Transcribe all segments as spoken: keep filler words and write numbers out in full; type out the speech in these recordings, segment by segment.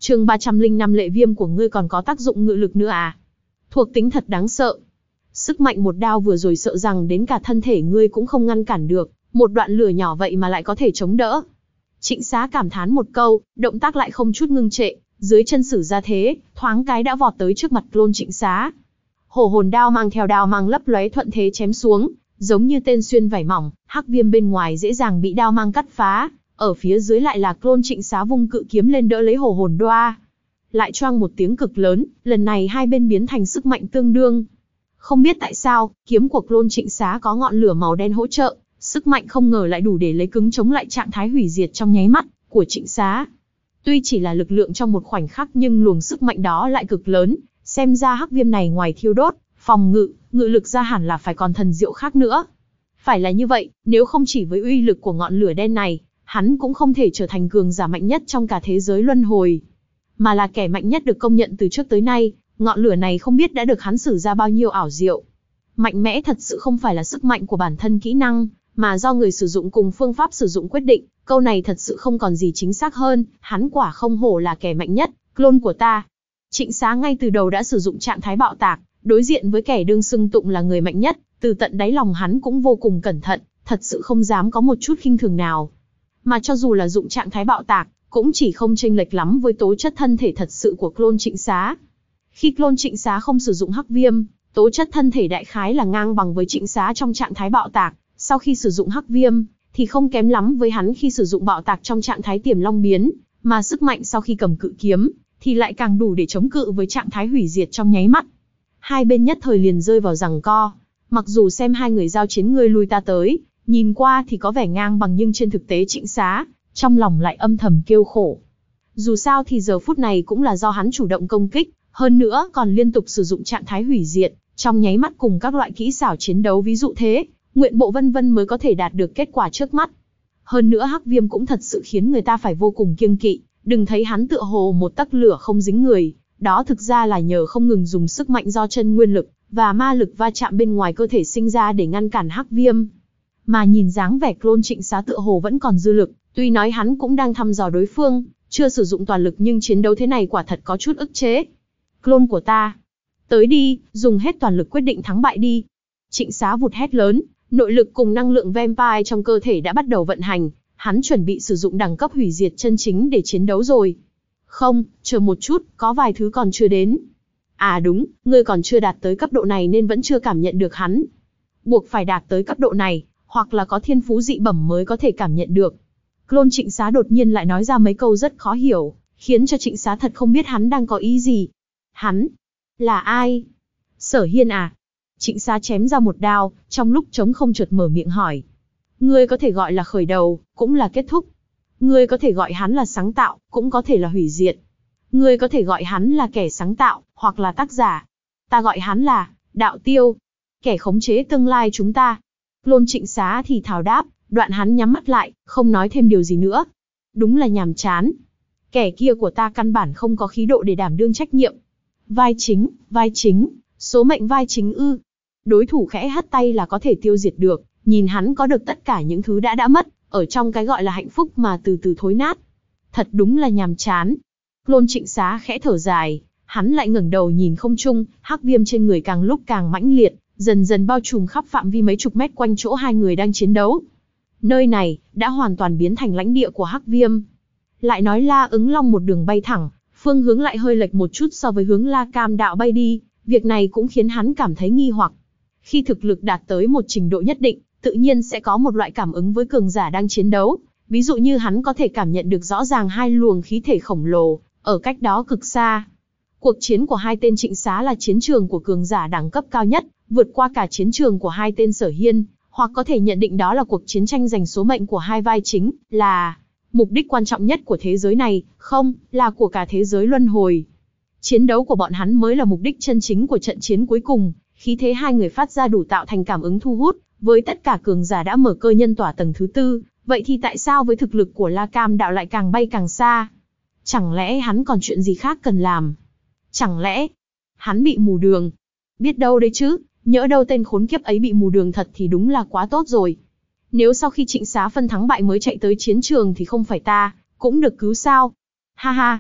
chương ba trăm lẻ năm lệ viêm của ngươi còn có tác dụng ngự lực nữa à? Thuộc tính thật đáng sợ. Sức mạnh một đao vừa rồi sợ rằng đến cả thân thể ngươi cũng không ngăn cản được, một đoạn lửa nhỏ vậy mà lại có thể chống đỡ. Trịnh Xá cảm thán một câu, động tác lại không chút ngưng trệ, dưới chân sử ra thế, thoáng cái đã vọt tới trước mặt clone Trịnh Xá. Hổ hồn đao mang theo đao mang lấp lóe thuận thế chém xuống, giống như tên xuyên vải mỏng, hắc viêm bên ngoài dễ dàng bị đao mang cắt phá, ở phía dưới lại là clone Trịnh Xá vung cự kiếm lên đỡ lấy hổ hồn đoa. Lại choang một tiếng cực lớn, lần này hai bên biến thành sức mạnh tương đương. Không biết tại sao, kiếm của clone Trịnh Xá có ngọn lửa màu đen hỗ trợ, sức mạnh không ngờ lại đủ để lấy cứng chống lại trạng thái hủy diệt trong nháy mắt của Trịnh Xá. Tuy chỉ là lực lượng trong một khoảnh khắc nhưng luồng sức mạnh đó lại cực lớn, xem ra hắc viêm này ngoài thiêu đốt, phòng ngự, ngự lực ra hẳn là phải còn thần diệu khác nữa. Phải là như vậy, nếu không chỉ với uy lực của ngọn lửa đen này, hắn cũng không thể trở thành cường giả mạnh nhất trong cả thế giới luân hồi, mà là kẻ mạnh nhất được công nhận từ trước tới nay. Ngọn lửa này không biết đã được hắn sử ra bao nhiêu ảo diệu. Mạnh mẽ thật sự không phải là sức mạnh của bản thân kỹ năng, mà do người sử dụng cùng phương pháp sử dụng quyết định. Câu này thật sự không còn gì chính xác hơn, hắn quả không hổ là kẻ mạnh nhất, clone của ta. Trịnh Xá ngay từ đầu đã sử dụng trạng thái bạo tạc, đối diện với kẻ đương xưng tụng là người mạnh nhất, từ tận đáy lòng hắn cũng vô cùng cẩn thận, thật sự không dám có một chút khinh thường nào. Mà cho dù là dụng trạng thái bạo tạc, cũng chỉ không chênh lệch lắm với tố chất thân thể thật sự của clone Trịnh Xá. Khi clone Trịnh Xá không sử dụng hắc viêm, tố chất thân thể đại khái là ngang bằng với Trịnh Xá trong trạng thái bạo tạc, sau khi sử dụng hắc viêm, thì không kém lắm với hắn khi sử dụng bạo tạc trong trạng thái tiềm long biến, mà sức mạnh sau khi cầm cự kiếm, thì lại càng đủ để chống cự với trạng thái hủy diệt trong nháy mắt. Hai bên nhất thời liền rơi vào giằng co, mặc dù xem hai người giao chiến ngươi lui ta tới, nhìn qua thì có vẻ ngang bằng nhưng trên thực tế Trịnh Xá, trong lòng lại âm thầm kêu khổ. Dù sao thì giờ phút này cũng là do hắn chủ động công kích, hơn nữa còn liên tục sử dụng trạng thái hủy diệt, trong nháy mắt cùng các loại kỹ xảo chiến đấu ví dụ thế, nguyện bộ vân vân mới có thể đạt được kết quả trước mắt. Hơn nữa hắc viêm cũng thật sự khiến người ta phải vô cùng kiêng kỵ, đừng thấy hắn tựa hồ một tấc lửa không dính người, đó thực ra là nhờ không ngừng dùng sức mạnh do chân nguyên lực và ma lực va chạm bên ngoài cơ thể sinh ra để ngăn cản hắc viêm. Mà nhìn dáng vẻ clone Trịnh Xá tựa hồ vẫn còn dư lực, tuy nói hắn cũng đang thăm dò đối phương, chưa sử dụng toàn lực nhưng chiến đấu thế này quả thật có chút ức chế. Clone của ta, tới đi, dùng hết toàn lực quyết định thắng bại đi. Trịnh Xá vụt hét lớn, nội lực cùng năng lượng vampire trong cơ thể đã bắt đầu vận hành, hắn chuẩn bị sử dụng đẳng cấp hủy diệt chân chính để chiến đấu rồi. Không, chờ một chút, có vài thứ còn chưa đến. À đúng, ngươi còn chưa đạt tới cấp độ này nên vẫn chưa cảm nhận được hắn. Buộc phải đạt tới cấp độ này, hoặc là có thiên phú dị bẩm mới có thể cảm nhận được. Clone Trịnh Xá đột nhiên lại nói ra mấy câu rất khó hiểu, khiến cho Trịnh Xá thật không biết hắn đang có ý gì. Hắn? Là ai? Sở Hiên à? Trịnh Xá chém ra một đao, trong lúc trống không chợt mở miệng hỏi. Ngươi có thể gọi là khởi đầu, cũng là kết thúc. Ngươi có thể gọi hắn là sáng tạo, cũng có thể là hủy diệt. Ngươi có thể gọi hắn là kẻ sáng tạo, hoặc là tác giả. Ta gọi hắn là Đạo Tiêu, kẻ khống chế tương lai chúng ta. Clone Trịnh Xá thì thào đáp, đoạn hắn nhắm mắt lại, không nói thêm điều gì nữa. Đúng là nhàm chán. Kẻ kia của ta căn bản không có khí độ để đảm đương trách nhiệm. Vai chính, vai chính, số mệnh vai chính ư. Đối thủ khẽ hất tay là có thể tiêu diệt được, nhìn hắn có được tất cả những thứ đã đã mất, ở trong cái gọi là hạnh phúc mà từ từ thối nát. Thật đúng là nhàm chán. Clone Trịnh Xá khẽ thở dài, hắn lại ngẩng đầu nhìn không trung, hắc viêm trên người càng lúc càng mãnh liệt, dần dần bao trùm khắp phạm vi mấy chục mét quanh chỗ hai người đang chiến đấu. Nơi này đã hoàn toàn biến thành lãnh địa của hắc viêm. Lại nói La Ứng Long một đường bay thẳng, phương hướng lại hơi lệch một chút so với hướng La Cam Đạo bay đi, việc này cũng khiến hắn cảm thấy nghi hoặc. Khi thực lực đạt tới một trình độ nhất định, tự nhiên sẽ có một loại cảm ứng với cường giả đang chiến đấu, ví dụ như hắn có thể cảm nhận được rõ ràng hai luồng khí thể khổng lồ ở cách đó cực xa. Cuộc chiến của hai tên Trịnh Xá là chiến trường của cường giả đẳng cấp cao nhất, vượt qua cả chiến trường của hai tên Sở Hiên, hoặc có thể nhận định đó là cuộc chiến tranh giành số mệnh của hai vai chính, là mục đích quan trọng nhất của thế giới này, không, là của cả thế giới luân hồi. Chiến đấu của bọn hắn mới là mục đích chân chính của trận chiến cuối cùng, khí thế hai người phát ra đủ tạo thành cảm ứng thu hút, với tất cả cường giả đã mở cơ nhân tỏa tầng thứ tư, vậy thì tại sao với thực lực của La Cam Đạo lại càng bay càng xa? Chẳng lẽ hắn còn chuyện gì khác cần làm? Chẳng lẽ hắn bị mù đường? Biết đâu đấy chứ, nhỡ đâu tên khốn kiếp ấy bị mù đường thật thì đúng là quá tốt rồi. Nếu sau khi Trịnh Xá phân thắng bại mới chạy tới chiến trường thì không phải ta, cũng được cứu sao? Ha ha,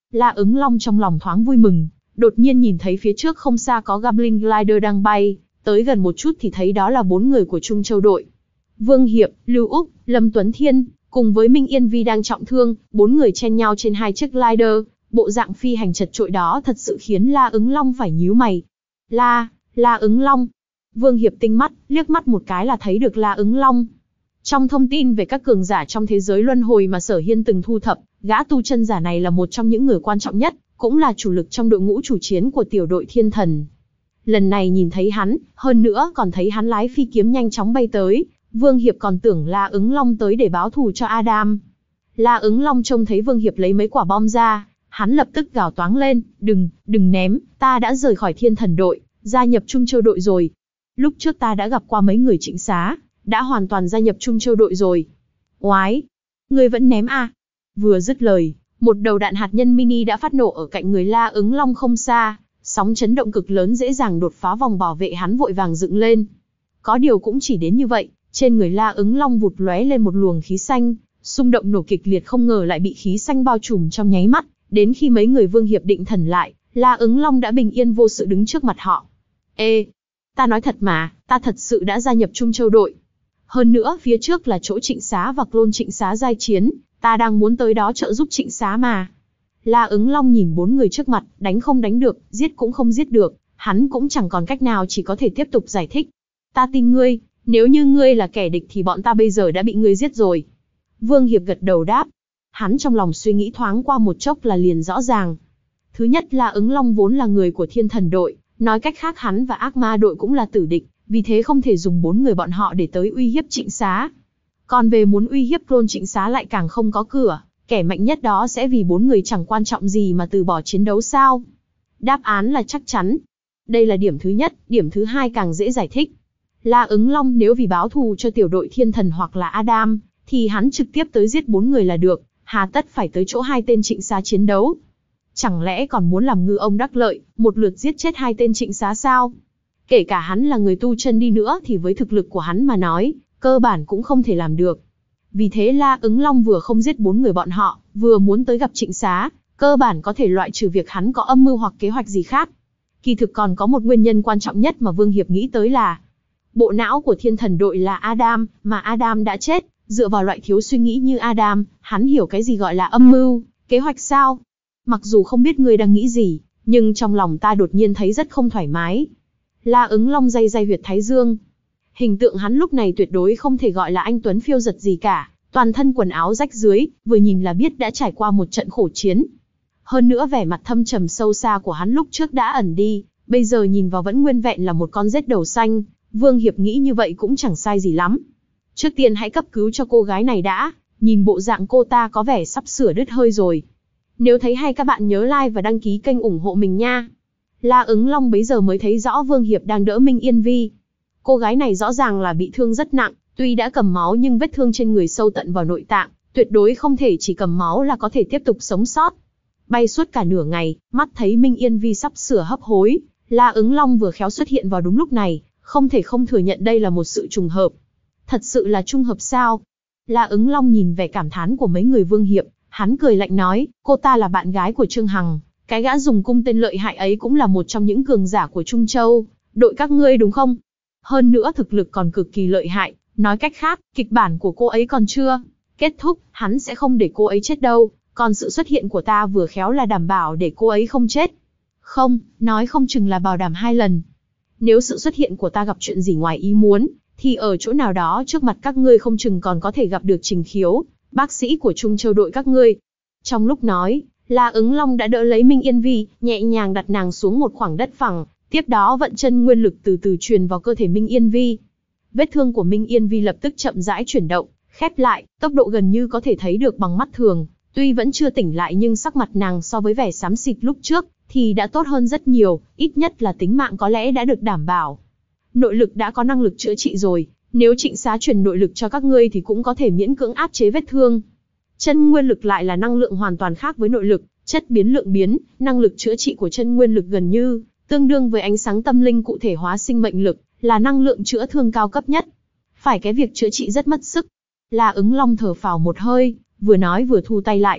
La Ứng Long trong lòng thoáng vui mừng, đột nhiên nhìn thấy phía trước không xa có Goblin Glider đang bay, tới gần một chút thì thấy đó là bốn người của Trung Châu đội. Vương Hiệp, Lưu Úc, Lâm Tuấn Thiên, cùng với Minh Yên Vi đang trọng thương, bốn người chen nhau trên hai chiếc glider, bộ dạng phi hành chật chội đó thật sự khiến La Ứng Long phải nhíu mày. La, La Ứng Long. Vương Hiệp tinh mắt, liếc mắt một cái là thấy được La Ứng Long. Trong thông tin về các cường giả trong thế giới luân hồi mà Sở Hiên từng thu thập, gã tu chân giả này là một trong những người quan trọng nhất, cũng là chủ lực trong đội ngũ chủ chiến của tiểu đội Thiên Thần. Lần này nhìn thấy hắn, hơn nữa còn thấy hắn lái phi kiếm nhanh chóng bay tới, Vương Hiệp còn tưởng La Ứng Long tới để báo thù cho Adam. La Ứng Long trông thấy Vương Hiệp lấy mấy quả bom ra, hắn lập tức gào toáng lên, đừng, đừng ném, ta đã rời khỏi Thiên Thần đội, gia nhập Trung Châu đội rồi. Lúc trước ta đã gặp qua mấy người Trịnh Xá, đã hoàn toàn gia nhập Trung Châu đội rồi. Oái, ngươi vẫn ném à? Vừa dứt lời, một đầu đạn hạt nhân mini đã phát nổ ở cạnh người La Ứng Long không xa, sóng chấn động cực lớn dễ dàng đột phá vòng bảo vệ, hắn vội vàng dựng lên. Có điều cũng chỉ đến như vậy, trên người La Ứng Long vụt lóe lên một luồng khí xanh, xung động nổ kịch liệt không ngờ lại bị khí xanh bao trùm trong nháy mắt, đến khi mấy người Vương Hiệp định thần lại, La Ứng Long đã bình yên vô sự đứng trước mặt họ. Ê, ta nói thật mà, ta thật sự đã gia nhập Trung Châu đội. Hơn nữa phía trước là chỗ Trịnh Xá và clone Trịnh Xá giai chiến, ta đang muốn tới đó trợ giúp Trịnh Xá mà. La Ứng Long nhìn bốn người trước mặt, đánh không đánh được, giết cũng không giết được, hắn cũng chẳng còn cách nào, chỉ có thể tiếp tục giải thích. Ta tin ngươi, nếu như ngươi là kẻ địch thì bọn ta bây giờ đã bị ngươi giết rồi. Vương Hiệp gật đầu đáp. Hắn trong lòng suy nghĩ thoáng qua một chốc là liền rõ ràng. Thứ nhất, La Ứng Long vốn là người của Thiên Thần đội, nói cách khác hắn và Ác Ma đội cũng là tử địch, vì thế không thể dùng bốn người bọn họ để tới uy hiếp Trịnh Xá. Còn về muốn uy hiếp clone Trịnh Xá lại càng không có cửa, kẻ mạnh nhất đó sẽ vì bốn người chẳng quan trọng gì mà từ bỏ chiến đấu sao? Đáp án là chắc chắn. Đây là điểm thứ nhất, điểm thứ hai càng dễ giải thích. La Ứng Long nếu vì báo thù cho tiểu đội Thiên Thần hoặc là Adam, thì hắn trực tiếp tới giết bốn người là được, hà tất phải tới chỗ hai tên Trịnh Xá chiến đấu? Chẳng lẽ còn muốn làm ngư ông đắc lợi, một lượt giết chết hai tên Trịnh Xá sao? Kể cả hắn là người tu chân đi nữa thì với thực lực của hắn mà nói, cơ bản cũng không thể làm được. Vì thế La Ứng Long vừa không giết bốn người bọn họ, vừa muốn tới gặp Trịnh Xá, cơ bản có thể loại trừ việc hắn có âm mưu hoặc kế hoạch gì khác. Kỳ thực còn có một nguyên nhân quan trọng nhất mà Vương Hiệp nghĩ tới là bộ não của Thiên Thần đội là Adam, mà Adam đã chết, dựa vào loại thiếu suy nghĩ như Adam, hắn hiểu cái gì gọi là âm mưu, kế hoạch sao? Mặc dù không biết ngươi đang nghĩ gì, nhưng trong lòng ta đột nhiên thấy rất không thoải mái. La Ứng Long day day huyệt thái dương. Hình tượng hắn lúc này tuyệt đối không thể gọi là anh tuấn phiêu giật gì cả, toàn thân quần áo rách rưới, vừa nhìn là biết đã trải qua một trận khổ chiến. Hơn nữa vẻ mặt thâm trầm sâu xa của hắn lúc trước đã ẩn đi, bây giờ nhìn vào vẫn nguyên vẹn là một con rết đầu xanh. Vương Hiệp nghĩ như vậy cũng chẳng sai gì lắm. Trước tiên hãy cấp cứu cho cô gái này đã, nhìn bộ dạng cô ta có vẻ sắp sửa đứt hơi rồi. Nếu thấy hay các bạn nhớ like và đăng ký kênh ủng hộ mình nha. La Ứng Long bấy giờ mới thấy rõ Vương Hiệp đang đỡ Minh Yên Vi. Cô gái này rõ ràng là bị thương rất nặng, tuy đã cầm máu nhưng vết thương trên người sâu tận vào nội tạng, tuyệt đối không thể chỉ cầm máu là có thể tiếp tục sống sót. Bay suốt cả nửa ngày, mắt thấy Minh Yên Vi sắp sửa hấp hối, La Ứng Long vừa khéo xuất hiện vào đúng lúc này, không thể không thừa nhận đây là một sự trùng hợp. Thật sự là trùng hợp sao? La Ứng Long nhìn vẻ cảm thán của mấy người Vương Hiệp, hắn cười lạnh nói, cô ta là bạn gái của Trương Hằng, cái gã dùng cung tên lợi hại ấy cũng là một trong những cường giả của Trung Châu, đội các ngươi đúng không? Hơn nữa thực lực còn cực kỳ lợi hại, nói cách khác, kịch bản của cô ấy còn chưa kết thúc, hắn sẽ không để cô ấy chết đâu, còn sự xuất hiện của ta vừa khéo là đảm bảo để cô ấy không chết. Không, nói không chừng là bảo đảm hai lần. Nếu sự xuất hiện của ta gặp chuyện gì ngoài ý muốn, thì ở chỗ nào đó trước mặt các ngươi không chừng còn có thể gặp được Trình Khiếu, bác sĩ của Trung Châu đội các ngươi. Trong lúc nói, La Ứng Long đã đỡ lấy Minh Yên Vi, nhẹ nhàng đặt nàng xuống một khoảng đất phẳng, tiếp đó vận chân nguyên lực từ từ truyền vào cơ thể Minh Yên Vi. Vết thương của Minh Yên Vi lập tức chậm rãi chuyển động, khép lại, tốc độ gần như có thể thấy được bằng mắt thường. Tuy vẫn chưa tỉnh lại nhưng sắc mặt nàng so với vẻ xám xịt lúc trước thì đã tốt hơn rất nhiều, ít nhất là tính mạng có lẽ đã được đảm bảo. Nội lực đã có năng lực chữa trị rồi, nếu Trịnh Xá truyền nội lực cho các ngươi thì cũng có thể miễn cưỡng áp chế vết thương. Chân nguyên lực lại là năng lượng hoàn toàn khác với nội lực, chất biến lượng biến, năng lực chữa trị của chân nguyên lực gần như tương đương với ánh sáng tâm linh cụ thể hóa sinh mệnh lực, là năng lượng chữa thương cao cấp nhất. Phải cái việc chữa trị rất mất sức. La Ứng Long thở phào một hơi, vừa nói vừa thu tay lại.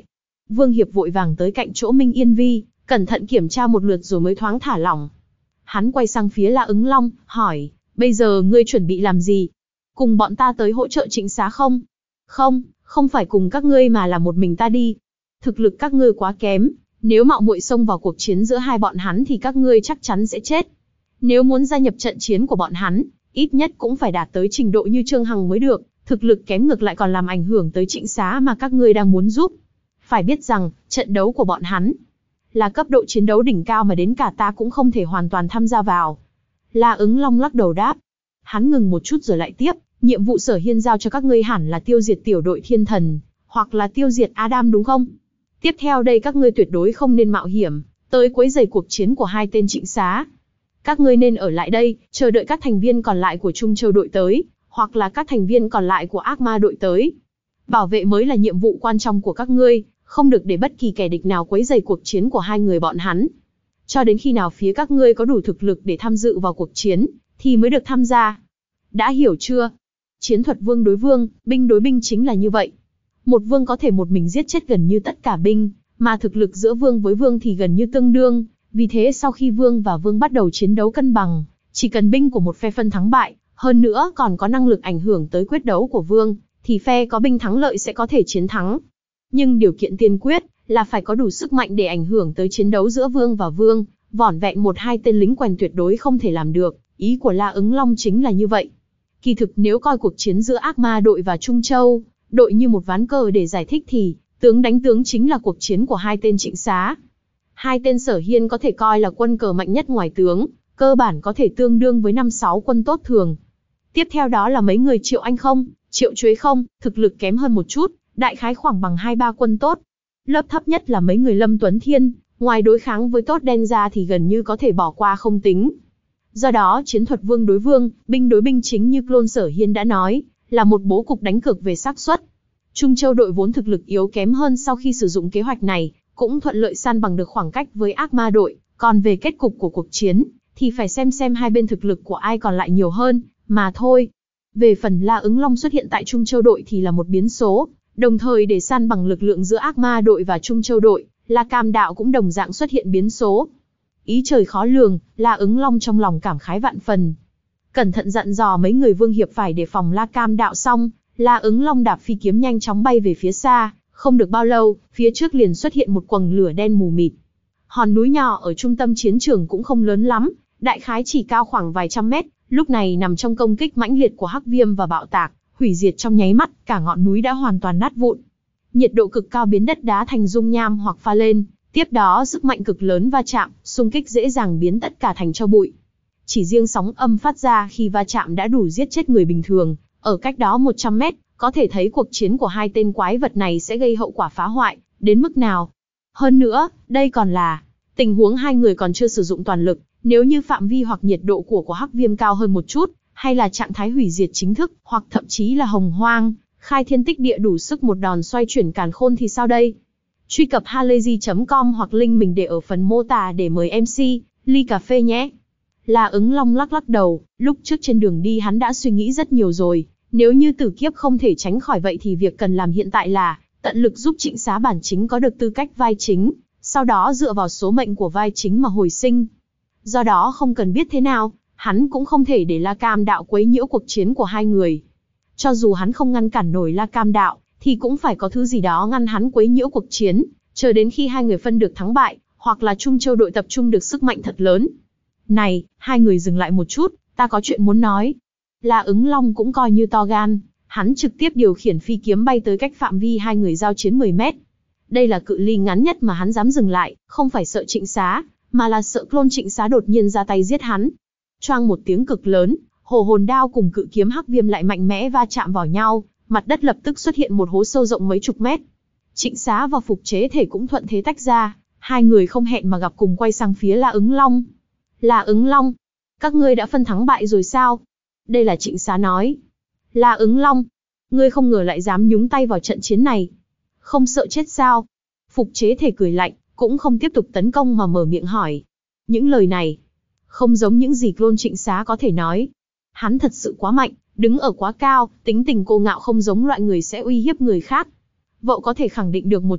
Vương Hiệp vội vàng tới cạnh chỗ Minh Yên Vi, cẩn thận kiểm tra một lượt rồi mới thoáng thả lỏng. Hắn quay sang phía La Ứng Long, hỏi, bây giờ ngươi chuẩn bị làm gì? Cùng bọn ta tới hỗ trợ Trịnh Xá không? Không, không phải cùng các ngươi mà là một mình ta đi. Thực lực các ngươi quá kém, nếu mạo muội xông vào cuộc chiến giữa hai bọn hắn thì các ngươi chắc chắn sẽ chết. Nếu muốn gia nhập trận chiến của bọn hắn, ít nhất cũng phải đạt tới trình độ như Trương Hằng mới được, thực lực kém ngược lại còn làm ảnh hưởng tới Trịnh Xá mà các ngươi đang muốn giúp. Phải biết rằng, trận đấu của bọn hắn là cấp độ chiến đấu đỉnh cao mà đến cả ta cũng không thể hoàn toàn tham gia vào. La Ứng Long lắc đầu đáp. Hắn ngừng một chút rồi lại tiếp, nhiệm vụ Sở Hiên giao cho các ngươi hẳn là tiêu diệt tiểu đội thiên thần, hoặc là tiêu diệt Adam đúng không? Tiếp theo đây các ngươi tuyệt đối không nên mạo hiểm, tới quấy rầy cuộc chiến của hai tên Trịnh Xá. Các ngươi nên ở lại đây, chờ đợi các thành viên còn lại của Trung Châu đội tới, hoặc là các thành viên còn lại của Ác Ma đội tới. Bảo vệ mới là nhiệm vụ quan trọng của các ngươi, không được để bất kỳ kẻ địch nào quấy rầy cuộc chiến của hai người bọn hắn. Cho đến khi nào phía các ngươi có đủ thực lực để tham dự vào cuộc chiến, thì mới được tham gia. Đã hiểu chưa? Chiến thuật vương đối vương, binh đối binh chính là như vậy. Một vương có thể một mình giết chết gần như tất cả binh, mà thực lực giữa vương với vương thì gần như tương đương. Vì thế sau khi vương và vương bắt đầu chiến đấu cân bằng, chỉ cần binh của một phe phân thắng bại, hơn nữa còn có năng lực ảnh hưởng tới quyết đấu của vương, thì phe có binh thắng lợi sẽ có thể chiến thắng. Nhưng điều kiện tiên quyết là phải có đủ sức mạnh để ảnh hưởng tới chiến đấu giữa vương và vương, vỏn vẹn một hai tên lính quèn tuyệt đối không thể làm được, ý của La Ứng Long chính là như vậy. Kỳ thực nếu coi cuộc chiến giữa Ác Ma đội và Trung Châu đội như một ván cờ để giải thích thì, tướng đánh tướng chính là cuộc chiến của hai tên Trịnh Xá. Hai tên Sở Hiên có thể coi là quân cờ mạnh nhất ngoài tướng, cơ bản có thể tương đương với năm sáu quân tốt thường. Tiếp theo đó là mấy người Triệu Anh không, Triệu Chuế không, thực lực kém hơn một chút, đại khái khoảng bằng hai ba quân tốt. Lớp thấp nhất là mấy người Lâm Tuấn Thiên, ngoài đối kháng với tốt đen ra thì gần như có thể bỏ qua không tính. Do đó chiến thuật vương đối vương, binh đối binh chính như Clone Sở Hiên đã nói, là một bố cục đánh cược về xác suất. Trung Châu đội vốn thực lực yếu kém hơn sau khi sử dụng kế hoạch này, cũng thuận lợi san bằng được khoảng cách với Ác Ma đội, còn về kết cục của cuộc chiến, thì phải xem xem hai bên thực lực của ai còn lại nhiều hơn, mà thôi. Về phần La Ứng Long xuất hiện tại Trung Châu đội thì là một biến số, đồng thời để san bằng lực lượng giữa Ác Ma đội và Trung Châu đội, La Cam Đạo cũng đồng dạng xuất hiện biến số. Ý trời khó lường, La Ứng Long trong lòng cảm khái vạn phần. Cẩn thận dặn dò mấy người Vương Hiệp phải đề phòng La Cam Đạo xong, La Ứng Long đạp phi kiếm nhanh chóng bay về phía xa, không được bao lâu, phía trước liền xuất hiện một quầng lửa đen mù mịt. Hòn núi nhỏ ở trung tâm chiến trường cũng không lớn lắm, đại khái chỉ cao khoảng vài trăm mét, lúc này nằm trong công kích mãnh liệt của Hắc Viêm và Bạo Tạc, hủy diệt trong nháy mắt, cả ngọn núi đã hoàn toàn nát vụn. Nhiệt độ cực cao biến đất đá thành dung nham hoặc pha lên, tiếp đó sức mạnh cực lớn va chạm, xung kích dễ dàng biến tất cả thành tro bụi. Chỉ riêng sóng âm phát ra khi va chạm đã đủ giết chết người bình thường, ở cách đó một trăm mét, có thể thấy cuộc chiến của hai tên quái vật này sẽ gây hậu quả phá hoại, đến mức nào. Hơn nữa, đây còn là tình huống hai người còn chưa sử dụng toàn lực, nếu như phạm vi hoặc nhiệt độ của của Hắc Viêm cao hơn một chút, hay là trạng thái hủy diệt chính thức, hoặc thậm chí là hồng hoang, khai thiên tích địa đủ sức một đòn xoay chuyển càn khôn thì sao đây? Truy cập halayzi chấm com hoặc link mình để ở phần mô tả để mời em xê, ly cà phê nhé. La Ứng Long lắc lắc đầu, lúc trước trên đường đi hắn đã suy nghĩ rất nhiều rồi, nếu như tử kiếp không thể tránh khỏi vậy thì việc cần làm hiện tại là tận lực giúp Trịnh Xá bản chính có được tư cách vai chính, sau đó dựa vào số mệnh của vai chính mà hồi sinh. Do đó không cần biết thế nào, hắn cũng không thể để La Cam Đạo quấy nhiễu cuộc chiến của hai người. Cho dù hắn không ngăn cản nổi La Cam Đạo, thì cũng phải có thứ gì đó ngăn hắn quấy nhiễu cuộc chiến, chờ đến khi hai người phân được thắng bại, hoặc là Trung Châu đội tập trung được sức mạnh thật lớn. Này, hai người dừng lại một chút, ta có chuyện muốn nói. La Ứng Long cũng coi như to gan, hắn trực tiếp điều khiển phi kiếm bay tới cách phạm vi hai người giao chiến mười mét. Đây là cự ly ngắn nhất mà hắn dám dừng lại, không phải sợ Trịnh Xá, mà là sợ Clone Trịnh Xá đột nhiên ra tay giết hắn. Choang một tiếng cực lớn, hồ hồn đao cùng cự kiếm Hắc Viêm lại mạnh mẽ va chạm vào nhau, mặt đất lập tức xuất hiện một hố sâu rộng mấy chục mét. Trịnh Xá và Phục Chế Thể cũng thuận thế tách ra, hai người không hẹn mà gặp cùng quay sang phía La Ứng Long. La Ứng Long, các ngươi đã phân thắng bại rồi sao? Đây là Trịnh Xá nói. La Ứng Long, ngươi không ngờ lại dám nhúng tay vào trận chiến này. Không sợ chết sao? Phục Chế Thể cười lạnh, cũng không tiếp tục tấn công mà mở miệng hỏi. Những lời này, không giống những gì Clone Trịnh Xá có thể nói. Hắn thật sự quá mạnh, đứng ở quá cao, tính tình cô ngạo không giống loại người sẽ uy hiếp người khác. Vợ có thể khẳng định được một chuyện,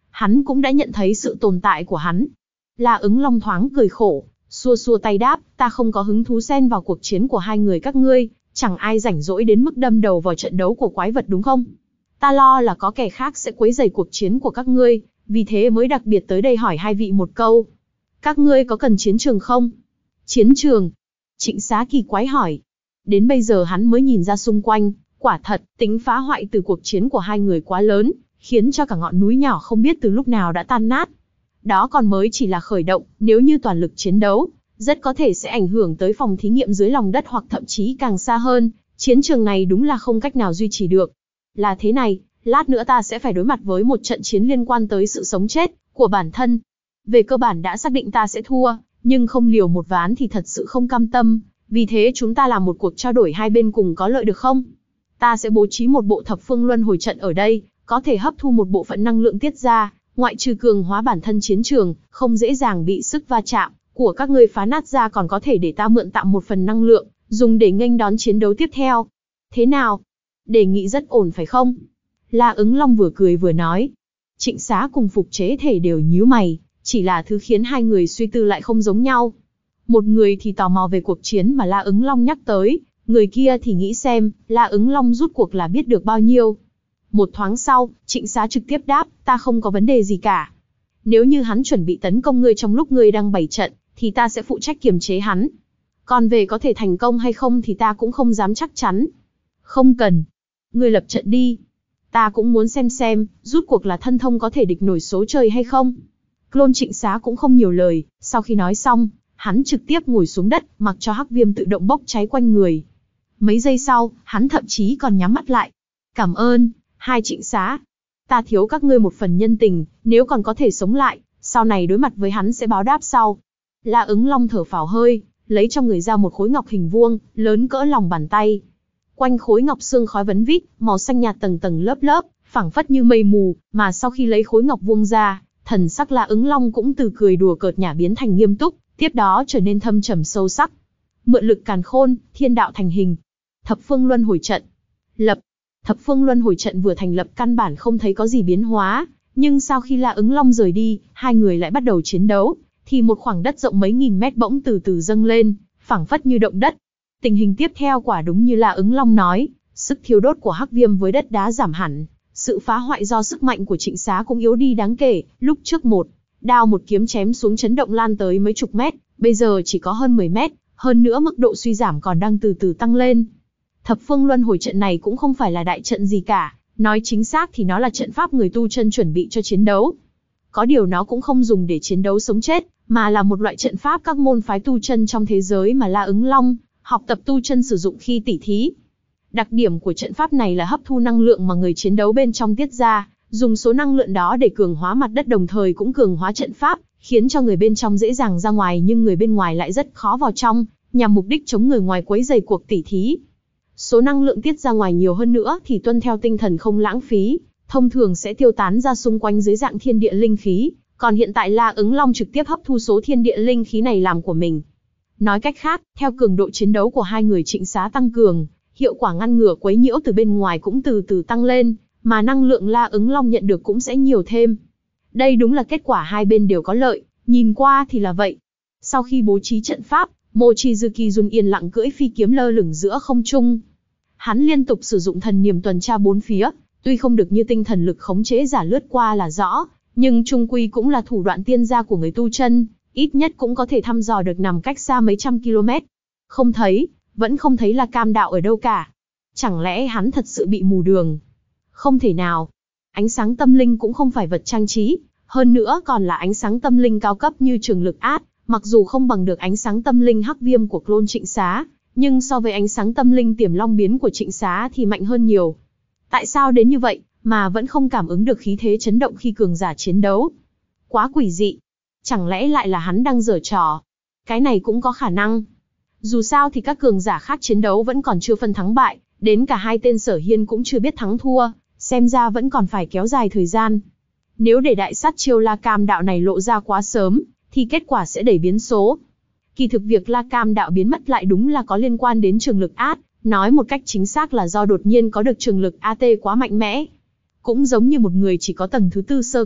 hắn cũng đã nhận thấy sự tồn tại của hắn. La Ứng Long thoáng cười khổ, xua xua tay đáp, ta không có hứng thú xen vào cuộc chiến của hai người các ngươi, chẳng ai rảnh rỗi đến mức đâm đầu vào trận đấu của quái vật đúng không? Ta lo là có kẻ khác sẽ quấy rầy cuộc chiến của các ngươi, vì thế mới đặc biệt tới đây hỏi hai vị một câu. Các ngươi có cần chiến trường không? Chiến trường? Trịnh Xá kỳ quái hỏi. Đến bây giờ hắn mới nhìn ra xung quanh, quả thật, tính phá hoại từ cuộc chiến của hai người quá lớn, khiến cho cả ngọn núi nhỏ không biết từ lúc nào đã tan nát. Đó còn mới chỉ là khởi động, nếu như toàn lực chiến đấu, rất có thể sẽ ảnh hưởng tới phòng thí nghiệm dưới lòng đất hoặc thậm chí càng xa hơn, chiến trường này đúng là không cách nào duy trì được. Là thế này, lát nữa ta sẽ phải đối mặt với một trận chiến liên quan tới sự sống chết của bản thân. Về cơ bản đã xác định ta sẽ thua, nhưng không liều một ván thì thật sự không cam tâm, vì thế chúng ta làm một cuộc trao đổi hai bên cùng có lợi được không? Ta sẽ bố trí một bộ thập phương luân hồi trận ở đây, có thể hấp thu một bộ phận năng lượng tiết ra, ngoại trừ cường hóa bản thân chiến trường, không dễ dàng bị sức va chạm của các ngươi phá nát ra, còn có thể để ta mượn tạm một phần năng lượng, dùng để nghênh đón chiến đấu tiếp theo. Thế nào? Đề nghị rất ổn phải không? La Ứng Long vừa cười vừa nói. Trịnh Xá cùng Phục Chế Thể đều nhíu mày, chỉ là thứ khiến hai người suy tư lại không giống nhau. Một người thì tò mò về cuộc chiến mà La Ứng Long nhắc tới, người kia thì nghĩ xem, La Ứng Long rút cuộc là biết được bao nhiêu. Một thoáng sau, Trịnh Xá trực tiếp đáp, ta không có vấn đề gì cả. Nếu như hắn chuẩn bị tấn công ngươi trong lúc ngươi đang bày trận, thì ta sẽ phụ trách kiềm chế hắn. Còn về có thể thành công hay không thì ta cũng không dám chắc chắn. Không cần. Ngươi lập trận đi. Ta cũng muốn xem xem, rút cuộc là thân thông có thể địch nổi số trời hay không. Clone Trịnh Xá cũng không nhiều lời, sau khi nói xong, hắn trực tiếp ngồi xuống đất, mặc cho hắc viêm tự động bốc cháy quanh người. Mấy giây sau, hắn thậm chí còn nhắm mắt lại. Cảm ơn, hai Trịnh Xá. Ta thiếu các ngươi một phần nhân tình, nếu còn có thể sống lại, sau này đối mặt với hắn sẽ báo đáp sau. La Ứng Long thở phào hơi, lấy trong người ra một khối ngọc hình vuông, lớn cỡ lòng bàn tay. Quanh khối ngọc xương khói vấn vít, màu xanh nhạt tầng tầng lớp lớp, phảng phất như mây mù, mà sau khi lấy khối ngọc vuông ra, thần sắc La Ứng Long cũng từ cười đùa cợt nhả biến thành nghiêm túc, tiếp đó trở nên thâm trầm sâu sắc. Mượn lực càn khôn, thiên đạo thành hình. Thập phương luân hồi trận. Lập. Thập phương luân hồi trận vừa thành lập căn bản không thấy có gì biến hóa, nhưng sau khi La Ứng Long rời đi, hai người lại bắt đầu chiến đấu, thì một khoảng đất rộng mấy nghìn mét bỗng từ từ dâng lên, phảng phất như động đất. Tình hình tiếp theo quả đúng như La Ứng Long nói, sức thiêu đốt của hắc viêm với đất đá giảm hẳn, sự phá hoại do sức mạnh của Trịnh Xá cũng yếu đi đáng kể. Lúc trước một đao một kiếm chém xuống chấn động lan tới mấy chục mét, bây giờ chỉ có hơn mười mét, hơn nữa mức độ suy giảm còn đang từ từ tăng lên. Thập phương luân hồi trận này cũng không phải là đại trận gì cả, nói chính xác thì nó là trận pháp người tu chân chuẩn bị cho chiến đấu. Có điều nó cũng không dùng để chiến đấu sống chết, mà là một loại trận pháp các môn phái tu chân trong thế giới mà La Ứng Long học tập tu chân sử dụng khi tỉ thí. Đặc điểm của trận pháp này là hấp thu năng lượng mà người chiến đấu bên trong tiết ra, dùng số năng lượng đó để cường hóa mặt đất đồng thời cũng cường hóa trận pháp, khiến cho người bên trong dễ dàng ra ngoài nhưng người bên ngoài lại rất khó vào trong, nhằm mục đích chống người ngoài quấy rầy cuộc tỉ thí. Số năng lượng tiết ra ngoài nhiều hơn nữa thì tuân theo tinh thần không lãng phí, thông thường sẽ tiêu tán ra xung quanh dưới dạng thiên địa linh khí, còn hiện tại La Ứng Long trực tiếp hấp thu số thiên địa linh khí này làm của mình. Nói cách khác, theo cường độ chiến đấu của hai người Trịnh Xá tăng cường, hiệu quả ngăn ngừa quấy nhiễu từ bên ngoài cũng từ từ tăng lên, mà năng lượng La Ứng Long nhận được cũng sẽ nhiều thêm. Đây đúng là kết quả hai bên đều có lợi, nhìn qua thì là vậy. Sau khi bố trí trận pháp, Mochizuki Jun yên lặng cưỡi phi kiếm lơ lửng giữa không trung. Hắn liên tục sử dụng thần niệm tuần tra bốn phía, tuy không được như tinh thần lực khống chế giả lướt qua là rõ, nhưng chung quy cũng là thủ đoạn tiên gia của người tu chân, ít nhất cũng có thể thăm dò được nằm cách xa mấy trăm km. Không thấy, vẫn không thấy La Cam Đạo ở đâu cả. Chẳng lẽ hắn thật sự bị mù đường? Không thể nào. Ánh sáng tâm linh cũng không phải vật trang trí, hơn nữa còn là ánh sáng tâm linh cao cấp như trường lực át, mặc dù không bằng được ánh sáng tâm linh hắc viêm của clone Trịnh Xá, nhưng so với ánh sáng tâm linh tiềm long biến của Trịnh Xá thì mạnh hơn nhiều. Tại sao đến như vậy, mà vẫn không cảm ứng được khí thế chấn động khi cường giả chiến đấu? Quá quỷ dị. Chẳng lẽ lại là hắn đang giở trò? Cái này cũng có khả năng. Dù sao thì các cường giả khác chiến đấu vẫn còn chưa phân thắng bại, đến cả hai tên Sở Hiên cũng chưa biết thắng thua, xem ra vẫn còn phải kéo dài thời gian. Nếu để đại sát chiêu La Cam Đạo này lộ ra quá sớm, thì kết quả sẽ đẩy biến số. Kỳ thực việc La Cam Đạo biến mất lại đúng là có liên quan đến trường lực át, nói một cách chính xác là do đột nhiên có được trường lực a tê quá mạnh mẽ. Cũng giống như một người chỉ có tầng thứ tư sơ cấp,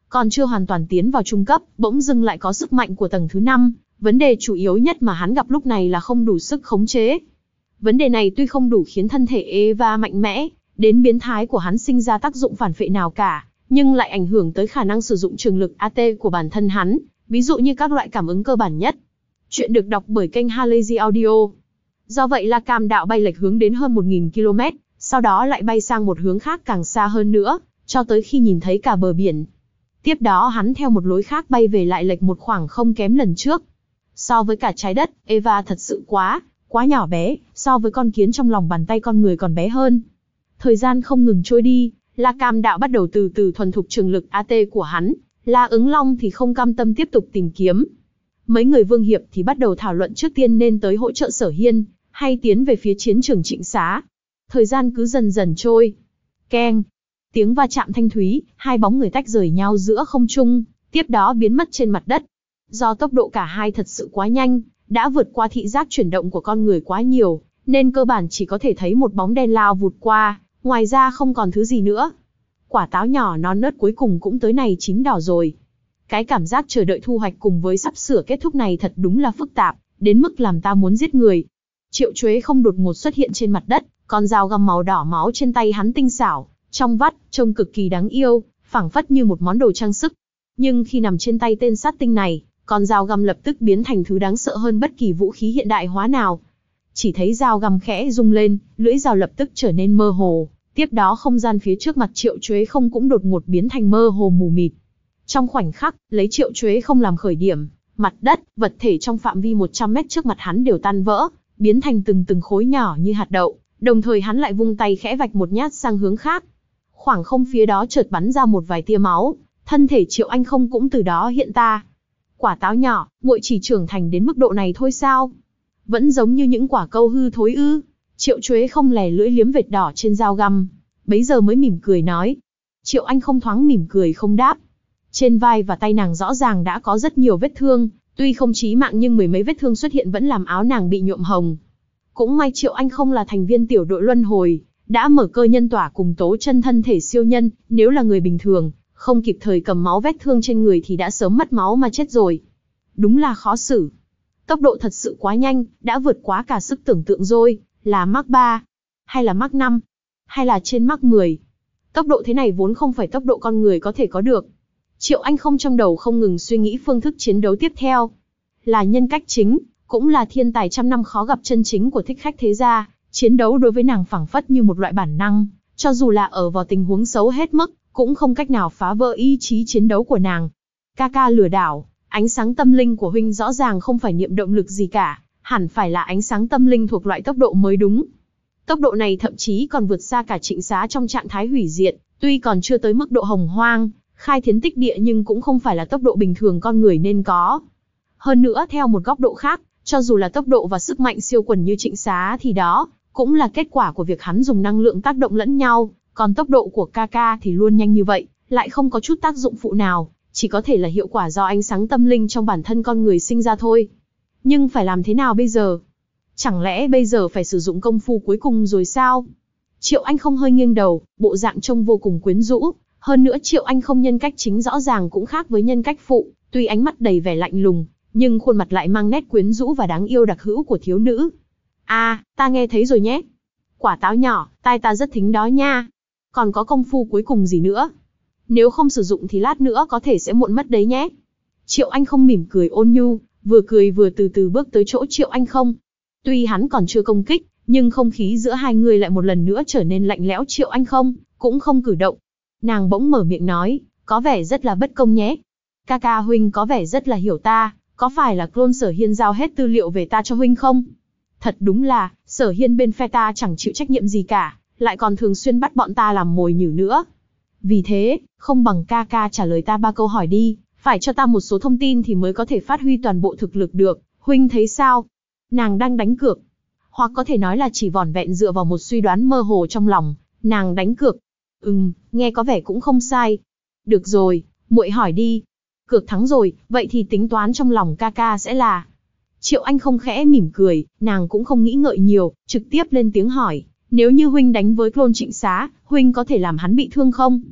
còn chưa hoàn toàn tiến vào trung cấp, bỗng dưng lại có sức mạnh của tầng thứ năm. Vấn đề chủ yếu nhất mà hắn gặp lúc này là không đủ sức khống chế. Vấn đề này tuy không đủ khiến thân thể Eva mạnh mẽ, đến biến thái của hắn sinh ra tác dụng phản phệ nào cả, nhưng lại ảnh hưởng tới khả năng sử dụng trường lực a tê của bản thân hắn, ví dụ như các loại cảm ứng cơ bản nhất. Chuyện được đọc bởi kênh Halazy Audio. Do vậy La Cam Đạo bay lệch hướng đến hơn một nghìn ki lô mét, sau đó lại bay sang một hướng khác càng xa hơn nữa, cho tới khi nhìn thấy cả bờ biển. Tiếp đó hắn theo một lối khác bay về lại lệch một khoảng không kém lần trước. So với cả trái đất, Eva thật sự quá, quá nhỏ bé, so với con kiến trong lòng bàn tay con người còn bé hơn. Thời gian không ngừng trôi đi, La Cam Đạo bắt đầu từ từ thuần thục trường lực a tê của hắn, La Ứng Long thì không cam tâm tiếp tục tìm kiếm. Mấy người Vương Hiệp thì bắt đầu thảo luận trước tiên nên tới hỗ trợ Sở Hiên, hay tiến về phía chiến trường Trịnh Xá. Thời gian cứ dần dần trôi. Keng. Tiếng va chạm thanh thúy, hai bóng người tách rời nhau giữa không trung, tiếp đó biến mất trên mặt đất. Do tốc độ cả hai thật sự quá nhanh, đã vượt qua thị giác chuyển động của con người quá nhiều, nên cơ bản chỉ có thể thấy một bóng đen lao vụt qua, ngoài ra không còn thứ gì nữa. Quả táo nhỏ non nớt cuối cùng cũng tới này chín đỏ rồi. Cái cảm giác chờ đợi thu hoạch cùng với sắp sửa kết thúc này thật đúng là phức tạp, đến mức làm ta muốn giết người. Triệu Chuế không đột ngột xuất hiện trên mặt đất, con dao găm màu đỏ máu trên tay hắn tinh xảo, trong vắt, trông cực kỳ đáng yêu, phảng phất như một món đồ trang sức. Nhưng khi nằm trên tay tên sát tinh này, con dao găm lập tức biến thành thứ đáng sợ hơn bất kỳ vũ khí hiện đại hóa nào. Chỉ thấy dao găm khẽ rung lên, lưỡi dao lập tức trở nên mơ hồ, tiếp đó không gian phía trước mặt Triệu Chuế không cũng đột ngột biến thành mơ hồ mù mịt. Trong khoảnh khắc, lấy Triệu Chuế không làm khởi điểm, mặt đất, vật thể trong phạm vi một trăm mét trước mặt hắn đều tan vỡ, biến thành từng từng khối nhỏ như hạt đậu, đồng thời hắn lại vung tay khẽ vạch một nhát sang hướng khác. Khoảng không phía đó chợt bắn ra một vài tia máu, thân thể Triệu Anh không cũng từ đó hiện ta. Quả táo nhỏ, muội chỉ trưởng thành đến mức độ này thôi sao? Vẫn giống như những quả câu hư thối ư? Triệu Chuế không lè lưỡi liếm vệt đỏ trên dao găm, bấy giờ mới mỉm cười nói. Triệu Anh không thoáng mỉm cười không đáp. Trên vai và tay nàng rõ ràng đã có rất nhiều vết thương, tuy không chí mạng nhưng mười mấy vết thương xuất hiện vẫn làm áo nàng bị nhuộm hồng. Cũng may Triệu Anh không là thành viên tiểu đội luân hồi, đã mở cơ nhân tỏa cùng tố chân thân thể siêu nhân, nếu là người bình thường, không kịp thời cầm máu vết thương trên người thì đã sớm mất máu mà chết rồi. Đúng là khó xử. Tốc độ thật sự quá nhanh, đã vượt quá cả sức tưởng tượng rồi, là Mach ba, hay là Mach năm, hay là trên Mach mười. Tốc độ thế này vốn không phải tốc độ con người có thể có được. Triệu Anh không trong đầu không ngừng suy nghĩ phương thức chiến đấu tiếp theo. Là nhân cách chính, cũng là thiên tài trăm năm khó gặp chân chính của thích khách thế gia, chiến đấu đối với nàng phảng phất như một loại bản năng, cho dù là ở vào tình huống xấu hết mức, cũng không cách nào phá vỡ ý chí chiến đấu của nàng. Ca ca lừa đảo, ánh sáng tâm linh của huynh rõ ràng không phải niệm động lực gì cả, hẳn phải là ánh sáng tâm linh thuộc loại tốc độ mới đúng. Tốc độ này thậm chí còn vượt xa cả Trịnh Xá trong trạng thái hủy diệt, tuy còn chưa tới mức độ hồng hoang, khai thiên tích địa nhưng cũng không phải là tốc độ bình thường con người nên có. Hơn nữa theo một góc độ khác, cho dù là tốc độ và sức mạnh siêu quần như Trịnh Xá thì đó cũng là kết quả của việc hắn dùng năng lượng tác động lẫn nhau, còn tốc độ của ca ca thì luôn nhanh như vậy, lại không có chút tác dụng phụ nào, chỉ có thể là hiệu quả do ánh sáng tâm linh trong bản thân con người sinh ra thôi. Nhưng phải làm thế nào bây giờ? Chẳng lẽ bây giờ phải sử dụng công phu cuối cùng rồi sao? Triệu Anh không hơi nghiêng đầu, bộ dạng trông vô cùng quyến rũ, hơn nữa Triệu Anh không nhân cách chính rõ ràng cũng khác với nhân cách phụ, tuy ánh mắt đầy vẻ lạnh lùng, nhưng khuôn mặt lại mang nét quyến rũ và đáng yêu đặc hữu của thiếu nữ. À, ta nghe thấy rồi nhé. Quả táo nhỏ, tai ta rất thính đó nha. Còn có công phu cuối cùng gì nữa? Nếu không sử dụng thì lát nữa có thể sẽ muộn mất đấy nhé. Triệu Anh không mỉm cười ôn nhu, vừa cười vừa từ từ bước tới chỗ Triệu Anh không. Tuy hắn còn chưa công kích, nhưng không khí giữa hai người lại một lần nữa trở nên lạnh lẽo. Triệu Anh không cũng không cử động. Nàng bỗng mở miệng nói, có vẻ rất là bất công nhé. Ca ca huynh có vẻ rất là hiểu ta, có phải là clone Sở Hiên giao hết tư liệu về ta cho huynh không? Thật đúng là, Sở Hiên bên phe ta chẳng chịu trách nhiệm gì cả, lại còn thường xuyên bắt bọn ta làm mồi nhử nữa. Vì thế, không bằng ca ca trả lời ta ba câu hỏi đi, phải cho ta một số thông tin thì mới có thể phát huy toàn bộ thực lực được, huynh thấy sao? Nàng đang đánh cược, hoặc có thể nói là chỉ vỏn vẹn dựa vào một suy đoán mơ hồ trong lòng, nàng đánh cược. Ừm, nghe có vẻ cũng không sai. Được rồi, muội hỏi đi. Cược thắng rồi, vậy thì tính toán trong lòng ca ca sẽ là... Triệu Anh không khẽ mỉm cười, nàng cũng không nghĩ ngợi nhiều, trực tiếp lên tiếng hỏi, nếu như huynh đánh với clone Trịnh Xá, huynh có thể làm hắn bị thương không?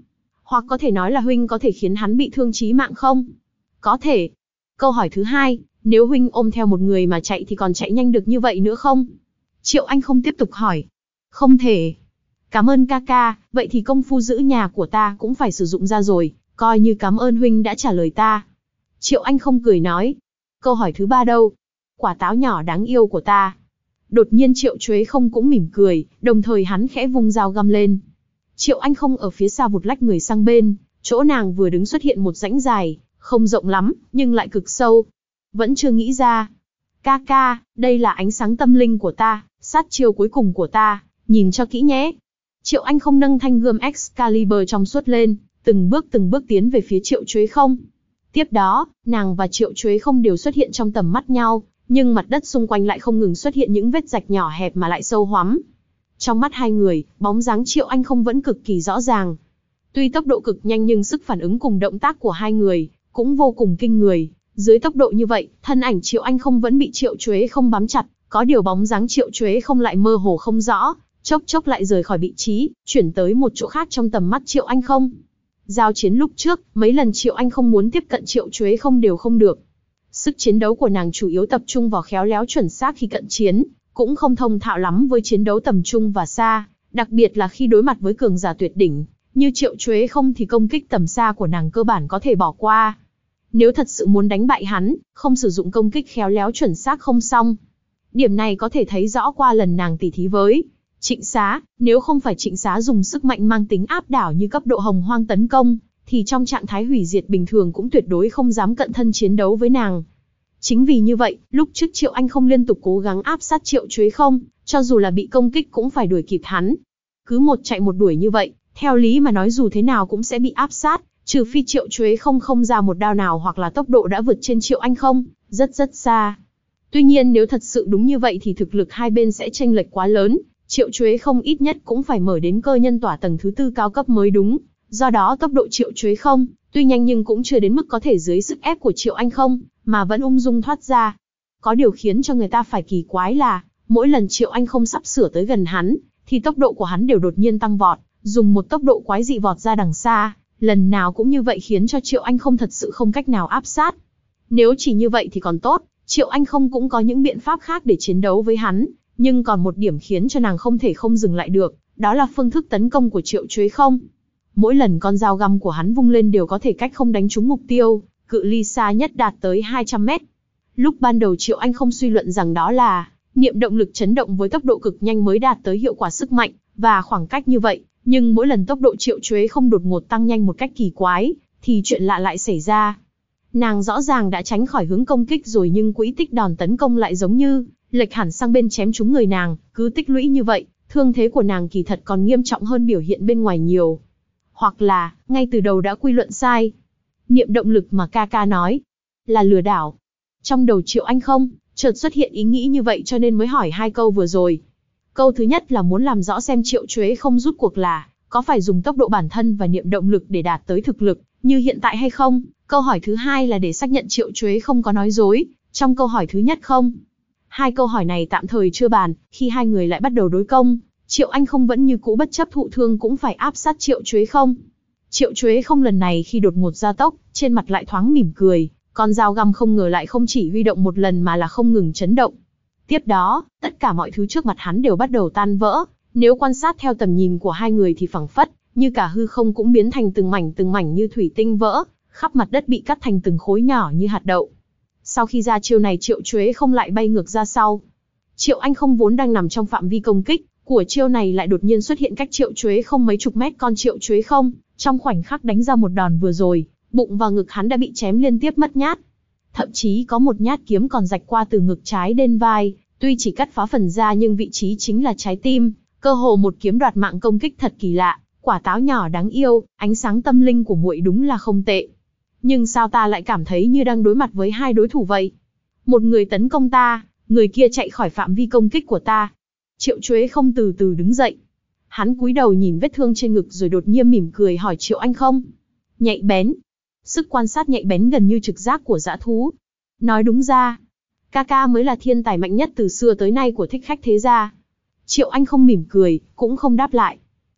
Hoặc có thể nói là huynh có thể khiến hắn bị thương chí mạng không? Có thể. Câu hỏi thứ hai, nếu huynh ôm theo một người mà chạy thì còn chạy nhanh được như vậy nữa không? Triệu Anh không tiếp tục hỏi. Không thể. Cảm ơn ca ca, vậy thì công phu giữ nhà của ta cũng phải sử dụng ra rồi, coi như cảm ơn huynh đã trả lời ta. Triệu Anh không cười nói. Câu hỏi thứ ba đâu? Quả táo nhỏ đáng yêu của ta. Đột nhiên Triệu Chuế không cũng mỉm cười, đồng thời hắn khẽ vung dao găm lên. Triệu Anh không ở phía sau vụt lách người sang bên, chỗ nàng vừa đứng xuất hiện một rãnh dài, không rộng lắm, nhưng lại cực sâu. Vẫn chưa nghĩ ra. Ca ca, đây là ánh sáng tâm linh của ta, sát chiêu cuối cùng của ta, nhìn cho kỹ nhé. Triệu Anh không nâng thanh gươm Excalibur trong suốt lên, từng bước từng bước tiến về phía Triệu Chuế không. Tiếp đó, nàng và Triệu Chuế không đều xuất hiện trong tầm mắt nhau, nhưng mặt đất xung quanh lại không ngừng xuất hiện những vết rạch nhỏ hẹp mà lại sâu hoắm. Trong mắt hai người, bóng dáng Triệu Anh không vẫn cực kỳ rõ ràng. Tuy tốc độ cực nhanh nhưng sức phản ứng cùng động tác của hai người cũng vô cùng kinh người. Dưới tốc độ như vậy, thân ảnh Triệu Anh không vẫn bị Triệu Chuế không bám chặt, có điều bóng dáng Triệu Chuế không lại mơ hồ không rõ, chốc chốc lại rời khỏi vị trí, chuyển tới một chỗ khác trong tầm mắt Triệu Anh không. Giao chiến lúc trước, mấy lần Triệu Anh không muốn tiếp cận Triệu Chuế không đều không được. Sức chiến đấu của nàng chủ yếu tập trung vào khéo léo chuẩn xác khi cận chiến, cũng không thông thạo lắm với chiến đấu tầm trung và xa, đặc biệt là khi đối mặt với cường giả tuyệt đỉnh, như Triệu Chuế không thì công kích tầm xa của nàng cơ bản có thể bỏ qua. Nếu thật sự muốn đánh bại hắn, không sử dụng công kích khéo léo chuẩn xác không xong. Điểm này có thể thấy rõ qua lần nàng tỉ thí với Trịnh Xá, nếu không phải Trịnh Xá dùng sức mạnh mang tính áp đảo như cấp độ hồng hoang tấn công, thì trong trạng thái hủy diệt bình thường cũng tuyệt đối không dám cận thân chiến đấu với nàng. Chính vì như vậy, lúc trước Triệu Anh không liên tục cố gắng áp sát Triệu Chuế không, cho dù là bị công kích cũng phải đuổi kịp hắn. Cứ một chạy một đuổi như vậy, theo lý mà nói dù thế nào cũng sẽ bị áp sát, trừ phi Triệu Chuế không không ra một đao nào hoặc là tốc độ đã vượt trên Triệu Anh không, rất rất xa. Tuy nhiên nếu thật sự đúng như vậy thì thực lực hai bên sẽ chênh lệch quá lớn, Triệu Chuế không ít nhất cũng phải mở đến cơ nhân tỏa tầng thứ tư cao cấp mới đúng. Do đó tốc độ Triệu Chuế không, tuy nhanh nhưng cũng chưa đến mức có thể dưới sức ép của Triệu Anh không, mà vẫn ung dung thoát ra. Có điều khiến cho người ta phải kỳ quái là, mỗi lần Triệu Anh không sắp sửa tới gần hắn, thì tốc độ của hắn đều đột nhiên tăng vọt, dùng một tốc độ quái dị vọt ra đằng xa, lần nào cũng như vậy khiến cho Triệu Anh không thật sự không cách nào áp sát. Nếu chỉ như vậy thì còn tốt, Triệu Anh không cũng có những biện pháp khác để chiến đấu với hắn, nhưng còn một điểm khiến cho nàng không thể không dừng lại được, đó là phương thức tấn công của Triệu Chuế không. Mỗi lần con dao găm của hắn vung lên đều có thể cách không đánh trúng mục tiêu, cự ly xa nhất đạt tới hai trăm mét. Lúc ban đầu Triệu Anh không suy luận rằng đó là niệm động lực chấn động với tốc độ cực nhanh mới đạt tới hiệu quả sức mạnh, và khoảng cách như vậy, nhưng mỗi lần tốc độ Triệu Chuế không đột ngột tăng nhanh một cách kỳ quái, thì chuyện lạ lại xảy ra. Nàng rõ ràng đã tránh khỏi hướng công kích rồi nhưng quỹ tích đòn tấn công lại giống như lệch hẳn sang bên chém trúng người nàng, cứ tích lũy như vậy, thương thế của nàng kỳ thật còn nghiêm trọng hơn biểu hiện bên ngoài nhiều. Hoặc là, ngay từ đầu đã quy luận sai. Niệm động lực mà ca ca nói, là lừa đảo. Trong đầu Triệu Anh không, chợt xuất hiện ý nghĩ như vậy cho nên mới hỏi hai câu vừa rồi. Câu thứ nhất là muốn làm rõ xem Triệu Chuế không rút cuộc là, có phải dùng tốc độ bản thân và niệm động lực để đạt tới thực lực, như hiện tại hay không? Câu hỏi thứ hai là để xác nhận Triệu Chuế không có nói dối, trong câu hỏi thứ nhất không? Hai câu hỏi này tạm thời chưa bàn, khi hai người lại bắt đầu đối công, Triệu Anh không vẫn như cũ bất chấp thụ thương cũng phải áp sát Triệu Chuế không. Triệu Chuế không lần này khi đột ngột gia tốc, trên mặt lại thoáng mỉm cười, con dao găm không ngờ lại không chỉ huy động một lần mà là không ngừng chấn động. Tiếp đó, tất cả mọi thứ trước mặt hắn đều bắt đầu tan vỡ, nếu quan sát theo tầm nhìn của hai người thì phẳng phất, như cả hư không cũng biến thành từng mảnh từng mảnh như thủy tinh vỡ, khắp mặt đất bị cắt thành từng khối nhỏ như hạt đậu. Sau khi ra chiêu này Triệu Chuế không lại bay ngược ra sau. Triệu Anh không vốn đang nằm trong phạm vi công kích của chiêu này lại đột nhiên xuất hiện cách Triệu Chuế không mấy chục mét, con Triệu Chuế không, trong khoảnh khắc đánh ra một đòn vừa rồi, bụng và ngực hắn đã bị chém liên tiếp mất nhát. Thậm chí có một nhát kiếm còn rạch qua từ ngực trái đến vai, tuy chỉ cắt phá phần da nhưng vị trí chính là trái tim, cơ hồ một kiếm đoạt mạng công kích thật kỳ lạ. Quả táo nhỏ đáng yêu, ánh sáng tâm linh của muội đúng là không tệ. Nhưng sao ta lại cảm thấy như đang đối mặt với hai đối thủ vậy? Một người tấn công ta, người kia chạy khỏi phạm vi công kích của ta. Triệu Chuế không từ từ đứng dậy. Hắn cúi đầu nhìn vết thương trên ngực rồi đột nhiên mỉm cười hỏi Triệu Anh không. Nhạy bén. Sức quan sát nhạy bén gần như trực giác của dã thú. Nói đúng ra, ca ca mới là thiên tài mạnh nhất từ xưa tới nay của Thích Khách thế gia. Triệu Anh không mỉm cười, cũng không đáp lại.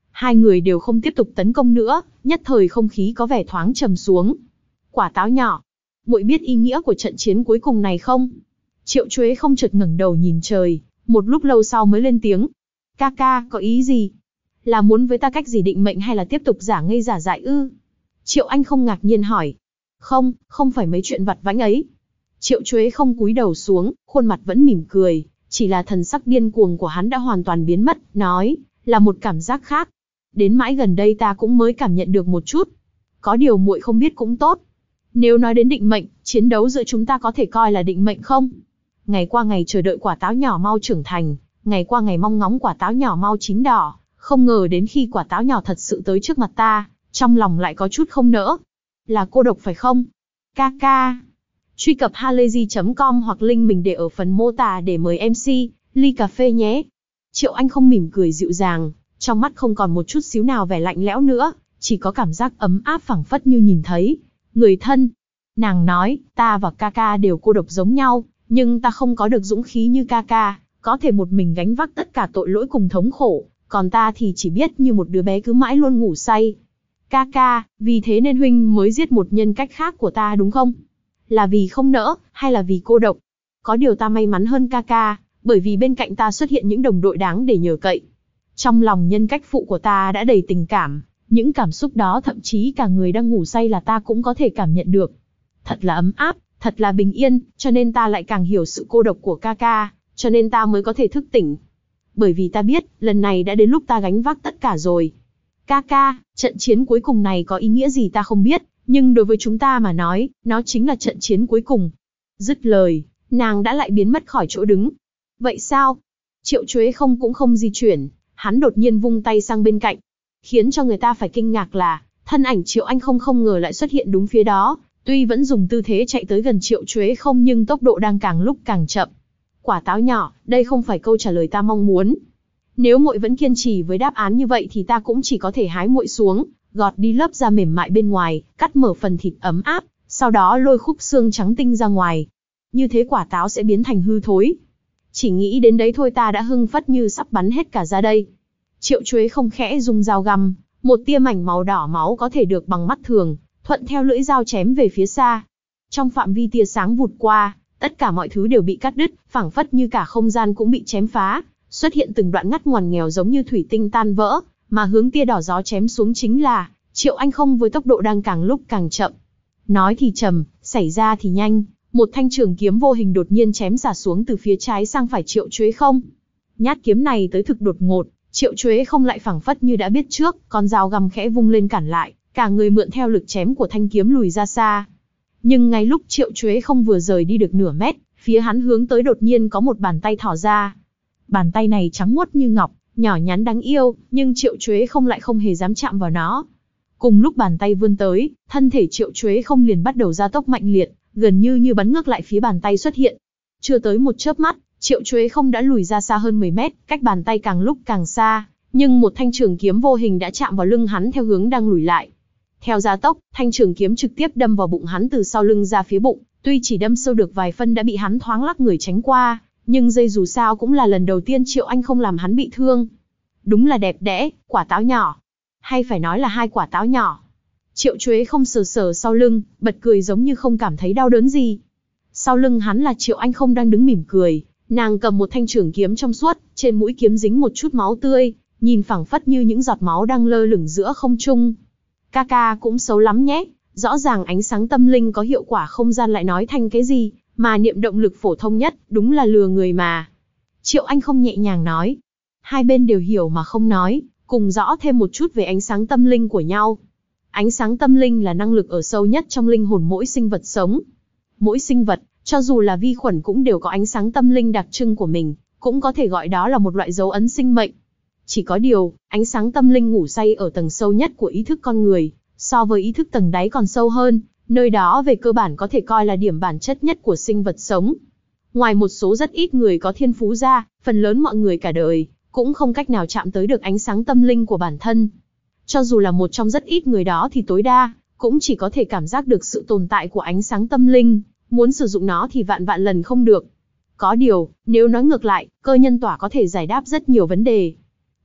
Hai người đều không tiếp tục tấn công nữa, nhất thời không khí có vẻ thoáng trầm xuống. Quả táo nhỏ, muội biết ý nghĩa của trận chiến cuối cùng này không? Triệu Chuế không chợt ngẩng đầu nhìn trời, một lúc lâu sau mới lên tiếng. Ca ca, có ý gì? Là muốn với ta cách gì định mệnh hay là tiếp tục giả ngây giả dại ư? Triệu Anh không ngạc nhiên hỏi. Không, không phải mấy chuyện vặt vãnh ấy. Triệu Chuế không cúi đầu xuống, khuôn mặt vẫn mỉm cười, chỉ là thần sắc điên cuồng của hắn đã hoàn toàn biến mất, nói, là một cảm giác khác. Đến mãi gần đây ta cũng mới cảm nhận được một chút. Có điều muội không biết cũng tốt. Nếu nói đến định mệnh, chiến đấu giữa chúng ta có thể coi là định mệnh không? Ngày qua ngày chờ đợi quả táo nhỏ mau trưởng thành, ngày qua ngày mong ngóng quả táo nhỏ mau chín đỏ, không ngờ đến khi quả táo nhỏ thật sự tới trước mặt ta, trong lòng lại có chút không nỡ. Là cô độc phải không? Ca ca. Truy cập halayzi chấm com hoặc link mình để ở phần mô tả để mời em xê, ly cà phê nhé. Triệu Anh không mỉm cười dịu dàng, trong mắt không còn một chút xíu nào vẻ lạnh lẽo nữa, chỉ có cảm giác ấm áp phảng phất như nhìn thấy người thân. Nàng nói, ta và ca ca đều cô độc giống nhau, nhưng ta không có được dũng khí như ca ca, có thể một mình gánh vác tất cả tội lỗi cùng thống khổ, còn ta thì chỉ biết như một đứa bé cứ mãi luôn ngủ say. Ca ca, vì thế nên huynh mới giết một nhân cách khác của ta đúng không? Là vì không nỡ, hay là vì cô độc? Có điều ta may mắn hơn ca ca, bởi vì bên cạnh ta xuất hiện những đồng đội đáng để nhờ cậy. Trong lòng nhân cách phụ của ta đã đầy tình cảm, những cảm xúc đó thậm chí cả người đang ngủ say là ta cũng có thể cảm nhận được. Thật là ấm áp, thật là bình yên, cho nên ta lại càng hiểu sự cô độc của ca ca, cho nên ta mới có thể thức tỉnh. Bởi vì ta biết, lần này đã đến lúc ta gánh vác tất cả rồi. Ca ca, trận chiến cuối cùng này có ý nghĩa gì ta không biết, nhưng đối với chúng ta mà nói, nó chính là trận chiến cuối cùng. Dứt lời, nàng đã lại biến mất khỏi chỗ đứng. Vậy sao? Triệu Chuế không cũng không di chuyển, hắn đột nhiên vung tay sang bên cạnh. Khiến cho người ta phải kinh ngạc là, thân ảnh Triệu Anh không không ngờ lại xuất hiện đúng phía đó, tuy vẫn dùng tư thế chạy tới gần Triệu Chuế không nhưng tốc độ đang càng lúc càng chậm. Quả táo nhỏ, đây không phải câu trả lời ta mong muốn. Nếu muội vẫn kiên trì với đáp án như vậy thì ta cũng chỉ có thể hái muội xuống, gọt đi lớp da mềm mại bên ngoài, cắt mở phần thịt ấm áp, sau đó lôi khúc xương trắng tinh ra ngoài. Như thế quả táo sẽ biến thành hư thối. Chỉ nghĩ đến đấy thôi ta đã hưng phất như sắp bắn hết cả ra đây. Triệu Chuế không khẽ dùng dao găm, một tia mảnh màu đỏ máu có thể được bằng mắt thường, thuận theo lưỡi dao chém về phía xa. Trong phạm vi tia sáng vụt qua, tất cả mọi thứ đều bị cắt đứt, phảng phất như cả không gian cũng bị chém phá, xuất hiện từng đoạn ngắt ngoằn nghèo giống như thủy tinh tan vỡ, mà hướng tia đỏ gió chém xuống chính là Triệu Anh không với tốc độ đang càng lúc càng chậm. Nói thì chậm, xảy ra thì nhanh, một thanh trường kiếm vô hình đột nhiên chém xả xuống từ phía trái sang phải Triệu Chuế không. Nhát kiếm này tới thực đột ngột, Triệu Chuế không lại phảng phất như đã biết trước, con dao găm khẽ vung lên cản lại, cả người mượn theo lực chém của thanh kiếm lùi ra xa. Nhưng ngay lúc Triệu Chuế không vừa rời đi được nửa mét, phía hắn hướng tới đột nhiên có một bàn tay thò ra. Bàn tay này trắng muốt như ngọc, nhỏ nhắn đáng yêu, nhưng Triệu Chuế không lại không hề dám chạm vào nó. Cùng lúc bàn tay vươn tới, thân thể Triệu Chuế không liền bắt đầu gia tốc mạnh liệt, gần như như bắn ngược lại phía bàn tay xuất hiện. Chưa tới một chớp mắt, Triệu Chuế không đã lùi ra xa hơn mười mét, cách bàn tay càng lúc càng xa, nhưng một thanh trường kiếm vô hình đã chạm vào lưng hắn theo hướng đang lùi lại. Theo gia tốc, thanh trường kiếm trực tiếp đâm vào bụng hắn từ sau lưng ra phía bụng, tuy chỉ đâm sâu được vài phân đã bị hắn thoáng lắc người tránh qua, nhưng dây dù sao cũng là lần đầu tiên Triệu Anh không làm hắn bị thương. Đúng là đẹp đẽ, quả táo nhỏ. Hay phải nói là hai quả táo nhỏ. Triệu Chuế không sờ sờ sau lưng, bật cười giống như không cảm thấy đau đớn gì. Sau lưng hắn là Triệu Anh không đang đứng mỉm cười, nàng cầm một thanh trường kiếm trong suốt, trên mũi kiếm dính một chút máu tươi, nhìn phảng phất như những giọt máu đang lơ lửng giữa không trung. Ca ca cũng xấu lắm nhé, rõ ràng ánh sáng tâm linh có hiệu quả không gian lại nói thành cái gì, mà niệm động lực phổ thông nhất, đúng là lừa người mà. Triệu Anh không nhẹ nhàng nói. Hai bên đều hiểu mà không nói, cùng rõ thêm một chút về ánh sáng tâm linh của nhau. Ánh sáng tâm linh là năng lực ở sâu nhất trong linh hồn mỗi sinh vật sống. Mỗi sinh vật, cho dù là vi khuẩn cũng đều có ánh sáng tâm linh đặc trưng của mình, cũng có thể gọi đó là một loại dấu ấn sinh mệnh. Chỉ có điều, ánh sáng tâm linh ngủ say ở tầng sâu nhất của ý thức con người, so với ý thức tầng đáy còn sâu hơn, nơi đó về cơ bản có thể coi là điểm bản chất nhất của sinh vật sống. Ngoài một số rất ít người có thiên phú ra, phần lớn mọi người cả đời, cũng không cách nào chạm tới được ánh sáng tâm linh của bản thân. Cho dù là một trong rất ít người đó thì tối đa, cũng chỉ có thể cảm giác được sự tồn tại của ánh sáng tâm linh, muốn sử dụng nó thì vạn vạn lần không được. Có điều, nếu nói ngược lại, cơ nhân tỏa có thể giải đáp rất nhiều vấn đề.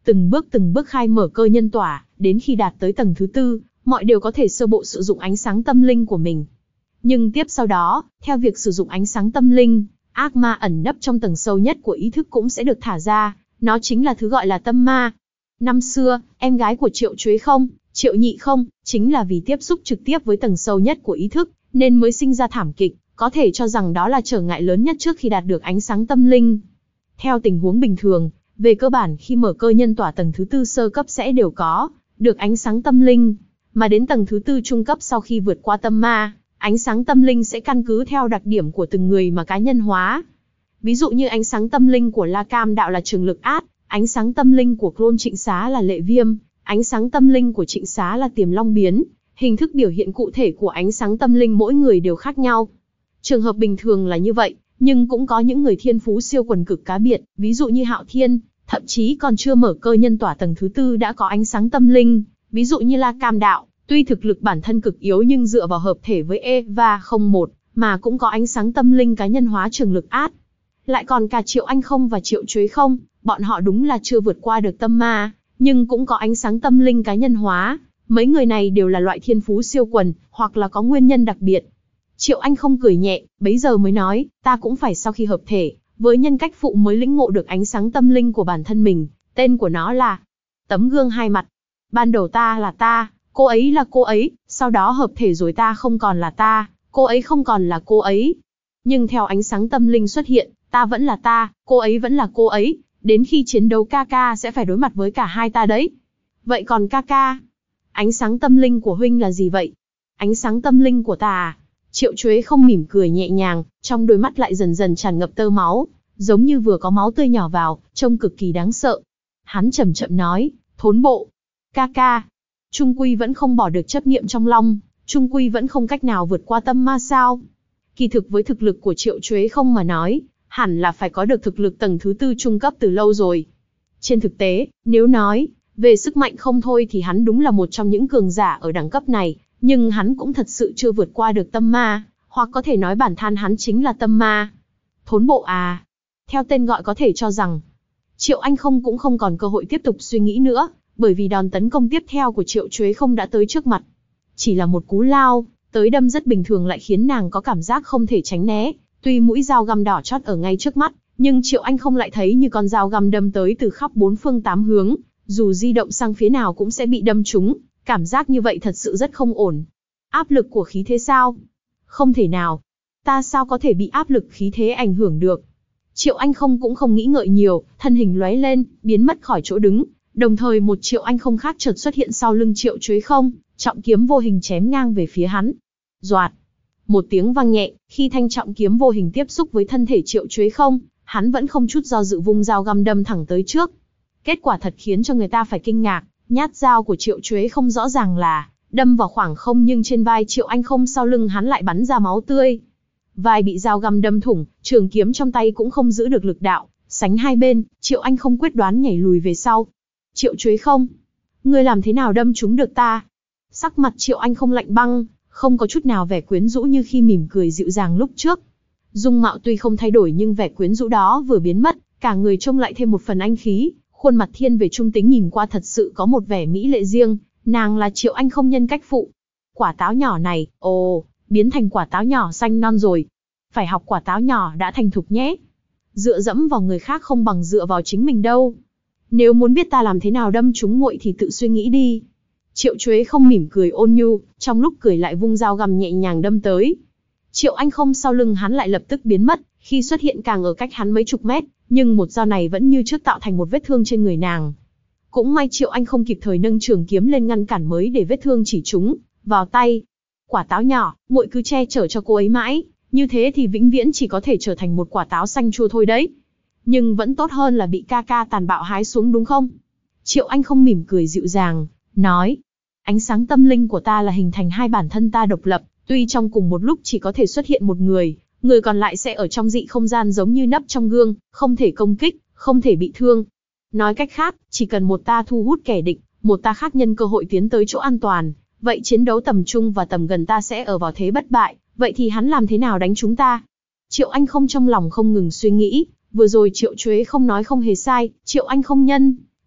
từng bước từng bước khai mở cơ nhân tỏa, đến khi đạt tới tầng thứ tư, mọi đều có thể sơ bộ sử dụng ánh sáng tâm linh của mình. Nhưng tiếp sau đó, theo việc sử dụng ánh sáng tâm linh, ác ma ẩn nấp trong tầng sâu nhất của ý thức cũng sẽ được thả ra, nó chính là thứ gọi là tâm ma. Năm xưa, em gái của Triệu Chuế Không, Triệu Nhị Không, chính là vì tiếp xúc trực tiếp với tầng sâu nhất của ý thức, nên mới sinh ra thảm kịch, có thể cho rằng đó là trở ngại lớn nhất trước khi đạt được ánh sáng tâm linh. Theo tình huống bình thường, về cơ bản khi mở cơ nhân tỏa tầng thứ tư sơ cấp sẽ đều có được ánh sáng tâm linh, mà đến tầng thứ tư trung cấp sau khi vượt qua tâm ma, ánh sáng tâm linh sẽ căn cứ theo đặc điểm của từng người mà cá nhân hóa. Ví dụ như ánh sáng tâm linh của La Cam Đạo là Trường Lực Át, ánh sáng tâm linh của Clone Trịnh Xá là Lệ Viêm, ánh sáng tâm linh của Trịnh Xá là Tiềm Long Biến. Hình thức biểu hiện cụ thể của ánh sáng tâm linh mỗi người đều khác nhau. Trường hợp bình thường là như vậy, nhưng cũng có những người thiên phú siêu quần cực cá biệt, ví dụ như Hạo Thiên, thậm chí còn chưa mở cơ nhân tỏa tầng thứ tư đã có ánh sáng tâm linh, ví dụ như La Cam Đạo, tuy thực lực bản thân cực yếu nhưng dựa vào hợp thể với Eva không một, mà cũng có ánh sáng tâm linh cá nhân hóa Trường Lực Át. Lại còn cả Triệu Anh Không và Triệu Chuế Không, bọn họ đúng là chưa vượt qua được tâm ma, nhưng cũng có ánh sáng tâm linh cá nhân hóa. Mấy người này đều là loại thiên phú siêu quần, hoặc là có nguyên nhân đặc biệt. Triệu Anh Không cười nhẹ, bấy giờ mới nói, ta cũng phải sau khi hợp thể, với nhân cách phụ mới lĩnh ngộ được ánh sáng tâm linh của bản thân mình, tên của nó là tấm gương hai mặt. Ban đầu ta là ta, cô ấy là cô ấy, sau đó hợp thể rồi ta không còn là ta, cô ấy không còn là cô ấy. Nhưng theo ánh sáng tâm linh xuất hiện, ta vẫn là ta, cô ấy vẫn là cô ấy, đến khi chiến đấu ca ca sẽ phải đối mặt với cả hai ta đấy. Vậy còn ca ca? Ánh sáng tâm linh của huynh là gì vậy? Ánh sáng tâm linh của ta à? Triệu Chuế Không mỉm cười nhẹ nhàng, trong đôi mắt lại dần dần tràn ngập tơ máu, giống như vừa có máu tươi nhỏ vào, trông cực kỳ đáng sợ. Hắn chậm chậm nói, thốn bộ. Ca ca. Trung quy vẫn không bỏ được chấp niệm trong lòng, trung quy vẫn không cách nào vượt qua tâm ma sao? Kỳ thực với thực lực của Triệu Chuế Không mà nói, hẳn là phải có được thực lực tầng thứ tư trung cấp từ lâu rồi. Trên thực tế, nếu nói về sức mạnh không thôi thì hắn đúng là một trong những cường giả ở đẳng cấp này, nhưng hắn cũng thật sự chưa vượt qua được tâm ma, hoặc có thể nói bản thân hắn chính là tâm ma. Thốn bộ à? Theo tên gọi có thể cho rằng, Triệu Anh Không cũng không còn cơ hội tiếp tục suy nghĩ nữa, bởi vì đòn tấn công tiếp theo của Triệu Chuế Không đã tới trước mặt. Chỉ là một cú lao, tới đâm rất bình thường lại khiến nàng có cảm giác không thể tránh né, tuy mũi dao găm đỏ chót ở ngay trước mắt, nhưng Triệu Anh Không lại thấy như con dao găm đâm tới từ khắp bốn phương tám hướng, dù di động sang phía nào cũng sẽ bị đâm trúng, cảm giác như vậy thật sự rất không ổn. Áp lực của khí thế sao? Không thể nào. Ta sao có thể bị áp lực khí thế ảnh hưởng được? Triệu Anh Không cũng không nghĩ ngợi nhiều, thân hình lóe lên, biến mất khỏi chỗ đứng, đồng thời một Triệu Anh Không khác chợt xuất hiện sau lưng Triệu Chuế Không, trọng kiếm vô hình chém ngang về phía hắn. Doạt. Một tiếng vang nhẹ, khi thanh trọng kiếm vô hình tiếp xúc với thân thể Triệu Chuế Không, hắn vẫn không chút do dự vung dao găm đâm thẳng tới trước. Kết quả thật khiến cho người ta phải kinh ngạc, nhát dao của Triệu Chuế Không rõ ràng là đâm vào khoảng không, nhưng trên vai Triệu Anh Không sau lưng hắn lại bắn ra máu tươi. Vai bị dao găm đâm thủng, trường kiếm trong tay cũng không giữ được lực đạo, sánh hai bên, Triệu Anh Không quyết đoán nhảy lùi về sau. Triệu Chuế Không, ngươi làm thế nào đâm trúng được ta? Sắc mặt Triệu Anh Không lạnh băng, không có chút nào vẻ quyến rũ như khi mỉm cười dịu dàng lúc trước. Dung mạo tuy không thay đổi nhưng vẻ quyến rũ đó vừa biến mất, cả người trông lại thêm một phần anh khí, khuôn mặt thiên về trung tính nhìn qua thật sự có một vẻ mỹ lệ riêng, nàng là Triệu Anh Không nhân cách phụ. Quả táo nhỏ này, ồ, biến thành quả táo nhỏ xanh non rồi. Phải học quả táo nhỏ đã thành thục nhé. Dựa dẫm vào người khác không bằng dựa vào chính mình đâu. Nếu muốn biết ta làm thế nào đâm trúng muội thì tự suy nghĩ đi. Triệu Chuế Không mỉm cười ôn nhu, trong lúc cười lại vung dao găm nhẹ nhàng đâm tới. Triệu Anh Không sau lưng hắn lại lập tức biến mất, khi xuất hiện càng ở cách hắn mấy chục mét, nhưng một dao này vẫn như trước tạo thành một vết thương trên người nàng. Cũng may Triệu Anh Không kịp thời nâng trường kiếm lên ngăn cản mới để vết thương chỉ trúng vào tay. Quả táo nhỏ, muội cứ che chở cho cô ấy mãi, như thế thì vĩnh viễn chỉ có thể trở thành một quả táo xanh chua thôi đấy. Nhưng vẫn tốt hơn là bị ca ca tàn bạo hái xuống đúng không? Triệu Anh Không mỉm cười dịu dàng, nói, ánh sáng tâm linh của ta là hình thành hai bản thân ta độc lập, tuy trong cùng một lúc chỉ có thể xuất hiện một người, người còn lại sẽ ở trong dị không gian giống như nấp trong gương, không thể công kích, không thể bị thương. Nói cách khác, chỉ cần một ta thu hút kẻ địch, một ta khác nhân cơ hội tiến tới chỗ an toàn, vậy chiến đấu tầm trung và tầm gần ta sẽ ở vào thế bất bại, vậy thì hắn làm thế nào đánh chúng ta? Triệu Anh Không trong lòng không ngừng suy nghĩ, vừa rồi Triệu Chuế Không nói không hề sai, Triệu Anh Không nhân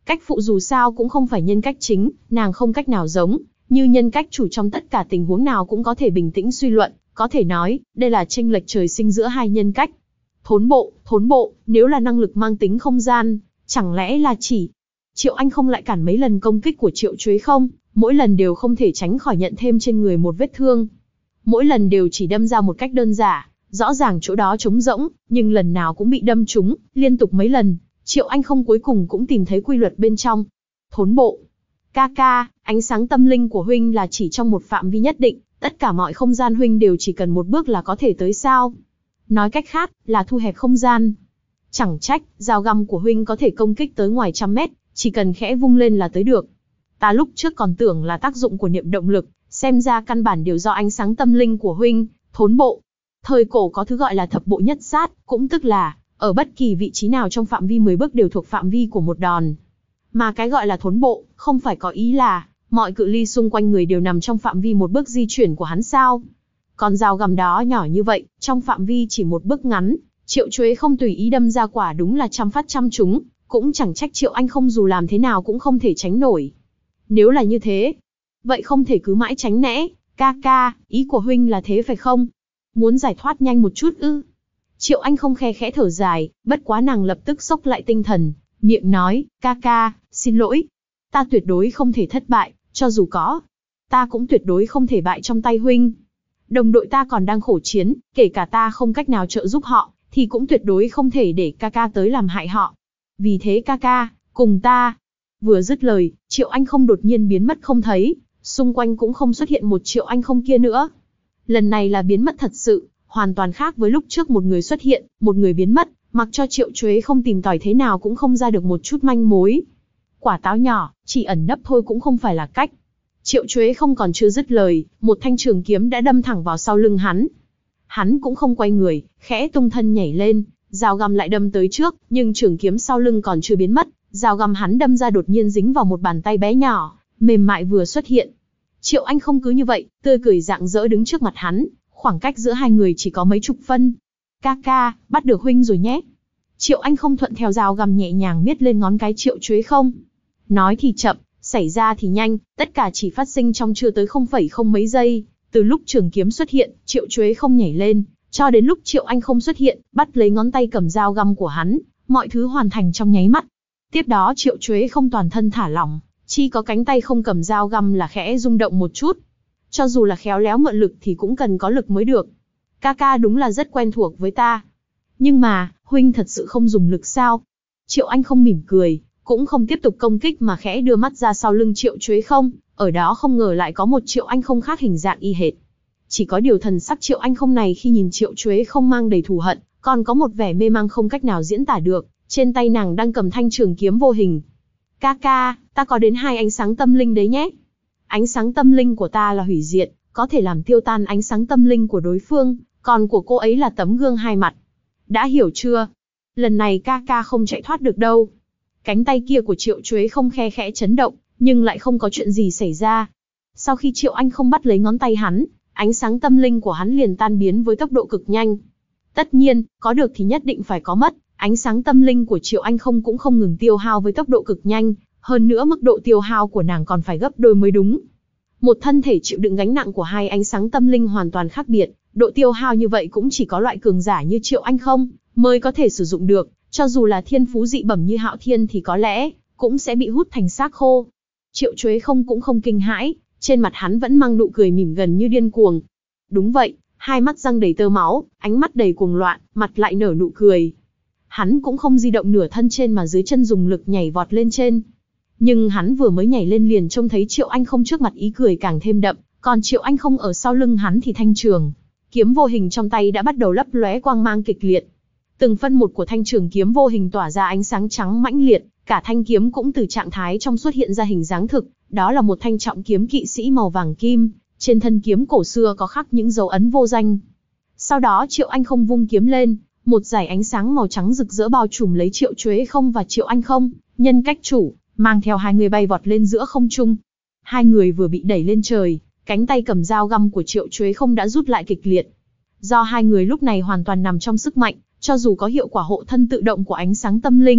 Cách phụ dù sao cũng không phải nhân cách chính, nàng không cách nào giống như nhân cách chủ trong tất cả tình huống nào cũng có thể bình tĩnh suy luận, có thể nói, đây là chênh lệch trời sinh giữa hai nhân cách. Thốn bộ, thốn bộ, nếu là năng lực mang tính không gian, chẳng lẽ là chỉ Triệu Anh không lại cản mấy lần công kích của Triệu Chuế không, mỗi lần đều không thể tránh khỏi nhận thêm trên người một vết thương. Mỗi lần đều chỉ đâm ra một cách đơn giản, rõ ràng chỗ đó trống rỗng, nhưng lần nào cũng bị đâm trúng, liên tục mấy lần, Triệu Anh không cuối cùng cũng tìm thấy quy luật bên trong. Thốn bộ. Ca ca, ánh sáng tâm linh của huynh là chỉ trong một phạm vi nhất định, tất cả mọi không gian huynh đều chỉ cần một bước là có thể tới sao? Nói cách khác, là thu hẹp không gian. Chẳng trách, dao găm của huynh có thể công kích tới ngoài trăm mét, chỉ cần khẽ vung lên là tới được. Ta lúc trước còn tưởng là tác dụng của niệm động lực, xem ra căn bản đều do ánh sáng tâm linh của huynh. Thốn bộ. Thời cổ có thứ gọi là thập bộ nhất sát, cũng tức là, ở bất kỳ vị trí nào trong phạm vi mười bước đều thuộc phạm vi của một đòn. Mà cái gọi là thốn bộ, không phải có ý là, mọi cự ly xung quanh người đều nằm trong phạm vi một bước di chuyển của hắn sao? Còn dao găm đó nhỏ như vậy, trong phạm vi chỉ một bước ngắn, Triệu Chuế không tùy ý đâm ra quả đúng là trăm phát trăm trúng, cũng chẳng trách Triệu Anh không dù làm thế nào cũng không thể tránh nổi. Nếu là như thế, vậy không thể cứ mãi tránh né, ca ca, ý của huynh là thế phải không? Muốn giải thoát nhanh một chút ư? Triệu Anh không khe khẽ thở dài, bất quá nàng lập tức xốc lại tinh thần, miệng nói, ca ca, xin lỗi. Ta tuyệt đối không thể thất bại, cho dù có. Ta cũng tuyệt đối không thể bại trong tay huynh. Đồng đội ta còn đang khổ chiến, kể cả ta không cách nào trợ giúp họ, thì cũng tuyệt đối không thể để ca ca tới làm hại họ. Vì thế ca ca, cùng ta. Vừa dứt lời, Triệu Anh không đột nhiên biến mất không thấy, xung quanh cũng không xuất hiện một Triệu Anh không kia nữa. Lần này là biến mất thật sự, hoàn toàn khác với lúc trước một người xuất hiện, một người biến mất, mặc cho Triệu Chuế không tìm tòi thế nào cũng không ra được một chút manh mối. Quả táo nhỏ, chỉ ẩn nấp thôi cũng không phải là cách. Triệu Chuế không còn chưa dứt lời, một thanh trường kiếm đã đâm thẳng vào sau lưng hắn. Hắn cũng không quay người, khẽ tung thân nhảy lên, dao găm lại đâm tới trước, nhưng trường kiếm sau lưng còn chưa biến mất, dao găm hắn đâm ra đột nhiên dính vào một bàn tay bé nhỏ, mềm mại vừa xuất hiện. Triệu Anh không cứ như vậy, tươi cười rạng rỡ đứng trước mặt hắn, khoảng cách giữa hai người chỉ có mấy chục phân. Ca ca, bắt được huynh rồi nhé. Triệu Anh không thuận theo dao găm nhẹ nhàng miết lên ngón cái Triệu Chuế không. Nói thì chậm, xảy ra thì nhanh, tất cả chỉ phát sinh trong chưa tới không phẩy không mấy giây. Từ lúc trường kiếm xuất hiện, Triệu Chuế không nhảy lên, cho đến lúc Triệu Anh không xuất hiện, bắt lấy ngón tay cầm dao găm của hắn, mọi thứ hoàn thành trong nháy mắt. Tiếp đó Triệu Chuế không toàn thân thả lỏng, chỉ có cánh tay không cầm dao găm là khẽ rung động một chút. Cho dù là khéo léo mượn lực thì cũng cần có lực mới được. Ca ca đúng là rất quen thuộc với ta. Nhưng mà, huynh thật sự không dùng lực sao? Triệu Anh không mỉm cười, cũng không tiếp tục công kích mà khẽ đưa mắt ra sau lưng Triệu Chuế không, ở đó không ngờ lại có một Triệu Anh không khác hình dạng y hệt. Chỉ có điều thần sắc Triệu Anh không này khi nhìn Triệu Chuế không mang đầy thù hận, còn có một vẻ mê mang không cách nào diễn tả được, trên tay nàng đang cầm thanh trường kiếm vô hình. Ca ca, ta có đến hai ánh sáng tâm linh đấy nhé. Ánh sáng tâm linh của ta là hủy diệt, có thể làm tiêu tan ánh sáng tâm linh của đối phương, còn của cô ấy là tấm gương hai mặt. Đã hiểu chưa? Lần này ca ca không chạy thoát được đâu. Cánh tay kia của Triệu Chuế không khe khẽ chấn động, nhưng lại không có chuyện gì xảy ra. Sau khi Triệu Anh không bắt lấy ngón tay hắn, ánh sáng tâm linh của hắn liền tan biến với tốc độ cực nhanh. Tất nhiên, có được thì nhất định phải có mất, ánh sáng tâm linh của Triệu Anh không cũng không ngừng tiêu hao với tốc độ cực nhanh, hơn nữa mức độ tiêu hao của nàng còn phải gấp đôi mới đúng. Một thân thể chịu đựng gánh nặng của hai ánh sáng tâm linh hoàn toàn khác biệt, độ tiêu hao như vậy cũng chỉ có loại cường giả như Triệu Anh không mới có thể sử dụng được, cho dù là thiên phú dị bẩm như Hạo Thiên thì có lẽ cũng sẽ bị hút thành xác khô. Triệu Chuế không cũng không kinh hãi, trên mặt hắn vẫn mang nụ cười mỉm gần như điên cuồng. Đúng vậy, hai mắt răng đầy tơ máu, ánh mắt đầy cuồng loạn, mặt lại nở nụ cười. Hắn cũng không di động nửa thân trên mà dưới chân dùng lực nhảy vọt lên trên. Nhưng hắn vừa mới nhảy lên liền trông thấy Triệu Anh không trước mặt ý cười càng thêm đậm, còn Triệu Anh không ở sau lưng hắn thì thanh trường kiếm vô hình trong tay đã bắt đầu lấp lóe quang mang kịch liệt. Từng phân một của thanh trường kiếm vô hình tỏa ra ánh sáng trắng mãnh liệt, cả thanh kiếm cũng từ trạng thái trong suốt hiện ra hình dáng thực, đó là một thanh trọng kiếm kỵ sĩ màu vàng kim, trên thân kiếm cổ xưa có khắc những dấu ấn vô danh. Sau đó Triệu Anh không vung kiếm lên, một dải ánh sáng màu trắng rực rỡ bao trùm lấy Triệu Chuế không và Triệu Anh không, nhân cách chủ, mang theo hai người bay vọt lên giữa không trung. Hai người vừa bị đẩy lên trời, cánh tay cầm dao găm của Triệu Chuế không đã rút lại kịch liệt. Do hai người lúc này hoàn toàn nằm trong sức mạnh, cho dù có hiệu quả hộ thân tự động của ánh sáng tâm linh,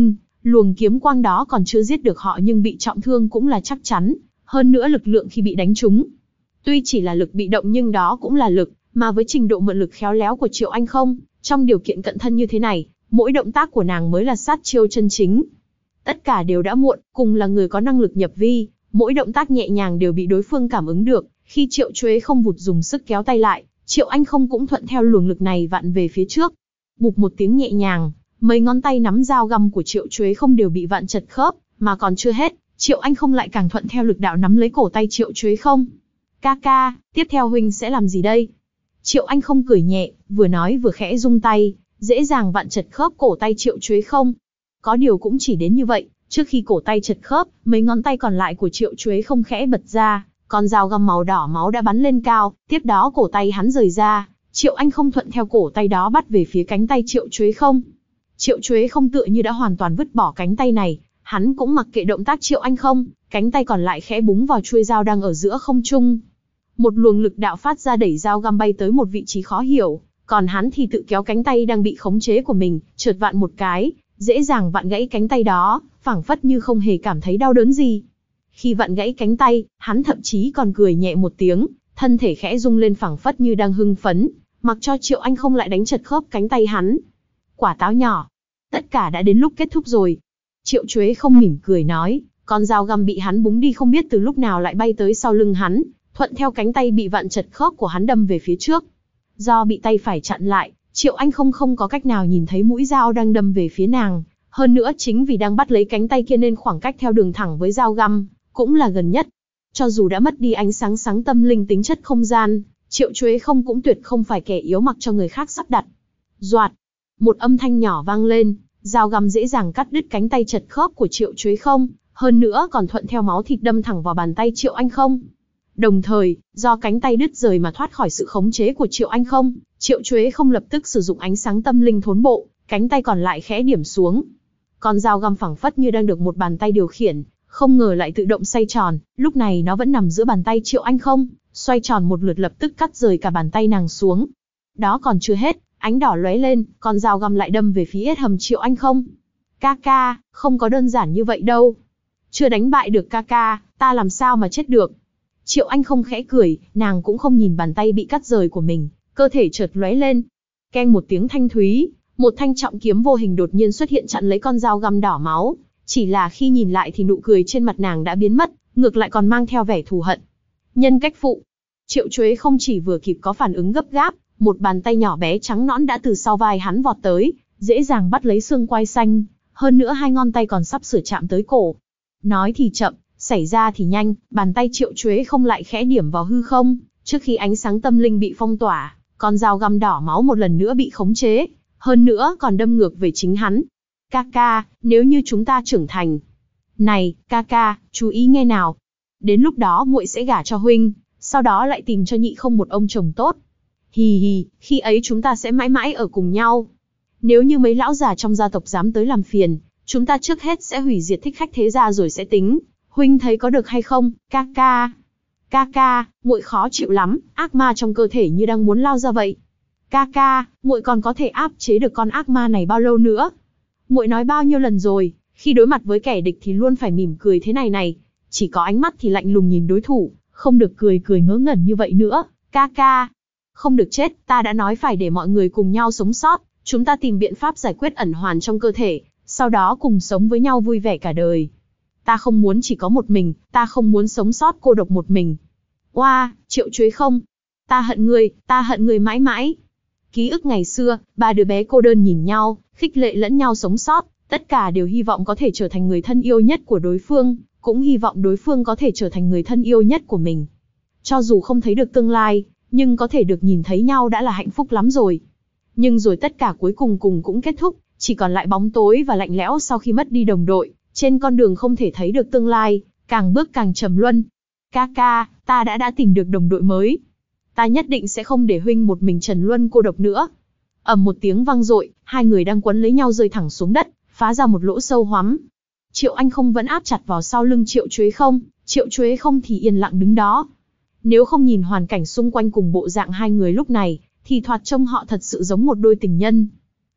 luồng kiếm quang đó còn chưa giết được họ nhưng bị trọng thương cũng là chắc chắn, hơn nữa lực lượng khi bị đánh trúng. Tuy chỉ là lực bị động nhưng đó cũng là lực, mà với trình độ mượn lực khéo léo của Triệu Anh Không, trong điều kiện cận thân như thế này, mỗi động tác của nàng mới là sát chiêu chân chính. Tất cả đều đã muộn, cùng là người có năng lực nhập vi, mỗi động tác nhẹ nhàng đều bị đối phương cảm ứng được, khi Triệu Chuế Không vụt dùng sức kéo tay lại, Triệu Anh Không cũng thuận theo luồng lực này vặn về phía trước. Bụp một tiếng nhẹ nhàng, mấy ngón tay nắm dao găm của Triệu Chuế Không đều bị vặn chật khớp, mà còn chưa hết, Triệu Anh Không lại càng thuận theo lực đạo nắm lấy cổ tay Triệu Chuế Không. Ca ca, tiếp theo huynh sẽ làm gì đây? Triệu Anh Không cười nhẹ, vừa nói vừa khẽ rung tay, dễ dàng vặn chật khớp cổ tay Triệu Chuế Không. Có điều cũng chỉ đến như vậy, trước khi cổ tay chật khớp, mấy ngón tay còn lại của Triệu Chuế Không khẽ bật ra, con dao găm màu đỏ máu đã bắn lên cao, tiếp đó cổ tay hắn rời ra, Triệu Anh Không thuận theo cổ tay đó bắt về phía cánh tay Triệu Chuế Không. Triệu Chuế Không tựa như đã hoàn toàn vứt bỏ cánh tay này, hắn cũng mặc kệ động tác Triệu Anh Không, cánh tay còn lại khẽ búng vào chuôi dao đang ở giữa không trung. Một luồng lực đạo phát ra đẩy dao găm bay tới một vị trí khó hiểu, còn hắn thì tự kéo cánh tay đang bị khống chế của mình, chợt vặn một cái, dễ dàng vặn gãy cánh tay đó, phảng phất như không hề cảm thấy đau đớn gì. Khi vặn gãy cánh tay, hắn thậm chí còn cười nhẹ một tiếng, thân thể khẽ rung lên phảng phất như đang hưng phấn, mặc cho Triệu Anh Không lại đánh chật khớp cánh tay hắn. Quả táo nhỏ, tất cả đã đến lúc kết thúc rồi. Triệu Chuế Không mỉm cười nói, con dao găm bị hắn búng đi không biết từ lúc nào lại bay tới sau lưng hắn, thuận theo cánh tay bị vặn chật khớp của hắn đâm về phía trước. Do bị tay phải chặn lại, Triệu Anh Không không có cách nào nhìn thấy mũi dao đang đâm về phía nàng, hơn nữa chính vì đang bắt lấy cánh tay kia nên khoảng cách theo đường thẳng với dao găm cũng là gần nhất. Cho dù đã mất đi ánh sáng sáng tâm linh tính chất không gian, Triệu Chuế Không cũng tuyệt không phải kẻ yếu mặc cho người khác sắp đặt. Doạt, một âm thanh nhỏ vang lên, dao găm dễ dàng cắt đứt cánh tay chật khớp của Triệu Chuế Không, hơn nữa còn thuận theo máu thịt đâm thẳng vào bàn tay Triệu Anh Không. Đồng thời, do cánh tay đứt rời mà thoát khỏi sự khống chế của Triệu Anh Không, Triệu Chuế Không lập tức sử dụng ánh sáng tâm linh thốn bộ, cánh tay còn lại khẽ điểm xuống. Con dao găm phẳng phất như đang được một bàn tay điều khiển, không ngờ lại tự động xoay tròn, lúc này nó vẫn nằm giữa bàn tay Triệu Anh Không, xoay tròn một lượt lập tức cắt rời cả bàn tay nàng xuống. Đó còn chưa hết, ánh đỏ lóe lên, con dao găm lại đâm về phía yết hầu Triệu Anh Không. Ca ca, không có đơn giản như vậy đâu. Chưa đánh bại được ca ca, ta làm sao mà chết được. Triệu Anh Không khẽ cười, nàng cũng không nhìn bàn tay bị cắt rời của mình, cơ thể chợt lóe lên. Keng một tiếng thanh thúy, một thanh trọng kiếm vô hình đột nhiên xuất hiện chặn lấy con dao găm đỏ máu. Chỉ là khi nhìn lại thì nụ cười trên mặt nàng đã biến mất, ngược lại còn mang theo vẻ thù hận. Nhân cách phụ. Triệu Chuế Không chỉ vừa kịp có phản ứng gấp gáp, một bàn tay nhỏ bé trắng nõn đã từ sau vai hắn vọt tới, dễ dàng bắt lấy xương quai xanh, hơn nữa hai ngón tay còn sắp sửa chạm tới cổ. Nói thì chậm, xảy ra thì nhanh, bàn tay Triệu Chuế Không lại khẽ điểm vào hư không, trước khi ánh sáng tâm linh bị phong tỏa, con dao găm đỏ máu một lần nữa bị khống chế, hơn nữa còn đâm ngược về chính hắn. Ca ca, nếu như chúng ta trưởng thành. Này, ca ca, chú ý nghe nào. Đến lúc đó muội sẽ gả cho huynh, sau đó lại tìm cho nhị không một ông chồng tốt. Hì hì, khi ấy chúng ta sẽ mãi mãi ở cùng nhau. Nếu như mấy lão già trong gia tộc dám tới làm phiền, chúng ta trước hết sẽ hủy diệt thích khách thế gia rồi sẽ tính. Huynh thấy có được hay không, ca ca? Ca ca, muội khó chịu lắm, ác ma trong cơ thể như đang muốn lao ra vậy. Ca ca, muội còn có thể áp chế được con ác ma này bao lâu nữa? Muội nói bao nhiêu lần rồi, khi đối mặt với kẻ địch thì luôn phải mỉm cười thế này này, chỉ có ánh mắt thì lạnh lùng nhìn đối thủ, không được cười cười ngớ ngẩn như vậy nữa, ca ca. Không được chết, ta đã nói phải để mọi người cùng nhau sống sót, chúng ta tìm biện pháp giải quyết ẩn hoàn trong cơ thể, sau đó cùng sống với nhau vui vẻ cả đời. Ta không muốn chỉ có một mình, ta không muốn sống sót cô độc một mình. Oa, wow, Triệu Chuế Không, ta hận ngươi, ta hận ngươi mãi mãi. Ký ức ngày xưa, ba đứa bé cô đơn nhìn nhau, khích lệ lẫn nhau sống sót, tất cả đều hy vọng có thể trở thành người thân yêu nhất của đối phương, cũng hy vọng đối phương có thể trở thành người thân yêu nhất của mình. Cho dù không thấy được tương lai, nhưng có thể được nhìn thấy nhau đã là hạnh phúc lắm rồi. Nhưng rồi tất cả cuối cùng cùng cũng kết thúc, chỉ còn lại bóng tối và lạnh lẽo sau khi mất đi đồng đội, trên con đường không thể thấy được tương lai, càng bước càng trầm luân. Ca ca, ta đã đã tìm được đồng đội mới. Ta nhất định sẽ không để huynh một mình trần luân cô độc nữa. Ầm một tiếng vang dội, hai người đang quấn lấy nhau rơi thẳng xuống đất, phá ra một lỗ sâu hoắm. Triệu Anh Không vẫn áp chặt vào sau lưng Triệu Chuế Không, Triệu Chuế Không thì yên lặng đứng đó. Nếu không nhìn hoàn cảnh xung quanh cùng bộ dạng hai người lúc này, thì thoạt trông họ thật sự giống một đôi tình nhân.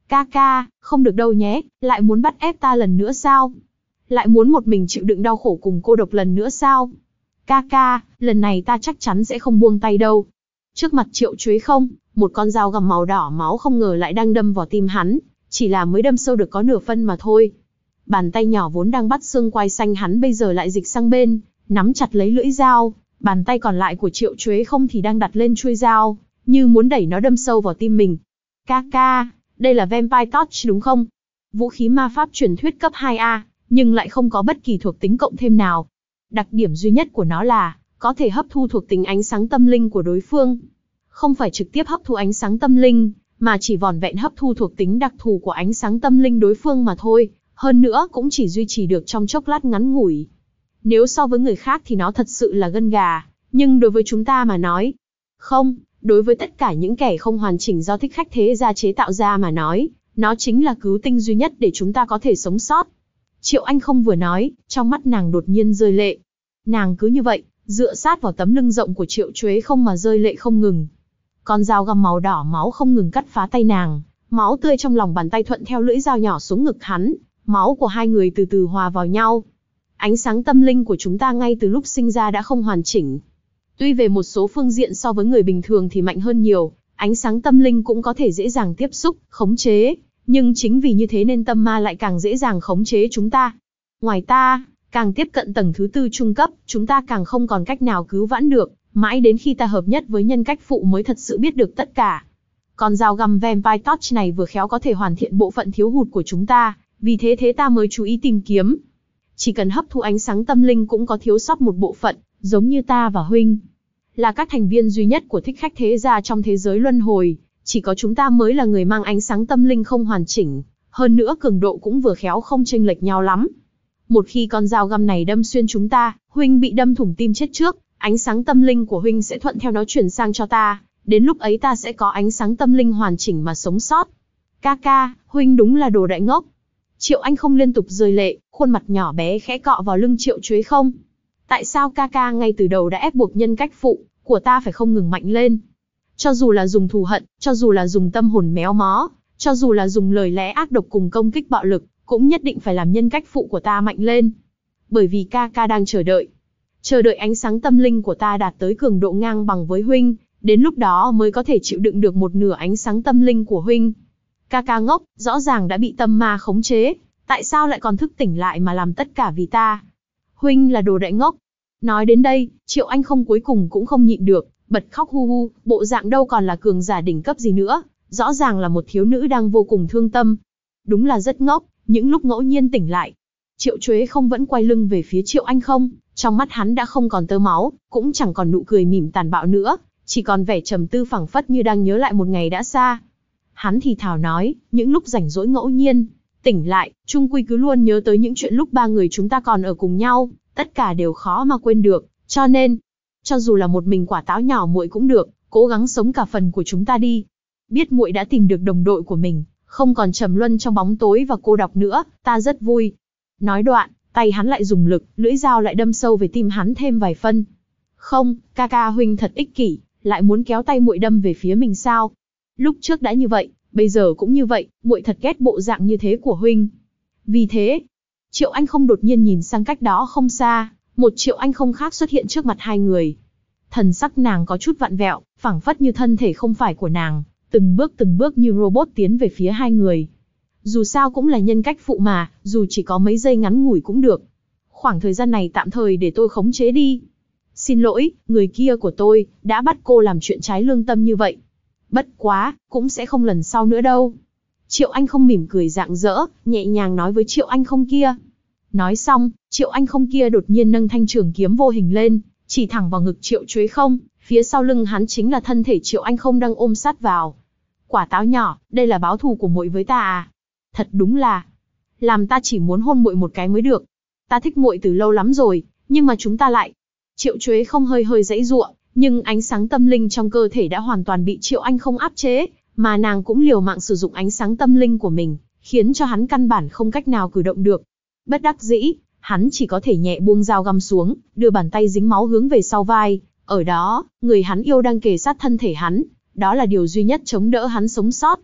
Ca ca, không được đâu nhé, lại muốn bắt ép ta lần nữa sao? Lại muốn một mình chịu đựng đau khổ cùng cô độc lần nữa sao? Ca ca, lần này ta chắc chắn sẽ không buông tay đâu. Trước mặt Triệu Chuế Không, một con dao găm màu đỏ máu không ngờ lại đang đâm vào tim hắn, chỉ là mới đâm sâu được có nửa phân mà thôi. Bàn tay nhỏ vốn đang bắt xương quai xanh hắn bây giờ lại dịch sang bên, nắm chặt lấy lưỡi dao, bàn tay còn lại của Triệu Chuế Không thì đang đặt lên chuôi dao, như muốn đẩy nó đâm sâu vào tim mình. Ca ca, đây là Vampire Touch đúng không? Vũ khí ma pháp truyền thuyết cấp hai A, nhưng lại không có bất kỳ thuộc tính cộng thêm nào. Đặc điểm duy nhất của nó là, có thể hấp thu thuộc tính ánh sáng tâm linh của đối phương. Không phải trực tiếp hấp thu ánh sáng tâm linh, mà chỉ vỏn vẹn hấp thu thuộc tính đặc thù của ánh sáng tâm linh đối phương mà thôi, hơn nữa cũng chỉ duy trì được trong chốc lát ngắn ngủi. Nếu so với người khác thì nó thật sự là gân gà, nhưng đối với chúng ta mà nói, không, đối với tất cả những kẻ không hoàn chỉnh do thích khách thế gia chế tạo ra mà nói, nó chính là cứu tinh duy nhất để chúng ta có thể sống sót. Triệu Anh Không vừa nói, trong mắt nàng đột nhiên rơi lệ. Nàng cứ như vậy, dựa sát vào tấm lưng rộng của Triệu Chuế Không mà rơi lệ không ngừng. Con dao găm màu đỏ máu không ngừng cắt phá tay nàng, máu tươi trong lòng bàn tay thuận theo lưỡi dao nhỏ xuống ngực hắn, máu của hai người từ từ hòa vào nhau. Ánh sáng tâm linh của chúng ta ngay từ lúc sinh ra đã không hoàn chỉnh. Tuy về một số phương diện so với người bình thường thì mạnh hơn nhiều, ánh sáng tâm linh cũng có thể dễ dàng tiếp xúc, khống chế, nhưng chính vì như thế nên tâm ma lại càng dễ dàng khống chế chúng ta. Ngoài ta, càng tiếp cận tầng thứ tư trung cấp, chúng ta càng không còn cách nào cứu vãn được, mãi đến khi ta hợp nhất với nhân cách phụ mới thật sự biết được tất cả. Con dao găm Vampire Touch này vừa khéo có thể hoàn thiện bộ phận thiếu hụt của chúng ta, vì thế thế ta mới chú ý tìm kiếm. Chỉ cần hấp thu ánh sáng tâm linh cũng có thiếu sót một bộ phận, giống như ta và huynh. Là các thành viên duy nhất của thích khách thế gia trong thế giới luân hồi, chỉ có chúng ta mới là người mang ánh sáng tâm linh không hoàn chỉnh, hơn nữa cường độ cũng vừa khéo không chênh lệch nhau lắm. Một khi con dao găm này đâm xuyên chúng ta, huynh bị đâm thủng tim chết trước, ánh sáng tâm linh của huynh sẽ thuận theo nó chuyển sang cho ta, đến lúc ấy ta sẽ có ánh sáng tâm linh hoàn chỉnh mà sống sót. Ca ca, huynh đúng là đồ đại ngốc. Triệu Anh Không liên tục rơi lệ, khuôn mặt nhỏ bé khẽ cọ vào lưng Triệu Chuế Không. Tại sao ca ca ngay từ đầu đã ép buộc nhân cách phụ của ta phải không ngừng mạnh lên? Cho dù là dùng thù hận, cho dù là dùng tâm hồn méo mó, cho dù là dùng lời lẽ ác độc cùng công kích bạo lực, cũng nhất định phải làm nhân cách phụ của ta mạnh lên. Bởi vì ca ca đang chờ đợi. Chờ đợi ánh sáng tâm linh của ta đạt tới cường độ ngang bằng với huynh, đến lúc đó mới có thể chịu đựng được một nửa ánh sáng tâm linh của huynh. Ca ca ngốc, rõ ràng đã bị tâm ma khống chế, tại sao lại còn thức tỉnh lại mà làm tất cả vì ta? Huynh là đồ đại ngốc. Nói đến đây, Triệu Anh Không cuối cùng cũng không nhịn được, bật khóc hu hu, bộ dạng đâu còn là cường giả đỉnh cấp gì nữa, rõ ràng là một thiếu nữ đang vô cùng thương tâm. Đúng là rất ngốc, những lúc ngẫu nhiên tỉnh lại. Triệu Chuế Không vẫn quay lưng về phía Triệu Anh Không, trong mắt hắn đã không còn tơ máu, cũng chẳng còn nụ cười mỉm tàn bạo nữa, chỉ còn vẻ trầm tư phảng phất như đang nhớ lại một ngày đã xa. Hắn thì thào nói, những lúc rảnh rỗi ngẫu nhiên, tỉnh lại, chung quy cứ luôn nhớ tới những chuyện lúc ba người chúng ta còn ở cùng nhau, tất cả đều khó mà quên được, cho nên, cho dù là một mình quả táo nhỏ muội cũng được, cố gắng sống cả phần của chúng ta đi. Biết muội đã tìm được đồng đội của mình, không còn trầm luân trong bóng tối và cô độc nữa, ta rất vui. Nói đoạn, tay hắn lại dùng lực, lưỡi dao lại đâm sâu về tim hắn thêm vài phân. Không, ca ca huynh thật ích kỷ, lại muốn kéo tay muội đâm về phía mình sao? Lúc trước đã như vậy, bây giờ cũng như vậy, muội thật ghét bộ dạng như thế của huynh. Vì thế, Triệu Anh Không đột nhiên nhìn sang cách đó không xa, một Triệu Anh Không khác xuất hiện trước mặt hai người. Thần sắc nàng có chút vặn vẹo, phảng phất như thân thể không phải của nàng, từng bước từng bước như robot tiến về phía hai người. Dù sao cũng là nhân cách phụ mà, dù chỉ có mấy giây ngắn ngủi cũng được. Khoảng thời gian này tạm thời để tôi khống chế đi. Xin lỗi, người kia của tôi, đã bắt cô làm chuyện trái lương tâm như vậy. Bất quá, cũng sẽ không lần sau nữa đâu. Triệu Anh Không mỉm cười rạng rỡ, nhẹ nhàng nói với Triệu Anh Không kia. Nói xong, Triệu Anh Không kia đột nhiên nâng thanh trường kiếm vô hình lên, chỉ thẳng vào ngực Triệu Chuế Không, phía sau lưng hắn chính là thân thể Triệu Anh Không đang ôm sát vào. Quả táo nhỏ, đây là báo thù của muội với ta à? Thật đúng là, làm ta chỉ muốn hôn muội một cái mới được. Ta thích muội từ lâu lắm rồi, nhưng mà chúng ta lại. Triệu Chuế Không hơi hơi giãy giụa, nhưng ánh sáng tâm linh trong cơ thể đã hoàn toàn bị Triệu Anh Không áp chế, mà nàng cũng liều mạng sử dụng ánh sáng tâm linh của mình, khiến cho hắn căn bản không cách nào cử động được. Bất đắc dĩ, hắn chỉ có thể nhẹ buông dao găm xuống, đưa bàn tay dính máu hướng về sau vai, ở đó, người hắn yêu đang kề sát thân thể hắn, đó là điều duy nhất chống đỡ hắn sống sót.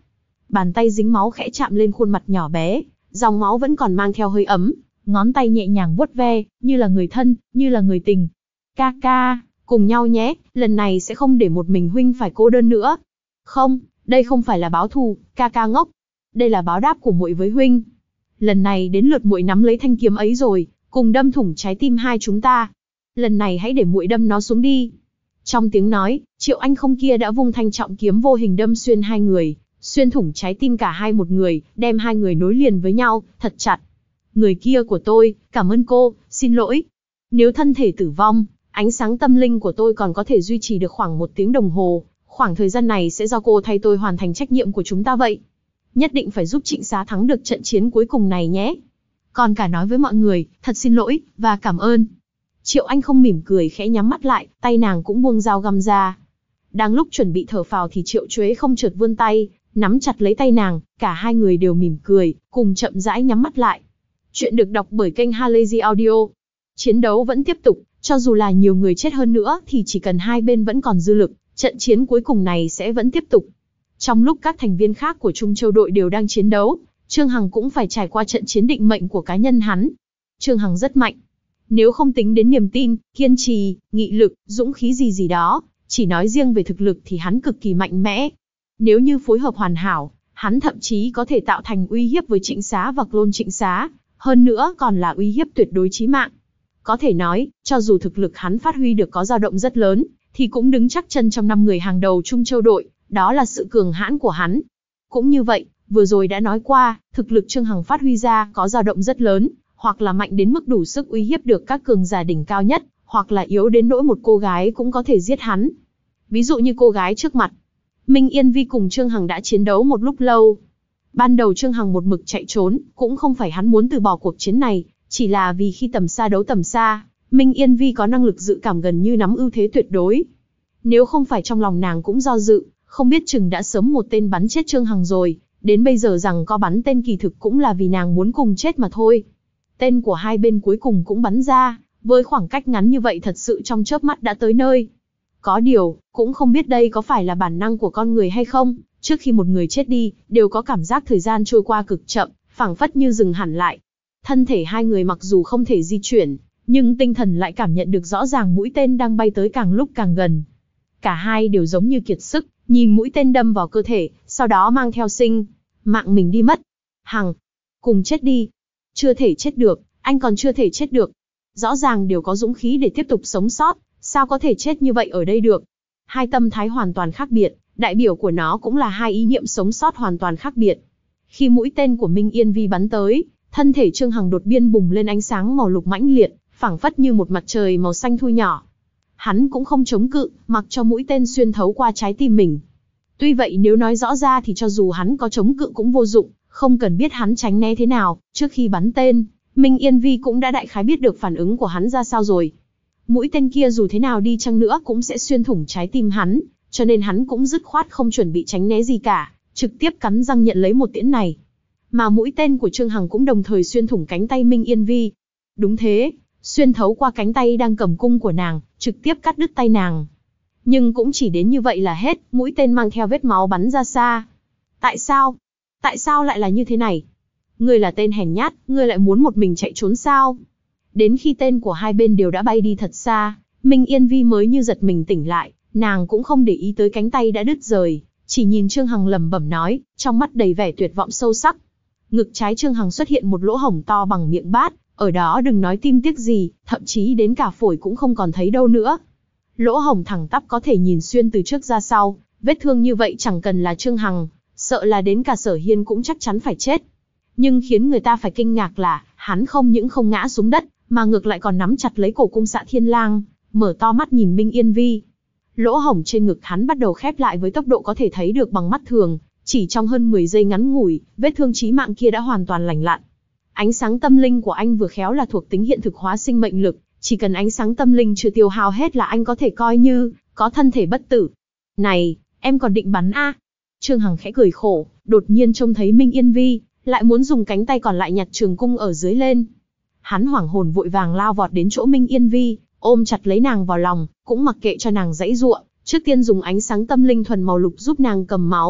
bàn tay dính máu khẽ chạm lên khuôn mặt nhỏ bé, dòng máu vẫn còn mang theo hơi ấm, ngón tay nhẹ nhàng vuốt ve, như là người thân, như là người tình. Ca ca, cùng nhau nhé, lần này sẽ không để một mình huynh phải cô đơn nữa. Không, đây không phải là báo thù, ca ca ngốc. Đây là báo đáp của muội với huynh. Lần này đến lượt muội nắm lấy thanh kiếm ấy rồi, cùng đâm thủng trái tim hai chúng ta. Lần này hãy để muội đâm nó xuống đi. Trong tiếng nói, Triệu Anh không kia đã vung thanh trọng kiếm vô hình đâm xuyên hai người, xuyên thủng trái tim cả hai một người, đem hai người nối liền với nhau, thật chặt. Người kia của tôi, cảm ơn cô, xin lỗi. Nếu thân thể tử vong, ánh sáng tâm linh của tôi còn có thể duy trì được khoảng một tiếng đồng hồ, khoảng thời gian này sẽ do cô thay tôi hoàn thành trách nhiệm của chúng ta vậy. Nhất định phải giúp Trịnh Xá thắng được trận chiến cuối cùng này nhé. Còn cả nói với mọi người, thật xin lỗi, và cảm ơn. Triệu Anh không mỉm cười khẽ nhắm mắt lại, tay nàng cũng buông dao găm ra. Đang lúc chuẩn bị thở phào thì Triệu Chuế không chợt vươn tay, nắm chặt lấy tay nàng, cả hai người đều mỉm cười, cùng chậm rãi nhắm mắt lại. Chuyện được đọc bởi kênh Halazy Audio. Chiến đấu vẫn tiếp tục, cho dù là nhiều người chết hơn nữa thì chỉ cần hai bên vẫn còn dư lực, trận chiến cuối cùng này sẽ vẫn tiếp tục. Trong lúc các thành viên khác của Trung Châu đội đều đang chiến đấu, Trương Hằng cũng phải trải qua trận chiến định mệnh của cá nhân hắn. Trương Hằng rất mạnh. Nếu không tính đến niềm tin, kiên trì, nghị lực, dũng khí gì gì đó, chỉ nói riêng về thực lực thì hắn cực kỳ mạnh mẽ. Nếu như phối hợp hoàn hảo, hắn thậm chí có thể tạo thành uy hiếp với Trịnh Xá và clone Trịnh Xá, hơn nữa còn là uy hiếp tuyệt đối chí mạng. Có thể nói, cho dù thực lực hắn phát huy được có dao động rất lớn, thì cũng đứng chắc chân trong năm người hàng đầu Trung Châu đội, đó là sự cường hãn của hắn. Cũng như vậy, vừa rồi đã nói qua, thực lực Trương Hằng phát huy ra có dao động rất lớn, hoặc là mạnh đến mức đủ sức uy hiếp được các cường giả đỉnh cao nhất, hoặc là yếu đến nỗi một cô gái cũng có thể giết hắn. Ví dụ như cô gái trước mặt. Minh Yên Vi cùng Trương Hằng đã chiến đấu một lúc lâu. Ban đầu Trương Hằng một mực chạy trốn, cũng không phải hắn muốn từ bỏ cuộc chiến này, chỉ là vì khi tầm xa đấu tầm xa, Minh Yên Vi có năng lực dự cảm gần như nắm ưu thế tuyệt đối. Nếu không phải trong lòng nàng cũng do dự, không biết chừng đã sớm một tên bắn chết Trương Hằng rồi, đến bây giờ rằng có bắn tên kỳ thực cũng là vì nàng muốn cùng chết mà thôi. Tên của hai bên cuối cùng cũng bắn ra, với khoảng cách ngắn như vậy thật sự trong chớp mắt đã tới nơi. Có điều, cũng không biết đây có phải là bản năng của con người hay không, trước khi một người chết đi, đều có cảm giác thời gian trôi qua cực chậm, phảng phất như dừng hẳn lại. Thân thể hai người mặc dù không thể di chuyển, nhưng tinh thần lại cảm nhận được rõ ràng mũi tên đang bay tới càng lúc càng gần. Cả hai đều giống như kiệt sức, nhìn mũi tên đâm vào cơ thể, sau đó mang theo sinh mạng mình đi mất. Hằng, cùng chết đi. Chưa thể chết được, anh còn chưa thể chết được. Rõ ràng đều có dũng khí để tiếp tục sống sót, sao có thể chết như vậy ở đây được. Hai tâm thái hoàn toàn khác biệt, đại biểu của nó cũng là hai ý niệm sống sót hoàn toàn khác biệt. Khi mũi tên của Minh Yên Vi bắn tới, thân thể Trương Hằng đột nhiên bùng lên ánh sáng màu lục mãnh liệt, phảng phất như một mặt trời màu xanh thu nhỏ. Hắn cũng không chống cự, mặc cho mũi tên xuyên thấu qua trái tim mình. Tuy vậy nếu nói rõ ra thì cho dù hắn có chống cự cũng vô dụng, không cần biết hắn tránh né thế nào, trước khi bắn tên, Minh Yên Vi cũng đã đại khái biết được phản ứng của hắn ra sao rồi. Mũi tên kia dù thế nào đi chăng nữa cũng sẽ xuyên thủng trái tim hắn, cho nên hắn cũng dứt khoát không chuẩn bị tránh né gì cả, trực tiếp cắn răng nhận lấy một tiễn này. Mà mũi tên của Trương Hằng cũng đồng thời xuyên thủng cánh tay Minh Yên Vi. Đúng thế, xuyên thấu qua cánh tay đang cầm cung của nàng, trực tiếp cắt đứt tay nàng. Nhưng cũng chỉ đến như vậy là hết, mũi tên mang theo vết máu bắn ra xa. Tại sao? Tại sao lại là như thế này? Ngươi là tên hèn nhát, ngươi lại muốn một mình chạy trốn sao? Đến khi tên của hai bên đều đã bay đi thật xa, Minh Yên Vi mới như giật mình tỉnh lại, nàng cũng không để ý tới cánh tay đã đứt rời, chỉ nhìn Trương Hằng lẩm bẩm nói, trong mắt đầy vẻ tuyệt vọng sâu sắc. Ngực trái Trương Hằng xuất hiện một lỗ hổng to bằng miệng bát, ở đó đừng nói tim tiếc gì, thậm chí đến cả phổi cũng không còn thấy đâu nữa. Lỗ hổng thẳng tắp có thể nhìn xuyên từ trước ra sau, vết thương như vậy chẳng cần là Trương Hằng, sợ là đến cả Sở Hiên cũng chắc chắn phải chết. Nhưng khiến người ta phải kinh ngạc là, hắn không những không ngã xuống đất, mà ngược lại còn nắm chặt lấy cổ cung Xạ Thiên Lang, mở to mắt nhìn Minh Yên Vi. Lỗ hổng trên ngực hắn bắt đầu khép lại với tốc độ có thể thấy được bằng mắt thường, chỉ trong hơn mười giây ngắn ngủi, vết thương chí mạng kia đã hoàn toàn lành lặn. Ánh sáng tâm linh của anh vừa khéo là thuộc tính hiện thực hóa sinh mệnh lực, chỉ cần ánh sáng tâm linh chưa tiêu hao hết là anh có thể coi như có thân thể bất tử. Này, em còn định bắn a? Trương Hằng khẽ cười khổ, đột nhiên trông thấy Minh Yên Vi, lại muốn dùng cánh tay còn lại nhặt trường cung ở dưới lên. Hắn hoảng hồn vội vàng lao vọt đến chỗ Minh Yên Vi, ôm chặt lấy nàng vào lòng, cũng mặc kệ cho nàng giãy giụa, trước tiên dùng ánh sáng tâm linh thuần màu lục giúp nàng cầm máu,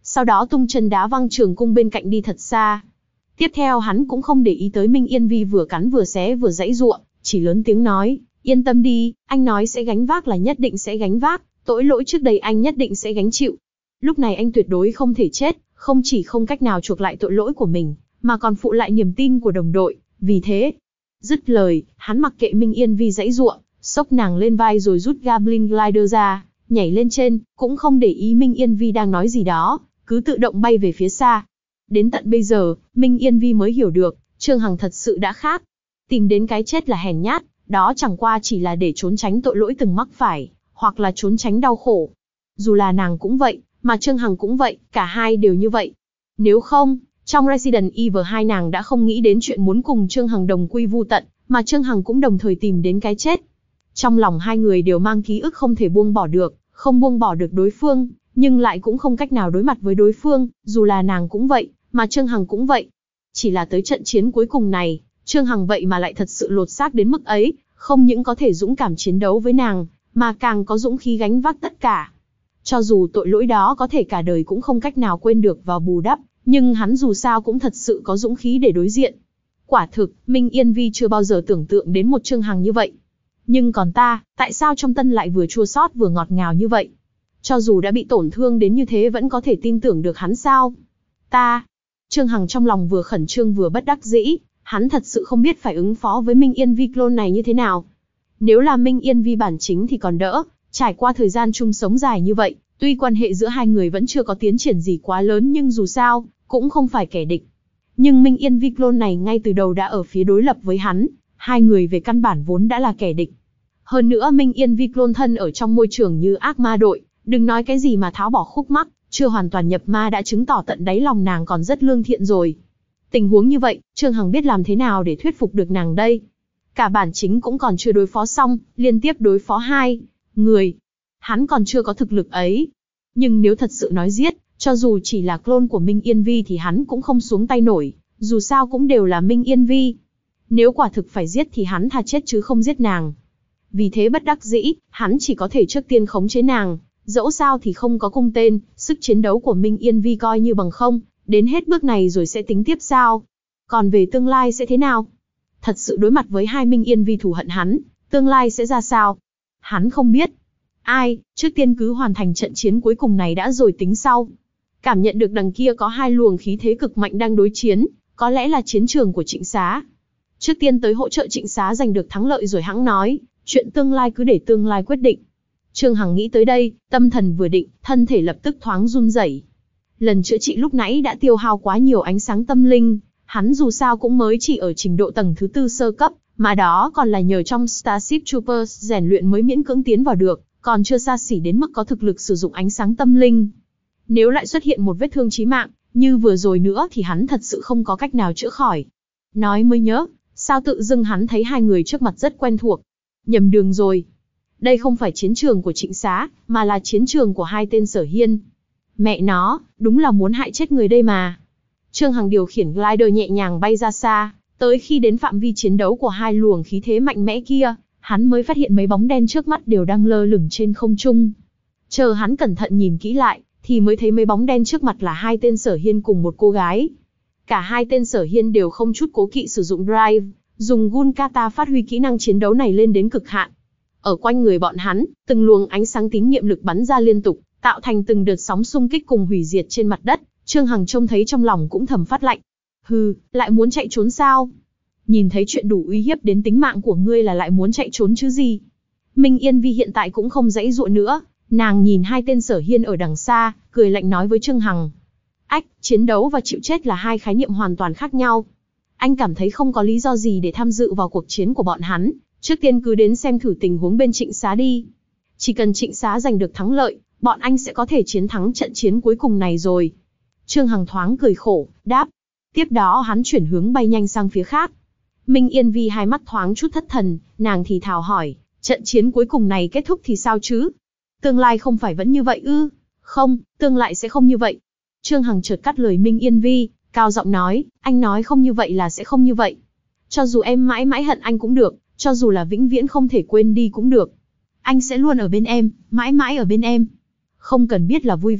sau đó tung chân đá văng trường cung bên cạnh đi thật xa. Tiếp theo hắn cũng không để ý tới Minh Yên Vi vừa cắn vừa xé vừa giãy giụa, chỉ lớn tiếng nói, yên tâm đi, anh nói sẽ gánh vác là nhất định sẽ gánh vác, tội lỗi trước đây anh nhất định sẽ gánh chịu. Lúc này anh tuyệt đối không thể chết, không chỉ không cách nào chuộc lại tội lỗi của mình, mà còn phụ lại niềm tin của đồng đội, vì thế. Dứt lời, hắn mặc kệ Minh Yên Vi giãy giụa, xốc nàng lên vai rồi rút Goblin Glider ra, nhảy lên trên, cũng không để ý Minh Yên Vi đang nói gì đó, cứ tự động bay về phía xa. Đến tận bây giờ, Minh Yên Vi mới hiểu được, Trương Hằng thật sự đã khác. Tìm đến cái chết là hèn nhát, đó chẳng qua chỉ là để trốn tránh tội lỗi từng mắc phải, hoặc là trốn tránh đau khổ. Dù là nàng cũng vậy, mà Trương Hằng cũng vậy, cả hai đều như vậy. Nếu không, trong Resident Evil hai nàng đã không nghĩ đến chuyện muốn cùng Trương Hằng đồng quy vu tận, mà Trương Hằng cũng đồng thời tìm đến cái chết. Trong lòng hai người đều mang ký ức không thể buông bỏ được, không buông bỏ được đối phương, nhưng lại cũng không cách nào đối mặt với đối phương, dù là nàng cũng vậy, mà Trương Hằng cũng vậy. Chỉ là tới trận chiến cuối cùng này, Trương Hằng vậy mà lại thật sự lột xác đến mức ấy, không những có thể dũng cảm chiến đấu với nàng, mà càng có dũng khí gánh vác tất cả. Cho dù tội lỗi đó có thể cả đời cũng không cách nào quên được và bù đắp, nhưng hắn dù sao cũng thật sự có dũng khí để đối diện. Quả thực, Minh Yên Vi chưa bao giờ tưởng tượng đến một Trương Hằng như vậy. Nhưng còn ta, tại sao trong tâm lại vừa chua xót vừa ngọt ngào như vậy? Cho dù đã bị tổn thương đến như thế vẫn có thể tin tưởng được hắn sao? Ta... Trương Hằng trong lòng vừa khẩn trương vừa bất đắc dĩ, hắn thật sự không biết phải ứng phó với Minh Yên Vi clone này như thế nào. Nếu là Minh Yên Vi bản chính thì còn đỡ, trải qua thời gian chung sống dài như vậy, tuy quan hệ giữa hai người vẫn chưa có tiến triển gì quá lớn nhưng dù sao, cũng không phải kẻ địch. Nhưng Minh Yên Vi clone này ngay từ đầu đã ở phía đối lập với hắn, hai người về căn bản vốn đã là kẻ địch. Hơn nữa Minh Yên Vi clone thân ở trong môi trường như ác ma đội, đừng nói cái gì mà tháo bỏ khúc mắc, chưa hoàn toàn nhập ma đã chứng tỏ tận đáy lòng nàng còn rất lương thiện rồi. Tình huống như vậy, Trương Hằng biết làm thế nào để thuyết phục được nàng đây? Cả bản chính cũng còn chưa đối phó xong, liên tiếp đối phó hai người. Hắn còn chưa có thực lực ấy. Nhưng nếu thật sự nói giết, cho dù chỉ là clone của Minh Yên Vi thì hắn cũng không xuống tay nổi, dù sao cũng đều là Minh Yên Vi. Nếu quả thực phải giết thì hắn thà chết chứ không giết nàng. Vì thế bất đắc dĩ, hắn chỉ có thể trước tiên khống chế nàng, dẫu sao thì không có cung tên, sức chiến đấu của Minh Yên Vi coi như bằng không, đến hết bước này rồi sẽ tính tiếp sao. Còn về tương lai sẽ thế nào? Thật sự đối mặt với hai Minh Yên Vi thù hận hắn, tương lai sẽ ra sao? Hắn không biết. Ai, trước tiên cứ hoàn thành trận chiến cuối cùng này đã rồi tính sau. Cảm nhận được đằng kia có hai luồng khí thế cực mạnh đang đối chiến, có lẽ là chiến trường của Trịnh Xá. Trước tiên tới hỗ trợ Trịnh Xá giành được thắng lợi rồi hẵng nói, chuyện tương lai cứ để tương lai quyết định. Trương Hằng nghĩ tới đây, tâm thần vừa định, thân thể lập tức thoáng run rẩy. Lần chữa trị lúc nãy đã tiêu hao quá nhiều ánh sáng tâm linh, hắn dù sao cũng mới chỉ ở trình độ tầng thứ tư sơ cấp, mà đó còn là nhờ trong Starship Troopers rèn luyện mới miễn cưỡng tiến vào được, còn chưa xa xỉ đến mức có thực lực sử dụng ánh sáng tâm linh. Nếu lại xuất hiện một vết thương chí mạng, như vừa rồi nữa thì hắn thật sự không có cách nào chữa khỏi. Nói mới nhớ, sao tự dưng hắn thấy hai người trước mặt rất quen thuộc. Nhầm đường rồi. Đây không phải chiến trường của Trịnh Xá, mà là chiến trường của hai tên Sở Hiên. Mẹ nó, đúng là muốn hại chết người đây mà. Trương Hằng điều khiển glider nhẹ nhàng bay ra xa, tới khi đến phạm vi chiến đấu của hai luồng khí thế mạnh mẽ kia, hắn mới phát hiện mấy bóng đen trước mắt đều đang lơ lửng trên không trung. Chờ hắn cẩn thận nhìn kỹ lại, thì mới thấy mấy bóng đen trước mặt là hai tên Sở Hiên cùng một cô gái. Cả hai tên Sở Hiên đều không chút cố kỵ sử dụng drive, dùng Gun Kata phát huy kỹ năng chiến đấu này lên đến cực hạn. Ở quanh người bọn hắn, từng luồng ánh sáng tín nhiệm lực bắn ra liên tục, tạo thành từng đợt sóng xung kích cùng hủy diệt trên mặt đất. Trương Hằng trông thấy trong lòng cũng thầm phát lạnh. Hừ, lại muốn chạy trốn sao? Nhìn thấy chuyện đủ uy hiếp đến tính mạng của ngươi là lại muốn chạy trốn chứ gì? Minh Yên Vi hiện tại cũng không dãy dụa nữa, nàng nhìn hai tên Sở Hiên ở đằng xa, cười lạnh nói với Trương Hằng. Ách, chiến đấu và chịu chết là hai khái niệm hoàn toàn khác nhau. Anh cảm thấy không có lý do gì để tham dự vào cuộc chiến của bọn hắn, trước tiên cứ đến xem thử tình huống bên Trịnh Xá đi. Chỉ cần Trịnh Xá giành được thắng lợi, bọn anh sẽ có thể chiến thắng trận chiến cuối cùng này rồi. Trương Hằng thoáng cười khổ, đáp. Tiếp đó hắn chuyển hướng bay nhanh sang phía khác. Minh Yên Vi hai mắt thoáng chút thất thần, nàng thì thào hỏi, trận chiến cuối cùng này kết thúc thì sao chứ? Tương lai không phải vẫn như vậy ư? Không, tương lai sẽ không như vậy. Trương Hằng chợt cắt lời Minh Yên Vi, cao giọng nói, anh nói không như vậy là sẽ không như vậy. Cho dù em mãi mãi hận anh cũng được, cho dù là vĩnh viễn không thể quên đi cũng được. Anh sẽ luôn ở bên em, mãi mãi ở bên em. Không cần biết là vui vẻ,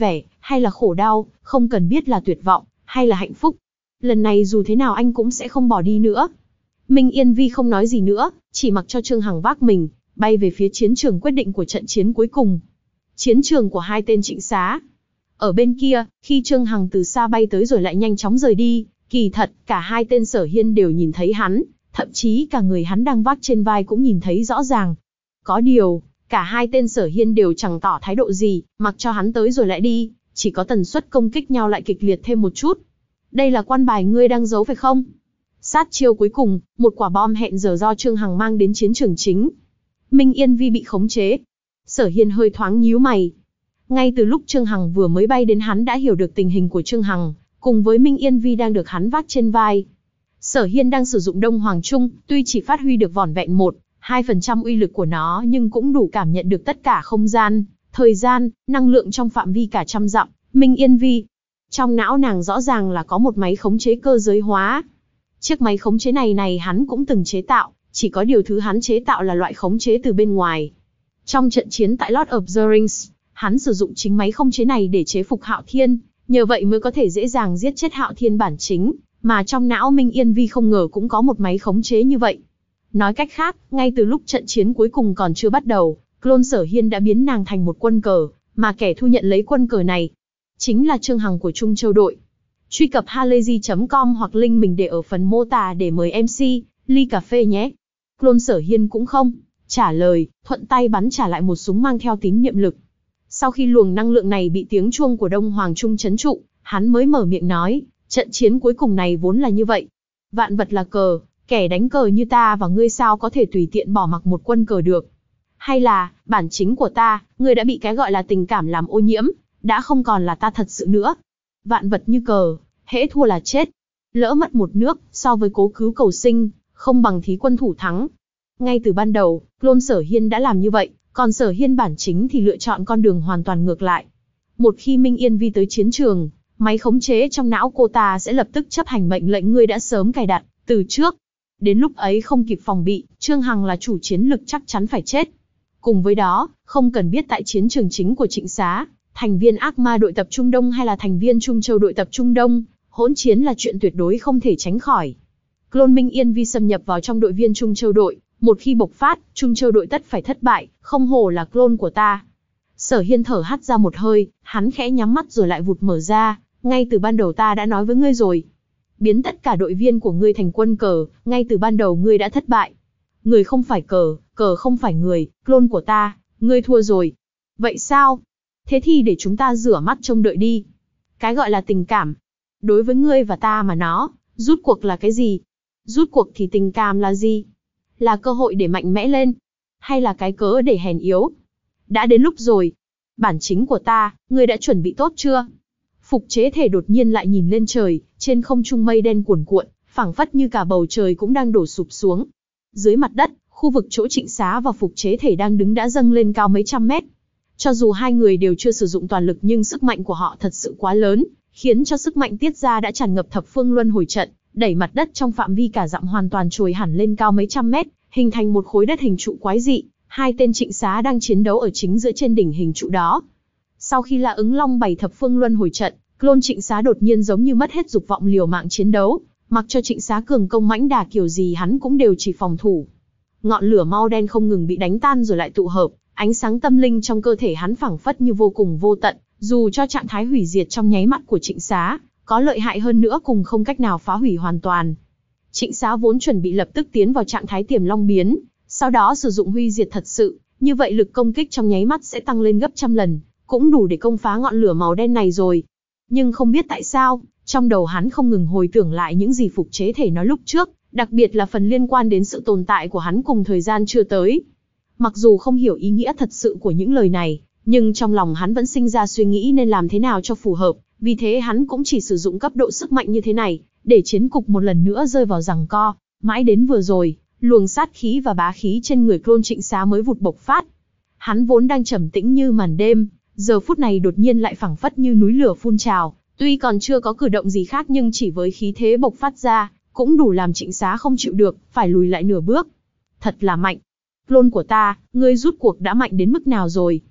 hay là khổ đau, không cần biết là tuyệt vọng, hay là hạnh phúc. Lần này dù thế nào anh cũng sẽ không bỏ đi nữa. Minh Yên Vi không nói gì nữa, chỉ mặc cho Trương Hằng vác mình, bay về phía chiến trường quyết định của trận chiến cuối cùng. Chiến trường của hai tên trịnh xá. Ở bên kia, khi Trương Hằng từ xa bay tới rồi lại nhanh chóng rời đi, kỳ thật, cả hai tên Sở Hiên đều nhìn thấy hắn, thậm chí cả người hắn đang vác trên vai cũng nhìn thấy rõ ràng. Có điều, cả hai tên Sở Hiên đều chẳng tỏ thái độ gì, mặc cho hắn tới rồi lại đi, chỉ có tần suất công kích nhau lại kịch liệt thêm một chút. Đây là quan bài ngươi đang giấu phải không? Sát chiêu cuối cùng, một quả bom hẹn giờ do Trương Hằng mang đến chiến trường chính. Minh Yên Vi bị khống chế. Sở Hiên hơi thoáng nhíu mày. Ngay từ lúc Trương Hằng vừa mới bay đến hắn đã hiểu được tình hình của Trương Hằng, cùng với Minh Yên Vi đang được hắn vác trên vai. Sở Hiên đang sử dụng Đông Hoàng Trung, tuy chỉ phát huy được vỏn vẹn một, hai phần trăm uy lực của nó nhưng cũng đủ cảm nhận được tất cả không gian, thời gian, năng lượng trong phạm vi cả trăm dặm. Minh Yên Vi, trong não nàng rõ ràng là có một máy khống chế cơ giới hóa. Chiếc máy khống chế này này hắn cũng từng chế tạo, chỉ có điều thứ hắn chế tạo là loại khống chế từ bên ngoài. Trong trận chiến tại Lord of the Rings, hắn sử dụng chính máy khống chế này để chế phục Hạo Thiên, nhờ vậy mới có thể dễ dàng giết chết Hạo Thiên bản chính, mà trong não Minh Yên Vi không ngờ cũng có một máy khống chế như vậy. Nói cách khác, ngay từ lúc trận chiến cuối cùng còn chưa bắt đầu, clone Sở Hiên đã biến nàng thành một quân cờ, mà kẻ thu nhận lấy quân cờ này chính là Trương Hằng của Trung Châu đội. Truy cập halayzi chấm com hoặc link mình để ở phần mô tả để mời em xê, ly cà phê nhé. Clone Sở Hiên cũng không trả lời, thuận tay bắn trả lại một súng mang theo tín niệm lực. Sau khi luồng năng lượng này bị tiếng chuông của Đông Hoàng Trung trấn trụ, hắn mới mở miệng nói, trận chiến cuối cùng này vốn là như vậy. Vạn vật là cờ, kẻ đánh cờ như ta và ngươi sao có thể tùy tiện bỏ mặc một quân cờ được. Hay là, bản chính của ta, ngươi đã bị cái gọi là tình cảm làm ô nhiễm, đã không còn là ta thật sự nữa. Vạn vật như cờ, hễ thua là chết. Lỡ mất một nước, so với cố cứu cầu sinh, không bằng thí quân thủ thắng. Ngay từ ban đầu, clone Sở Hiên đã làm như vậy, còn Sở Hiên bản chính thì lựa chọn con đường hoàn toàn ngược lại. Một khi Minh Yên Vi tới chiến trường, máy khống chế trong não cô ta sẽ lập tức chấp hành mệnh lệnh ngươi đã sớm cài đặt từ trước. Đến lúc ấy không kịp phòng bị, Trương Hằng là chủ chiến lực chắc chắn phải chết. Cùng với đó, không cần biết tại chiến trường chính của Trịnh Xá, thành viên Ác Ma đội tập Trung Đông hay là thành viên Trung Châu đội tập Trung Đông, hỗn chiến là chuyện tuyệt đối không thể tránh khỏi. Clone Minh Yên Vi xâm nhập vào trong đội viên Trung Châu đội, một khi bộc phát, Trung Châu đội tất phải thất bại, không hổ là clone của ta. Sở Hiên thở hắt ra một hơi, hắn khẽ nhắm mắt rồi lại vụt mở ra, ngay từ ban đầu ta đã nói với ngươi rồi. Biến tất cả đội viên của ngươi thành quân cờ, ngay từ ban đầu ngươi đã thất bại. Người không phải cờ, cờ không phải người, clone của ta, ngươi thua rồi. Vậy sao? Thế thì để chúng ta rửa mắt trông đợi đi. Cái gọi là tình cảm, đối với ngươi và ta mà nó, rút cuộc là cái gì? Rút cuộc thì tình cảm là gì? Là cơ hội để mạnh mẽ lên? Hay là cái cớ để hèn yếu? Đã đến lúc rồi. Bản chính của ta, ngươi đã chuẩn bị tốt chưa? Phục chế thể đột nhiên lại nhìn lên trời, trên không trung mây đen cuồn cuộn, phảng phất như cả bầu trời cũng đang đổ sụp xuống. Dưới mặt đất, khu vực chỗ Trịnh Xá và phục chế thể đang đứng đã dâng lên cao mấy trăm mét. Cho dù hai người đều chưa sử dụng toàn lực nhưng sức mạnh của họ thật sự quá lớn, khiến cho sức mạnh tiết ra đã tràn ngập thập phương luân hồi trận, đẩy mặt đất trong phạm vi cả dặm hoàn toàn trồi hẳn lên cao mấy trăm mét, hình thành một khối đất hình trụ quái dị. Hai tên Trịnh Xá đang chiến đấu ở chính giữa trên đỉnh hình trụ đó. Sau khi La Ứng Long bày thập phương luân hồi trận, clone Trịnh Xá đột nhiên giống như mất hết dục vọng liều mạng chiến đấu, mặc cho Trịnh Xá cường công mãnh đà kiểu gì hắn cũng đều chỉ phòng thủ. Ngọn lửa mau đen không ngừng bị đánh tan rồi lại tụ hợp, ánh sáng tâm linh trong cơ thể hắn phảng phất như vô cùng vô tận, dù cho trạng thái hủy diệt trong nháy mắt của Trịnh Xá có lợi hại hơn nữa cùng không cách nào phá hủy hoàn toàn. Trịnh Xá vốn chuẩn bị lập tức tiến vào trạng thái tiềm long biến, sau đó sử dụng huy diệt thật sự, như vậy lực công kích trong nháy mắt sẽ tăng lên gấp trăm lần, cũng đủ để công phá ngọn lửa màu đen này rồi. Nhưng không biết tại sao, trong đầu hắn không ngừng hồi tưởng lại những gì phục chế thể nói lúc trước, đặc biệt là phần liên quan đến sự tồn tại của hắn cùng thời gian chưa tới. Mặc dù không hiểu ý nghĩa thật sự của những lời này, nhưng trong lòng hắn vẫn sinh ra suy nghĩ nên làm thế nào cho phù hợp, vì thế hắn cũng chỉ sử dụng cấp độ sức mạnh như thế này, để chiến cục một lần nữa rơi vào giằng co. Mãi đến vừa rồi, luồng sát khí và bá khí trên người clone Trịnh Xá mới vụt bộc phát. Hắn vốn đang trầm tĩnh như màn đêm, giờ phút này đột nhiên lại phảng phất như núi lửa phun trào, tuy còn chưa có cử động gì khác nhưng chỉ với khí thế bộc phát ra, cũng đủ làm Trịnh Xá không chịu được, phải lùi lại nửa bước. Thật là mạnh. Clone của ta, ngươi rút cuộc đã mạnh đến mức nào rồi?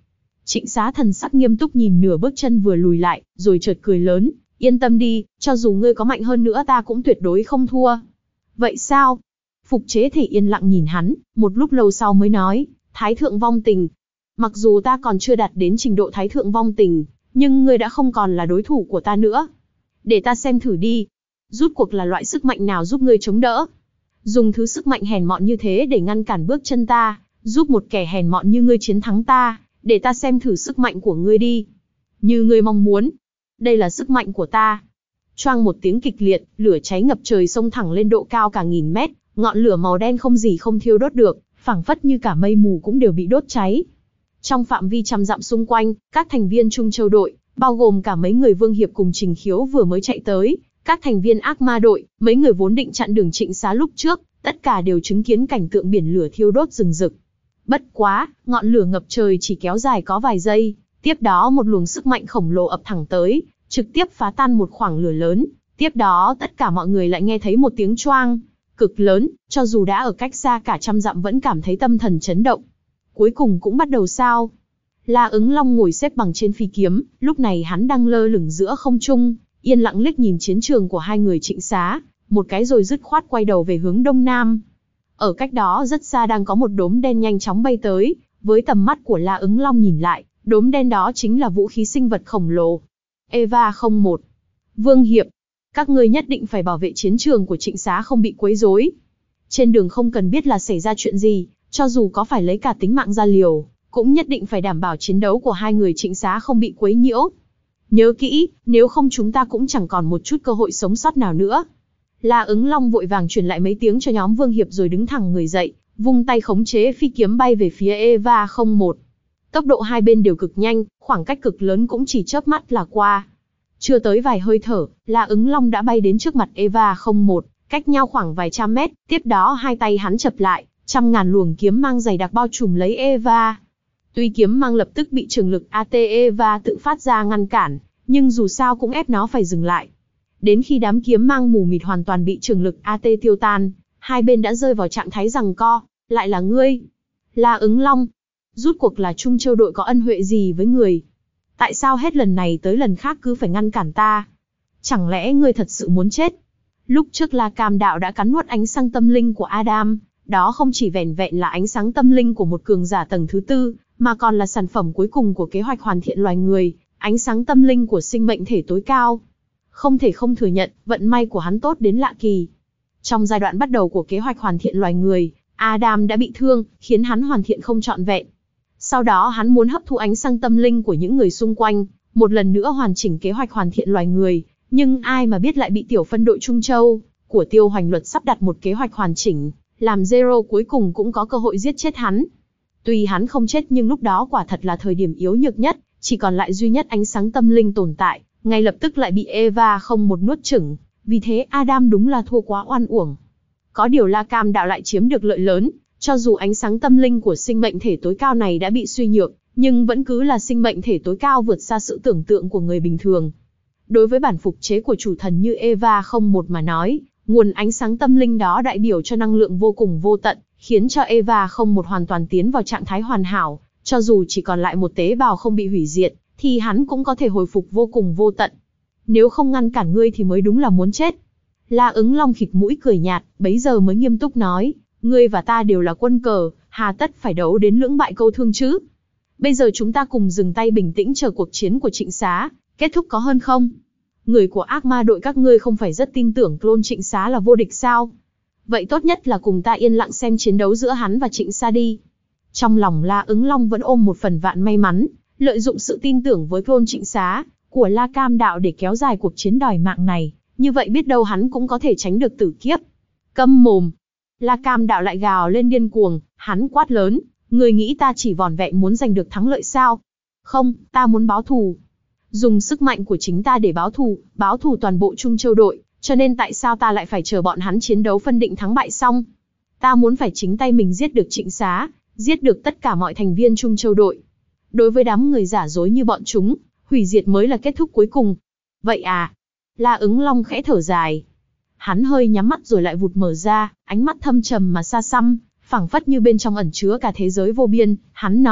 Trịnh Xá thần sắc nghiêm túc nhìn nửa bước chân vừa lùi lại, rồi chợt cười lớn, yên tâm đi, cho dù ngươi có mạnh hơn nữa ta cũng tuyệt đối không thua. Vậy sao? Phục Chế Thể yên lặng nhìn hắn, một lúc lâu sau mới nói, Thái thượng vong tình. Mặc dù ta còn chưa đạt đến trình độ Thái thượng vong tình, nhưng ngươi đã không còn là đối thủ của ta nữa. Để ta xem thử đi. Rút cuộc là loại sức mạnh nào giúp ngươi chống đỡ? Dùng thứ sức mạnh hèn mọn như thế để ngăn cản bước chân ta, giúp một kẻ hèn mọn như ngươi chiến thắng ta, để ta xem thử sức mạnh của ngươi đi. Như ngươi mong muốn. Đây là sức mạnh của ta. Choang một tiếng kịch liệt, lửa cháy ngập trời xông thẳng lên độ cao cả nghìn mét, ngọn lửa màu đen không gì không thiêu đốt được, phảng phất như cả mây mù cũng đều bị đốt cháy. Trong phạm vi trăm dặm xung quanh, các thành viên Trung Châu đội, bao gồm cả mấy người Vương Hiệp cùng Trình Khiếu vừa mới chạy tới, các thành viên Ác Ma đội, mấy người vốn định chặn đường Trịnh Xá lúc trước, tất cả đều chứng kiến cảnh tượng biển lửa thiêu đốt rừng rực. Bất quá, ngọn lửa ngập trời chỉ kéo dài có vài giây, tiếp đó một luồng sức mạnh khổng lồ ập thẳng tới, trực tiếp phá tan một khoảng lửa lớn. Tiếp đó tất cả mọi người lại nghe thấy một tiếng choang cực lớn, cho dù đã ở cách xa cả trăm dặm vẫn cảm thấy tâm thần chấn động. Cuối cùng cũng bắt đầu sao? La Ứng Long ngồi xếp bằng trên phi kiếm, lúc này hắn đang lơ lửng giữa không trung, yên lặng liếc nhìn chiến trường của hai người Trịnh Xá, một cái rồi dứt khoát quay đầu về hướng đông nam. Ở cách đó rất xa đang có một đốm đen nhanh chóng bay tới, với tầm mắt của La Ứng Long nhìn lại, đốm đen đó chính là vũ khí sinh vật khổng lồ. Eva không một. Vương Hiệp, các ngươi nhất định phải bảo vệ chiến trường của Trịnh Xá không bị quấy rối. Trên đường không cần biết là xảy ra chuyện gì, cho dù có phải lấy cả tính mạng ra liều, cũng nhất định phải đảm bảo chiến đấu của hai người Trịnh Xá không bị quấy nhiễu. Nhớ kỹ, nếu không chúng ta cũng chẳng còn một chút cơ hội sống sót nào nữa. La Ứng Long vội vàng truyền lại mấy tiếng cho nhóm Vương Hiệp rồi đứng thẳng người dậy, vung tay khống chế phi kiếm bay về phía Eva không một. Tốc độ hai bên đều cực nhanh, khoảng cách cực lớn cũng chỉ chớp mắt là qua. Chưa tới vài hơi thở, La Ứng Long đã bay đến trước mặt Eva không một, cách nhau khoảng vài trăm mét, tiếp đó hai tay hắn chập lại, trăm ngàn luồng kiếm mang dày đặc bao trùm lấy Eva. Tuy kiếm mang lập tức bị trường lực a tê Eva tự phát ra ngăn cản, nhưng dù sao cũng ép nó phải dừng lại. Đến khi đám kiếm mang mù mịt hoàn toàn bị trường lực a tê tiêu tan, hai bên đã rơi vào trạng thái giằng co. Lại là ngươi, La Ứng Long. Rút cuộc là Trung Châu đội có ân huệ gì với người? Tại sao hết lần này tới lần khác cứ phải ngăn cản ta? Chẳng lẽ ngươi thật sự muốn chết? Lúc trước La Cam Đạo đã cắn nuốt ánh sáng tâm linh của Adam, đó không chỉ vẻn vẹn là ánh sáng tâm linh của một cường giả tầng thứ tư, mà còn là sản phẩm cuối cùng của kế hoạch hoàn thiện loài người, ánh sáng tâm linh của sinh mệnh thể tối cao. Không thể không thừa nhận, vận may của hắn tốt đến lạ kỳ. Trong giai đoạn bắt đầu của kế hoạch hoàn thiện loài người, Adam đã bị thương, khiến hắn hoàn thiện không trọn vẹn. Sau đó hắn muốn hấp thụ ánh sáng tâm linh của những người xung quanh, một lần nữa hoàn chỉnh kế hoạch hoàn thiện loài người, nhưng ai mà biết lại bị tiểu phân đội Trung Châu của Tiêu Hoành Luật sắp đặt một kế hoạch hoàn chỉnh, làm Zero cuối cùng cũng có cơ hội giết chết hắn. Tuy hắn không chết nhưng lúc đó quả thật là thời điểm yếu nhược nhất, chỉ còn lại duy nhất ánh sáng tâm linh tồn tại, ngay lập tức lại bị Eva không một nuốt chửng, vì thế Adam đúng là thua quá oan uổng. Có điều La Cam Đạo lại chiếm được lợi lớn, cho dù ánh sáng tâm linh của sinh mệnh thể tối cao này đã bị suy nhược, nhưng vẫn cứ là sinh mệnh thể tối cao vượt xa sự tưởng tượng của người bình thường. Đối với bản phục chế của chủ thần như Eva không một mà nói, nguồn ánh sáng tâm linh đó đại biểu cho năng lượng vô cùng vô tận, khiến cho Eva không một hoàn toàn tiến vào trạng thái hoàn hảo, cho dù chỉ còn lại một tế bào không bị hủy diệt, thì hắn cũng có thể hồi phục vô cùng vô tận. Nếu không ngăn cản ngươi thì mới đúng là muốn chết. La Ứng Long khịt mũi cười nhạt, bấy giờ mới nghiêm túc nói, ngươi và ta đều là quân cờ, hà tất phải đấu đến lưỡng bại câu thương chứ. Bây giờ chúng ta cùng dừng tay bình tĩnh chờ cuộc chiến của Trịnh Xá kết thúc có hơn không? Người của Ác Ma đội các ngươi không phải rất tin tưởng clone Trịnh Xá là vô địch sao? Vậy tốt nhất là cùng ta yên lặng xem chiến đấu giữa hắn và Trịnh Xá đi. Trong lòng La Ứng Long vẫn ôm một phần vạn may mắn, lợi dụng sự tin tưởng với clone Trịnh Xá của La Cam Đạo để kéo dài cuộc chiến đòi mạng này, như vậy biết đâu hắn cũng có thể tránh được tử kiếp. Câm mồm! La Cam Đạo lại gào lên điên cuồng, hắn quát lớn, người nghĩ ta chỉ vỏn vẹn muốn giành được thắng lợi sao? Không, ta muốn báo thù. Dùng sức mạnh của chính ta để báo thù, báo thù toàn bộ Trung Châu đội, cho nên tại sao ta lại phải chờ bọn hắn chiến đấu phân định thắng bại xong? Ta muốn phải chính tay mình giết được Trịnh Xá, giết được tất cả mọi thành viên Trung Châu đội. Đối với đám người giả dối như bọn chúng, hủy diệt mới là kết thúc cuối cùng. Vậy à? La Ứng Long khẽ thở dài. Hắn hơi nhắm mắt rồi lại vụt mở ra, ánh mắt thâm trầm mà xa xăm, phảng phất như bên trong ẩn chứa cả thế giới vô biên. Hắn nói,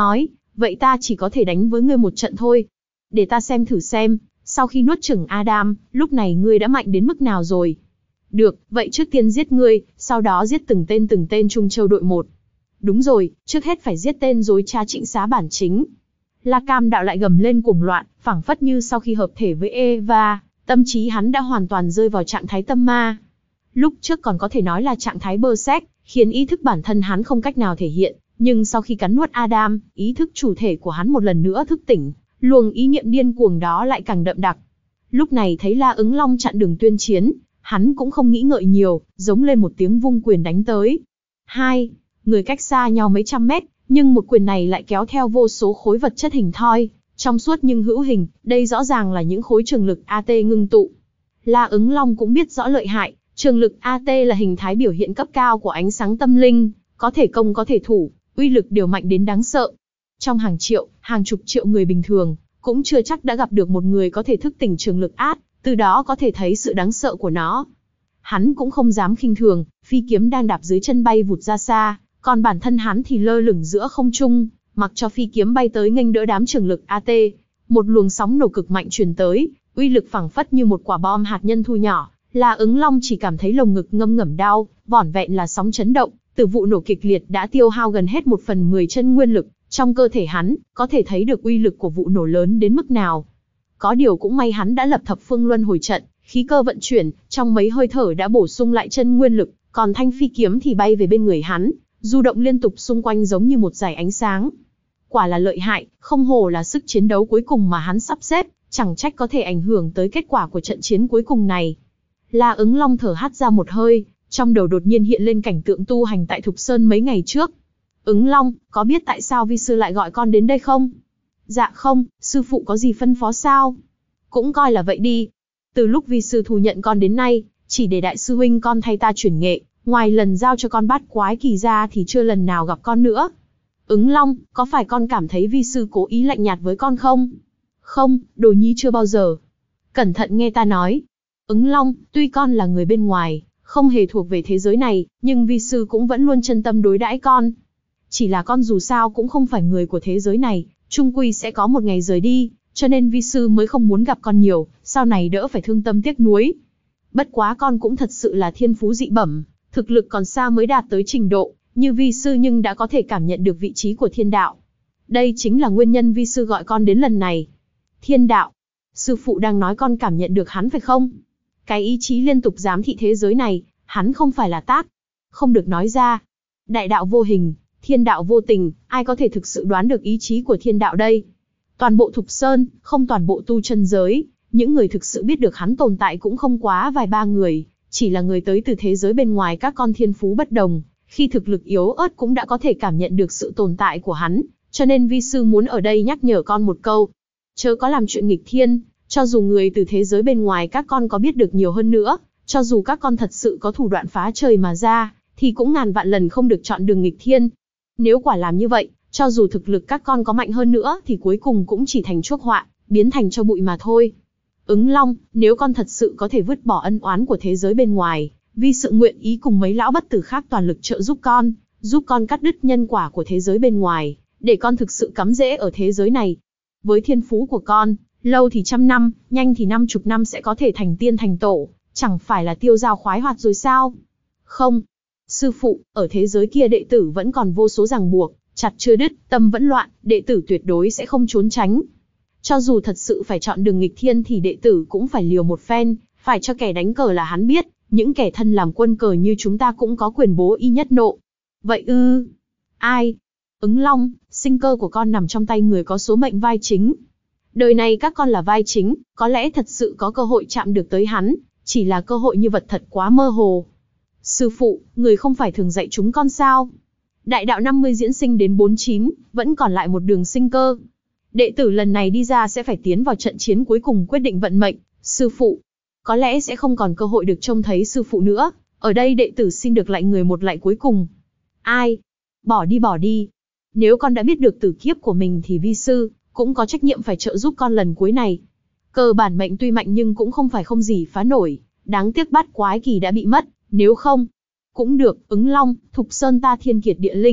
vậy ta chỉ có thể đánh với ngươi một trận thôi. Để ta xem thử xem, sau khi nuốt chửng Adam, lúc này ngươi đã mạnh đến mức nào rồi. Được, vậy trước tiên giết ngươi, sau đó giết từng tên từng tên Trung Châu đội một. Đúng rồi, trước hết phải giết tên dối trá Trịnh Xá bản chính. La Cam Đạo lại gầm lên cuồng loạn, phảng phất như sau khi hợp thể với Eva, tâm trí hắn đã hoàn toàn rơi vào trạng thái tâm ma. Lúc trước còn có thể nói là trạng thái bơ sét, khiến ý thức bản thân hắn không cách nào thể hiện, nhưng sau khi cắn nuốt Adam, ý thức chủ thể của hắn một lần nữa thức tỉnh, luồng ý niệm điên cuồng đó lại càng đậm đặc. Lúc này thấy La Ứng Long chặn đường tuyên chiến, hắn cũng không nghĩ ngợi nhiều, giống lên một tiếng vung quyền đánh tới. Hai, người cách xa nhau mấy trăm mét, nhưng một quyền này lại kéo theo vô số khối vật chất hình thoi, trong suốt nhưng hữu hình, đây rõ ràng là những khối trường lực a tê ngưng tụ. La Ứng Long cũng biết rõ lợi hại, trường lực a tê là hình thái biểu hiện cấp cao của ánh sáng tâm linh, có thể công có thể thủ, uy lực đều mạnh đến đáng sợ. Trong hàng triệu, hàng chục triệu người bình thường, cũng chưa chắc đã gặp được một người có thể thức tỉnh trường lực át, từ đó có thể thấy sự đáng sợ của nó. Hắn cũng không dám khinh thường, phi kiếm đang đạp dưới chân bay vụt ra xa, còn bản thân hắn thì lơ lửng giữa không trung, mặc cho phi kiếm bay tới nghênh đỡ đám trường lực a tê. Một luồng sóng nổ cực mạnh truyền tới, uy lực phảng phất như một quả bom hạt nhân thu nhỏ. La Ứng Long chỉ cảm thấy lồng ngực ngâm ngẩm đau, vỏn vẹn là sóng chấn động, từ vụ nổ kịch liệt đã tiêu hao gần hết một phần mười chân nguyên lực trong cơ thể hắn, có thể thấy được uy lực của vụ nổ lớn đến mức nào. Có điều cũng may hắn đã lập thập phương luân hồi trận, khí cơ vận chuyển, trong mấy hơi thở đã bổ sung lại chân nguyên lực, còn thanh phi kiếm thì bay về bên người hắn, du động liên tục xung quanh giống như một dải ánh sáng. Quả là lợi hại, không hổ là sức chiến đấu cuối cùng mà hắn sắp xếp, chẳng trách có thể ảnh hưởng tới kết quả của trận chiến cuối cùng này. La Ứng Long thở hắt ra một hơi, trong đầu đột nhiên hiện lên cảnh tượng tu hành tại Thục Sơn mấy ngày trước. Ứng Long, có biết tại sao vi sư lại gọi con đến đây không? Dạ không, sư phụ có gì phân phó sao? Cũng coi là vậy đi. Từ lúc vi sư thu nhận con đến nay, chỉ để đại sư huynh con thay ta chuyển nghệ, ngoài lần giao cho con bát quái kỳ ra thì chưa lần nào gặp con nữa. Ứng Long, có phải con cảm thấy vi sư cố ý lạnh nhạt với con không? Không, đồ nhi chưa bao giờ. Cẩn thận nghe ta nói. Ứng Long, tuy con là người bên ngoài, không hề thuộc về thế giới này, nhưng vi sư cũng vẫn luôn chân tâm đối đãi con. Chỉ là con dù sao cũng không phải người của thế giới này, chung quy sẽ có một ngày rời đi, cho nên vi sư mới không muốn gặp con nhiều, sau này đỡ phải thương tâm tiếc nuối. Bất quá con cũng thật sự là thiên phú dị bẩm, thực lực còn xa mới đạt tới trình độ như vi sư, nhưng đã có thể cảm nhận được vị trí của thiên đạo. Đây chính là nguyên nhân vi sư gọi con đến lần này. Thiên đạo, sư phụ đang nói con cảm nhận được hắn phải không? Cái ý chí liên tục giám thị thế giới này, hắn không phải là tác, không được nói ra. Đại đạo vô hình, thiên đạo vô tình, ai có thể thực sự đoán được ý chí của thiên đạo đây? Toàn bộ Thục Sơn, không toàn bộ tu chân giới, những người thực sự biết được hắn tồn tại cũng không quá vài ba người, chỉ là người tới từ thế giới bên ngoài các con thiên phú bất đồng, khi thực lực yếu ớt cũng đã có thể cảm nhận được sự tồn tại của hắn, cho nên vi sư muốn ở đây nhắc nhở con một câu. Chớ có làm chuyện nghịch thiên, cho dù người từ thế giới bên ngoài các con có biết được nhiều hơn nữa, cho dù các con thật sự có thủ đoạn phá trời mà ra, thì cũng ngàn vạn lần không được chọn đường nghịch thiên. Nếu quả làm như vậy, cho dù thực lực các con có mạnh hơn nữa thì cuối cùng cũng chỉ thành chuốc họa, biến thành cho bụi mà thôi. Ứng Long, nếu con thật sự có thể vứt bỏ ân oán của thế giới bên ngoài, vì sự nguyện ý cùng mấy lão bất tử khác toàn lực trợ giúp con, giúp con cắt đứt nhân quả của thế giới bên ngoài, để con thực sự cắm rễ ở thế giới này. Với thiên phú của con, lâu thì trăm năm, nhanh thì năm chục năm sẽ có thể thành tiên thành tổ, chẳng phải là tiêu dao khoái hoạt rồi sao? Không, sư phụ, ở thế giới kia đệ tử vẫn còn vô số ràng buộc, chặt chưa đứt, tâm vẫn loạn, đệ tử tuyệt đối sẽ không trốn tránh. Cho dù thật sự phải chọn đường nghịch thiên thì đệ tử cũng phải liều một phen, phải cho kẻ đánh cờ là hắn biết, những kẻ thân làm quân cờ như chúng ta cũng có quyền bố y nhất nộ. Vậy ư? Ai? Ứng Long, sinh cơ của con nằm trong tay người có số mệnh vai chính. Đời này các con là vai chính, có lẽ thật sự có cơ hội chạm được tới hắn, chỉ là cơ hội như vật thật quá mơ hồ. Sư phụ, người không phải thường dạy chúng con sao? Đại đạo năm mươi diễn sinh đến bốn mươi chín, vẫn còn lại một đường sinh cơ. Đệ tử lần này đi ra sẽ phải tiến vào trận chiến cuối cùng quyết định vận mệnh, sư phụ. Có lẽ sẽ không còn cơ hội được trông thấy sư phụ nữa, ở đây đệ tử xin được lại người một lại cuối cùng. Ai? Bỏ đi bỏ đi. Nếu con đã biết được tử kiếp của mình thì vi sư cũng có trách nhiệm phải trợ giúp con lần cuối này. Cơ bản mệnh tuy mạnh nhưng cũng không phải không gì phá nổi, đáng tiếc bát quái kỳ đã bị mất, nếu không. Cũng được, Ứng Long, Thục Sơn ta thiên kiệt địa linh,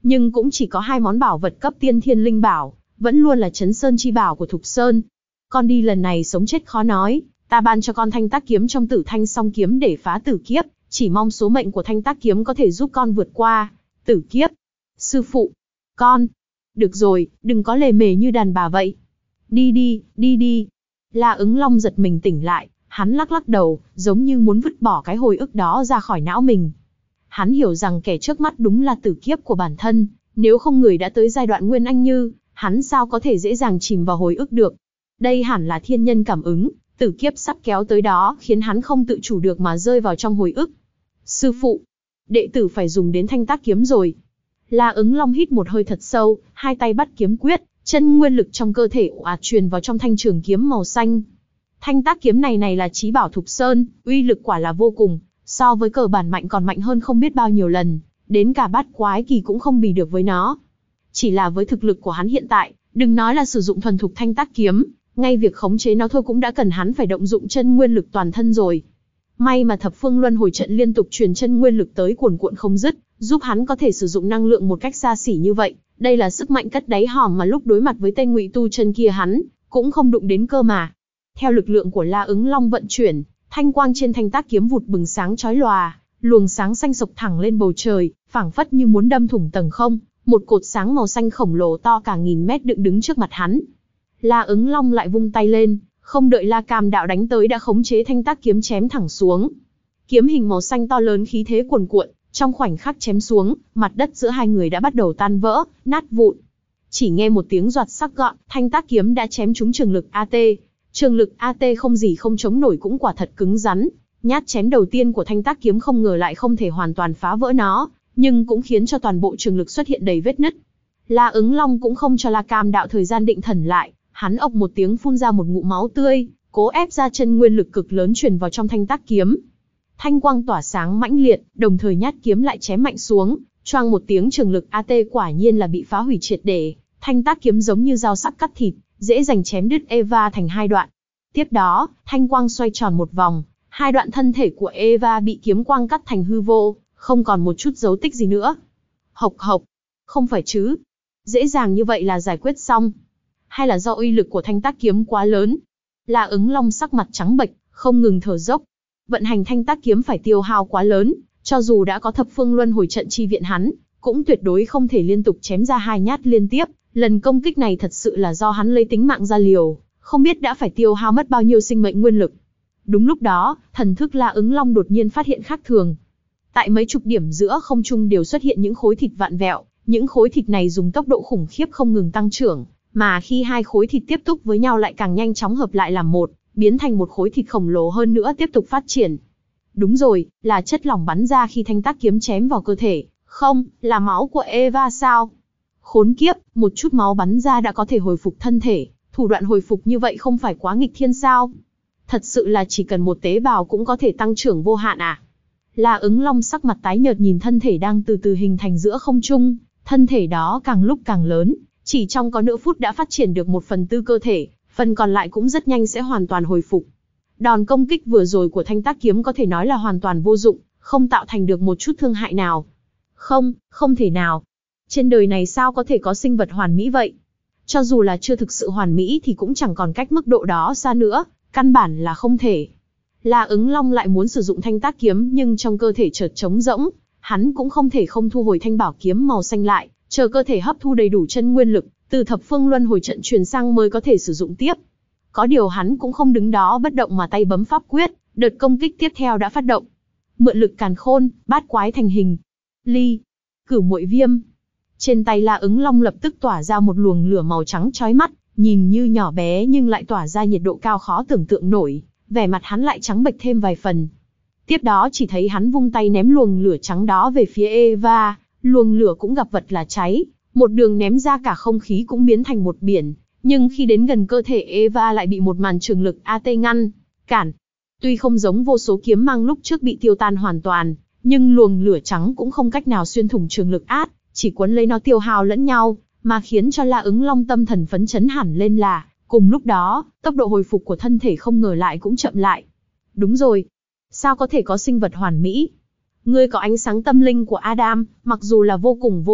nhưng cũng chỉ có hai món bảo vật cấp tiên thiên linh bảo, vẫn luôn là Trấn Sơn chi bảo của Thục Sơn. Con đi lần này sống chết khó nói, ta ban cho con Thanh Tác kiếm trong Tử Thanh Song kiếm để phá tử kiếp, chỉ mong số mệnh của Thanh Tác kiếm có thể giúp con vượt qua tử kiếp. Sư phụ, con, được rồi, đừng có lề mề như đàn bà vậy. Đi đi, đi đi. La Ứng Long giật mình tỉnh lại, hắn lắc lắc đầu, giống như muốn vứt bỏ cái hồi ức đó ra khỏi não mình. Hắn hiểu rằng kẻ trước mắt đúng là tử kiếp của bản thân, nếu không người đã tới giai đoạn Nguyên Anh Như, hắn sao có thể dễ dàng chìm vào hồi ức được. Đây hẳn là thiên nhân cảm ứng, tử kiếp sắp kéo tới đó khiến hắn không tự chủ được mà rơi vào trong hồi ức. Sư phụ, đệ tử phải dùng đến Thanh Tác kiếm rồi. La Ứng Long hít một hơi thật sâu, hai tay bắt kiếm quyết, chân nguyên lực trong cơ thể ồ ạt truyền vào trong thanh trường kiếm màu xanh. Thanh Tác kiếm này này là chí bảo Thục Sơn, uy lực quả là vô cùng, so với cờ bản mạnh còn mạnh hơn không biết bao nhiêu lần, đến cả bát quái kỳ cũng không bì được với nó. Chỉ là với thực lực của hắn hiện tại, đừng nói là sử dụng thuần thục Thanh Tác kiếm, ngay việc khống chế nó thôi cũng đã cần hắn phải động dụng chân nguyên lực toàn thân rồi. May mà thập phương luân hồi trận liên tục truyền chân nguyên lực tới cuồn cuộn không dứt, giúp hắn có thể sử dụng năng lượng một cách xa xỉ như vậy. Đây là sức mạnh cất đáy hòm mà lúc đối mặt với tên Ngụy Tu Chân kia hắn cũng không đụng đến cơ mà. Theo lực lượng của La Ứng Long vận chuyển, thanh quang trên Thanh Tác kiếm vụt bừng sáng chói lòa, luồng sáng xanh sộc thẳng lên bầu trời, phảng phất như muốn đâm thủng tầng không. Một cột sáng màu xanh khổng lồ to cả nghìn mét dựng đứng trước mặt hắn. La Ứng Long lại vung tay lên, không đợi La Cam Đạo đánh tới đã khống chế Thanh Tác kiếm chém thẳng xuống. Kiếm hình màu xanh to lớn khí thế cuồn cuộn, trong khoảnh khắc chém xuống, mặt đất giữa hai người đã bắt đầu tan vỡ, nát vụn. Chỉ nghe một tiếng doạt sắc gọn, Thanh Tác kiếm đã chém trúng trường lực a tê. Trường lực a tê không gì không chống nổi cũng quả thật cứng rắn. Nhát chém đầu tiên của Thanh Tác kiếm không ngờ lại không thể hoàn toàn phá vỡ nó, nhưng cũng khiến cho toàn bộ trường lực xuất hiện đầy vết nứt. La Ứng Long cũng không cho La Cam Đạo thời gian định thần lại, hắn ộc một tiếng phun ra một ngụm máu tươi, cố ép ra chân nguyên lực cực lớn truyền vào trong Thanh Tác kiếm. Thanh quang tỏa sáng mãnh liệt, đồng thời nhát kiếm lại chém mạnh xuống, choang một tiếng trường lực a tê quả nhiên là bị phá hủy triệt để. Thanh Tác kiếm giống như dao sắc cắt thịt, dễ dàng chém đứt Eva thành hai đoạn. Tiếp đó, thanh quang xoay tròn một vòng, hai đoạn thân thể của Eva bị kiếm quang cắt thành hư vô, không còn một chút dấu tích gì nữa. Hộc hộc, không phải chứ? Dễ dàng như vậy là giải quyết xong? Hay là do uy lực của Thanh Tác kiếm quá lớn? La Ứng Long sắc mặt trắng bệch, không ngừng thở dốc. Vận hành Thanh Tác kiếm phải tiêu hao quá lớn, cho dù đã có thập phương luân hồi trận chi viện hắn, cũng tuyệt đối không thể liên tục chém ra hai nhát liên tiếp. Lần công kích này thật sự là do hắn lấy tính mạng ra liều, không biết đã phải tiêu hao mất bao nhiêu sinh mệnh nguyên lực. Đúng lúc đó, thần thức La Ứng Long đột nhiên phát hiện khác thường. Tại mấy chục điểm giữa không trung đều xuất hiện những khối thịt vạn vẹo, những khối thịt này dùng tốc độ khủng khiếp không ngừng tăng trưởng, mà khi hai khối thịt tiếp tục với nhau lại càng nhanh chóng hợp lại làm một, biến thành một khối thịt khổng lồ hơn nữa tiếp tục phát triển. Đúng rồi, là chất lỏng bắn ra khi Thanh Tác kiếm chém vào cơ thể, không, là máu của Eva sao? Khốn kiếp, một chút máu bắn ra đã có thể hồi phục thân thể, thủ đoạn hồi phục như vậy không phải quá nghịch thiên sao? Thật sự là chỉ cần một tế bào cũng có thể tăng trưởng vô hạn à? La Ứng Long sắc mặt tái nhợt nhìn thân thể đang từ từ hình thành giữa không trung, thân thể đó càng lúc càng lớn, chỉ trong có nửa phút đã phát triển được một phần tư cơ thể, phần còn lại cũng rất nhanh sẽ hoàn toàn hồi phục. Đòn công kích vừa rồi của Thanh Tác kiếm có thể nói là hoàn toàn vô dụng, không tạo thành được một chút thương hại nào. Không, không thể nào. Trên đời này sao có thể có sinh vật hoàn mỹ vậy? Cho dù là chưa thực sự hoàn mỹ thì cũng chẳng còn cách mức độ đó xa nữa, căn bản là không thể. La Ứng Long lại muốn sử dụng Thanh Tác kiếm nhưng trong cơ thể chợt trống rỗng, hắn cũng không thể không thu hồi thanh bảo kiếm màu xanh lại, chờ cơ thể hấp thu đầy đủ chân nguyên lực, từ thập phương luân hồi trận truyền sang mới có thể sử dụng tiếp. Có điều hắn cũng không đứng đó bất động mà tay bấm pháp quyết, đợt công kích tiếp theo đã phát động. Mượn lực càn khôn, bát quái thành hình. Ly, cửu muội viêm. Trên tay La Ứng Long lập tức tỏa ra một luồng lửa màu trắng chói mắt, nhìn như nhỏ bé nhưng lại tỏa ra nhiệt độ cao khó tưởng tượng nổi, vẻ mặt hắn lại trắng bệch thêm vài phần. Tiếp đó chỉ thấy hắn vung tay ném luồng lửa trắng đó về phía Eva, luồng lửa cũng gặp vật là cháy, một đường ném ra cả không khí cũng biến thành một biển, nhưng khi đến gần cơ thể Eva lại bị một màn trường lực a tê ngăn cản. Tuy không giống vô số kiếm mang lúc trước bị tiêu tan hoàn toàn, nhưng luồng lửa trắng cũng không cách nào xuyên thủng trường lực át, chỉ quấn lấy nó tiêu hao lẫn nhau, mà khiến cho La Ứng Long tâm thần phấn chấn hẳn lên là, cùng lúc đó, tốc độ hồi phục của thân thể không ngờ lại cũng chậm lại. Đúng rồi, sao có thể có sinh vật hoàn mỹ? Ngươi có ánh sáng tâm linh của Adam, mặc dù là vô cùng vô tận,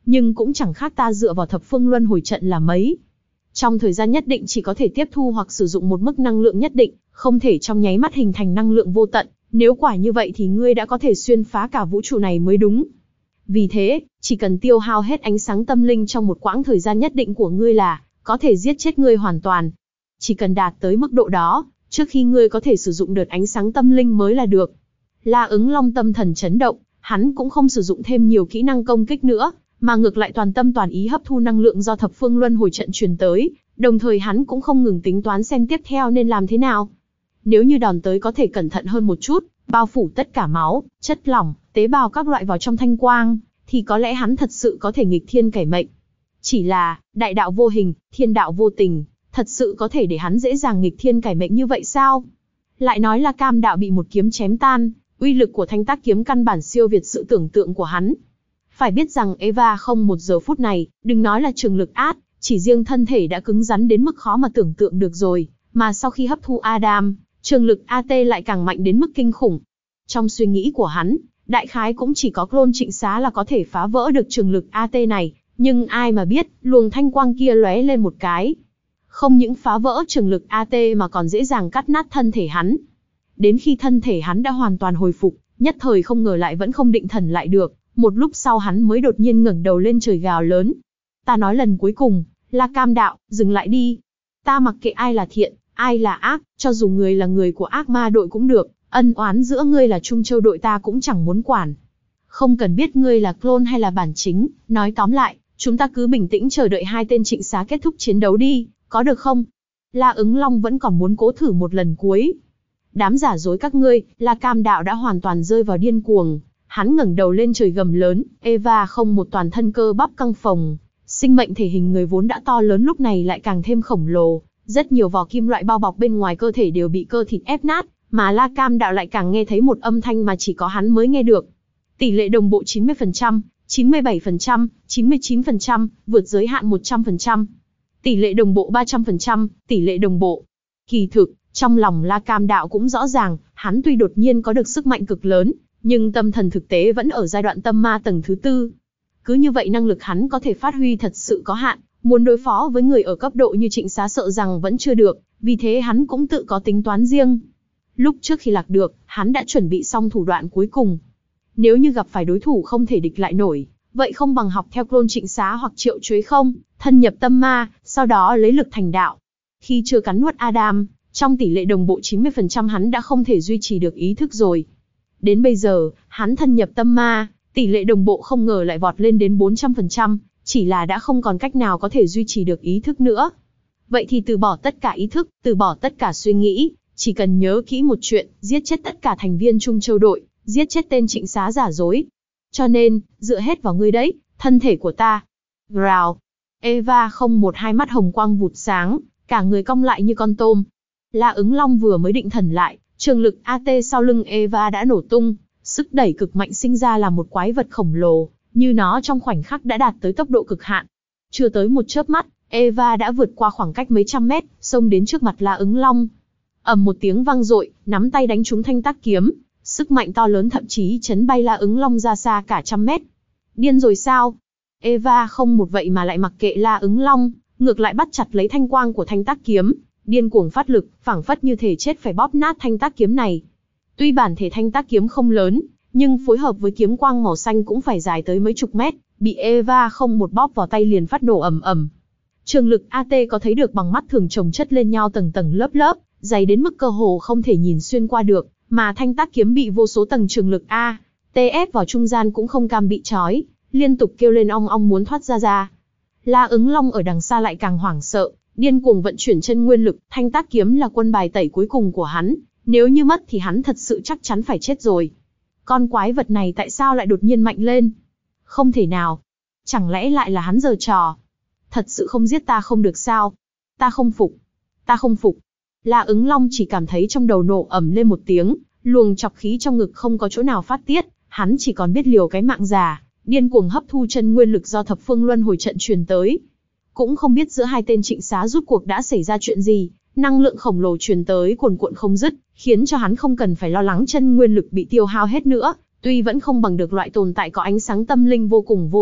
nhưng cũng chẳng khác ta dựa vào thập phương luân hồi trận là mấy. Trong thời gian nhất định chỉ có thể tiếp thu hoặc sử dụng một mức năng lượng nhất định, không thể trong nháy mắt hình thành năng lượng vô tận, nếu quả như vậy thì ngươi đã có thể xuyên phá cả vũ trụ này mới đúng. Vì thế, chỉ cần tiêu hao hết ánh sáng tâm linh trong một quãng thời gian nhất định của ngươi là có thể giết chết ngươi hoàn toàn. Chỉ cần đạt tới mức độ đó, trước khi ngươi có thể sử dụng đợt ánh sáng tâm linh mới là được. La Ứng Long tâm thần chấn động, hắn cũng không sử dụng thêm nhiều kỹ năng công kích nữa, mà ngược lại toàn tâm toàn ý hấp thu năng lượng do thập phương luân hồi trận truyền tới, đồng thời hắn cũng không ngừng tính toán xem tiếp theo nên làm thế nào. Nếu như đòn tới có thể cẩn thận hơn một chút, bao phủ tất cả máu, chất lỏng, tế bào các loại vào trong thanh quang, thì có lẽ hắn thật sự có thể nghịch thiên cải mệnh. Chỉ là, đại đạo vô hình, thiên đạo vô tình, thật sự có thể để hắn dễ dàng nghịch thiên cải mệnh như vậy sao? Lại nói là Cam đạo bị một kiếm chém tan, uy lực của thanh tác kiếm căn bản siêu việt sự tưởng tượng của hắn. Phải biết rằng Eva không một giờ phút này, đừng nói là trường lực át, chỉ riêng thân thể đã cứng rắn đến mức khó mà tưởng tượng được rồi, mà sau khi hấp thu Adam, trường lực a tê lại càng mạnh đến mức kinh khủng. Trong suy nghĩ của hắn, đại khái cũng chỉ có clone Trịnh Xá là có thể phá vỡ được trường lực a tê này, nhưng ai mà biết, luồng thanh quang kia lóe lên một cái. Không những phá vỡ trường lực a tê mà còn dễ dàng cắt nát thân thể hắn. Đến khi thân thể hắn đã hoàn toàn hồi phục, nhất thời không ngờ lại vẫn không định thần lại được, một lúc sau hắn mới đột nhiên ngẩng đầu lên trời gào lớn. Ta nói lần cuối cùng, là Cam đạo, dừng lại đi. Ta mặc kệ ai là thiện, ai là ác, cho dù người là người của ác ma đội cũng được, ân oán giữa ngươi là Trung Châu đội ta cũng chẳng muốn quản. Không cần biết ngươi là clone hay là bản chính, nói tóm lại, chúng ta cứ bình tĩnh chờ đợi hai tên Trịnh Xá kết thúc chiến đấu đi, có được không? La Ứng Long vẫn còn muốn cố thử một lần cuối. Đám giả dối các ngươi, La Cam đạo đã hoàn toàn rơi vào điên cuồng. Hắn ngẩng đầu lên trời gầm lớn, Eva không một toàn thân cơ bắp căng phồng. Sinh mệnh thể hình người vốn đã to lớn lúc này lại càng thêm khổng lồ. Rất nhiều vỏ kim loại bao bọc bên ngoài cơ thể đều bị cơ thịt ép nát, mà La Cam đạo lại càng nghe thấy một âm thanh mà chỉ có hắn mới nghe được. Tỷ lệ đồng bộ chín mươi phần trăm, chín mươi bảy phần trăm, chín mươi chín phần trăm, vượt giới hạn một trăm phần trăm. Tỷ lệ đồng bộ ba trăm phần trăm, tỷ lệ đồng bộ. Kỳ thực, trong lòng La Cam đạo cũng rõ ràng, hắn tuy đột nhiên có được sức mạnh cực lớn, nhưng tâm thần thực tế vẫn ở giai đoạn tâm ma tầng thứ tư. Cứ như vậy năng lực hắn có thể phát huy thật sự có hạn, muốn đối phó với người ở cấp độ như Trịnh Xá sợ rằng vẫn chưa được, vì thế hắn cũng tự có tính toán riêng. Lúc trước khi lạc được, hắn đã chuẩn bị xong thủ đoạn cuối cùng. Nếu như gặp phải đối thủ không thể địch lại nổi, vậy không bằng học theo clone Trịnh Xá hoặc Triệu Chuế không, thân nhập tâm ma, sau đó lấy lực thành đạo. Khi chưa cắn nuốt Adam, trong tỷ lệ đồng bộ chín mươi phần trăm hắn đã không thể duy trì được ý thức rồi. Đến bây giờ, hắn thân nhập tâm ma, tỷ lệ đồng bộ không ngờ lại vọt lên đến bốn trăm phần trăm, chỉ là đã không còn cách nào có thể duy trì được ý thức nữa. Vậy thì từ bỏ tất cả ý thức, từ bỏ tất cả suy nghĩ, chỉ cần nhớ kỹ một chuyện, giết chết tất cả thành viên Trung Châu đội, giết chết tên Trịnh Xá giả dối. Cho nên, dựa hết vào ngươi đấy, thân thể của ta. Growl. Eva không một hai mắt hồng quang vụt sáng, cả người cong lại như con tôm. La Ứng Long vừa mới định thần lại, trường lực a tê sau lưng Eva đã nổ tung, sức đẩy cực mạnh sinh ra là một quái vật khổng lồ, như nó trong khoảnh khắc đã đạt tới tốc độ cực hạn. Chưa tới một chớp mắt, Eva đã vượt qua khoảng cách mấy trăm mét, xông đến trước mặt La Ứng Long. Ầm một tiếng vang dội, nắm tay đánh trúng thanh tác kiếm, sức mạnh to lớn thậm chí chấn bay La Ứng Long ra xa cả trăm mét. Điên rồi sao? Eva không một vậy mà lại mặc kệ La Ứng Long, ngược lại bắt chặt lấy thanh quang của thanh tác kiếm, điên cuồng phát lực, phảng phất như thể chết phải bóp nát thanh tác kiếm này. Tuy bản thể thanh tác kiếm không lớn, nhưng phối hợp với kiếm quang màu xanh cũng phải dài tới mấy chục mét, bị Eva không một bóp vào tay liền phát nổ ầm ầm. Trường lực a tê có thấy được bằng mắt thường chồng chất lên nhau tầng tầng lớp lớp, dày đến mức cơ hồ không thể nhìn xuyên qua được, mà thanh tác kiếm bị vô số tầng trường lực a tê ép vào trung gian cũng không cam bị trói, liên tục kêu lên ong ong muốn thoát ra ra. La Ứng Long ở đằng xa lại càng hoảng sợ, điên cuồng vận chuyển chân nguyên lực, thanh tác kiếm là quân bài tẩy cuối cùng của hắn, nếu như mất thì hắn thật sự chắc chắn phải chết rồi. Con quái vật này tại sao lại đột nhiên mạnh lên? Không thể nào. Chẳng lẽ lại là hắn giở trò? Thật sự không giết ta không được sao? Ta không phục. Ta không phục. La Ứng Long chỉ cảm thấy trong đầu nổ ầm lên một tiếng, luồng chọc khí trong ngực không có chỗ nào phát tiết, hắn chỉ còn biết liều cái mạng già, điên cuồng hấp thu chân nguyên lực do thập phương luân hồi trận truyền tới. Cũng không biết giữa hai tên Trịnh Xá rút cuộc đã xảy ra chuyện gì, năng lượng khổng lồ truyền tới cuồn cuộn không dứt, khiến cho hắn không cần phải lo lắng chân nguyên lực bị tiêu hao hết nữa, tuy vẫn không bằng được loại tồn tại có ánh sáng tâm linh vô cùng vô tận,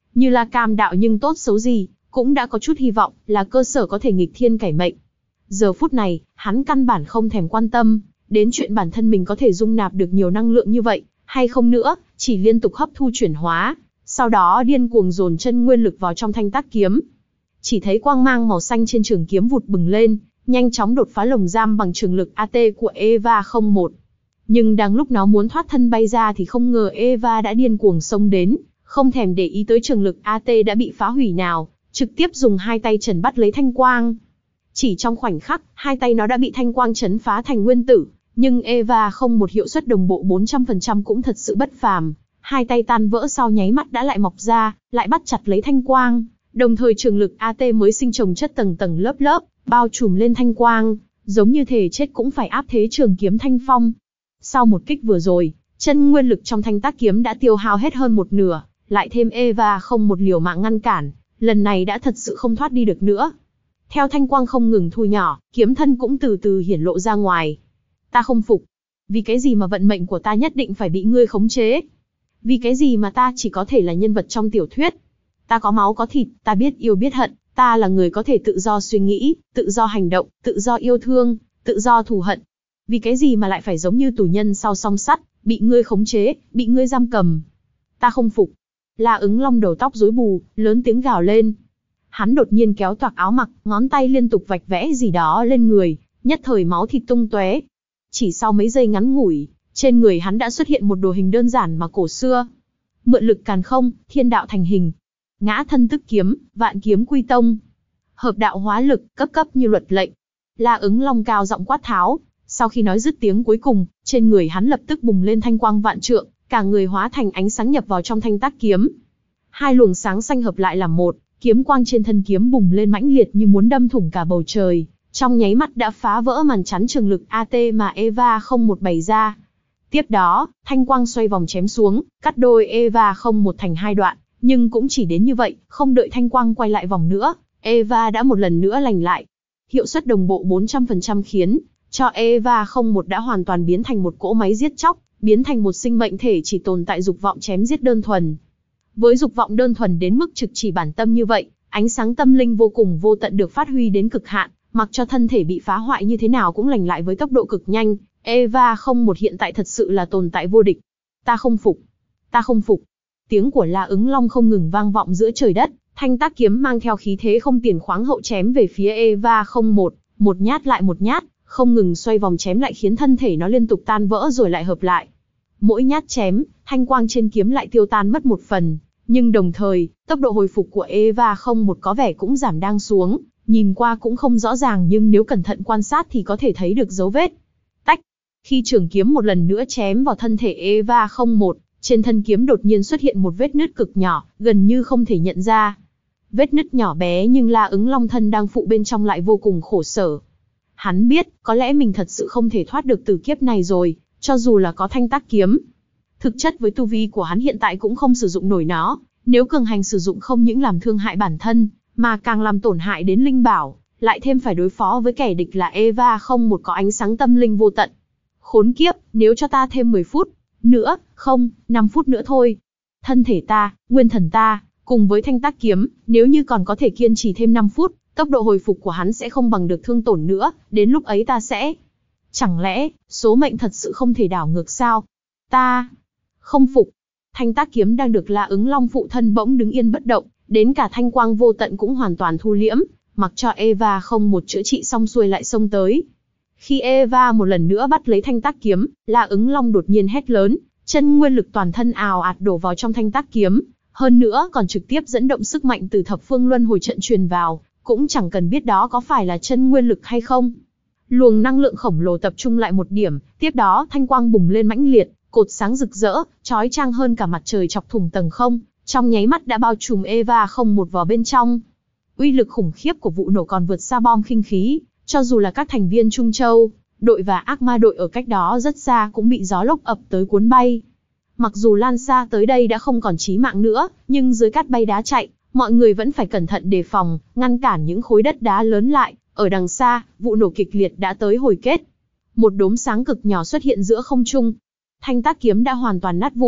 như là Cam đạo nhưng tốt xấu gì, cũng đã có chút hy vọng, là cơ sở có thể nghịch thiên cải mệnh. Giờ phút này, hắn căn bản không thèm quan tâm đến chuyện bản thân mình có thể dung nạp được nhiều năng lượng như vậy, hay không nữa, chỉ liên tục hấp thu chuyển hóa, sau đó điên cuồng dồn chân nguyên lực vào trong thanh tác kiếm. Chỉ thấy quang mang màu xanh trên trường kiếm vụt bừng lên, nhanh chóng đột phá lồng giam bằng trường lực a tê của Eva không một. Nhưng đang lúc nó muốn thoát thân bay ra thì không ngờ Eva đã điên cuồng xông đến, không thèm để ý tới trường lực a tê đã bị phá hủy nào, trực tiếp dùng hai tay trần bắt lấy thanh quang. Chỉ trong khoảnh khắc, hai tay nó đã bị thanh quang chấn phá thành nguyên tử, nhưng Eva không một hiệu suất đồng bộ bốn trăm phần trăm cũng thật sự bất phàm. Hai tay tan vỡ sau nháy mắt đã lại mọc ra, lại bắt chặt lấy thanh quang, đồng thời trường lực a tê mới sinh chồng chất tầng tầng lớp lớp, bao trùm lên thanh quang, giống như thể chết cũng phải áp thế trường kiếm thanh phong. Sau một kích vừa rồi, chân nguyên lực trong thanh tác kiếm đã tiêu hao hết hơn một nửa, lại thêm Eva không một liều mạng ngăn cản, lần này đã thật sự không thoát đi được nữa. Theo thanh quang không ngừng thu nhỏ, kiếm thân cũng từ từ hiển lộ ra ngoài. Ta không phục. Vì cái gì mà vận mệnh của ta nhất định phải bị ngươi khống chế? Vì cái gì mà ta chỉ có thể là nhân vật trong tiểu thuyết? Ta có máu có thịt, ta biết yêu biết hận, ta là người có thể tự do suy nghĩ, tự do hành động, tự do yêu thương, tự do thù hận. Vì cái gì mà lại phải giống như tù nhân sau song sắt, bị ngươi khống chế, bị ngươi giam cầm? Ta không phục. La Ứng Long đầu tóc rối bù, lớn tiếng gào lên. Hắn đột nhiên kéo toạc áo mặc, ngón tay liên tục vạch vẽ gì đó lên người, nhất thời máu thịt tung tóe. Chỉ sau mấy giây ngắn ngủi, trên người hắn đã xuất hiện một đồ hình đơn giản mà cổ xưa. Mượn lực càn không, thiên đạo thành hình. Ngã thân tức kiếm, vạn kiếm quy tông. Hợp đạo hóa lực, cấp cấp như luật lệnh. La Ứng Long cao giọng quát tháo. Sau khi nói dứt tiếng cuối cùng, trên người hắn lập tức bùng lên thanh quang vạn trượng, cả người hóa thành ánh sáng nhập vào trong thanh tác kiếm. Hai luồng sáng xanh hợp lại làm một, kiếm quang trên thân kiếm bùng lên mãnh liệt như muốn đâm thủng cả bầu trời, trong nháy mắt đã phá vỡ màn chắn trường lực a tê mà Eva không một bày ra. Tiếp đó, thanh quang xoay vòng chém xuống, cắt đôi Eva không một thành hai đoạn, nhưng cũng chỉ đến như vậy, không đợi thanh quang quay lại vòng nữa, Eva đã một lần nữa lành lại. Hiệu suất đồng bộ bốn trăm phần trăm khiến cho Eva không một đã hoàn toàn biến thành một cỗ máy giết chóc, biến thành một sinh mệnh thể chỉ tồn tại dục vọng chém giết đơn thuần. Với dục vọng đơn thuần đến mức trực chỉ bản tâm như vậy, ánh sáng tâm linh vô cùng vô tận được phát huy đến cực hạn, mặc cho thân thể bị phá hoại như thế nào cũng lành lại với tốc độ cực nhanh. Eva không một hiện tại thật sự là tồn tại vô địch. Ta không phục. Ta không phục. Tiếng của La Ứng Long không ngừng vang vọng giữa trời đất, thanh tác kiếm mang theo khí thế không tiền khoáng hậu chém về phía Eva không một, một nhát lại một nhát, không ngừng xoay vòng chém lại khiến thân thể nó liên tục tan vỡ rồi lại hợp lại. Mỗi nhát chém, thanh quang trên kiếm lại tiêu tan mất một phần, nhưng đồng thời, tốc độ hồi phục của Eva không một có vẻ cũng giảm đang xuống, nhìn qua cũng không rõ ràng nhưng nếu cẩn thận quan sát thì có thể thấy được dấu vết. Tách. Khi trường kiếm một lần nữa chém vào thân thể Eva không một, trên thân kiếm đột nhiên xuất hiện một vết nứt cực nhỏ, gần như không thể nhận ra. Vết nứt nhỏ bé nhưng La Ứng Long thân đang phụ bên trong lại vô cùng khổ sở. Hắn biết, có lẽ mình thật sự không thể thoát được từ kiếp này rồi, cho dù là có thanh tác kiếm. Thực chất với tu vi của hắn hiện tại cũng không sử dụng nổi nó, nếu cường hành sử dụng không những làm thương hại bản thân, mà càng làm tổn hại đến linh bảo, lại thêm phải đối phó với kẻ địch là Eva không một có ánh sáng tâm linh vô tận. Khốn kiếp, nếu cho ta thêm mười phút nữa, không, năm phút nữa thôi. Thân thể ta, nguyên thần ta, cùng với thanh tác kiếm, nếu như còn có thể kiên trì thêm năm phút, tốc độ hồi phục của hắn sẽ không bằng được thương tổn nữa, đến lúc ấy ta sẽ... Chẳng lẽ, số mệnh thật sự không thể đảo ngược sao? Ta... Không phục. Thanh tác kiếm đang được La Ứng Long phụ thân bỗng đứng yên bất động, đến cả thanh quang vô tận cũng hoàn toàn thu liễm, mặc cho Eva không một chữa trị xong xuôi lại xông tới. Khi Eva một lần nữa bắt lấy thanh tác kiếm, La Ứng Long đột nhiên hét lớn, chân nguyên lực toàn thân ào ạt đổ vào trong thanh tác kiếm, hơn nữa còn trực tiếp dẫn động sức mạnh từ thập phương luân hồi trận truyền vào, cũng chẳng cần biết đó có phải là chân nguyên lực hay không. Luồng năng lượng khổng lồ tập trung lại một điểm, tiếp đó thanh quang bùng lên mãnh liệt, cột sáng rực rỡ, chói chang hơn cả mặt trời chọc thủng tầng không, trong nháy mắt đã bao trùm Eva không một vào bên trong. Uy lực khủng khiếp của vụ nổ còn vượt xa bom khinh khí, cho dù là các thành viên Trung Châu đội và ác ma đội ở cách đó rất xa cũng bị gió lốc ập tới cuốn bay. Mặc dù lan xa tới đây đã không còn chí mạng nữa, nhưng dưới cát bay đá chạy, mọi người vẫn phải cẩn thận đề phòng, ngăn cản những khối đất đá lớn lại. Ở đằng xa, vụ nổ kịch liệt đã tới hồi kết. Một đốm sáng cực nhỏ xuất hiện giữa không trung. Thanh tác kiếm đã hoàn toàn nát vụn,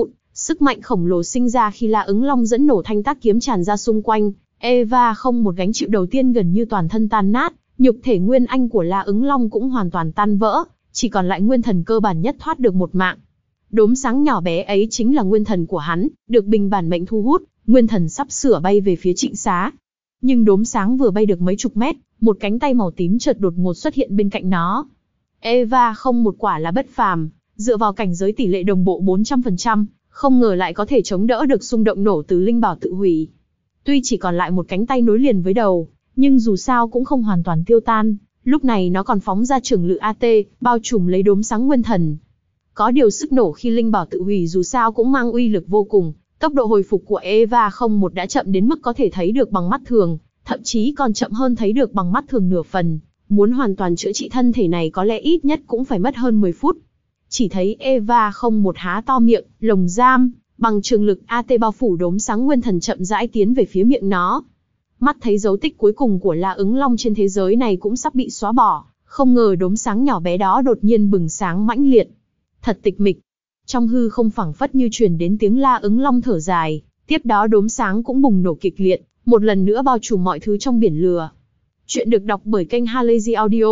Sức mạnh khổng lồ sinh ra khi La Ứng Long dẫn nổ thanh tác kiếm tràn ra xung quanh, Eva không một gánh chịu đầu tiên gần như toàn thân tan nát, nhục thể nguyên anh của La Ứng Long cũng hoàn toàn tan vỡ, chỉ còn lại nguyên thần cơ bản nhất thoát được một mạng. Đốm sáng nhỏ bé ấy chính là nguyên thần của hắn, được bình bản mệnh thu hút, nguyên thần sắp sửa bay về phía Trịnh Xá. Nhưng đốm sáng vừa bay được mấy chục mét, một cánh tay màu tím chợt đột ngột xuất hiện bên cạnh nó. Eva không một quả là bất phàm, dựa vào cảnh giới tỷ lệ đồng bộ bốn trăm phần trăm, không ngờ lại có thể chống đỡ được xung động nổ từ linh bảo tự hủy. Tuy chỉ còn lại một cánh tay nối liền với đầu, nhưng dù sao cũng không hoàn toàn tiêu tan, lúc này nó còn phóng ra trường lự a tê, bao trùm lấy đốm sáng nguyên thần. Có điều sức nổ khi linh bảo tự hủy dù sao cũng mang uy lực vô cùng, tốc độ hồi phục của Eva không một đã chậm đến mức có thể thấy được bằng mắt thường, thậm chí còn chậm hơn thấy được bằng mắt thường nửa phần. Muốn hoàn toàn chữa trị thân thể này có lẽ ít nhất cũng phải mất hơn mười phút. Chỉ thấy Eva không một há to miệng, lồng giam, bằng trường lực a tê bao phủ đốm sáng nguyên thần chậm rãi tiến về phía miệng nó. Mắt thấy dấu tích cuối cùng của La Ứng Long trên thế giới này cũng sắp bị xóa bỏ, không ngờ đốm sáng nhỏ bé đó đột nhiên bừng sáng mãnh liệt. Thật tịch mịch. Trong hư không phảng phất như truyền đến tiếng La Ứng Long thở dài, tiếp đó đốm sáng cũng bùng nổ kịch liệt, một lần nữa bao trùm mọi thứ trong biển lửa. Chuyện được đọc bởi kênh Halazy Audio.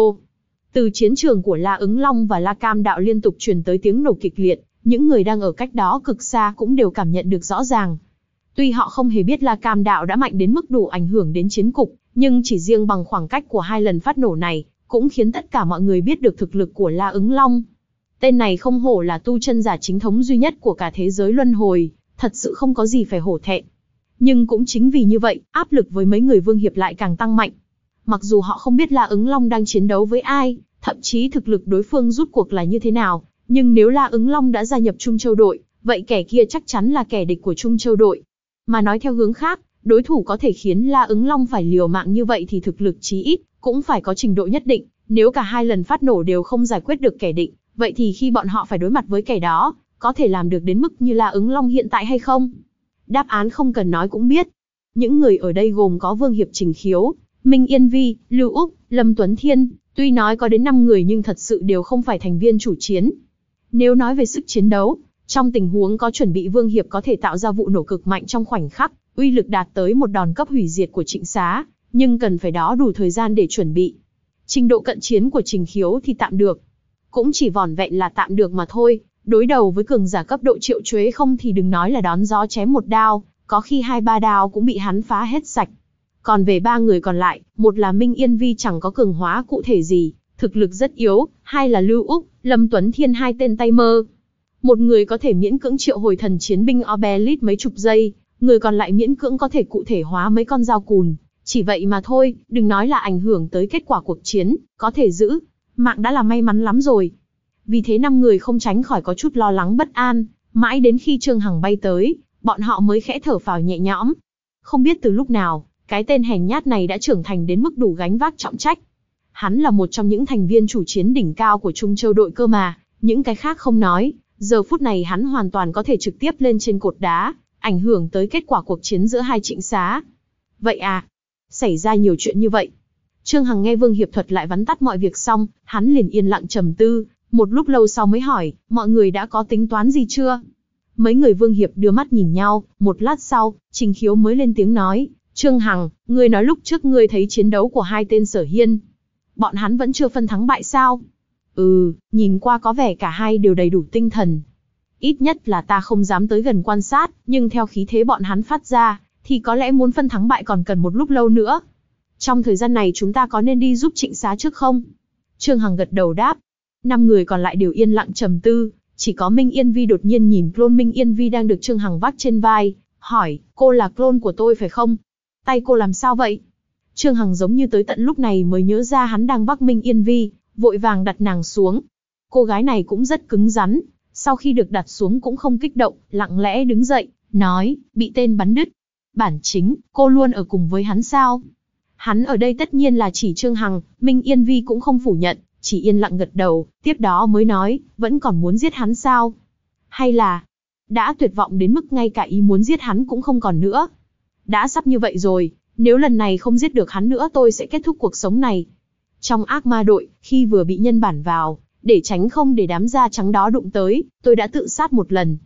Từ chiến trường của La Ứng Long và La Cam Đạo liên tục truyền tới tiếng nổ kịch liệt, những người đang ở cách đó cực xa cũng đều cảm nhận được rõ ràng. Tuy họ không hề biết La Cam Đạo đã mạnh đến mức đủ ảnh hưởng đến chiến cục, nhưng chỉ riêng bằng khoảng cách của hai lần phát nổ này, cũng khiến tất cả mọi người biết được thực lực của La Ứng Long. Tên này không hổ là tu chân giả chính thống duy nhất của cả thế giới luân hồi, thật sự không có gì phải hổ thẹn. Nhưng cũng chính vì như vậy, áp lực với mấy người Vương Hiệp lại càng tăng mạnh. Mặc dù họ không biết La Ứng Long đang chiến đấu với ai, thậm chí thực lực đối phương rút cuộc là như thế nào, nhưng nếu La Ứng Long đã gia nhập Trung Châu đội, vậy kẻ kia chắc chắn là kẻ địch của Trung Châu đội. Mà nói theo hướng khác, đối thủ có thể khiến La Ứng Long phải liều mạng như vậy thì thực lực chí ít cũng phải có trình độ nhất định, nếu cả hai lần phát nổ đều không giải quyết được kẻ địch, vậy thì khi bọn họ phải đối mặt với kẻ đó, có thể làm được đến mức như La Ứng Long hiện tại hay không? Đáp án không cần nói cũng biết. Những người ở đây gồm có Vương Hiệp Trình Khiếu, Minh Yên Vi, Lưu Úc, Lâm Tuấn Thiên, tuy nói có đến năm người nhưng thật sự đều không phải thành viên chủ chiến. Nếu nói về sức chiến đấu, trong tình huống có chuẩn bị Vương Hiệp có thể tạo ra vụ nổ cực mạnh trong khoảnh khắc, uy lực đạt tới một đòn cấp hủy diệt của Trịnh Xá, nhưng cần phải đó đủ thời gian để chuẩn bị. Trình độ cận chiến của Trình Khiếu thì tạm được. Cũng chỉ vỏn vẹn là tạm được mà thôi, đối đầu với cường giả cấp độ Triệu Chuế không thì đừng nói là đón gió chém một đao, có khi hai ba đao cũng bị hắn phá hết sạch. Còn về ba người còn lại, một là Minh Yên Vi chẳng có cường hóa cụ thể gì, thực lực rất yếu, hai là Lưu Úc, Lâm Tuấn Thiên hai tên tay mơ. Một người có thể miễn cưỡng triệu hồi thần chiến binh Obelix mấy chục giây, người còn lại miễn cưỡng có thể cụ thể hóa mấy con dao cùn. Chỉ vậy mà thôi, đừng nói là ảnh hưởng tới kết quả cuộc chiến, có thể giữ mạng đã là may mắn lắm rồi. Vì thế năm người không tránh khỏi có chút lo lắng bất an, mãi đến khi Trương Hằng bay tới, bọn họ mới khẽ thở phào nhẹ nhõm. Không biết từ lúc nào, cái tên hèn nhát này đã trưởng thành đến mức đủ gánh vác trọng trách. Hắn là một trong những thành viên chủ chiến đỉnh cao của Trung Châu đội cơ mà, những cái khác không nói, giờ phút này hắn hoàn toàn có thể trực tiếp lên trên cột đá, ảnh hưởng tới kết quả cuộc chiến giữa hai Trịnh Xá. Vậy à, xảy ra nhiều chuyện như vậy. Trương Hằng nghe Vương Hiệp thuật lại vắn tắt mọi việc xong, hắn liền yên lặng trầm tư, một lúc lâu sau mới hỏi, mọi người đã có tính toán gì chưa? Mấy người Vương Hiệp đưa mắt nhìn nhau, một lát sau, Trình Khiếu mới lên tiếng nói, Trương Hằng, ngươi nói lúc trước ngươi thấy chiến đấu của hai tên Sở Hiên. Bọn hắn vẫn chưa phân thắng bại sao? Ừ, nhìn qua có vẻ cả hai đều đầy đủ tinh thần. Ít nhất là ta không dám tới gần quan sát, nhưng theo khí thế bọn hắn phát ra, thì có lẽ muốn phân thắng bại còn cần một lúc lâu nữa. Trong thời gian này chúng ta có nên đi giúp Trịnh Xá trước không? Trương Hằng gật đầu đáp. Năm người còn lại đều yên lặng trầm tư, chỉ có Minh Yên Vi đột nhiên nhìn clone Minh Yên Vi đang được Trương Hằng vác trên vai, hỏi, cô là clone của tôi phải không? Tay cô làm sao vậy? Trương Hằng giống như tới tận lúc này mới nhớ ra hắn đang vác Minh Yên Vi, vội vàng đặt nàng xuống. Cô gái này cũng rất cứng rắn, sau khi được đặt xuống cũng không kích động, lặng lẽ đứng dậy, nói, bị tên bắn đứt. Bản chính, cô luôn ở cùng với hắn sao? Hắn ở đây tất nhiên là chỉ Trương Hằng, Minh Yên Vi cũng không phủ nhận, chỉ yên lặng gật đầu, tiếp đó mới nói, vẫn còn muốn giết hắn sao? Hay là, đã tuyệt vọng đến mức ngay cả ý muốn giết hắn cũng không còn nữa? Đã sắp như vậy rồi, nếu lần này không giết được hắn nữa tôi sẽ kết thúc cuộc sống này. Trong ác ma đội, khi vừa bị nhân bản vào, để tránh không để đám da trắng đó đụng tới, tôi đã tự sát một lần.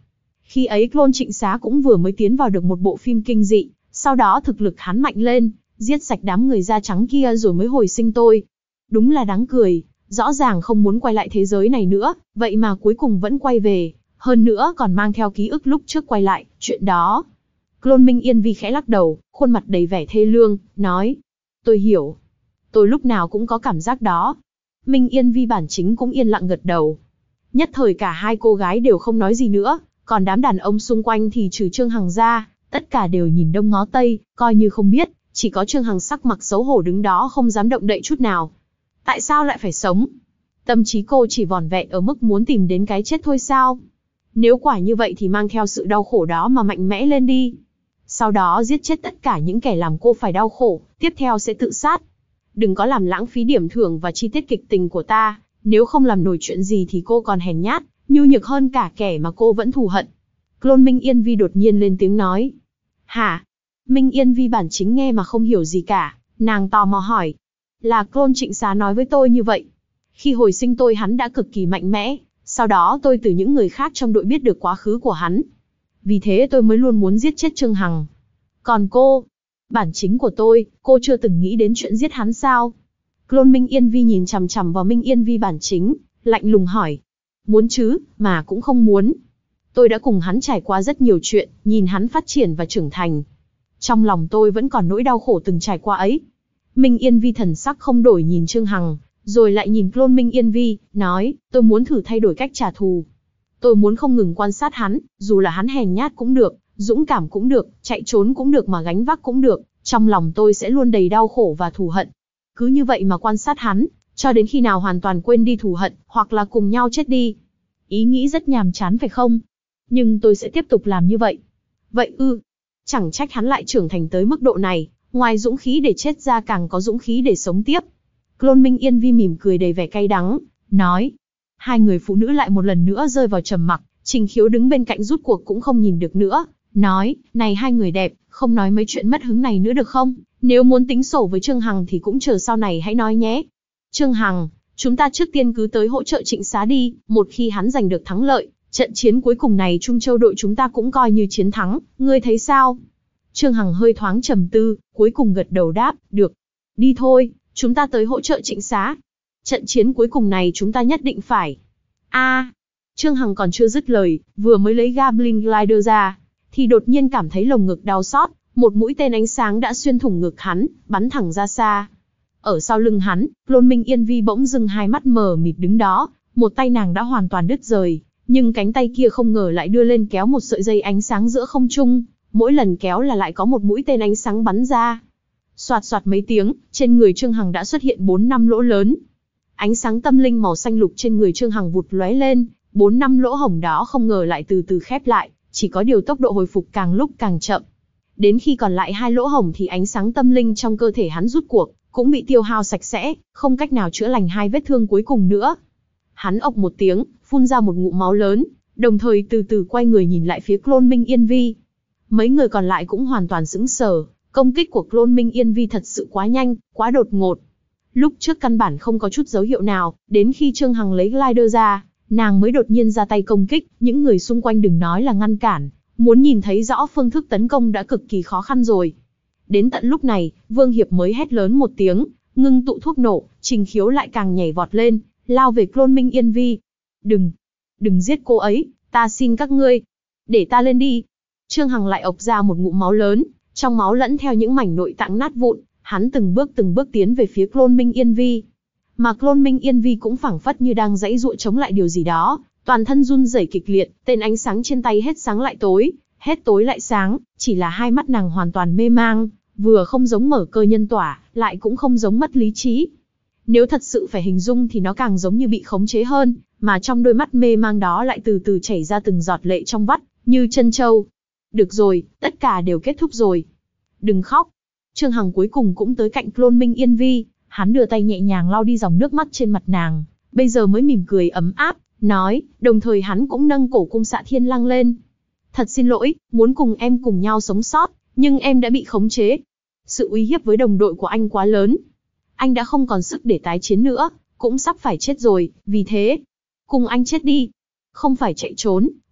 Khi ấy clone Trịnh Xá cũng vừa mới tiến vào được một bộ phim kinh dị, sau đó thực lực hắn mạnh lên, giết sạch đám người da trắng kia rồi mới hồi sinh tôi. Đúng là đáng cười, rõ ràng không muốn quay lại thế giới này nữa, vậy mà cuối cùng vẫn quay về, hơn nữa còn mang theo ký ức lúc trước quay lại, chuyện đó. Clone Minh Yên Vi khẽ lắc đầu, khuôn mặt đầy vẻ thê lương, nói. Tôi hiểu. Tôi lúc nào cũng có cảm giác đó. Minh Yên Vi bản chính cũng yên lặng gật đầu. Nhất thời cả hai cô gái đều không nói gì nữa, còn đám đàn ông xung quanh thì trừ Trương Hằng ra, tất cả đều nhìn đông ngó tây, coi như không biết, chỉ có Trương Hằng sắc mặt xấu hổ đứng đó không dám động đậy chút nào. Tại sao lại phải sống? Tâm trí cô chỉ vỏn vẹn ở mức muốn tìm đến cái chết thôi sao? Nếu quả như vậy thì mang theo sự đau khổ đó mà mạnh mẽ lên đi. Sau đó giết chết tất cả những kẻ làm cô phải đau khổ, tiếp theo sẽ tự sát. Đừng có làm lãng phí điểm thưởng và chi tiết kịch tình của ta, nếu không làm nổi chuyện gì thì cô còn hèn nhát, nhu nhược hơn cả kẻ mà cô vẫn thù hận. Clone Minh Yên Vi đột nhiên lên tiếng nói. Hả? Minh Yên Vi bản chính nghe mà không hiểu gì cả, nàng tò mò hỏi. Là clone Trịnh Xá nói với tôi như vậy. Khi hồi sinh tôi hắn đã cực kỳ mạnh mẽ, sau đó tôi từ những người khác trong đội biết được quá khứ của hắn. Vì thế tôi mới luôn muốn giết chết Trương Hằng. Còn cô, bản chính của tôi, cô chưa từng nghĩ đến chuyện giết hắn sao? Clone Minh Yên Vi nhìn chằm chằm vào Minh Yên Vi bản chính, lạnh lùng hỏi. Muốn chứ, mà cũng không muốn. Tôi đã cùng hắn trải qua rất nhiều chuyện, nhìn hắn phát triển và trưởng thành. Trong lòng tôi vẫn còn nỗi đau khổ từng trải qua ấy. Minh Yên Vi thần sắc không đổi nhìn Trương Hằng, rồi lại nhìn clone Minh Yên Vi, nói, tôi muốn thử thay đổi cách trả thù. Tôi muốn không ngừng quan sát hắn, dù là hắn hèn nhát cũng được, dũng cảm cũng được, chạy trốn cũng được mà gánh vác cũng được, trong lòng tôi sẽ luôn đầy đau khổ và thù hận. Cứ như vậy mà quan sát hắn, cho đến khi nào hoàn toàn quên đi thù hận, hoặc là cùng nhau chết đi. Ý nghĩ rất nhàm chán phải không? Nhưng tôi sẽ tiếp tục làm như vậy. Vậy ư? Chẳng trách hắn lại trưởng thành tới mức độ này, ngoài dũng khí để chết ra càng có dũng khí để sống tiếp. Clone Minh Yên Vi mỉm cười đầy vẻ cay đắng, nói. Hai người phụ nữ lại một lần nữa rơi vào trầm mặc, Trình Khiếu đứng bên cạnh rút cuộc cũng không nhìn được nữa, nói, này hai người đẹp, không nói mấy chuyện mất hứng này nữa được không? Nếu muốn tính sổ với Trương Hằng thì cũng chờ sau này hãy nói nhé. Trương Hằng, chúng ta trước tiên cứ tới hỗ trợ Trịnh Xá đi, một khi hắn giành được thắng lợi, trận chiến cuối cùng này Trung Châu đội chúng ta cũng coi như chiến thắng, ngươi thấy sao? Trương Hằng hơi thoáng trầm tư, cuối cùng gật đầu đáp, được. Đi thôi, chúng ta tới hỗ trợ Trịnh Xá. Trận chiến cuối cùng này chúng ta nhất định phải. A, à, Trương Hằng còn chưa dứt lời, vừa mới lấy Goblin Glider ra, thì đột nhiên cảm thấy lồng ngực đau xót, một mũi tên ánh sáng đã xuyên thủng ngực hắn, bắn thẳng ra xa. Ở sau lưng hắn, clone Minh Yên Vi bỗng dưng hai mắt mờ mịt đứng đó, một tay nàng đã hoàn toàn đứt rời, nhưng cánh tay kia không ngờ lại đưa lên kéo một sợi dây ánh sáng giữa không trung, mỗi lần kéo là lại có một mũi tên ánh sáng bắn ra. Soạt soạt mấy tiếng, trên người Trương Hằng đã xuất hiện bốn năm lỗ lớn. Ánh sáng tâm linh màu xanh lục trên người Trương Hằng vụt lóe lên, bốn năm lỗ hổng đó không ngờ lại từ từ khép lại, chỉ có điều tốc độ hồi phục càng lúc càng chậm. Đến khi còn lại hai lỗ hổng thì ánh sáng tâm linh trong cơ thể hắn rút cuộc, cũng bị tiêu hao sạch sẽ, không cách nào chữa lành hai vết thương cuối cùng nữa. Hắn ộc một tiếng, phun ra một ngụm máu lớn, đồng thời từ từ quay người nhìn lại phía clone Minh Yên Vi. Mấy người còn lại cũng hoàn toàn sững sờ, công kích của clone Minh Yên Vi thật sự quá nhanh, quá đột ngột. Lúc trước căn bản không có chút dấu hiệu nào, đến khi Trương Hằng lấy glider ra, nàng mới đột nhiên ra tay công kích, những người xung quanh đừng nói là ngăn cản, muốn nhìn thấy rõ phương thức tấn công đã cực kỳ khó khăn rồi. Đến tận lúc này, Vương Hiệp mới hét lớn một tiếng, ngưng tụ thuốc nổ, Trình Khiếu lại càng nhảy vọt lên, lao về clone Minh Yên Vi. Đừng, đừng giết cô ấy, ta xin các ngươi, để ta lên đi. Trương Hằng lại ộc ra một ngụm máu lớn, trong máu lẫn theo những mảnh nội tạng nát vụn, hắn từng bước từng bước tiến về phía clone Minh Yên Vi. Mà clone Minh Yên Vi cũng phảng phất như đang giãy giụa chống lại điều gì đó, toàn thân run rẩy kịch liệt, tên ánh sáng trên tay hết sáng lại tối, hết tối lại sáng, chỉ là hai mắt nàng hoàn toàn mê mang, vừa không giống mở cơ nhân tỏa, lại cũng không giống mất lý trí. Nếu thật sự phải hình dung thì nó càng giống như bị khống chế hơn, mà trong đôi mắt mê mang đó lại từ từ chảy ra từng giọt lệ trong vắt, như chân trâu. Được rồi, tất cả đều kết thúc rồi. Đừng khóc. Trương Hằng cuối cùng cũng tới cạnh clone Minh Yên Vi, hắn đưa tay nhẹ nhàng lau đi dòng nước mắt trên mặt nàng, bây giờ mới mỉm cười ấm áp, nói, đồng thời hắn cũng nâng cổ cung Xạ Thiên Lăng lên. Thật xin lỗi, muốn cùng em cùng nhau sống sót, nhưng em đã bị khống chế. Sự uy hiếp với đồng đội của anh quá lớn. Anh đã không còn sức để tái chiến nữa, cũng sắp phải chết rồi, vì thế, cùng anh chết đi. Không phải chạy trốn,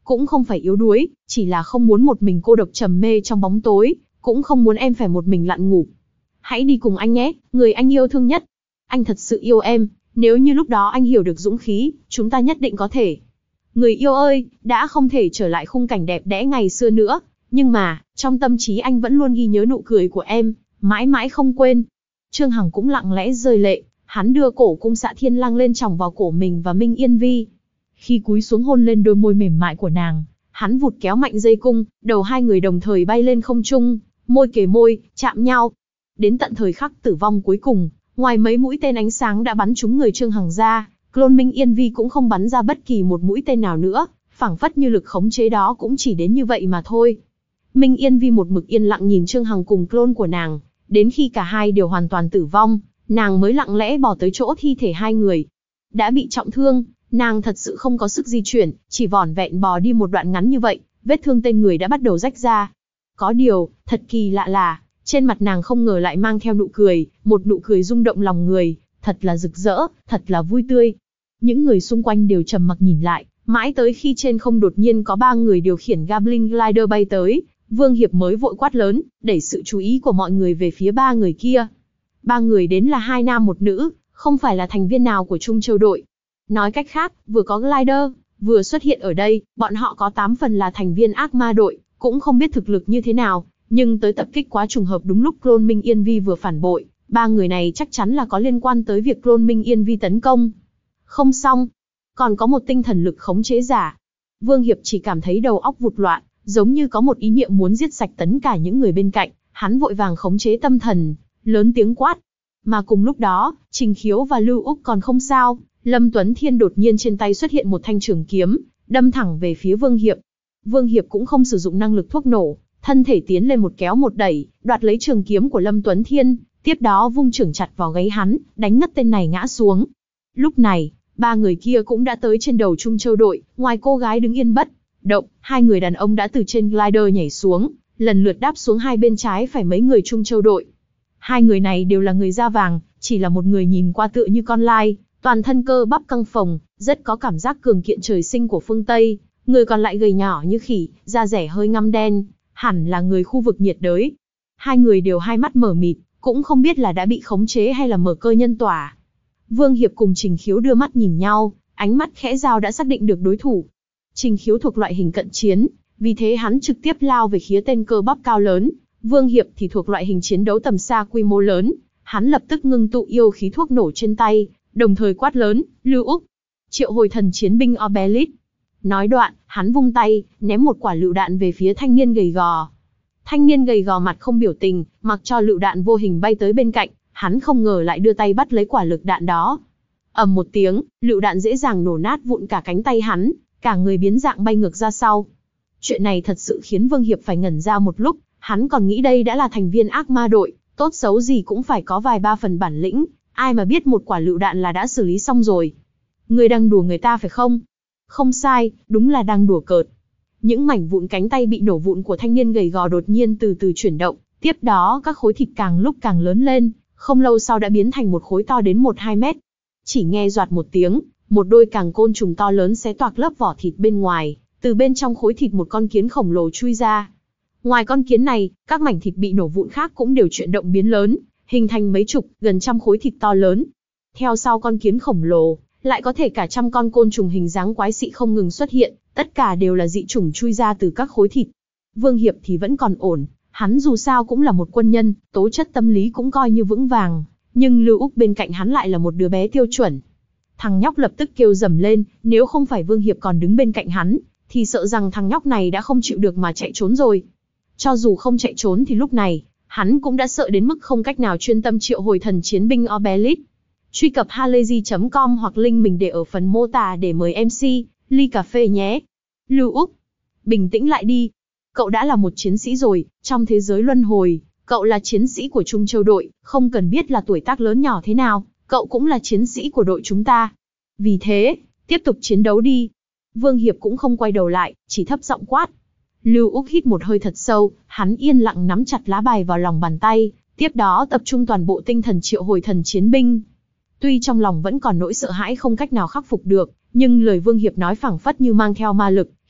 cũng không phải yếu đuối, chỉ là không muốn một mình cô độc trầm mê trong bóng tối, cũng không muốn em phải một mình lặn ngủ. Hãy đi cùng anh nhé, người anh yêu thương nhất. Anh thật sự yêu em, nếu như lúc đó anh hiểu được dũng khí, chúng ta nhất định có thể. Người yêu ơi, đã không thể trở lại khung cảnh đẹp đẽ ngày xưa nữa, nhưng mà, trong tâm trí anh vẫn luôn ghi nhớ nụ cười của em, mãi mãi không quên. Trương Hằng cũng lặng lẽ rơi lệ, hắn đưa cổ cung xạ thiên lang lên chòng vào cổ mình và Minh Yên Vi. Khi cúi xuống hôn lên đôi môi mềm mại của nàng, hắn vụt kéo mạnh dây cung, đầu hai người đồng thời bay lên không trung, môi kề môi, chạm nhau. Đến tận thời khắc tử vong cuối cùng, ngoài mấy mũi tên ánh sáng đã bắn trúng người Trương Hằng ra, clone Minh Yên Vi cũng không bắn ra bất kỳ một mũi tên nào nữa, phảng phất như lực khống chế đó cũng chỉ đến như vậy mà thôi. Minh Yên Vi một mực yên lặng nhìn Trương Hằng cùng clone của nàng, đến khi cả hai đều hoàn toàn tử vong, nàng mới lặng lẽ bỏ tới chỗ thi thể hai người. Đã bị trọng thương, nàng thật sự không có sức di chuyển, chỉ vỏn vẹn bò đi một đoạn ngắn như vậy, vết thương tên người đã bắt đầu rách ra. Có điều, thật kỳ lạ là, trên mặt nàng không ngờ lại mang theo nụ cười, một nụ cười rung động lòng người, thật là rực rỡ, thật là vui tươi. Những người xung quanh đều trầm mặc nhìn lại, mãi tới khi trên không đột nhiên có ba người điều khiển Goblin Glider bay tới, Vương Hiệp mới vội quát lớn, đẩy sự chú ý của mọi người về phía ba người kia. Ba người đến là hai nam một nữ, không phải là thành viên nào của Trung Châu đội. Nói cách khác, vừa có Glider, vừa xuất hiện ở đây, bọn họ có tám phần là thành viên ác ma đội, cũng không biết thực lực như thế nào, nhưng tới tập kích quá trùng hợp đúng lúc clone Minh Yên Vi vừa phản bội, ba người này chắc chắn là có liên quan tới việc clone Minh Yên Vi tấn công. Không xong, còn có một tinh thần lực khống chế giả. Vương Hiệp chỉ cảm thấy đầu óc vụt loạn, giống như có một ý niệm muốn giết sạch tất cả những người bên cạnh, hắn vội vàng khống chế tâm thần, lớn tiếng quát. Mà cùng lúc đó, Trình Khiếu và Lưu Úc còn không sao, Lâm Tuấn Thiên đột nhiên trên tay xuất hiện một thanh trường kiếm, đâm thẳng về phía Vương Hiệp. Vương Hiệp cũng không sử dụng năng lực thuốc nổ, thân thể tiến lên một kéo một đẩy, đoạt lấy trường kiếm của Lâm Tuấn Thiên, tiếp đó vung chưởng chặt vào gáy hắn, đánh ngất tên này ngã xuống. Lúc này, ba người kia cũng đã tới trên đầu Trung Châu đội, ngoài cô gái đứng yên bất động, hai người đàn ông đã từ trên glider nhảy xuống, lần lượt đáp xuống hai bên trái phải mấy người Trung Châu đội. Hai người này đều là người da vàng, chỉ là một người nhìn qua tựa như con lai, toàn thân cơ bắp căng phồng, rất có cảm giác cường kiện trời sinh của phương Tây, người còn lại gầy nhỏ như khỉ, da rẻ hơi ngăm đen, hẳn là người khu vực nhiệt đới. Hai người đều hai mắt mở mịt, cũng không biết là đã bị khống chế hay là mở cơ nhân tỏa. Vương Hiệp cùng Trình Khiếu đưa mắt nhìn nhau, ánh mắt khẽ giao đã xác định được đối thủ. Trình Khiếu thuộc loại hình cận chiến, vì thế hắn trực tiếp lao về phía tên cơ bắp cao lớn. Vương Hiệp thì thuộc loại hình chiến đấu tầm xa quy mô lớn, hắn lập tức ngưng tụ yêu khí thuốc nổ trên tay, đồng thời quát lớn, Lưu Úc, triệu hồi thần chiến binh Obelit. Nói đoạn, hắn vung tay, ném một quả lựu đạn về phía thanh niên gầy gò. Thanh niên gầy gò mặt không biểu tình, mặc cho lựu đạn vô hình bay tới bên cạnh, hắn không ngờ lại đưa tay bắt lấy quả lực đạn đó. Ầm một tiếng, lựu đạn dễ dàng nổ nát vụn cả cánh tay hắn, cả người biến dạng bay ngược ra sau. Chuyện này thật sự khiến Vương Hiệp phải ngẩn ra một lúc, hắn còn nghĩ đây đã là thành viên ác ma đội, tốt xấu gì cũng phải có vài ba phần bản lĩnh, ai mà biết một quả lựu đạn là đã xử lý xong rồi. Người đang đùa người ta phải không? Không sai, đúng là đang đùa cợt. Những mảnh vụn cánh tay bị nổ vụn của thanh niên gầy gò đột nhiên từ từ chuyển động, tiếp đó các khối thịt càng lúc càng lớn lên, không lâu sau đã biến thành một khối to đến một hai mét. Chỉ nghe doạt một tiếng, một đôi càng côn trùng to lớn xé toạc lớp vỏ thịt bên ngoài, từ bên trong khối thịt một con kiến khổng lồ chui ra. Ngoài con kiến này, các mảnh thịt bị nổ vụn khác cũng đều chuyển động biến lớn, hình thành mấy chục, gần trăm khối thịt to lớn. Theo sau con kiến khổng lồ, lại có thể cả trăm con côn trùng hình dáng quái dị không ngừng xuất hiện, tất cả đều là dị chủng chui ra từ các khối thịt. Vương Hiệp thì vẫn còn ổn, hắn dù sao cũng là một quân nhân, tố chất tâm lý cũng coi như vững vàng, nhưng Lưu Úc bên cạnh hắn lại là một đứa bé tiêu chuẩn. Thằng nhóc lập tức kêu rầm lên, nếu không phải Vương Hiệp còn đứng bên cạnh hắn, thì sợ rằng thằng nhóc này đã không chịu được mà chạy trốn rồi. Cho dù không chạy trốn thì lúc này, hắn cũng đã sợ đến mức không cách nào chuyên tâm triệu hồi thần chiến binh Obelit. Truy cập halayzi chấm com hoặc link mình để ở phần mô tả để mời em xê, ly cà phê nhé. Lưu Úc, bình tĩnh lại đi. Cậu đã là một chiến sĩ rồi, trong thế giới luân hồi, cậu là chiến sĩ của Trung Châu đội, không cần biết là tuổi tác lớn nhỏ thế nào, cậu cũng là chiến sĩ của đội chúng ta. Vì thế, tiếp tục chiến đấu đi. Vương Hiệp cũng không quay đầu lại, chỉ thấp giọng quát. Lưu Úc hít một hơi thật sâu, hắn yên lặng nắm chặt lá bài vào lòng bàn tay, tiếp đó tập trung toàn bộ tinh thần triệu hồi thần chiến binh. Tuy trong lòng vẫn còn nỗi sợ hãi không cách nào khắc phục được, nhưng lời Vương Hiệp nói phảng phất như mang theo ma lực,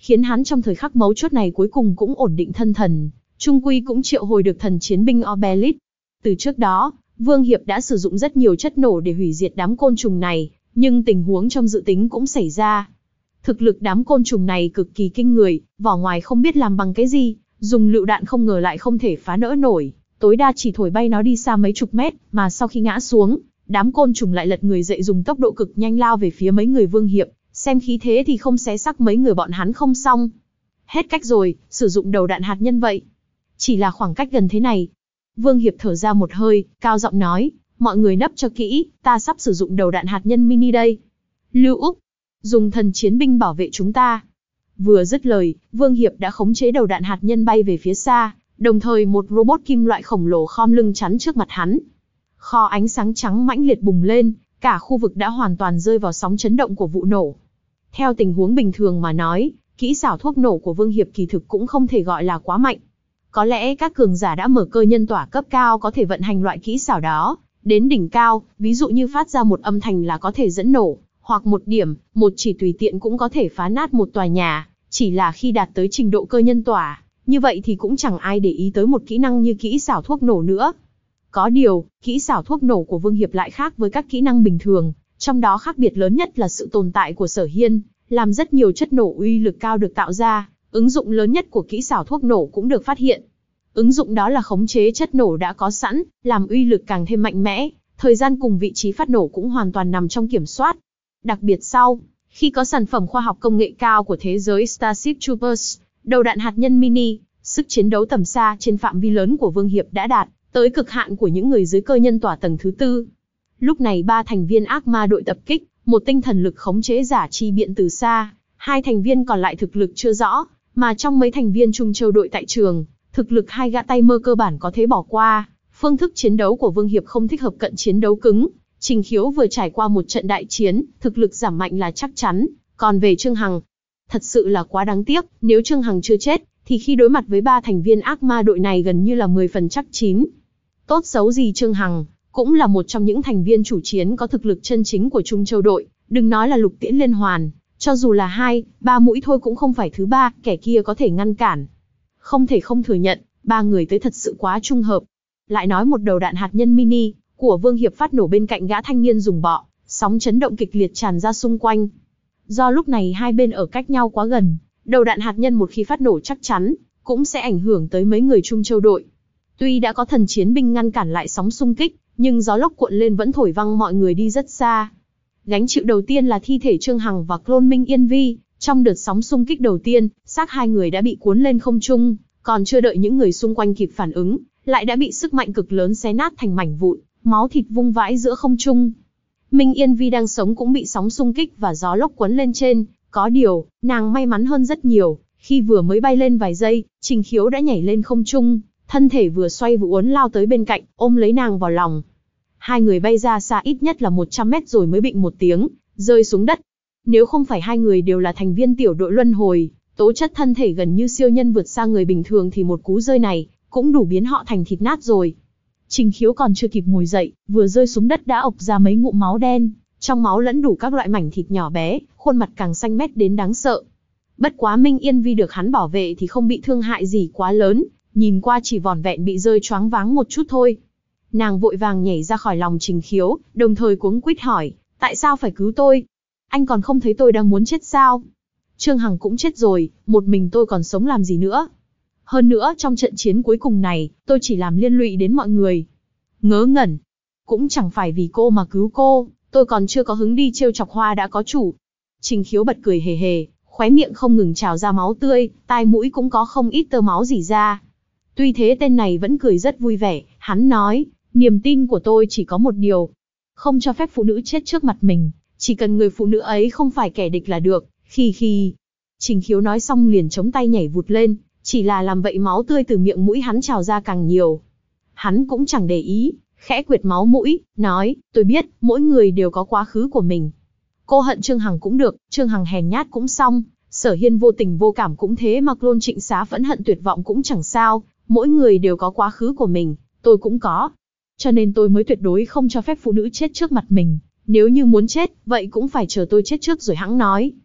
khiến hắn trong thời khắc mấu chốt này cuối cùng cũng ổn định thân thần, chung quy cũng triệu hồi được thần chiến binh Obelix. Từ trước đó, Vương Hiệp đã sử dụng rất nhiều chất nổ để hủy diệt đám côn trùng này, nhưng tình huống trong dự tính cũng xảy ra. Thực lực đám côn trùng này cực kỳ kinh người, vỏ ngoài không biết làm bằng cái gì, dùng lựu đạn không ngờ lại không thể phá nỡ nổi, tối đa chỉ thổi bay nó đi xa mấy chục mét, mà sau khi ngã xuống, đám côn trùng lại lật người dậy dùng tốc độ cực nhanh lao về phía mấy người Vương Hiệp, xem khí thế thì không xé xác mấy người bọn hắn không xong. Hết cách rồi, sử dụng đầu đạn hạt nhân vậy. Chỉ là khoảng cách gần thế này. Vương Hiệp thở ra một hơi, cao giọng nói, mọi người nấp cho kỹ, ta sắp sử dụng đầu đạn hạt nhân mini đây. Lưu Úc, dùng thần chiến binh bảo vệ chúng ta. Vừa dứt lời, Vương Hiệp đã khống chế đầu đạn hạt nhân bay về phía xa, đồng thời một robot kim loại khổng lồ khom lưng chắn trước mặt hắn. Kho ánh sáng trắng mãnh liệt bùng lên, cả khu vực đã hoàn toàn rơi vào sóng chấn động của vụ nổ. Theo tình huống bình thường mà nói, kỹ xảo thuốc nổ của Vương Hiệp kỳ thực cũng không thể gọi là quá mạnh. Có lẽ các cường giả đã mở cơ nhân tỏa cấp cao có thể vận hành loại kỹ xảo đó, đến đỉnh cao, ví dụ như phát ra một âm thanh là có thể dẫn nổ, hoặc một điểm, một chỉ tùy tiện cũng có thể phá nát một tòa nhà, chỉ là khi đạt tới trình độ cơ nhân tỏa, như vậy thì cũng chẳng ai để ý tới một kỹ năng như kỹ xảo thuốc nổ nữa. Có điều, kỹ xảo thuốc nổ của Vương Hiệp lại khác với các kỹ năng bình thường, trong đó khác biệt lớn nhất là sự tồn tại của Sở Hiên, làm rất nhiều chất nổ uy lực cao được tạo ra, ứng dụng lớn nhất của kỹ xảo thuốc nổ cũng được phát hiện. Ứng dụng đó là khống chế chất nổ đã có sẵn, làm uy lực càng thêm mạnh mẽ, thời gian cùng vị trí phát nổ cũng hoàn toàn nằm trong kiểm soát. Đặc biệt sau, khi có sản phẩm khoa học công nghệ cao của thế giới Starship Troopers, đầu đạn hạt nhân mini, sức chiến đấu tầm xa trên phạm vi lớn của Vương Hiệp đã đạt tới cực hạn của những người dưới cơ nhân tỏa tầng thứ tư. Lúc này ba thành viên ác ma đội tập kích, một tinh thần lực khống chế giả chi biện từ xa, hai thành viên còn lại thực lực chưa rõ, mà trong mấy thành viên Trung Châu đội tại trường, thực lực hai gã tay mơ cơ bản có thể bỏ qua. Phương thức chiến đấu của Vương Hiệp không thích hợp cận chiến đấu cứng. Trình Khiếu vừa trải qua một trận đại chiến, thực lực giảm mạnh là chắc chắn. Còn về Trương Hằng, thật sự là quá đáng tiếc, nếu Trương Hằng chưa chết, thì khi đối mặt với ba thành viên ác ma đội này gần như là mười phần chắc chín. Tốt xấu gì Trương Hằng cũng là một trong những thành viên chủ chiến có thực lực chân chính của Trung Châu đội, đừng nói là Lục Tiễn liên hoàn, cho dù là hai, ba mũi thôi cũng không phải thứ ba, kẻ kia có thể ngăn cản. Không thể không thừa nhận, ba người tới thật sự quá trung hợp. Lại nói một đầu đạn hạt nhân mini của Vương Hiệp phát nổ bên cạnh gã thanh niên dùng bọ, sóng chấn động kịch liệt tràn ra xung quanh. Do lúc này hai bên ở cách nhau quá gần, đầu đạn hạt nhân một khi phát nổ chắc chắn cũng sẽ ảnh hưởng tới mấy người Trung Châu đội. Tuy đã có thần chiến binh ngăn cản lại sóng xung kích, nhưng gió lốc cuộn lên vẫn thổi văng mọi người đi rất xa. Gánh chịu đầu tiên là thi thể Trương Hằng và Clone Minh Yên Vi. Trong đợt sóng xung kích đầu tiên, xác hai người đã bị cuốn lên không trung, còn chưa đợi những người xung quanh kịp phản ứng, lại đã bị sức mạnh cực lớn xé nát thành mảnh vụn, máu thịt vung vãi giữa không trung. Minh Yên Vi đang sống cũng bị sóng xung kích và gió lốc cuốn lên trên, có điều, nàng may mắn hơn rất nhiều, khi vừa mới bay lên vài giây, Trình Khiếu đã nhảy lên không trung, thân thể vừa xoay vừa uốn lao tới bên cạnh, ôm lấy nàng vào lòng. Hai người bay ra xa ít nhất là một trăm mét rồi mới bịch một tiếng, rơi xuống đất. Nếu không phải hai người đều là thành viên tiểu đội luân hồi, tố chất thân thể gần như siêu nhân vượt xa người bình thường thì một cú rơi này cũng đủ biến họ thành thịt nát rồi. Trình Khiếu còn chưa kịp ngồi dậy, vừa rơi xuống đất đã ộc ra mấy ngụm máu đen, trong máu lẫn đủ các loại mảnh thịt nhỏ bé, khuôn mặt càng xanh mét đến đáng sợ. Bất quá Minh Yên Vi được hắn bảo vệ thì không bị thương hại gì quá lớn, nhìn qua chỉ vỏn vẹn bị rơi choáng váng một chút thôi. Nàng vội vàng nhảy ra khỏi lòng Trình Khiếu, đồng thời cuống quýt hỏi, tại sao phải cứu tôi? Anh còn không thấy tôi đang muốn chết sao? Trương Hằng cũng chết rồi, một mình tôi còn sống làm gì nữa? Hơn nữa trong trận chiến cuối cùng này, tôi chỉ làm liên lụy đến mọi người. Ngớ ngẩn. Cũng chẳng phải vì cô mà cứu cô, tôi còn chưa có hứng đi trêu chọc hoa đã có chủ. Trình Khiếu bật cười hề hề, khóe miệng không ngừng trào ra máu tươi, tai mũi cũng có không ít tơ máu rỉ ra. Tuy thế tên này vẫn cười rất vui vẻ, hắn nói, niềm tin của tôi chỉ có một điều. Không cho phép phụ nữ chết trước mặt mình, chỉ cần người phụ nữ ấy không phải kẻ địch là được, khi khi. Trình Khiếu nói xong liền chống tay nhảy vụt lên, chỉ là làm vậy máu tươi từ miệng mũi hắn trào ra càng nhiều. Hắn cũng chẳng để ý, khẽ quệt máu mũi, nói, tôi biết, mỗi người đều có quá khứ của mình. Cô hận Trương Hằng cũng được, Trương Hằng hèn nhát cũng xong, Sở Hiên vô tình vô cảm cũng thế mà Clone Trịnh Xá phẫn hận tuyệt vọng cũng chẳng sao, mỗi người đều có quá khứ của mình, tôi cũng có. Cho nên tôi mới tuyệt đối không cho phép phụ nữ chết trước mặt mình, nếu như muốn chết, vậy cũng phải chờ tôi chết trước rồi hẵng nói.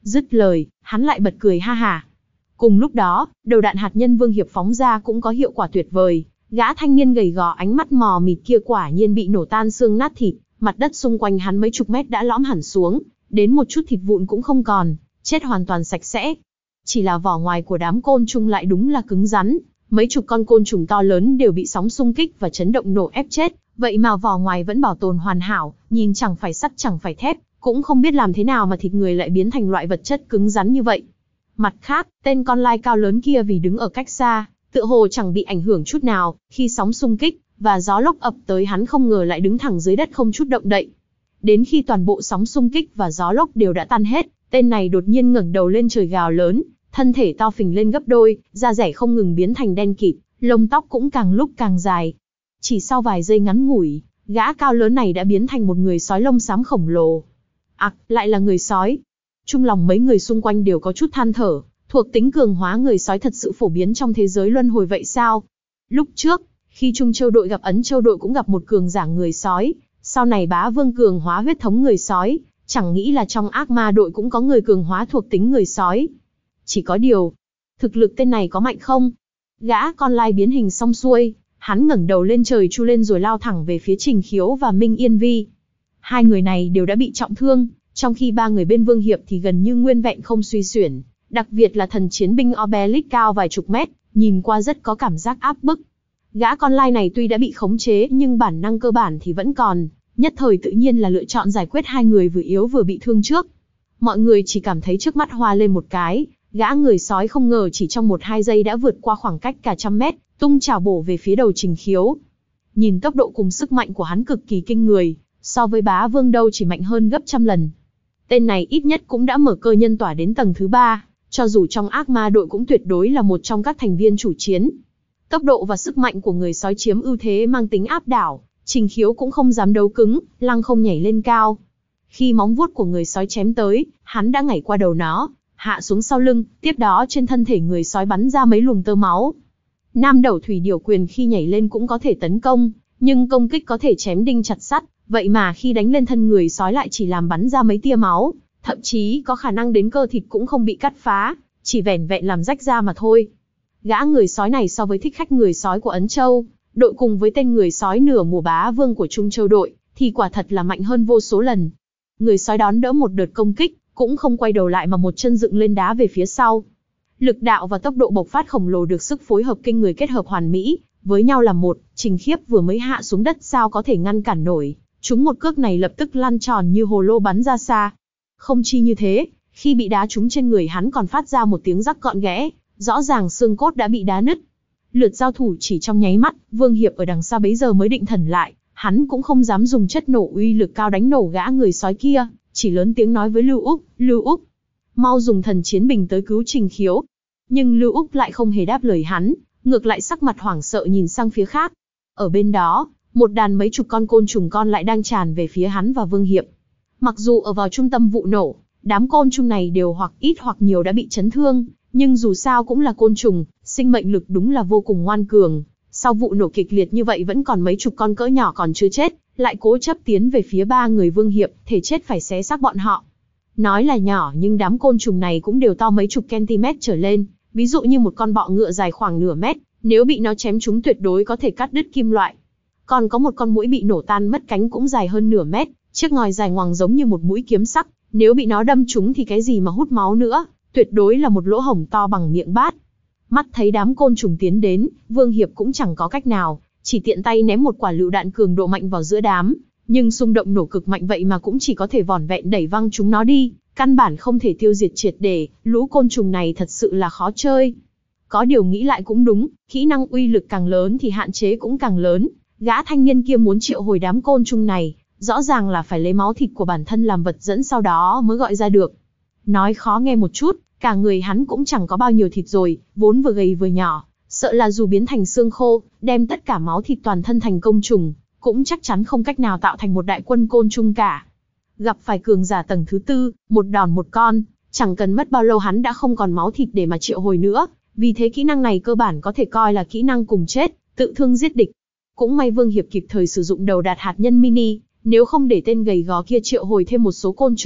Dứt lời, hắn lại bật cười ha hả. Cùng lúc đó, đầu đạn hạt nhân Vương Hiệp phóng ra cũng có hiệu quả tuyệt vời. Gã thanh niên gầy gò ánh mắt mò mịt kia quả nhiên bị nổ tan xương nát thịt, mặt đất xung quanh hắn mấy chục mét đã lõm hẳn xuống, đến một chút thịt vụn cũng không còn, chết hoàn toàn sạch sẽ. Chỉ là vỏ ngoài của đám côn trùng lại đúng là cứng rắn, mấy chục con côn trùng to lớn đều bị sóng xung kích và chấn động nổ ép chết, vậy mà vỏ ngoài vẫn bảo tồn hoàn hảo, nhìn chẳng phải sắt chẳng phải thép, cũng không biết làm thế nào mà thịt người lại biến thành loại vật chất cứng rắn như vậy. Mặt khác, tên con lai cao lớn kia vì đứng ở cách xa, tựa hồ chẳng bị ảnh hưởng chút nào, khi sóng xung kích và gió lốc ập tới hắn không ngờ lại đứng thẳng dưới đất không chút động đậy. Đến khi toàn bộ sóng xung kích và gió lốc đều đã tan hết, tên này đột nhiên ngẩng đầu lên trời gào lớn, thân thể to phình lên gấp đôi, da rẻ không ngừng biến thành đen kịt, lông tóc cũng càng lúc càng dài. Chỉ sau vài giây ngắn ngủi, gã cao lớn này đã biến thành một người sói lông xám khổng lồ. Ặc, à, lại là người sói. Trong lòng mấy người xung quanh đều có chút than thở, thuộc tính cường hóa người sói thật sự phổ biến trong thế giới luân hồi vậy sao? Lúc trước, khi Trung Châu đội gặp Ấn Châu đội cũng gặp một cường giả người sói, sau này Bá Vương cường hóa huyết thống người sói, chẳng nghĩ là trong Ác Ma đội cũng có người cường hóa thuộc tính người sói. Chỉ có điều, thực lực tên này có mạnh không? Gã con lai biến hình xong xuôi, hắn ngẩng đầu lên trời chu lên rồi lao thẳng về phía Trình Khiếu và Minh Yên Vi. Hai người này đều đã bị trọng thương, trong khi ba người bên Vương Hiệp thì gần như nguyên vẹn không suy xuyển, đặc biệt là thần chiến binh Obelisk cao vài chục mét, nhìn qua rất có cảm giác áp bức. Gã con lai này tuy đã bị khống chế nhưng bản năng cơ bản thì vẫn còn, nhất thời tự nhiên là lựa chọn giải quyết hai người vừa yếu vừa bị thương trước. Mọi người chỉ cảm thấy trước mắt hoa lên một cái, gã người sói không ngờ chỉ trong một hai giây đã vượt qua khoảng cách cả trăm mét, tung chảo bổ về phía đầu Trình Khiếu. Nhìn tốc độ cùng sức mạnh của hắn cực kỳ kinh người, so với Bá Vương đâu chỉ mạnh hơn gấp trăm lần. Tên này ít nhất cũng đã mở cơ nhân tỏa đến tầng thứ ba, cho dù trong Ác Ma đội cũng tuyệt đối là một trong các thành viên chủ chiến. Tốc độ và sức mạnh của người sói chiếm ưu thế mang tính áp đảo, Trình Khiếu cũng không dám đấu cứng, lăng không nhảy lên cao. Khi móng vuốt của người sói chém tới, hắn đã nhảy qua đầu nó, hạ xuống sau lưng, tiếp đó trên thân thể người sói bắn ra mấy luồng tơ máu. Nam Đầu Thủy Điểu Quyền khi nhảy lên cũng có thể tấn công, nhưng công kích có thể chém đinh chặt sắt, vậy mà khi đánh lên thân người sói lại chỉ làm bắn ra mấy tia máu, thậm chí có khả năng đến cơ thịt cũng không bị cắt phá, chỉ vẻn vẹn làm rách da mà thôi. Gã người sói này so với thích khách người sói của Ấn Châu đội cùng với tên người sói nửa mùa Bá Vương của Trung Châu đội, thì quả thật là mạnh hơn vô số lần. Người sói đón đỡ một đợt công kích, cũng không quay đầu lại mà một chân dựng lên đá về phía sau. Lực đạo và tốc độ bộc phát khổng lồ được sức phối hợp kinh người kết hợp hoàn mỹ, với nhau là một. Trình Khiếp vừa mới hạ xuống đất sao có thể ngăn cản nổi, trúng một cước này lập tức lăn tròn như hồ lô bắn ra xa. Không chi như thế, khi bị đá trúng trên người hắn còn phát ra một tiếng rắc gọn ghẽ, rõ ràng xương cốt đã bị đá nứt. Lượt giao thủ chỉ trong nháy mắt, Vương Hiệp ở đằng xa bấy giờ mới định thần lại, hắn cũng không dám dùng chất nổ uy lực cao đánh nổ gã người sói kia, chỉ lớn tiếng nói với Lưu Úc, Lưu Úc, mau dùng thần chiến bình tới cứu Trình Khiếu. Nhưng Lưu Úc lại không hề đáp lời hắn, ngược lại sắc mặt hoảng sợ nhìn sang phía khác. Ở bên đó, một đàn mấy chục con côn trùng con lại đang tràn về phía hắn và Vương Hiệp. Mặc dù ở vào trung tâm vụ nổ, đám côn trùng này đều hoặc ít hoặc nhiều đã bị chấn thương, nhưng dù sao cũng là côn trùng, sinh mệnh lực đúng là vô cùng ngoan cường. Sau vụ nổ kịch liệt như vậy vẫn còn mấy chục con cỡ nhỏ còn chưa chết, lại cố chấp tiến về phía ba người Vương Hiệp, thể chết phải xé xác bọn họ. Nói là nhỏ nhưng đám côn trùng này cũng đều to mấy chục cm trở lên, ví dụ như một con bọ ngựa dài khoảng nửa mét, nếu bị nó chém trúng tuyệt đối có thể cắt đứt kim loại. Còn có một con muỗi bị nổ tan mất cánh cũng dài hơn nửa mét, chiếc ngòi dài ngoằng giống như một mũi kiếm sắc, nếu bị nó đâm trúng thì cái gì mà hút máu nữa, tuyệt đối là một lỗ hổng to bằng miệng bát. Mắt thấy đám côn trùng tiến đến, Vương Hiệp cũng chẳng có cách nào, chỉ tiện tay ném một quả lựu đạn cường độ mạnh vào giữa đám, nhưng xung động nổ cực mạnh vậy mà cũng chỉ có thể vỏn vẹn đẩy văng chúng nó đi, căn bản không thể tiêu diệt triệt để. Lũ côn trùng này thật sự là khó chơi. Có điều nghĩ lại cũng đúng, kỹ năng uy lực càng lớn thì hạn chế cũng càng lớn. Gã thanh niên kia muốn triệu hồi đám côn trùng này, rõ ràng là phải lấy máu thịt của bản thân làm vật dẫn sau đó mới gọi ra được. Nói khó nghe một chút, cả người hắn cũng chẳng có bao nhiêu thịt rồi, vốn vừa gầy vừa nhỏ, sợ là dù biến thành xương khô, đem tất cả máu thịt toàn thân thành công trùng, cũng chắc chắn không cách nào tạo thành một đại quân côn trùng cả. Gặp phải cường giả tầng thứ tư, một đòn một con, chẳng cần mất bao lâu hắn đã không còn máu thịt để mà triệu hồi nữa, vì thế kỹ năng này cơ bản có thể coi là kỹ năng cùng chết, tự thương giết địch. Cũng may Vương Hiệp kịp thời sử dụng đầu đạn hạt nhân mini, nếu không để tên gầy gò kia triệu hồi thêm một số côn trùng,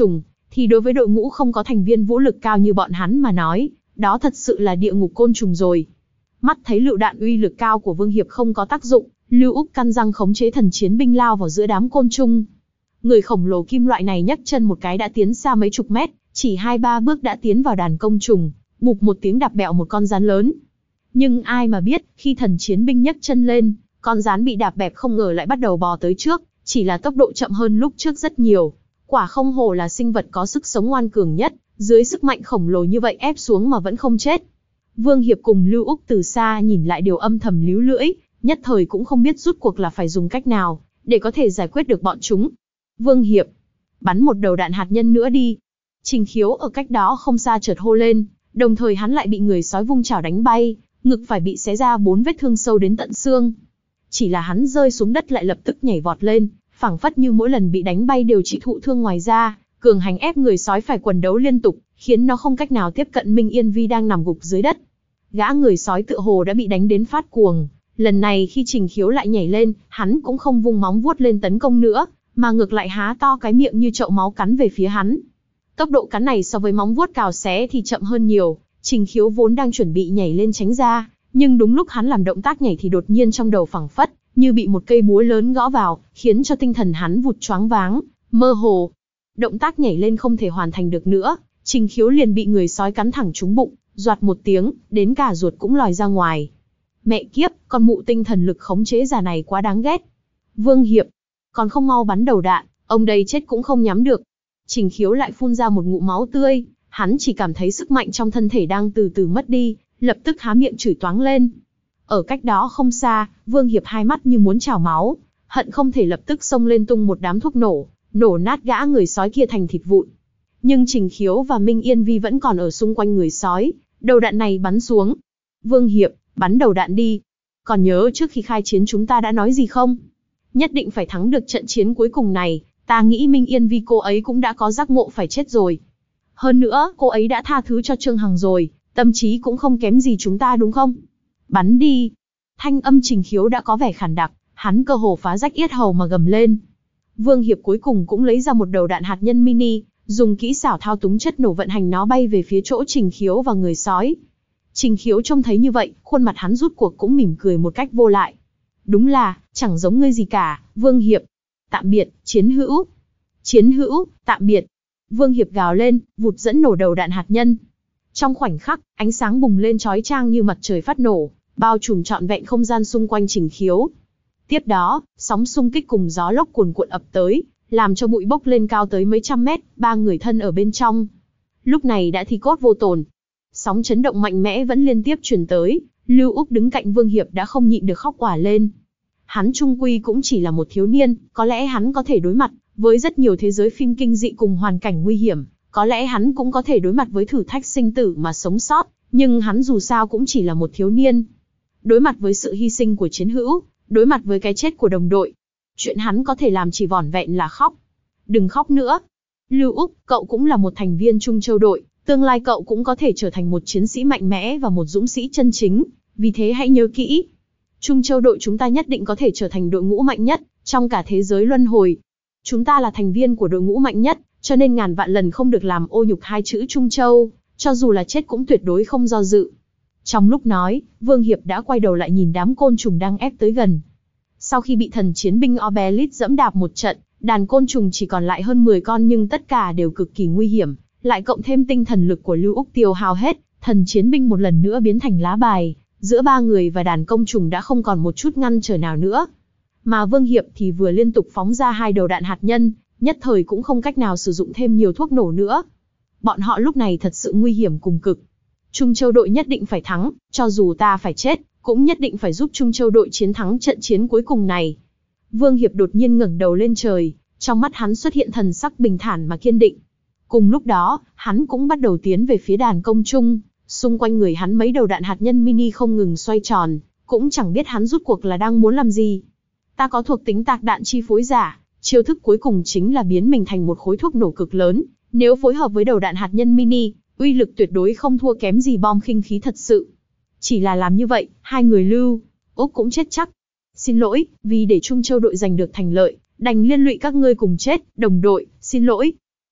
thì đối với đội ngũ không có thành viên vũ lực cao như bọn hắn mà nói, đó thật sự là địa ngục côn trùng rồi. Mắt thấy lựu đạn uy lực cao của Vương Hiệp không có tác dụng, Lưu Úc căn răng khống chế thần chiến binh lao vào giữa đám côn trùng. Người khổng lồ kim loại này nhấc chân một cái đã tiến xa mấy chục mét, chỉ hai ba bước đã tiến vào đàn côn trùng, bụp một tiếng đạp bẹo một con rắn lớn. Nhưng ai mà biết, khi thần chiến binh nhấc chân lên, con rắn bị đạp bẹp không ngờ lại bắt đầu bò tới trước, chỉ là tốc độ chậm hơn lúc trước rất nhiều. Quả không hổ là sinh vật có sức sống ngoan cường nhất, dưới sức mạnh khổng lồ như vậy ép xuống mà vẫn không chết. Vương Hiệp cùng Lưu Úc từ xa nhìn lại đều âm thầm líu lưỡi, nhất thời cũng không biết rút cuộc là phải dùng cách nào, để có thể giải quyết được bọn chúng. Vương Hiệp, bắn một đầu đạn hạt nhân nữa đi. Trình Khiếu ở cách đó không xa chợt hô lên, đồng thời hắn lại bị người sói vung chảo đánh bay, ngực phải bị xé ra bốn vết thương sâu đến tận xương. Chỉ là hắn rơi xuống đất lại lập tức nhảy vọt lên, phảng phất như mỗi lần bị đánh bay đều chỉ thụ thương ngoài da, cường hành ép người sói phải quần đấu liên tục, khiến nó không cách nào tiếp cận Minh Yên Vi đang nằm gục dưới đất. Gã người sói tựa hồ đã bị đánh đến phát cuồng, lần này khi Trình Khiếu lại nhảy lên, hắn cũng không vung móng vuốt lên tấn công nữa, mà ngược lại há to cái miệng như chậu máu cắn về phía hắn. Tốc độ cắn này so với móng vuốt cào xé thì chậm hơn nhiều, Trình Khiếu vốn đang chuẩn bị nhảy lên tránh ra, nhưng đúng lúc hắn làm động tác nhảy thì đột nhiên trong đầu phảng phất như bị một cây búa lớn gõ vào, khiến cho tinh thần hắn vụt choáng váng, mơ hồ. Động tác nhảy lên không thể hoàn thành được nữa, Trình Khiếu liền bị người sói cắn thẳng trúng bụng, doạt một tiếng, đến cả ruột cũng lòi ra ngoài. Mẹ kiếp, con mụ tinh thần lực khống chế già này quá đáng ghét. Vương Hiệp, còn không mau bắn đầu đạn, ông đây chết cũng không nhắm được. Trình Khiếu lại phun ra một ngụm máu tươi, hắn chỉ cảm thấy sức mạnh trong thân thể đang từ từ mất đi, lập tức há miệng chửi toáng lên. Ở cách đó không xa, Vương Hiệp hai mắt như muốn trào máu, hận không thể lập tức xông lên tung một đám thuốc nổ, nổ nát gã người sói kia thành thịt vụn. Nhưng Trình Khiếu và Minh Yên Vi vẫn còn ở xung quanh người sói, đầu đạn này bắn xuống. Vương Hiệp, bắn đầu đạn đi. Còn nhớ trước khi khai chiến chúng ta đã nói gì không? Nhất định phải thắng được trận chiến cuối cùng này, ta nghĩ Minh Yên Vi cô ấy cũng đã có giác ngộ phải chết rồi. Hơn nữa, cô ấy đã tha thứ cho Trương Hằng rồi, tâm trí cũng không kém gì chúng ta đúng không? Bắn đi. Thanh âm Trình Khiếu đã có vẻ khàn đặc, hắn cơ hồ phá rách yết hầu mà gầm lên. Vương Hiệp cuối cùng cũng lấy ra một đầu đạn hạt nhân mini, dùng kỹ xảo thao túng chất nổ vận hành nó bay về phía chỗ Trình Khiếu và người sói. Trình Khiếu trông thấy như vậy, khuôn mặt hắn rút cuộc cũng mỉm cười một cách vô lại. Đúng là, chẳng giống ngươi gì cả, Vương Hiệp. Tạm biệt, chiến hữu. Chiến hữu, tạm biệt. Vương Hiệp gào lên, vụt dẫn nổ đầu đạn hạt nhân. Trong khoảnh khắc, ánh sáng bùng lên chói chang như mặt trời phát nổ, bao trùm trọn vẹn không gian xung quanh Trình Khiếu. Tiếp đó, sóng xung kích cùng gió lốc cuồn cuộn ập tới, làm cho bụi bốc lên cao tới mấy trăm mét, ba người thân ở bên trong. Lúc này đã thi cốt vô tồn. Sóng chấn động mạnh mẽ vẫn liên tiếp truyền tới, Lưu Úc đứng cạnh Vương Hiệp đã không nhịn được khóc òa lên. Hắn trung quy cũng chỉ là một thiếu niên, có lẽ hắn có thể đối mặt với rất nhiều thế giới phim kinh dị cùng hoàn cảnh nguy hiểm, có lẽ hắn cũng có thể đối mặt với thử thách sinh tử mà sống sót, nhưng hắn dù sao cũng chỉ là một thiếu niên. Đối mặt với sự hy sinh của chiến hữu, đối mặt với cái chết của đồng đội, chuyện hắn có thể làm chỉ vỏn vẹn là khóc. Đừng khóc nữa. Lưu Úc, cậu cũng là một thành viên Trung Châu đội, tương lai cậu cũng có thể trở thành một chiến sĩ mạnh mẽ và một dũng sĩ chân chính, vì thế hãy nhớ kỹ. Trung Châu đội chúng ta nhất định có thể trở thành đội ngũ mạnh nhất trong cả thế giới luân hồi. Chúng ta là thành viên của đội ngũ mạnh nhất, cho nên ngàn vạn lần không được làm ô nhục hai chữ Trung Châu, cho dù là chết cũng tuyệt đối không do dự. Trong lúc nói, Vương Hiệp đã quay đầu lại nhìn đám côn trùng đang ép tới gần. Sau khi bị thần chiến binh Obelix dẫm đạp một trận, đàn côn trùng chỉ còn lại hơn mười con nhưng tất cả đều cực kỳ nguy hiểm, lại cộng thêm tinh thần lực của Lưu Úc tiêu hao hết, thần chiến binh một lần nữa biến thành lá bài, giữa ba người và đàn côn trùng đã không còn một chút ngăn trở nào nữa. Mà Vương Hiệp thì vừa liên tục phóng ra hai đầu đạn hạt nhân, nhất thời cũng không cách nào sử dụng thêm nhiều thuốc nổ nữa. Bọn họ lúc này thật sự nguy hiểm cùng cực. Trung Châu đội nhất định phải thắng, cho dù ta phải chết, cũng nhất định phải giúp Trung Châu đội chiến thắng trận chiến cuối cùng này. Vương Hiệp đột nhiên ngẩng đầu lên trời, trong mắt hắn xuất hiện thần sắc bình thản mà kiên định. Cùng lúc đó, hắn cũng bắt đầu tiến về phía đàn công trung, xung quanh người hắn mấy đầu đạn hạt nhân mini không ngừng xoay tròn, cũng chẳng biết hắn rút cuộc là đang muốn làm gì. Ta có thuộc tính tạc đạn chi phối giả, chiêu thức cuối cùng chính là biến mình thành một khối thuốc nổ cực lớn, nếu phối hợp với đầu đạn hạt nhân mini, uy lực tuyệt đối không thua kém gì bom khinh khí thật sự. Chỉ là làm như vậy, hai người Lưu Úc cũng chết chắc. Xin lỗi, vì để Trung Châu đội giành được thành lợi, đành liên lụy các ngươi cùng chết, đồng đội, xin lỗi.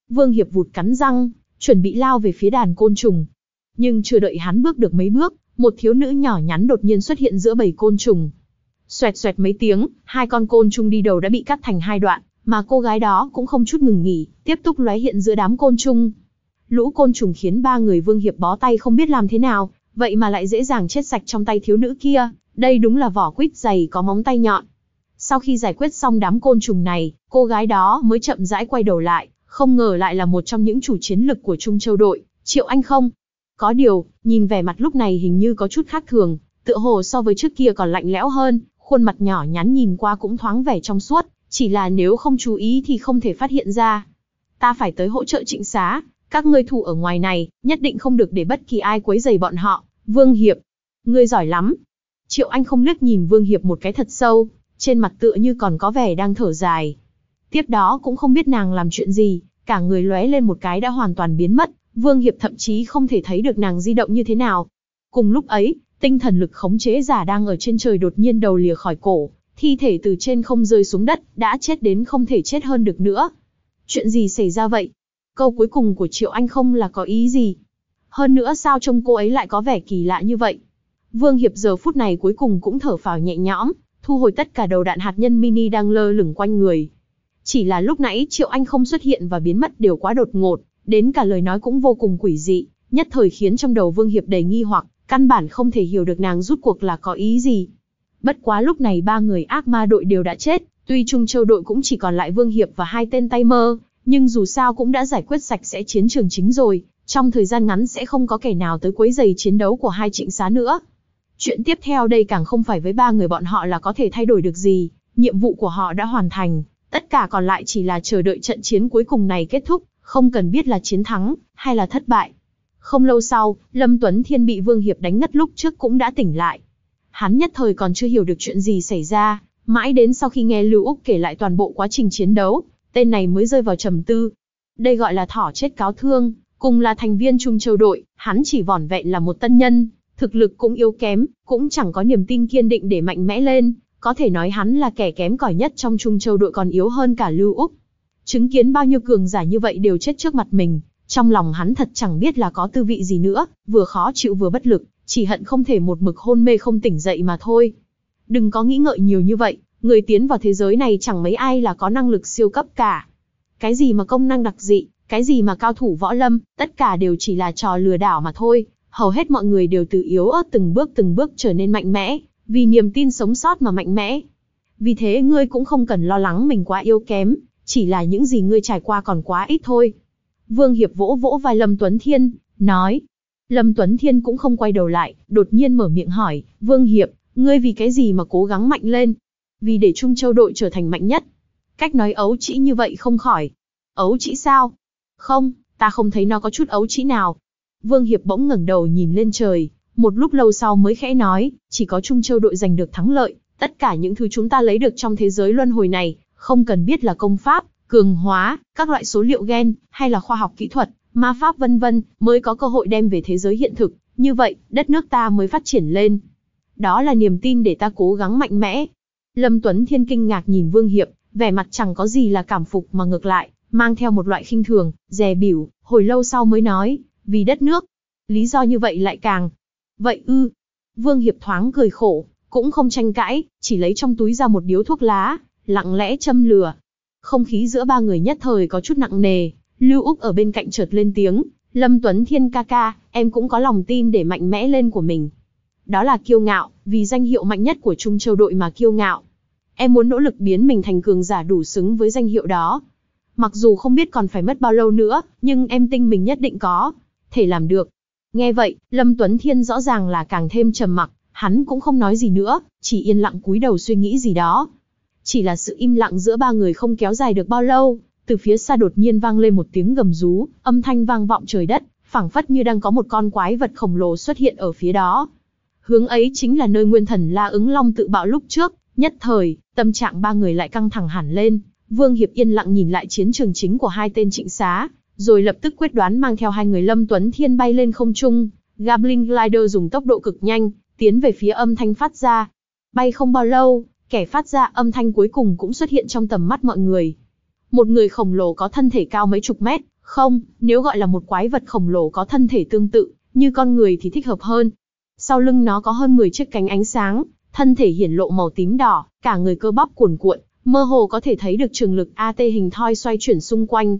Vương Hiệp vụt cắn răng, chuẩn bị lao về phía đàn côn trùng. Nhưng chưa đợi hắn bước được mấy bước, một thiếu nữ nhỏ nhắn đột nhiên xuất hiện giữa bầy côn trùng. Xoẹt xoẹt mấy tiếng, hai con côn trùng đi đầu đã bị cắt thành hai đoạn, mà cô gái đó cũng không chút ngừng nghỉ, tiếp tục lóe hiện giữa đám côn trùng. Lũ côn trùng khiến ba người Vương Hiệp bó tay không biết làm thế nào, vậy mà lại dễ dàng chết sạch trong tay thiếu nữ kia, đây đúng là vỏ quýt dày có móng tay nhọn. Sau khi giải quyết xong đám côn trùng này, cô gái đó mới chậm rãi quay đầu lại, không ngờ lại là một trong những chủ chiến lực của Trung Châu đội, Triệu Anh Không. Có điều, nhìn vẻ mặt lúc này hình như có chút khác thường, tựa hồ so với trước kia còn lạnh lẽo hơn, khuôn mặt nhỏ nhắn nhìn qua cũng thoáng vẻ trong suốt, chỉ là nếu không chú ý thì không thể phát hiện ra. Ta phải tới hỗ trợ Trịnh Xá, các ngươi thủ ở ngoài này, nhất định không được để bất kỳ ai quấy rầy bọn họ. Vương Hiệp, ngươi giỏi lắm. Triệu Anh Không liếc nhìn Vương Hiệp một cái thật sâu, trên mặt tựa như còn có vẻ đang thở dài. Tiếp đó cũng không biết nàng làm chuyện gì, cả người lóe lên một cái đã hoàn toàn biến mất, Vương Hiệp thậm chí không thể thấy được nàng di động như thế nào. Cùng lúc ấy, tinh thần lực khống chế giả đang ở trên trời đột nhiên đầu lìa khỏi cổ, thi thể từ trên không rơi xuống đất, đã chết đến không thể chết hơn được nữa. Chuyện gì xảy ra vậy? Câu cuối cùng của Triệu Anh Không là có ý gì? Hơn nữa sao trông cô ấy lại có vẻ kỳ lạ như vậy? Vương Hiệp giờ phút này cuối cùng cũng thở phào nhẹ nhõm, thu hồi tất cả đầu đạn hạt nhân mini đang lơ lửng quanh người. Chỉ là lúc nãy Triệu Anh Không xuất hiện và biến mất đều quá đột ngột, đến cả lời nói cũng vô cùng quỷ dị, nhất thời khiến trong đầu Vương Hiệp đầy nghi hoặc, căn bản không thể hiểu được nàng rút cuộc là có ý gì. Bất quá lúc này ba người ác ma đội đều đã chết, tuy Trung Châu đội cũng chỉ còn lại Vương Hiệp và hai tên tay mơ, nhưng dù sao cũng đã giải quyết sạch sẽ chiến trường chính rồi, trong thời gian ngắn sẽ không có kẻ nào tới quấy rầy chiến đấu của hai Trịnh Xá nữa. Chuyện tiếp theo đây càng không phải với ba người bọn họ là có thể thay đổi được gì, nhiệm vụ của họ đã hoàn thành, tất cả còn lại chỉ là chờ đợi trận chiến cuối cùng này kết thúc, không cần biết là chiến thắng, hay là thất bại. Không lâu sau, Lâm Tuấn Thiên bị Vương Hiệp đánh ngất lúc trước cũng đã tỉnh lại. Hắn nhất thời còn chưa hiểu được chuyện gì xảy ra, mãi đến sau khi nghe Lưu Úc kể lại toàn bộ quá trình chiến đấu, tên này mới rơi vào trầm tư. Đây gọi là thỏ chết cáo thương, cùng là thành viên Trung Châu đội, hắn chỉ vỏn vẹn là một tân nhân, thực lực cũng yếu kém, cũng chẳng có niềm tin kiên định để mạnh mẽ lên, có thể nói hắn là kẻ kém cỏi nhất trong Trung Châu đội, còn yếu hơn cả Lưu Úc. Chứng kiến bao nhiêu cường giả như vậy đều chết trước mặt mình, trong lòng hắn thật chẳng biết là có tư vị gì nữa, vừa khó chịu vừa bất lực, chỉ hận không thể một mực hôn mê không tỉnh dậy mà thôi. Đừng có nghĩ ngợi nhiều như vậy, người tiến vào thế giới này chẳng mấy ai là có năng lực siêu cấp cả. Cái gì mà công năng đặc dị, cái gì mà cao thủ võ lâm, tất cả đều chỉ là trò lừa đảo mà thôi. Hầu hết mọi người đều từ yếu ớt từng bước từng bước trở nên mạnh mẽ, vì niềm tin sống sót mà mạnh mẽ. Vì thế ngươi cũng không cần lo lắng mình quá yếu kém, chỉ là những gì ngươi trải qua còn quá ít thôi. Vương Hiệp vỗ vỗ vai Lâm Tuấn Thiên, nói. Lâm Tuấn Thiên cũng không quay đầu lại, đột nhiên mở miệng hỏi, Vương Hiệp, ngươi vì cái gì mà cố gắng mạnh lên? Vì để Trung Châu đội trở thành mạnh nhất. Cách nói ấu trĩ như vậy không khỏi. Ấu trĩ sao? Không, ta không thấy nó có chút ấu trĩ nào. Vương Hiệp bỗng ngẩng đầu nhìn lên trời, một lúc lâu sau mới khẽ nói, chỉ có Trung Châu đội giành được thắng lợi, tất cả những thứ chúng ta lấy được trong thế giới luân hồi này, không cần biết là công pháp, cường hóa, các loại số liệu gen, hay là khoa học kỹ thuật, ma pháp vân vân, mới có cơ hội đem về thế giới hiện thực, như vậy, đất nước ta mới phát triển lên. Đó là niềm tin để ta cố gắng mạnh mẽ. Lâm Tuấn Thiên kinh ngạc nhìn Vương Hiệp, vẻ mặt chẳng có gì là cảm phục mà ngược lại, mang theo một loại khinh thường, dè bỉu, hồi lâu sau mới nói, vì đất nước. Lý do như vậy lại càng. Vậy ư. Vương Hiệp thoáng cười khổ, cũng không tranh cãi, chỉ lấy trong túi ra một điếu thuốc lá, lặng lẽ châm lửa. Không khí giữa ba người nhất thời có chút nặng nề, Lưu Úc ở bên cạnh chợt lên tiếng, Lâm Tuấn Thiên ca ca, em cũng có lòng tin để mạnh mẽ lên của mình. Đó là kiêu ngạo, vì danh hiệu mạnh nhất của Trung Châu đội mà kiêu ngạo. Em muốn nỗ lực biến mình thành cường giả đủ xứng với danh hiệu đó. Mặc dù không biết còn phải mất bao lâu nữa, nhưng em tin mình nhất định có thể làm được. Nghe vậy, Lâm Tuấn Thiên rõ ràng là càng thêm trầm mặc, hắn cũng không nói gì nữa, chỉ yên lặng cúi đầu suy nghĩ gì đó. Chỉ là sự im lặng giữa ba người không kéo dài được bao lâu, từ phía xa đột nhiên vang lên một tiếng gầm rú, âm thanh vang vọng trời đất, phảng phất như đang có một con quái vật khổng lồ xuất hiện ở phía đó. Hướng ấy chính là nơi nguyên thần La Ứng Long tự bạo lúc trước, nhất thời, tâm trạng ba người lại căng thẳng hẳn lên. Vương Hiệp yên lặng nhìn lại chiến trường chính của hai tên Trịnh Xá, rồi lập tức quyết đoán mang theo hai người Lâm Tuấn Thiên bay lên không trung. Goblin Glider dùng tốc độ cực nhanh, tiến về phía âm thanh phát ra. Bay không bao lâu, kẻ phát ra âm thanh cuối cùng cũng xuất hiện trong tầm mắt mọi người. Một người khổng lồ có thân thể cao mấy chục mét, Không, nếu gọi là một quái vật khổng lồ có thân thể tương tự, như con người thì thích hợp hơn. Sau lưng nó có hơn mười chiếc cánh ánh sáng, thân thể hiển lộ màu tím đỏ, cả người cơ bắp cuồn cuộn, mơ hồ có thể thấy được trường lực a tê hình thoi xoay chuyển xung quanh.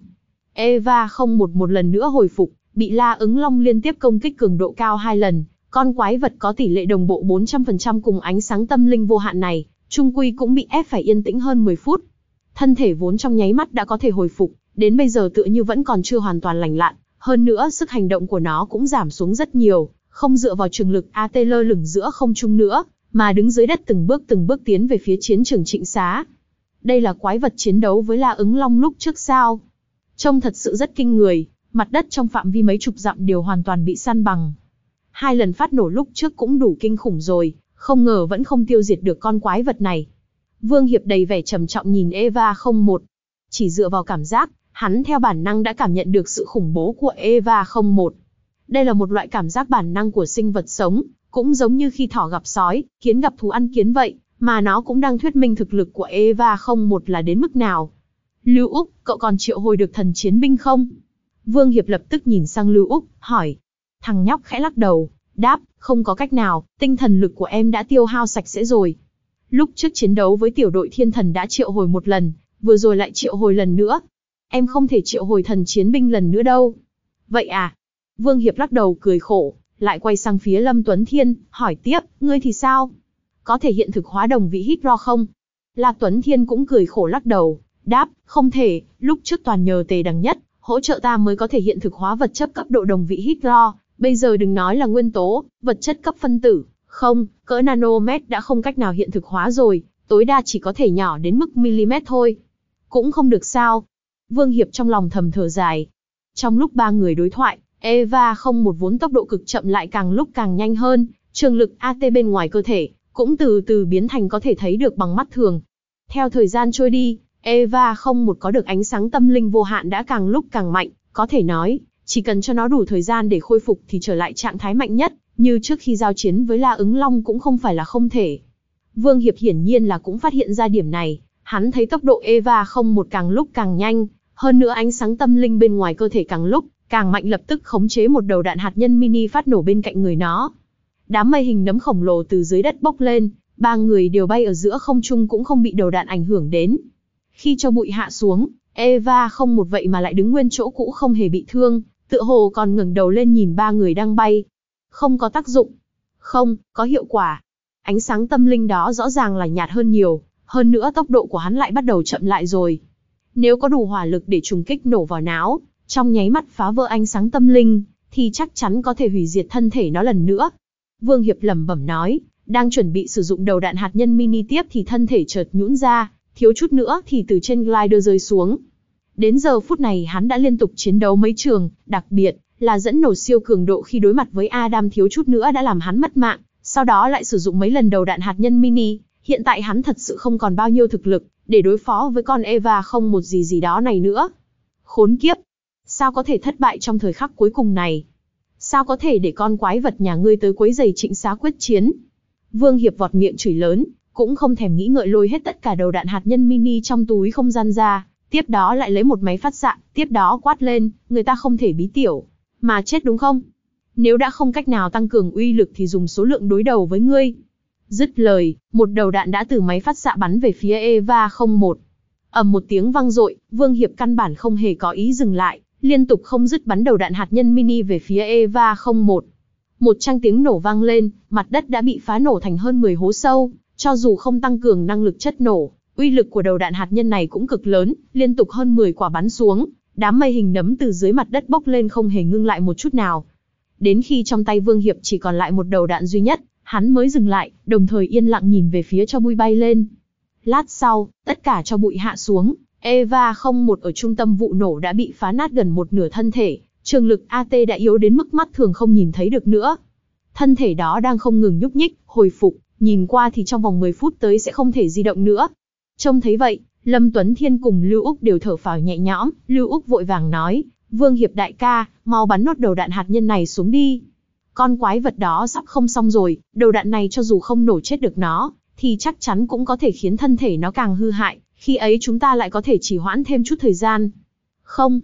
Eva không một một lần nữa hồi phục, bị La Ứng Long liên tiếp công kích cường độ cao hai lần, con quái vật có tỷ lệ đồng bộ bốn trăm phần trăm cùng ánh sáng tâm linh vô hạn này, chung quy cũng bị ép phải yên tĩnh hơn mười phút. Thân thể vốn trong nháy mắt đã có thể hồi phục, đến bây giờ tựa như vẫn còn chưa hoàn toàn lành lặn, hơn nữa sức hành động của nó cũng giảm xuống rất nhiều, không dựa vào trường lực a tê lơ lửng giữa không trung nữa, mà đứng dưới đất từng bước từng bước tiến về phía chiến trường Trịnh Xá. Đây là quái vật chiến đấu với La Ứng Long lúc trước sao? Trông thật sự rất kinh người, mặt đất trong phạm vi mấy chục dặm đều hoàn toàn bị san bằng. Hai lần phát nổ lúc trước cũng đủ kinh khủng rồi, không ngờ vẫn không tiêu diệt được con quái vật này. Vương Hiệp đầy vẻ trầm trọng nhìn Eva không một. Chỉ dựa vào cảm giác, hắn theo bản năng đã cảm nhận được sự khủng bố của Eva không một. Đây là một loại cảm giác bản năng của sinh vật sống, cũng giống như khi thỏ gặp sói, kiến gặp thú ăn kiến vậy, mà nó cũng đang thuyết minh thực lực của Eva không một là đến mức nào. Lưu Úc, cậu còn triệu hồi được thần chiến binh không? Vương Hiệp lập tức nhìn sang Lưu Úc, hỏi. Thằng nhóc khẽ lắc đầu, đáp, không có cách nào, tinh thần lực của em đã tiêu hao sạch sẽ rồi. Lúc trước chiến đấu với tiểu đội thiên thần đã triệu hồi một lần, vừa rồi lại triệu hồi lần nữa. Em không thể triệu hồi thần chiến binh lần nữa đâu. Vậy à? Vương Hiệp lắc đầu cười khổ, lại quay sang phía Lâm Tuấn Thiên, hỏi tiếp, ngươi thì sao? Có thể hiện thực hóa đồng vị hít ro không? Lạc Tuấn Thiên cũng cười khổ lắc đầu, đáp, không thể, lúc trước toàn nhờ Tề Đằng Nhất, hỗ trợ ta mới có thể hiện thực hóa vật chất cấp độ đồng vị hít ro, bây giờ đừng nói là nguyên tố, vật chất cấp phân tử, không, cỡ nanomet đã không cách nào hiện thực hóa rồi, tối đa chỉ có thể nhỏ đến mức mm thôi. Cũng không được sao? Vương Hiệp trong lòng thầm thở dài. Trong lúc ba người đối thoại, Eva không một vốn tốc độ cực chậm lại càng lúc càng nhanh hơn, trường lực a tê bên ngoài cơ thể cũng từ từ biến thành có thể thấy được bằng mắt thường. Theo thời gian trôi đi, Eva không một có được ánh sáng tâm linh vô hạn đã càng lúc càng mạnh, có thể nói, chỉ cần cho nó đủ thời gian để khôi phục thì trở lại trạng thái mạnh nhất, như trước khi giao chiến với La Ứng Long cũng không phải là không thể. Vương Hiệp hiển nhiên là cũng phát hiện ra điểm này, hắn thấy tốc độ Eva không một càng lúc càng nhanh, hơn nữa ánh sáng tâm linh bên ngoài cơ thể càng lúc càng mạnh, lập tức khống chế một đầu đạn hạt nhân mini phát nổ bên cạnh người nó. Đám mây hình nấm khổng lồ từ dưới đất bốc lên, ba người đều bay ở giữa không trung cũng không bị đầu đạn ảnh hưởng đến. Khi cho bụi hạ xuống, Eva không một vậy mà lại đứng nguyên chỗ cũ không hề bị thương, tựa hồ còn ngẩng đầu lên nhìn ba người đang bay. Không có tác dụng. Không, có hiệu quả. Ánh sáng tâm linh đó rõ ràng là nhạt hơn nhiều, hơn nữa tốc độ của hắn lại bắt đầu chậm lại rồi. Nếu có đủ hỏa lực để trùng kích nổ vào não, trong nháy mắt phá vỡ ánh sáng tâm linh, thì chắc chắn có thể hủy diệt thân thể nó lần nữa. Vương Hiệp lẩm bẩm nói, đang chuẩn bị sử dụng đầu đạn hạt nhân mini tiếp thì thân thể chợt nhũn ra, thiếu chút nữa thì từ trên glider rơi xuống. Đến giờ phút này hắn đã liên tục chiến đấu mấy trường, đặc biệt là dẫn nổ siêu cường độ khi đối mặt với Adam thiếu chút nữa đã làm hắn mất mạng, sau đó lại sử dụng mấy lần đầu đạn hạt nhân mini, hiện tại hắn thật sự không còn bao nhiêu thực lực để đối phó với con Eva không một gì gì đó này nữa. Khốn kiếp! Sao có thể thất bại trong thời khắc cuối cùng này? Sao có thể để con quái vật nhà ngươi tới quấy giày Trịnh Xá quyết chiến? Vương Hiệp vọt miệng chửi lớn, cũng không thèm nghĩ ngợi lôi hết tất cả đầu đạn hạt nhân mini trong túi không gian ra, tiếp đó lại lấy một máy phát xạ, tiếp đó quát lên, người ta không thể bí tiểu mà chết đúng không? Nếu đã không cách nào tăng cường uy lực thì dùng số lượng đối đầu với ngươi. Dứt lời, một đầu đạn đã từ máy phát xạ bắn về phía Eva không một. Ầm một tiếng vang dội, Vương Hiệp căn bản không hề có ý dừng lại, liên tục không dứt bắn đầu đạn hạt nhân mini về phía Eva không một. Một tràng tiếng nổ vang lên, mặt đất đã bị phá nổ thành hơn mười hố sâu, cho dù không tăng cường năng lực chất nổ, uy lực của đầu đạn hạt nhân này cũng cực lớn, liên tục hơn mười quả bắn xuống, đám mây hình nấm từ dưới mặt đất bốc lên không hề ngưng lại một chút nào. Đến khi trong tay Vương Hiệp chỉ còn lại một đầu đạn duy nhất, hắn mới dừng lại, đồng thời yên lặng nhìn về phía cho bụi bay lên. Lát sau, tất cả cho bụi hạ xuống, Eva không một ở trung tâm vụ nổ đã bị phá nát gần một nửa thân thể, trường lực a tê đã yếu đến mức mắt thường không nhìn thấy được nữa. Thân thể đó đang không ngừng nhúc nhích, hồi phục, nhìn qua thì trong vòng mười phút tới sẽ không thể di động nữa. Trông thấy vậy, Lâm Tuấn Thiên cùng Lưu Úc đều thở phào nhẹ nhõm, Lưu Úc vội vàng nói, Vương Hiệp đại ca, mau bắn nốt đầu đạn hạt nhân này xuống đi. Con quái vật đó sắp không xong rồi, đầu đạn này cho dù không nổ chết được nó, thì chắc chắn cũng có thể khiến thân thể nó càng hư hại, khi ấy chúng ta lại có thể trì hoãn thêm chút thời gian. Không,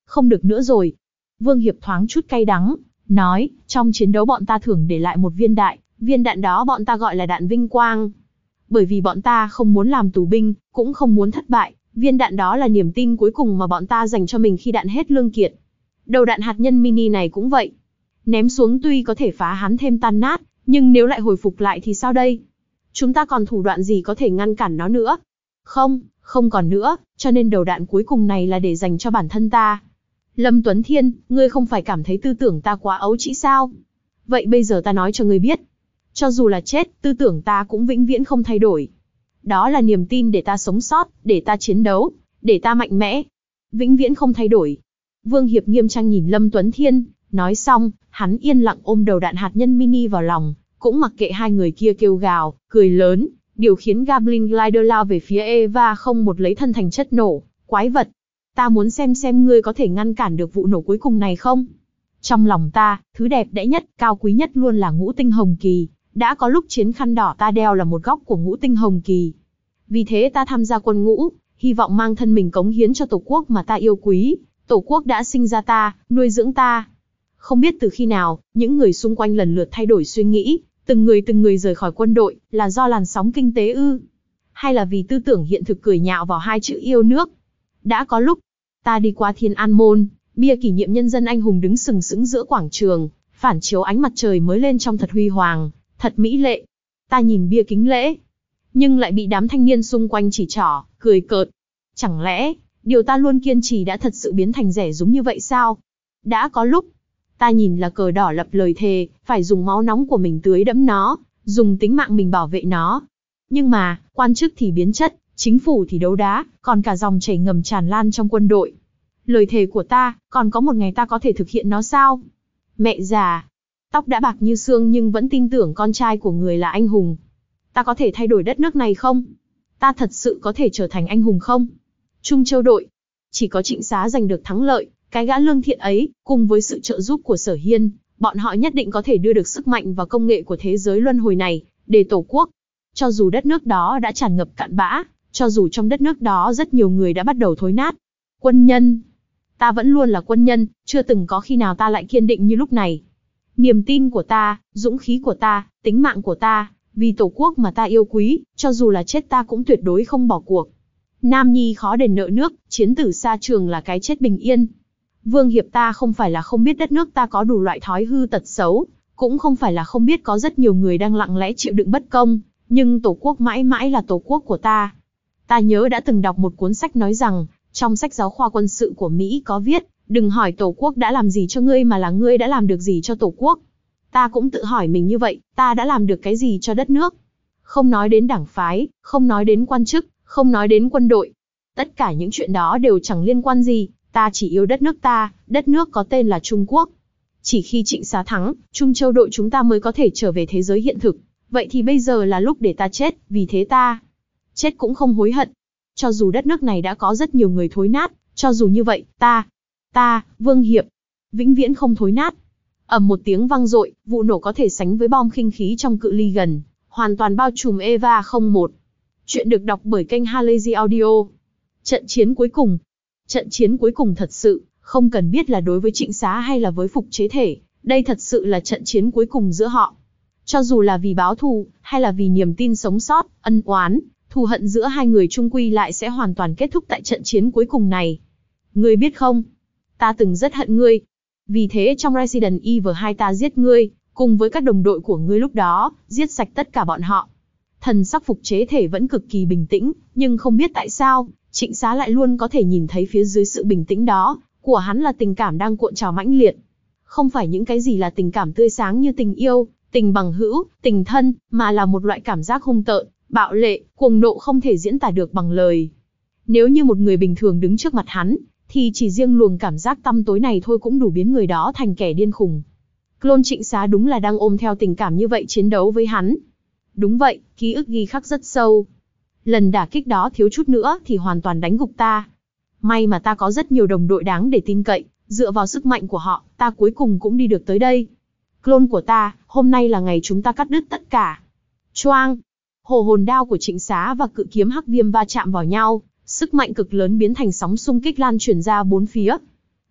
Không được nữa rồi. Vương Hiệp thoáng chút cay đắng, nói, trong chiến đấu bọn ta thường để lại một viên đạn, viên đạn đó bọn ta gọi là đạn vinh quang. Bởi vì bọn ta không muốn làm tù binh, cũng không muốn thất bại, viên đạn đó là niềm tin cuối cùng mà bọn ta dành cho mình khi đạn hết lương kiệt. Đầu đạn hạt nhân mini này cũng vậy. Ném xuống tuy có thể phá hắn thêm tan nát, nhưng nếu lại hồi phục lại thì sao đây? Chúng ta còn thủ đoạn gì có thể ngăn cản nó nữa? Không, không còn nữa, cho nên đầu đạn cuối cùng này là để dành cho bản thân ta. Lâm Tuấn Thiên, ngươi không phải cảm thấy tư tưởng ta quá ấu trĩ sao? Vậy bây giờ ta nói cho ngươi biết. Cho dù là chết, tư tưởng ta cũng vĩnh viễn không thay đổi. Đó là niềm tin để ta sống sót, để ta chiến đấu, để ta mạnh mẽ. Vĩnh viễn không thay đổi. Vương Hiệp nghiêm trang nhìn Lâm Tuấn Thiên, nói xong, hắn yên lặng ôm đầu đạn hạt nhân mini vào lòng, cũng mặc kệ hai người kia kêu gào, cười lớn, điều khiến Goblin Glider lao về phía Eva không một lấy thân thành chất nổ, quái vật. Ta muốn xem xem ngươi có thể ngăn cản được vụ nổ cuối cùng này không? Trong lòng ta, thứ đẹp đẽ nhất, cao quý nhất luôn là ngũ tinh hồng kỳ, đã có lúc chiến khăn đỏ ta đeo là một góc của ngũ tinh hồng kỳ. Vì thế ta tham gia quân ngũ, hy vọng mang thân mình cống hiến cho Tổ quốc mà ta yêu quý, Tổ quốc đã sinh ra ta, nuôi dưỡng ta. Không biết từ khi nào, những người xung quanh lần lượt thay đổi suy nghĩ, từng người từng người rời khỏi quân đội, là do làn sóng kinh tế ư? Hay là vì tư tưởng hiện thực cười nhạo vào hai chữ yêu nước? Đã có lúc, ta đi qua Thiên An Môn, bia kỷ niệm nhân dân anh hùng đứng sừng sững giữa quảng trường, phản chiếu ánh mặt trời mới lên trong thật huy hoàng, thật mỹ lệ. Ta nhìn bia kính lễ, nhưng lại bị đám thanh niên xung quanh chỉ trỏ, cười cợt. Chẳng lẽ, điều ta luôn kiên trì đã thật sự biến thành rẻ rúng như vậy sao? Đã có lúc, ta nhìn là cờ đỏ lập lời thề, phải dùng máu nóng của mình tưới đẫm nó, dùng tính mạng mình bảo vệ nó. Nhưng mà, quan chức thì biến chất, chính phủ thì đấu đá, còn cả dòng chảy ngầm tràn lan trong quân đội. Lời thề của ta, còn có một ngày ta có thể thực hiện nó sao? Mẹ già, tóc đã bạc như xương nhưng vẫn tin tưởng con trai của người là anh hùng. Ta có thể thay đổi đất nước này không? Ta thật sự có thể trở thành anh hùng không? Trung Châu đội, chỉ có Trịnh Xá giành được thắng lợi, cái gã lương thiện ấy, cùng với sự trợ giúp của Sở Hiên, bọn họ nhất định có thể đưa được sức mạnh và công nghệ của thế giới luân hồi này, để Tổ quốc. Cho dù đất nước đó đã tràn ngập cặn bã, cho dù trong đất nước đó rất nhiều người đã bắt đầu thối nát. Quân nhân. Ta vẫn luôn là quân nhân, chưa từng có khi nào ta lại kiên định như lúc này. Niềm tin của ta, dũng khí của ta, tính mạng của ta, vì Tổ quốc mà ta yêu quý, cho dù là chết ta cũng tuyệt đối không bỏ cuộc. Nam nhi khó đền nợ nước, chiến tử xa trường là cái chết bình yên. Vương Hiệp, ta không phải là không biết đất nước ta có đủ loại thói hư tật xấu, cũng không phải là không biết có rất nhiều người đang lặng lẽ chịu đựng bất công, nhưng Tổ quốc mãi mãi là Tổ quốc của ta. Ta nhớ đã từng đọc một cuốn sách nói rằng, trong sách giáo khoa quân sự của Mỹ có viết, đừng hỏi Tổ quốc đã làm gì cho ngươi mà là ngươi đã làm được gì cho Tổ quốc. Ta cũng tự hỏi mình như vậy, ta đã làm được cái gì cho đất nước? Không nói đến đảng phái, không nói đến quan chức, không nói đến quân đội. Tất cả những chuyện đó đều chẳng liên quan gì, ta chỉ yêu đất nước ta, đất nước có tên là Trung Quốc. Chỉ khi Trịnh Xá thắng, Trung Châu đội chúng ta mới có thể trở về thế giới hiện thực. Vậy thì bây giờ là lúc để ta chết, vì thế ta chết cũng không hối hận. Cho dù đất nước này đã có rất nhiều người thối nát, cho dù như vậy, ta, ta, Vương Hiệp, vĩnh viễn không thối nát. Ầm một tiếng vang dội, vụ nổ có thể sánh với bom khinh khí trong cự ly gần, hoàn toàn bao trùm Eva không một. Chuyện được đọc bởi kênh Halazy Audio. Trận chiến cuối cùng. Trận chiến cuối cùng thật sự, không cần biết là đối với Trịnh Xá hay là với Phục Chế Thể, đây thật sự là trận chiến cuối cùng giữa họ. Cho dù là vì báo thù, hay là vì niềm tin sống sót, ân oán, thù hận giữa hai người chung quy lại sẽ hoàn toàn kết thúc tại trận chiến cuối cùng này. Ngươi biết không? Ta từng rất hận ngươi. Vì thế trong Resident Evil hai ta giết ngươi, cùng với các đồng đội của ngươi lúc đó, giết sạch tất cả bọn họ. Thần sắc Phục Chế Thể vẫn cực kỳ bình tĩnh, nhưng không biết tại sao, Trịnh Xá lại luôn có thể nhìn thấy phía dưới sự bình tĩnh đó, của hắn là tình cảm đang cuộn trào mãnh liệt. Không phải những cái gì là tình cảm tươi sáng như tình yêu, tình bằng hữu, tình thân, mà là một loại cảm giác hung tợn, bạo lệ, cuồng nộ không thể diễn tả được bằng lời. Nếu như một người bình thường đứng trước mặt hắn, thì chỉ riêng luồng cảm giác tăm tối này thôi cũng đủ biến người đó thành kẻ điên khùng. Clone Trịnh Xá đúng là đang ôm theo tình cảm như vậy chiến đấu với hắn. Đúng vậy, ký ức ghi khắc rất sâu. Lần đả kích đó thiếu chút nữa thì hoàn toàn đánh gục ta. May mà ta có rất nhiều đồng đội đáng để tin cậy, dựa vào sức mạnh của họ, ta cuối cùng cũng đi được tới đây. Clone của ta, hôm nay là ngày chúng ta cắt đứt tất cả. Choang! Hồ hồn đao của Trịnh Xá và cự kiếm hắc viêm va chạm vào nhau, sức mạnh cực lớn biến thành sóng xung kích lan truyền ra bốn phía.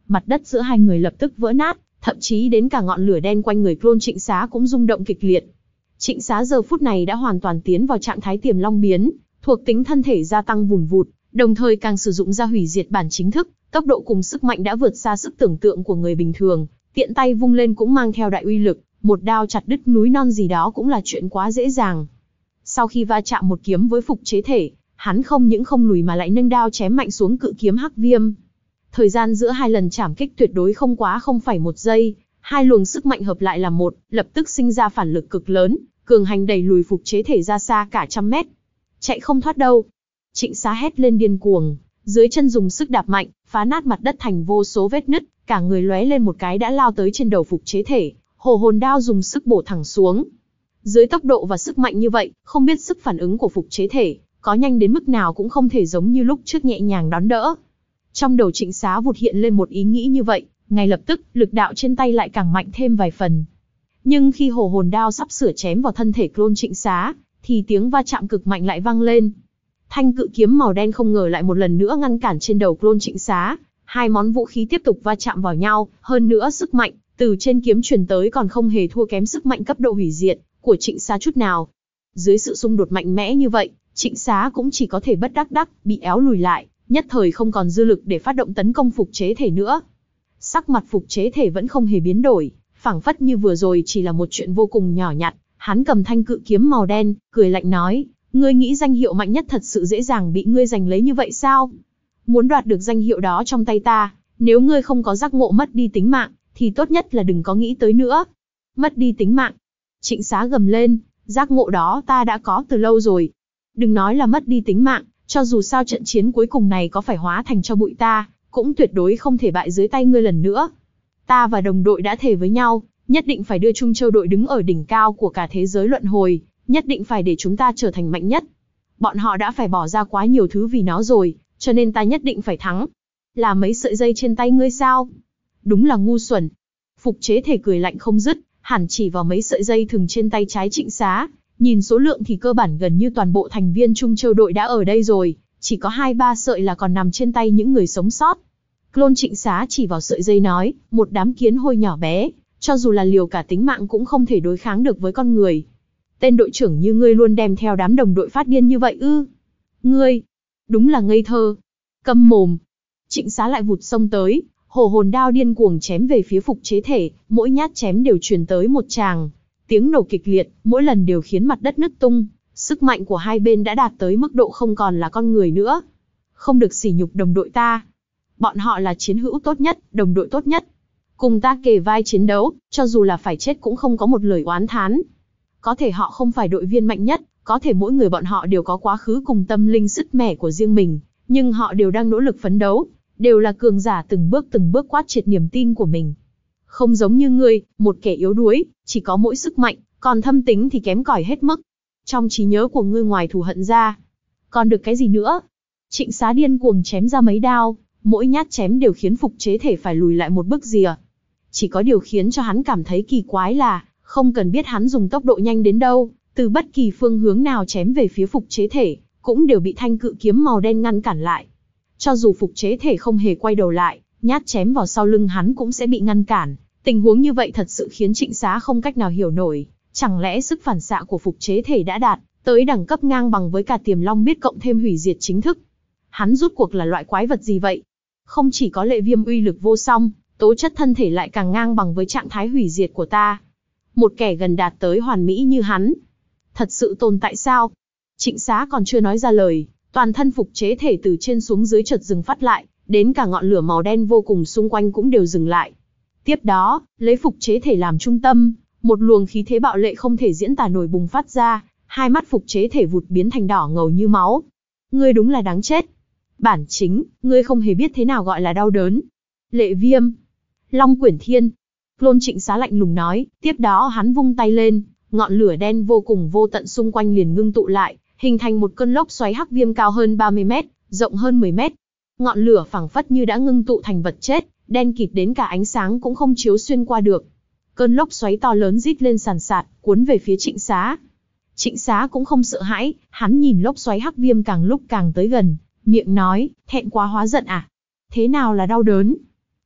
mặt đất giữa hai người lập tức vỡ nát, thậm chí đến cả ngọn lửa đen quanh người clone Trịnh Xá cũng rung động kịch liệt. Trịnh Xá giờ phút này đã hoàn toàn tiến vào trạng thái tiềm long biến, thuộc tính thân thể gia tăng vùn vụt, đồng thời càng sử dụng ra hủy diệt bản chính thức, tốc độ cùng sức mạnh đã vượt xa sức tưởng tượng của người bình thường, tiện tay vung lên cũng mang theo đại uy lực, một đao chặt đứt núi non gì đó cũng là chuyện quá dễ dàng. Sau khi va chạm một kiếm với phục chế thể, hắn không những không lùi mà lại nâng đao chém mạnh xuống cự kiếm hắc viêm. Thời gian giữa hai lần chảm kích tuyệt đối không quá không phải một giây, hai luồng sức mạnh hợp lại làm một, lập tức sinh ra phản lực cực lớn, cường hành đẩy lùi phục chế thể ra xa cả trăm mét. Chạy không thoát đâu. Trịnh Xá hét lên điên cuồng, dưới chân dùng sức đạp mạnh, phá nát mặt đất thành vô số vết nứt, cả người lóe lên một cái đã lao tới trên đầu phục chế thể, hồ hồn đao dùng sức bổ thẳng xuống. Dưới tốc độ và sức mạnh như vậy, không biết sức phản ứng của phục chế thể có nhanh đến mức nào cũng không thể giống như lúc trước nhẹ nhàng đón đỡ. Trong đầu Trịnh Xá vụt hiện lên một ý nghĩ như vậy, ngay lập tức, lực đạo trên tay lại càng mạnh thêm vài phần. Nhưng khi hồ hồn đao sắp sửa chém vào thân thể clone Trịnh Xá, thì tiếng va chạm cực mạnh lại vang lên. Thanh cự kiếm màu đen không ngờ lại một lần nữa ngăn cản trên đầu clone Trịnh Xá, hai món vũ khí tiếp tục va chạm vào nhau, hơn nữa sức mạnh từ trên kiếm truyền tới còn không hề thua kém sức mạnh cấp độ hủy diệt của Trịnh Xá chút nào. Dưới sự xung đột mạnh mẽ như vậy, Trịnh Xá cũng chỉ có thể bất đắc đắc bị éo lùi lại, nhất thời không còn dư lực để phát động tấn công phục chế thể nữa. Sắc mặt phục chế thể vẫn không hề biến đổi, phảng phất như vừa rồi chỉ là một chuyện vô cùng nhỏ nhặt. Hắn cầm thanh cự kiếm màu đen, cười lạnh nói, ngươi nghĩ danh hiệu mạnh nhất thật sự dễ dàng bị ngươi giành lấy như vậy sao? Muốn đoạt được danh hiệu đó trong tay ta, nếu ngươi không có giác ngộ mất đi tính mạng, thì tốt nhất là đừng có nghĩ tới nữa. Mất đi tính mạng. Trịnh Xá gầm lên, giác ngộ đó ta đã có từ lâu rồi. Đừng nói là mất đi tính mạng, cho dù sao trận chiến cuối cùng này có phải hóa thành cho bụi ta, cũng tuyệt đối không thể bại dưới tay ngươi lần nữa. Ta và đồng đội đã thề với nhau, nhất định phải đưa Trung Châu đội đứng ở đỉnh cao của cả thế giới luận hồi, nhất định phải để chúng ta trở thành mạnh nhất. Bọn họ đã phải bỏ ra quá nhiều thứ vì nó rồi, cho nên ta nhất định phải thắng. Là mấy sợi dây trên tay ngươi sao? Đúng là ngu xuẩn. Phục chế thể cười lạnh không dứt, hẳn chỉ vào mấy sợi dây thừng trên tay trái Trịnh Xá. Nhìn số lượng thì cơ bản gần như toàn bộ thành viên Trung Châu đội đã ở đây rồi, chỉ có hai ba sợi là còn nằm trên tay những người sống sót. Clone Trịnh Xá chỉ vào sợi dây nói, một đám kiến hôi nhỏ bé, cho dù là liều cả tính mạng cũng không thể đối kháng được với con người. Tên đội trưởng như ngươi luôn đem theo đám đồng đội phát điên như vậy ư? Ngươi, đúng là ngây thơ. Câm mồm. Trịnh Xá lại vụt xông tới, hồ hồn đao điên cuồng chém về phía phục chế thể, mỗi nhát chém đều truyền tới một tràng tiếng nổ kịch liệt, mỗi lần đều khiến mặt đất nứt tung. Sức mạnh của hai bên đã đạt tới mức độ không còn là con người nữa. Không được sỉ nhục đồng đội ta. Bọn họ là chiến hữu tốt nhất, đồng đội tốt nhất. Cùng ta kề vai chiến đấu, cho dù là phải chết cũng không có một lời oán thán. Có thể họ không phải đội viên mạnh nhất, có thể mỗi người bọn họ đều có quá khứ cùng tâm linh sứt mẻ của riêng mình, nhưng họ đều đang nỗ lực phấn đấu, đều là cường giả từng bước từng bước quát triệt niềm tin của mình. Không giống như ngươi, một kẻ yếu đuối, chỉ có mỗi sức mạnh, còn thâm tính thì kém cỏi hết mức. Trong trí nhớ của ngươi ngoài thù hận ra, còn được cái gì nữa? Trịnh Xá điên cuồng chém ra mấy đao, mỗi nhát chém đều khiến phục chế thể phải lùi lại một bước rìa. Chỉ có điều khiến cho hắn cảm thấy kỳ quái là, không cần biết hắn dùng tốc độ nhanh đến đâu, từ bất kỳ phương hướng nào chém về phía phục chế thể, cũng đều bị thanh cự kiếm màu đen ngăn cản lại. Cho dù phục chế thể không hề quay đầu lại, nhát chém vào sau lưng hắn cũng sẽ bị ngăn cản. Tình huống như vậy thật sự khiến Trịnh Xá không cách nào hiểu nổi. Chẳng lẽ sức phản xạ của phục chế thể đã đạt tới đẳng cấp ngang bằng với cả tiềm long biết cộng thêm hủy diệt chính thức? Hắn rút cuộc là loại quái vật gì vậy? Không chỉ có lệ viêm uy lực vô song, tố chất thân thể lại càng ngang bằng với trạng thái hủy diệt của ta. Một kẻ gần đạt tới hoàn mỹ như hắn, thật sự tồn tại sao? Trịnh Xá còn chưa nói ra lời, toàn thân phục chế thể từ trên xuống dưới chợt dừng phát lại, đến cả ngọn lửa màu đen vô cùng xung quanh cũng đều dừng lại. Tiếp đó, lấy phục chế thể làm trung tâm, một luồng khí thế bạo lệ không thể diễn tả nổi bùng phát ra, hai mắt phục chế thể vụt biến thành đỏ ngầu như máu. Ngươi đúng là đáng chết. Bản chính, ngươi không hề biết thế nào gọi là đau đớn. Lệ viêm. Long quyển thiên. Clone Trịnh Xá lạnh lùng nói, tiếp đó hắn vung tay lên, ngọn lửa đen vô cùng vô tận xung quanh liền ngưng tụ lại, hình thành một cơn lốc xoáy hắc viêm cao hơn ba mươi mét, rộng hơn mười mét. Ngọn lửa phảng phất như đã ngưng tụ thành vật chết, đen kịt đến cả ánh sáng cũng không chiếu xuyên qua được. Cơn lốc xoáy to lớn rít lên sàn sạt, cuốn về phía Trịnh Xá. Trịnh Xá cũng không sợ hãi, hắn nhìn lốc xoáy hắc viêm càng lúc càng tới gần, miệng nói, thẹn quá hóa giận à? Thế nào là đau đớn?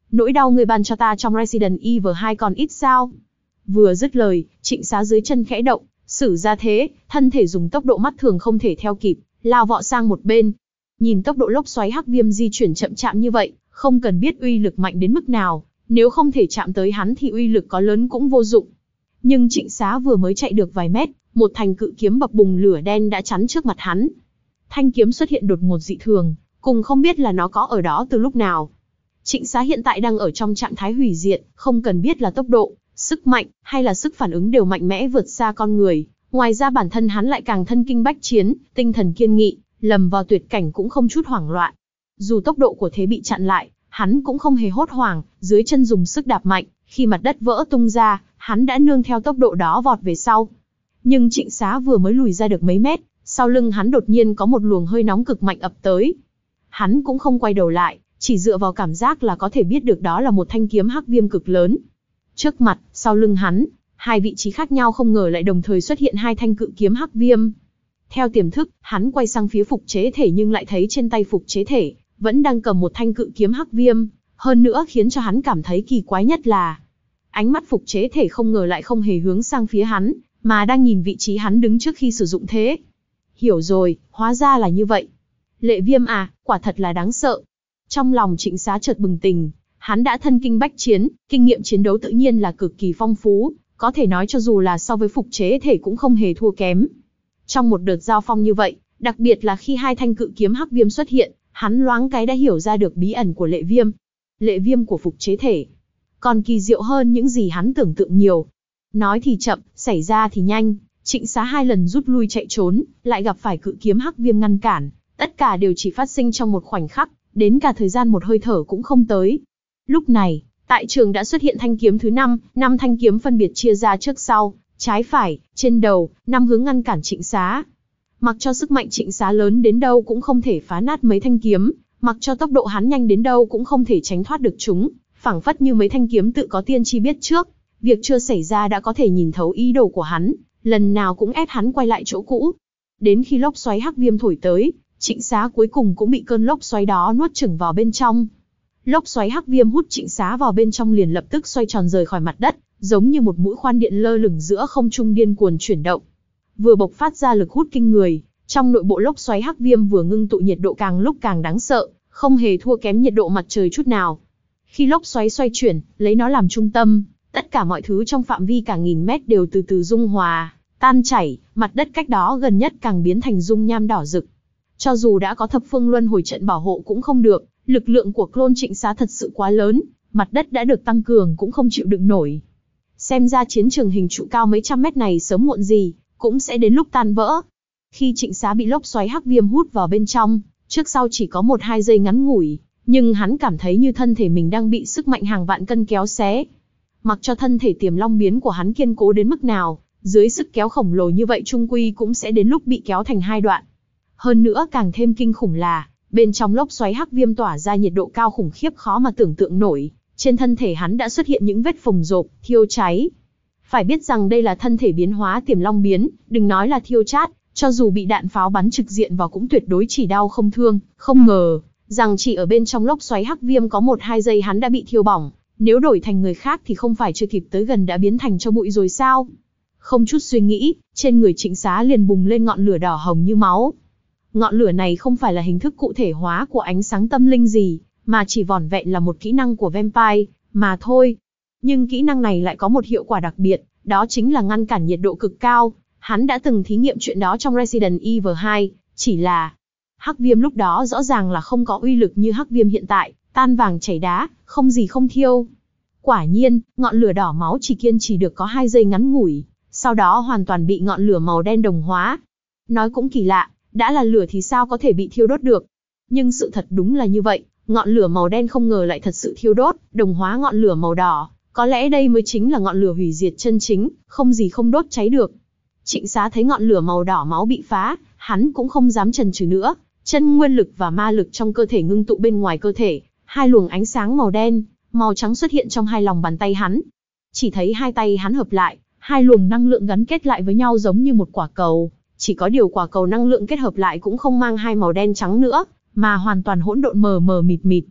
Nỗi đau ngươi ban cho ta trong Resident Evil hai còn ít sao? Vừa dứt lời, Trịnh Xá dưới chân khẽ động, sử ra thế, thân thể dùng tốc độ mắt thường không thể theo kịp, lao vọ sang một bên. Nhìn tốc độ lốc xoáy hắc viêm di chuyển chậm chạp như vậy, không cần biết uy lực mạnh đến mức nào, nếu không thể chạm tới hắn thì uy lực có lớn cũng vô dụng. Nhưng Trịnh Xá vừa mới chạy được vài mét, một thanh cự kiếm bập bùng lửa đen đã chắn trước mặt hắn. Thanh kiếm xuất hiện đột ngột dị thường, cùng không biết là nó có ở đó từ lúc nào. Trịnh Xá hiện tại đang ở trong trạng thái hủy diệt, không cần biết là tốc độ, sức mạnh, hay là sức phản ứng đều mạnh mẽ vượt xa con người. Ngoài ra bản thân hắn lại càng thân kinh bách chiến, tinh thần kiên nghị, lầm vào tuyệt cảnh cũng không chút hoảng loạn. Dù tốc độ của thế bị chặn lại, hắn cũng không hề hốt hoảng, dưới chân dùng sức đạp mạnh, khi mặt đất vỡ tung ra, hắn đã nương theo tốc độ đó vọt về sau. Nhưng Trịnh Xá vừa mới lùi ra được mấy mét, sau lưng hắn đột nhiên có một luồng hơi nóng cực mạnh ập tới. Hắn cũng không quay đầu lại, chỉ dựa vào cảm giác là có thể biết được đó là một thanh kiếm hắc viêm cực lớn. Trước mặt, sau lưng hắn, hai vị trí khác nhau không ngờ lại đồng thời xuất hiện hai thanh cự kiếm hắc viêm. Theo tiềm thức, hắn quay sang phía Phục Chế Thể nhưng lại thấy trên tay Phục Chế Thể vẫn đang cầm một thanh cự kiếm hắc viêm, hơn nữa khiến cho hắn cảm thấy kỳ quái nhất là ánh mắt Phục Chế Thể không ngờ lại không hề hướng sang phía hắn, mà đang nhìn vị trí hắn đứng trước khi sử dụng thế. Hiểu rồi, hóa ra là như vậy. Lệ Viêm à, quả thật là đáng sợ. Trong lòng Trịnh Xá chợt bừng tỉnh, hắn đã thân kinh bách chiến, kinh nghiệm chiến đấu tự nhiên là cực kỳ phong phú, có thể nói cho dù là so với Phục Chế Thể cũng không hề thua kém. Trong một đợt giao phong như vậy, đặc biệt là khi hai thanh cự kiếm hắc viêm xuất hiện, hắn loáng cái đã hiểu ra được bí ẩn của Lệ Viêm. Lệ Viêm của Phục Chế Thể còn kỳ diệu hơn những gì hắn tưởng tượng nhiều. Nói thì chậm, xảy ra thì nhanh, Trịnh Xá hai lần rút lui chạy trốn, lại gặp phải cự kiếm hắc viêm ngăn cản, tất cả đều chỉ phát sinh trong một khoảnh khắc, đến cả thời gian một hơi thở cũng không tới. Lúc này, tại trường đã xuất hiện thanh kiếm thứ năm, năm thanh kiếm phân biệt chia ra trước sau, trái phải, trên đầu, năm hướng ngăn cản Trịnh Xá. Mặc cho sức mạnh Trịnh Xá lớn đến đâu cũng không thể phá nát mấy thanh kiếm, mặc cho tốc độ hắn nhanh đến đâu cũng không thể tránh thoát được chúng, phảng phất như mấy thanh kiếm tự có tiên tri biết trước, việc chưa xảy ra đã có thể nhìn thấu ý đồ của hắn, lần nào cũng ép hắn quay lại chỗ cũ. Đến khi lốc xoáy hắc viêm thổi tới, Trịnh Xá cuối cùng cũng bị cơn lốc xoáy đó nuốt chửng vào bên trong. Lốc xoáy hắc viêm hút Trịnh Xá vào bên trong liền lập tức xoay tròn rời khỏi mặt đất, giống như một mũi khoan điện lơ lửng giữa không trung điên cuồng chuyển động. Vừa bộc phát ra lực hút kinh người, trong nội bộ lốc xoáy hắc viêm vừa ngưng tụ nhiệt độ càng lúc càng đáng sợ, không hề thua kém nhiệt độ mặt trời chút nào. Khi lốc xoáy xoay chuyển, lấy nó làm trung tâm, tất cả mọi thứ trong phạm vi cả nghìn mét đều từ từ dung hòa, tan chảy, mặt đất cách đó gần nhất càng biến thành dung nham đỏ rực. Cho dù đã có thập phương luân hồi trận bảo hộ cũng không được, lực lượng của clone Trịnh Xá thật sự quá lớn, mặt đất đã được tăng cường cũng không chịu đựng nổi. Xem ra chiến trường hình trụ cao mấy trăm mét này sớm muộn gì cũng sẽ đến lúc tan vỡ. Khi Trịnh Xá bị lốc xoáy hắc viêm hút vào bên trong, trước sau chỉ có một hai giây ngắn ngủi, nhưng hắn cảm thấy như thân thể mình đang bị sức mạnh hàng vạn cân kéo xé. Mặc cho thân thể tiềm long biến của hắn kiên cố đến mức nào, dưới sức kéo khổng lồ như vậy chung quy cũng sẽ đến lúc bị kéo thành hai đoạn. Hơn nữa càng thêm kinh khủng là, bên trong lốc xoáy hắc viêm tỏa ra nhiệt độ cao khủng khiếp khó mà tưởng tượng nổi, trên thân thể hắn đã xuất hiện những vết phồng rộp, thiêu cháy. Phải biết rằng đây là thân thể biến hóa tiềm long biến, đừng nói là thiêu chát, cho dù bị đạn pháo bắn trực diện vào cũng tuyệt đối chỉ đau không thương, không ngờ rằng chỉ ở bên trong lốc xoáy hắc viêm có một hai giây hắn đã bị thiêu bỏng, nếu đổi thành người khác thì không phải chưa kịp tới gần đã biến thành tro bụi rồi sao? Không chút suy nghĩ, trên người Trịnh Xá liền bùng lên ngọn lửa đỏ hồng như máu. Ngọn lửa này không phải là hình thức cụ thể hóa của ánh sáng tâm linh gì, mà chỉ vỏn vẹn là một kỹ năng của vampire mà thôi. Nhưng kỹ năng này lại có một hiệu quả đặc biệt, đó chính là ngăn cản nhiệt độ cực cao. Hắn đã từng thí nghiệm chuyện đó trong Resident Evil hai, chỉ là hắc viêm lúc đó rõ ràng là không có uy lực như hắc viêm hiện tại, tan vàng chảy đá, không gì không thiêu. Quả nhiên, ngọn lửa đỏ máu chỉ kiên trì được có hai giây ngắn ngủi, sau đó hoàn toàn bị ngọn lửa màu đen đồng hóa. Nói cũng kỳ lạ, đã là lửa thì sao có thể bị thiêu đốt được? Nhưng sự thật đúng là như vậy, ngọn lửa màu đen không ngờ lại thật sự thiêu đốt, đồng hóa ngọn lửa màu đỏ. Có lẽ đây mới chính là ngọn lửa hủy diệt chân chính, không gì không đốt cháy được. Trịnh Xá thấy ngọn lửa màu đỏ máu bị phá, hắn cũng không dám chần chừ nữa, chân nguyên lực và ma lực trong cơ thể ngưng tụ bên ngoài cơ thể, hai luồng ánh sáng màu đen, màu trắng xuất hiện trong hai lòng bàn tay hắn. Chỉ thấy hai tay hắn hợp lại, hai luồng năng lượng gắn kết lại với nhau giống như một quả cầu, chỉ có điều quả cầu năng lượng kết hợp lại cũng không mang hai màu đen trắng nữa, mà hoàn toàn hỗn độn mờ mờ mịt mịt.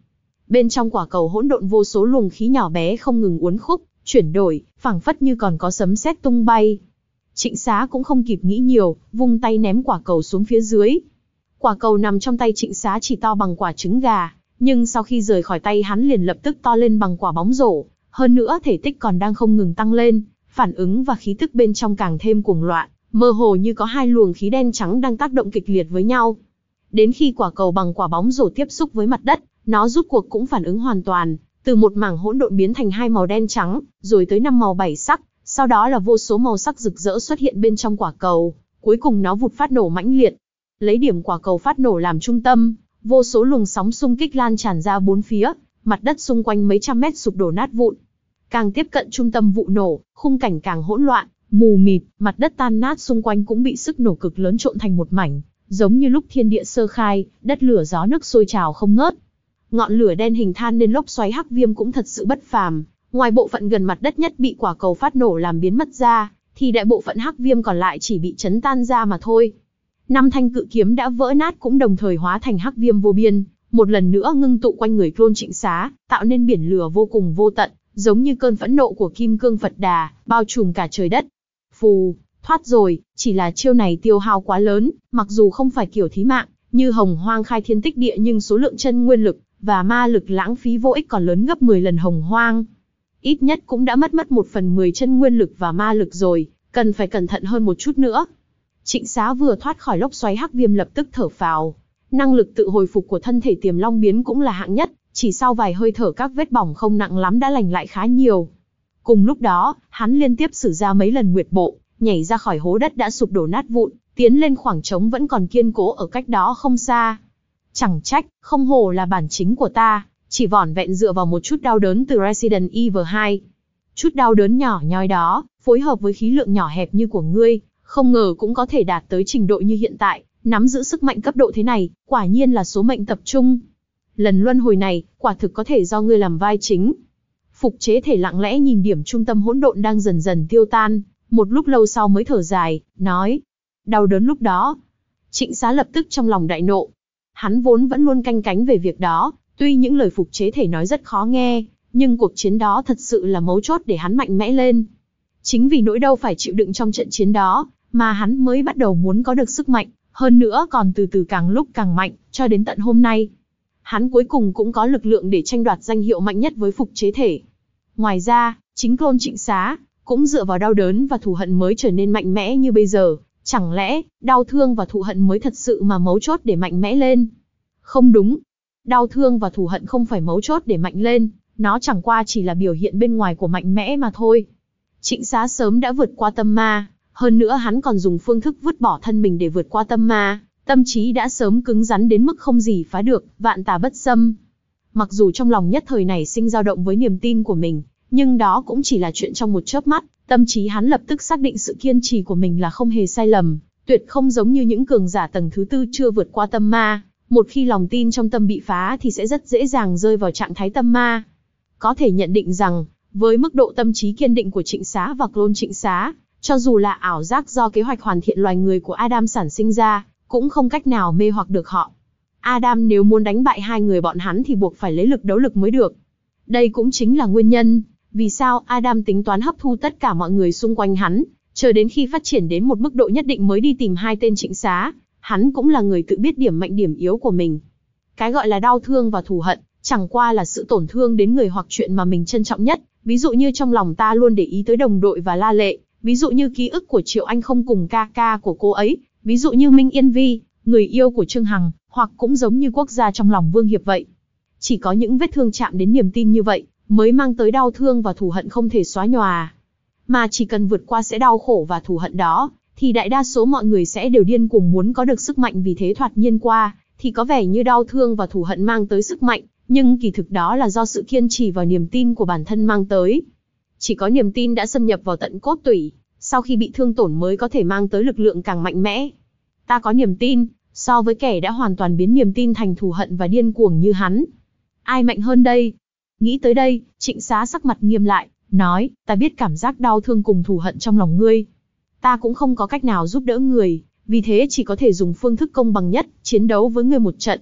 Bên trong quả cầu hỗn độn vô số luồng khí nhỏ bé không ngừng uốn khúc, chuyển đổi, phảng phất như còn có sấm sét tung bay. Trịnh Xá cũng không kịp nghĩ nhiều, vung tay ném quả cầu xuống phía dưới. Quả cầu nằm trong tay Trịnh Xá chỉ to bằng quả trứng gà, nhưng sau khi rời khỏi tay hắn liền lập tức to lên bằng quả bóng rổ, hơn nữa thể tích còn đang không ngừng tăng lên, phản ứng và khí tức bên trong càng thêm cuồng loạn, mơ hồ như có hai luồng khí đen trắng đang tác động kịch liệt với nhau. Đến khi quả cầu bằng quả bóng rổ tiếp xúc với mặt đất, nó rút cuộc cũng phản ứng hoàn toàn, từ một mảng hỗn độn biến thành hai màu đen trắng, rồi tới năm màu bảy sắc, sau đó là vô số màu sắc rực rỡ xuất hiện bên trong quả cầu, cuối cùng nó vụt phát nổ mãnh liệt. Lấy điểm quả cầu phát nổ làm trung tâm, vô số luồng sóng xung kích lan tràn ra bốn phía, mặt đất xung quanh mấy trăm mét sụp đổ nát vụn. Càng tiếp cận trung tâm vụ nổ, khung cảnh càng hỗn loạn, mù mịt, mặt đất tan nát xung quanh cũng bị sức nổ cực lớn trộn thành một mảnh, giống như lúc thiên địa sơ khai, đất lửa gió nước sôi trào không ngớt. Ngọn lửa đen hình than nên lốc xoáy hắc viêm cũng thật sự bất phàm, ngoài bộ phận gần mặt đất nhất bị quả cầu phát nổ làm biến mất ra, thì đại bộ phận hắc viêm còn lại chỉ bị chấn tan ra mà thôi. Năm thanh cự kiếm đã vỡ nát cũng đồng thời hóa thành hắc viêm vô biên, một lần nữa ngưng tụ quanh người Clone Trịnh Xá, tạo nên biển lửa vô cùng vô tận, giống như cơn phẫn nộ của Kim Cương Phật Đà, bao trùm cả trời đất. Phù, thoát rồi, chỉ là chiêu này tiêu hao quá lớn, mặc dù không phải kiểu thí mạng, như Hồng Hoang khai thiên tích địa nhưng số lượng chân nguyên lực và ma lực lãng phí vô ích còn lớn gấp mười lần Hồng Hoang. Ít nhất cũng đã mất mất một phần mười chân nguyên lực và ma lực rồi, cần phải cẩn thận hơn một chút nữa. Trịnh Xá vừa thoát khỏi lốc xoáy hắc viêm lập tức thở phào. Năng lực tự hồi phục của thân thể Tiềm Long biến cũng là hạng nhất, chỉ sau vài hơi thở các vết bỏng không nặng lắm đã lành lại khá nhiều. Cùng lúc đó, hắn liên tiếp sử ra mấy lần nguyệt bộ, nhảy ra khỏi hố đất đã sụp đổ nát vụn, tiến lên khoảng trống vẫn còn kiên cố ở cách đó không xa. Chẳng trách, không hổ là bản chính của ta, chỉ vỏn vẹn dựa vào một chút đau đớn từ Resident Evil hai. Chút đau đớn nhỏ nhoi đó, phối hợp với khí lượng nhỏ hẹp như của ngươi, không ngờ cũng có thể đạt tới trình độ như hiện tại, nắm giữ sức mạnh cấp độ thế này, quả nhiên là số mệnh tập trung. Lần luân hồi này, quả thực có thể do ngươi làm vai chính. Phục chế thể lặng lẽ nhìn điểm trung tâm hỗn độn đang dần dần tiêu tan, một lúc lâu sau mới thở dài, nói. Đau đớn lúc đó. Trịnh Xá lập tức trong lòng đại nộ. Hắn vốn vẫn luôn canh cánh về việc đó, tuy những lời phục chế thể nói rất khó nghe, nhưng cuộc chiến đó thật sự là mấu chốt để hắn mạnh mẽ lên. Chính vì nỗi đau phải chịu đựng trong trận chiến đó, mà hắn mới bắt đầu muốn có được sức mạnh, hơn nữa còn từ từ càng lúc càng mạnh, cho đến tận hôm nay. Hắn cuối cùng cũng có lực lượng để tranh đoạt danh hiệu mạnh nhất với phục chế thể. Ngoài ra, chính Clone Trịnh Xá cũng dựa vào đau đớn và thù hận mới trở nên mạnh mẽ như bây giờ. Chẳng lẽ, đau thương và thù hận mới thật sự mà mấu chốt để mạnh mẽ lên? Không đúng. Đau thương và thù hận không phải mấu chốt để mạnh lên, nó chẳng qua chỉ là biểu hiện bên ngoài của mạnh mẽ mà thôi. Trịnh Xá sớm đã vượt qua tâm ma, hơn nữa hắn còn dùng phương thức vứt bỏ thân mình để vượt qua tâm ma, tâm trí đã sớm cứng rắn đến mức không gì phá được, vạn tà bất xâm. Mặc dù trong lòng nhất thời này sinh dao động với niềm tin của mình, nhưng đó cũng chỉ là chuyện trong một chớp mắt, tâm trí hắn lập tức xác định sự kiên trì của mình là không hề sai lầm, tuyệt không giống như những cường giả tầng thứ tư chưa vượt qua tâm ma, một khi lòng tin trong tâm bị phá thì sẽ rất dễ dàng rơi vào trạng thái tâm ma. Có thể nhận định rằng, với mức độ tâm trí kiên định của Trịnh Xá và Clone Trịnh Xá, cho dù là ảo giác do kế hoạch hoàn thiện loài người của Adam sản sinh ra, cũng không cách nào mê hoặc được họ. Adam nếu muốn đánh bại hai người bọn hắn thì buộc phải lấy lực đấu lực mới được. Đây cũng chính là nguyên nhân vì sao Adam tính toán hấp thu tất cả mọi người xung quanh hắn, chờ đến khi phát triển đến một mức độ nhất định mới đi tìm hai tên Trịnh Xá. Hắn cũng là người tự biết điểm mạnh điểm yếu của mình. Cái gọi là đau thương và thù hận, chẳng qua là sự tổn thương đến người hoặc chuyện mà mình trân trọng nhất. Ví dụ như trong lòng ta luôn để ý tới đồng đội và La Lệ, ví dụ như ký ức của Triệu Anh không cùng ca ca của cô ấy, ví dụ như Minh Yên Vi, người yêu của Trương Hằng, hoặc cũng giống như quốc gia trong lòng Vương Hiệp vậy. Chỉ có những vết thương chạm đến niềm tin như vậy, mới mang tới đau thương và thù hận không thể xóa nhòa. Mà chỉ cần vượt qua sẽ đau khổ và thù hận đó, thì đại đa số mọi người sẽ đều điên cuồng muốn có được sức mạnh, vì thế thoạt nhiên qua, thì có vẻ như đau thương và thù hận mang tới sức mạnh, nhưng kỳ thực đó là do sự kiên trì vào niềm tin của bản thân mang tới. Chỉ có niềm tin đã xâm nhập vào tận cốt tủy, sau khi bị thương tổn mới có thể mang tới lực lượng càng mạnh mẽ. Ta có niềm tin, so với kẻ đã hoàn toàn biến niềm tin thành thù hận và điên cuồng như hắn. Ai mạnh hơn đây? Nghĩ tới đây, Trịnh Xá sắc mặt nghiêm lại, nói, ta biết cảm giác đau thương cùng thù hận trong lòng ngươi. Ta cũng không có cách nào giúp đỡ người, vì thế chỉ có thể dùng phương thức công bằng nhất, chiến đấu với ngươi một trận.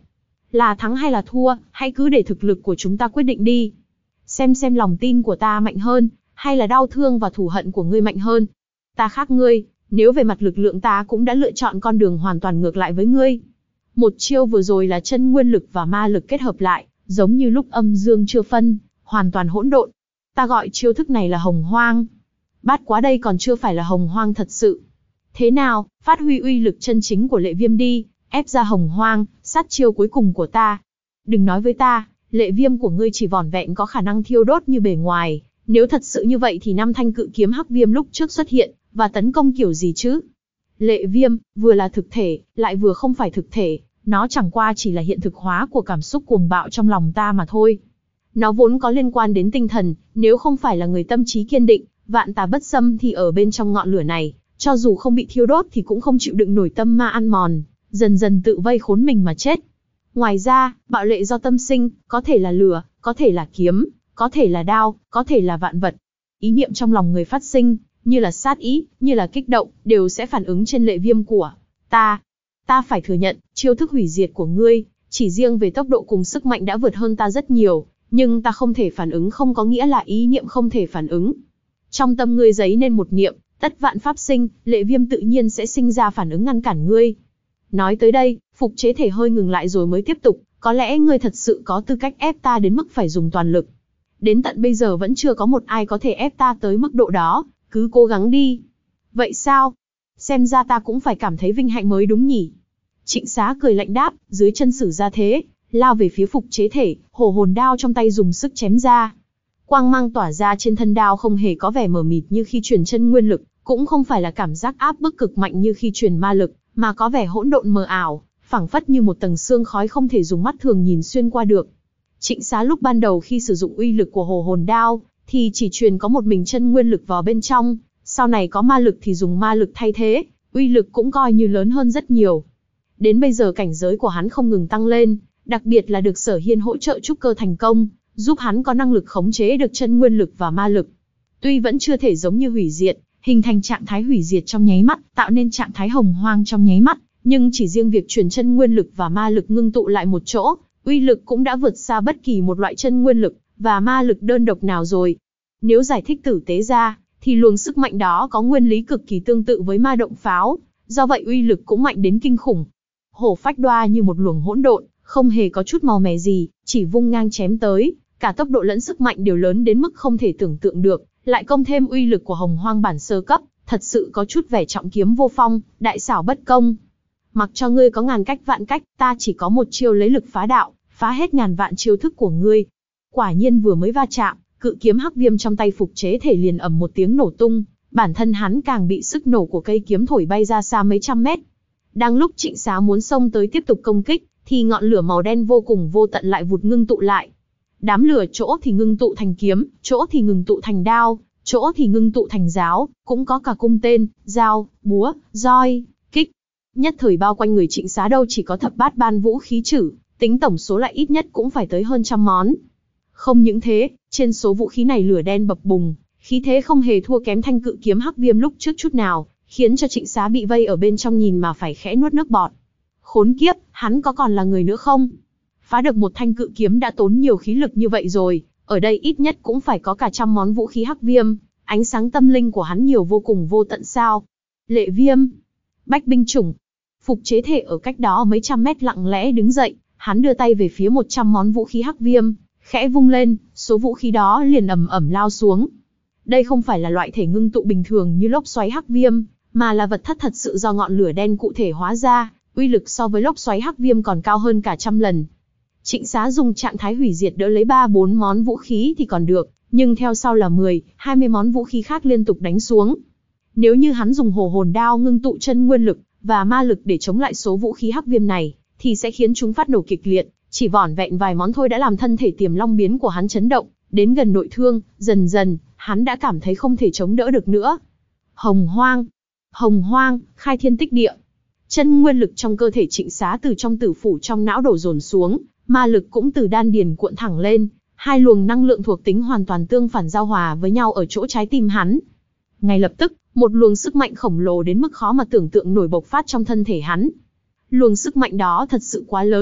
Là thắng hay là thua, hãy cứ để thực lực của chúng ta quyết định đi. Xem xem lòng tin của ta mạnh hơn, hay là đau thương và thù hận của ngươi mạnh hơn. Ta khác ngươi, nếu về mặt lực lượng ta cũng đã lựa chọn con đường hoàn toàn ngược lại với ngươi. Một chiêu vừa rồi là chân nguyên lực và ma lực kết hợp lại, giống như lúc âm dương chưa phân, hoàn toàn hỗn độn. Ta gọi chiêu thức này là hồng hoang. Bát quá đây còn chưa phải là hồng hoang thật sự. Thế nào, phát huy uy lực chân chính của Lệ Viêm đi, ép ra hồng hoang, sát chiêu cuối cùng của ta. Đừng nói với ta, Lệ Viêm của ngươi chỉ vỏn vẹn có khả năng thiêu đốt như bề ngoài. Nếu thật sự như vậy thì năm thanh cự kiếm hắc viêm lúc trước xuất hiện, và tấn công kiểu gì chứ? Lệ Viêm, vừa là thực thể, lại vừa không phải thực thể. Nó chẳng qua chỉ là hiện thực hóa của cảm xúc cuồng bạo trong lòng ta mà thôi. Nó vốn có liên quan đến tinh thần, nếu không phải là người tâm trí kiên định, vạn tà bất xâm thì ở bên trong ngọn lửa này, cho dù không bị thiêu đốt thì cũng không chịu đựng nổi tâm ma ăn mòn, dần dần tự vây khốn mình mà chết. Ngoài ra, bạo lệ do tâm sinh, có thể là lửa, có thể là kiếm, có thể là đao, có thể là vạn vật. Ý niệm trong lòng người phát sinh, như là sát ý, như là kích động, đều sẽ phản ứng trên Lệ Viêm của ta. Ta phải thừa nhận, chiêu thức hủy diệt của ngươi, chỉ riêng về tốc độ cùng sức mạnh đã vượt hơn ta rất nhiều, nhưng ta không thể phản ứng không có nghĩa là ý niệm không thể phản ứng. Trong tâm ngươi dấy nên một niệm, tất vạn pháp sinh, Lệ Viêm tự nhiên sẽ sinh ra phản ứng ngăn cản ngươi. Nói tới đây, Phục Chế Thể hơi ngừng lại rồi mới tiếp tục, có lẽ ngươi thật sự có tư cách ép ta đến mức phải dùng toàn lực. Đến tận bây giờ vẫn chưa có một ai có thể ép ta tới mức độ đó, cứ cố gắng đi. Vậy sao? Xem ra ta cũng phải cảm thấy vinh hạnh mới đúng nhỉ? Trịnh Xá cười lạnh đáp, dưới chân sử ra thế, lao về phía Phục Chế Thể, hổ hồn đao trong tay dùng sức chém ra. Quang mang tỏa ra trên thân đao không hề có vẻ mờ mịt như khi truyền chân nguyên lực, cũng không phải là cảm giác áp bức cực mạnh như khi truyền ma lực, mà có vẻ hỗn độn mờ ảo, phảng phất như một tầng sương khói không thể dùng mắt thường nhìn xuyên qua được. Trịnh Xá lúc ban đầu khi sử dụng uy lực của hổ hồn đao, thì chỉ truyền có một mình chân nguyên lực vào bên trong, sau này có ma lực thì dùng ma lực thay thế, uy lực cũng coi như lớn hơn rất nhiều. Đến bây giờ cảnh giới của hắn không ngừng tăng lên, đặc biệt là được Sở Hiên hỗ trợ trúc cơ thành công, giúp hắn có năng lực khống chế được chân nguyên lực và ma lực. Tuy vẫn chưa thể giống như hủy diệt, hình thành trạng thái hủy diệt trong nháy mắt, tạo nên trạng thái hồng hoang trong nháy mắt, nhưng chỉ riêng việc truyền chân nguyên lực và ma lực ngưng tụ lại một chỗ, uy lực cũng đã vượt xa bất kỳ một loại chân nguyên lực và ma lực đơn độc nào rồi. Nếu giải thích tử tế ra, thì luồng sức mạnh đó có nguyên lý cực kỳ tương tự với ma động pháo, do vậy uy lực cũng mạnh đến kinh khủng. Hổ phách đoa như một luồng hỗn độn, không hề có chút màu mè gì, chỉ vung ngang chém tới, cả tốc độ lẫn sức mạnh đều lớn đến mức không thể tưởng tượng được, lại công thêm uy lực của hồng hoang bản sơ cấp, thật sự có chút vẻ trọng kiếm vô phong, đại xảo bất công. Mặc cho ngươi có ngàn cách vạn cách, ta chỉ có một chiêu lấy lực phá đạo, phá hết ngàn vạn chiêu thức của ngươi. Quả nhiên vừa mới va chạm, cự kiếm hắc viêm trong tay Phục Chế Thể liền ầm một tiếng nổ tung, bản thân hắn càng bị sức nổ của cây kiếm thổi bay ra xa mấy trăm mét. Đang lúc Trịnh Xá muốn xông tới tiếp tục công kích, thì ngọn lửa màu đen vô cùng vô tận lại vụt ngưng tụ lại. Đám lửa chỗ thì ngưng tụ thành kiếm, chỗ thì ngưng tụ thành đao, chỗ thì ngưng tụ thành giáo, cũng có cả cung tên, dao, búa, roi, kích. Nhất thời bao quanh người Trịnh Xá đâu chỉ có thập bát ban vũ khí chử, tính tổng số lại ít nhất cũng phải tới hơn trăm món. Không những thế, trên số vũ khí này lửa đen bập bùng, khí thế không hề thua kém thanh cự kiếm hắc viêm lúc trước chút nào, khiến cho Trịnh Xá bị vây ở bên trong nhìn mà phải khẽ nuốt nước bọt. Khốn kiếp, hắn có còn là người nữa không? Phá được một thanh cự kiếm đã tốn nhiều khí lực như vậy rồi, ở đây ít nhất cũng phải có cả trăm món vũ khí hắc viêm, ánh sáng tâm linh của hắn nhiều vô cùng vô tận sao. Lệ Viêm, Bách binh chủng. Phục Chế Thể ở cách đó mấy trăm mét lặng lẽ đứng dậy, hắn đưa tay về phía một trăm món vũ khí hắc viêm, khẽ vung lên, số vũ khí đó liền ầm ầm lao xuống. Đây không phải là loại thể ngưng tụ bình thường như lốc xoáy hắc viêm, mà là vật thất thật sự do ngọn lửa đen cụ thể hóa ra, uy lực so với lốc xoáy hắc viêm còn cao hơn cả trăm lần. Trịnh Xá dùng trạng thái hủy diệt đỡ lấy ba bốn món vũ khí thì còn được, nhưng theo sau là mười, hai mươi món vũ khí khác liên tục đánh xuống. Nếu như hắn dùng hổ hồn đao ngưng tụ chân nguyên lực và ma lực để chống lại số vũ khí hắc viêm này, thì sẽ khiến chúng phát nổ kịch liệt, chỉ vỏn vẹn vài món thôi đã làm thân thể Tiềm Long biến của hắn chấn động, đến gần nội thương, dần dần, hắn đã cảm thấy không thể chống đỡ được nữa. Hồng hoang, hồng hoang, khai thiên tích địa. Chân nguyên lực trong cơ thể Trịnh Xá từ trong tử phủ trong não đổ dồn xuống, ma lực cũng từ đan điền cuộn thẳng lên, hai luồng năng lượng thuộc tính hoàn toàn tương phản giao hòa với nhau ở chỗ trái tim hắn. Ngay lập tức, một luồng sức mạnh khổng lồ đến mức khó mà tưởng tượng nổi bộc phát trong thân thể hắn. Luồng sức mạnh đó thật sự quá lớn,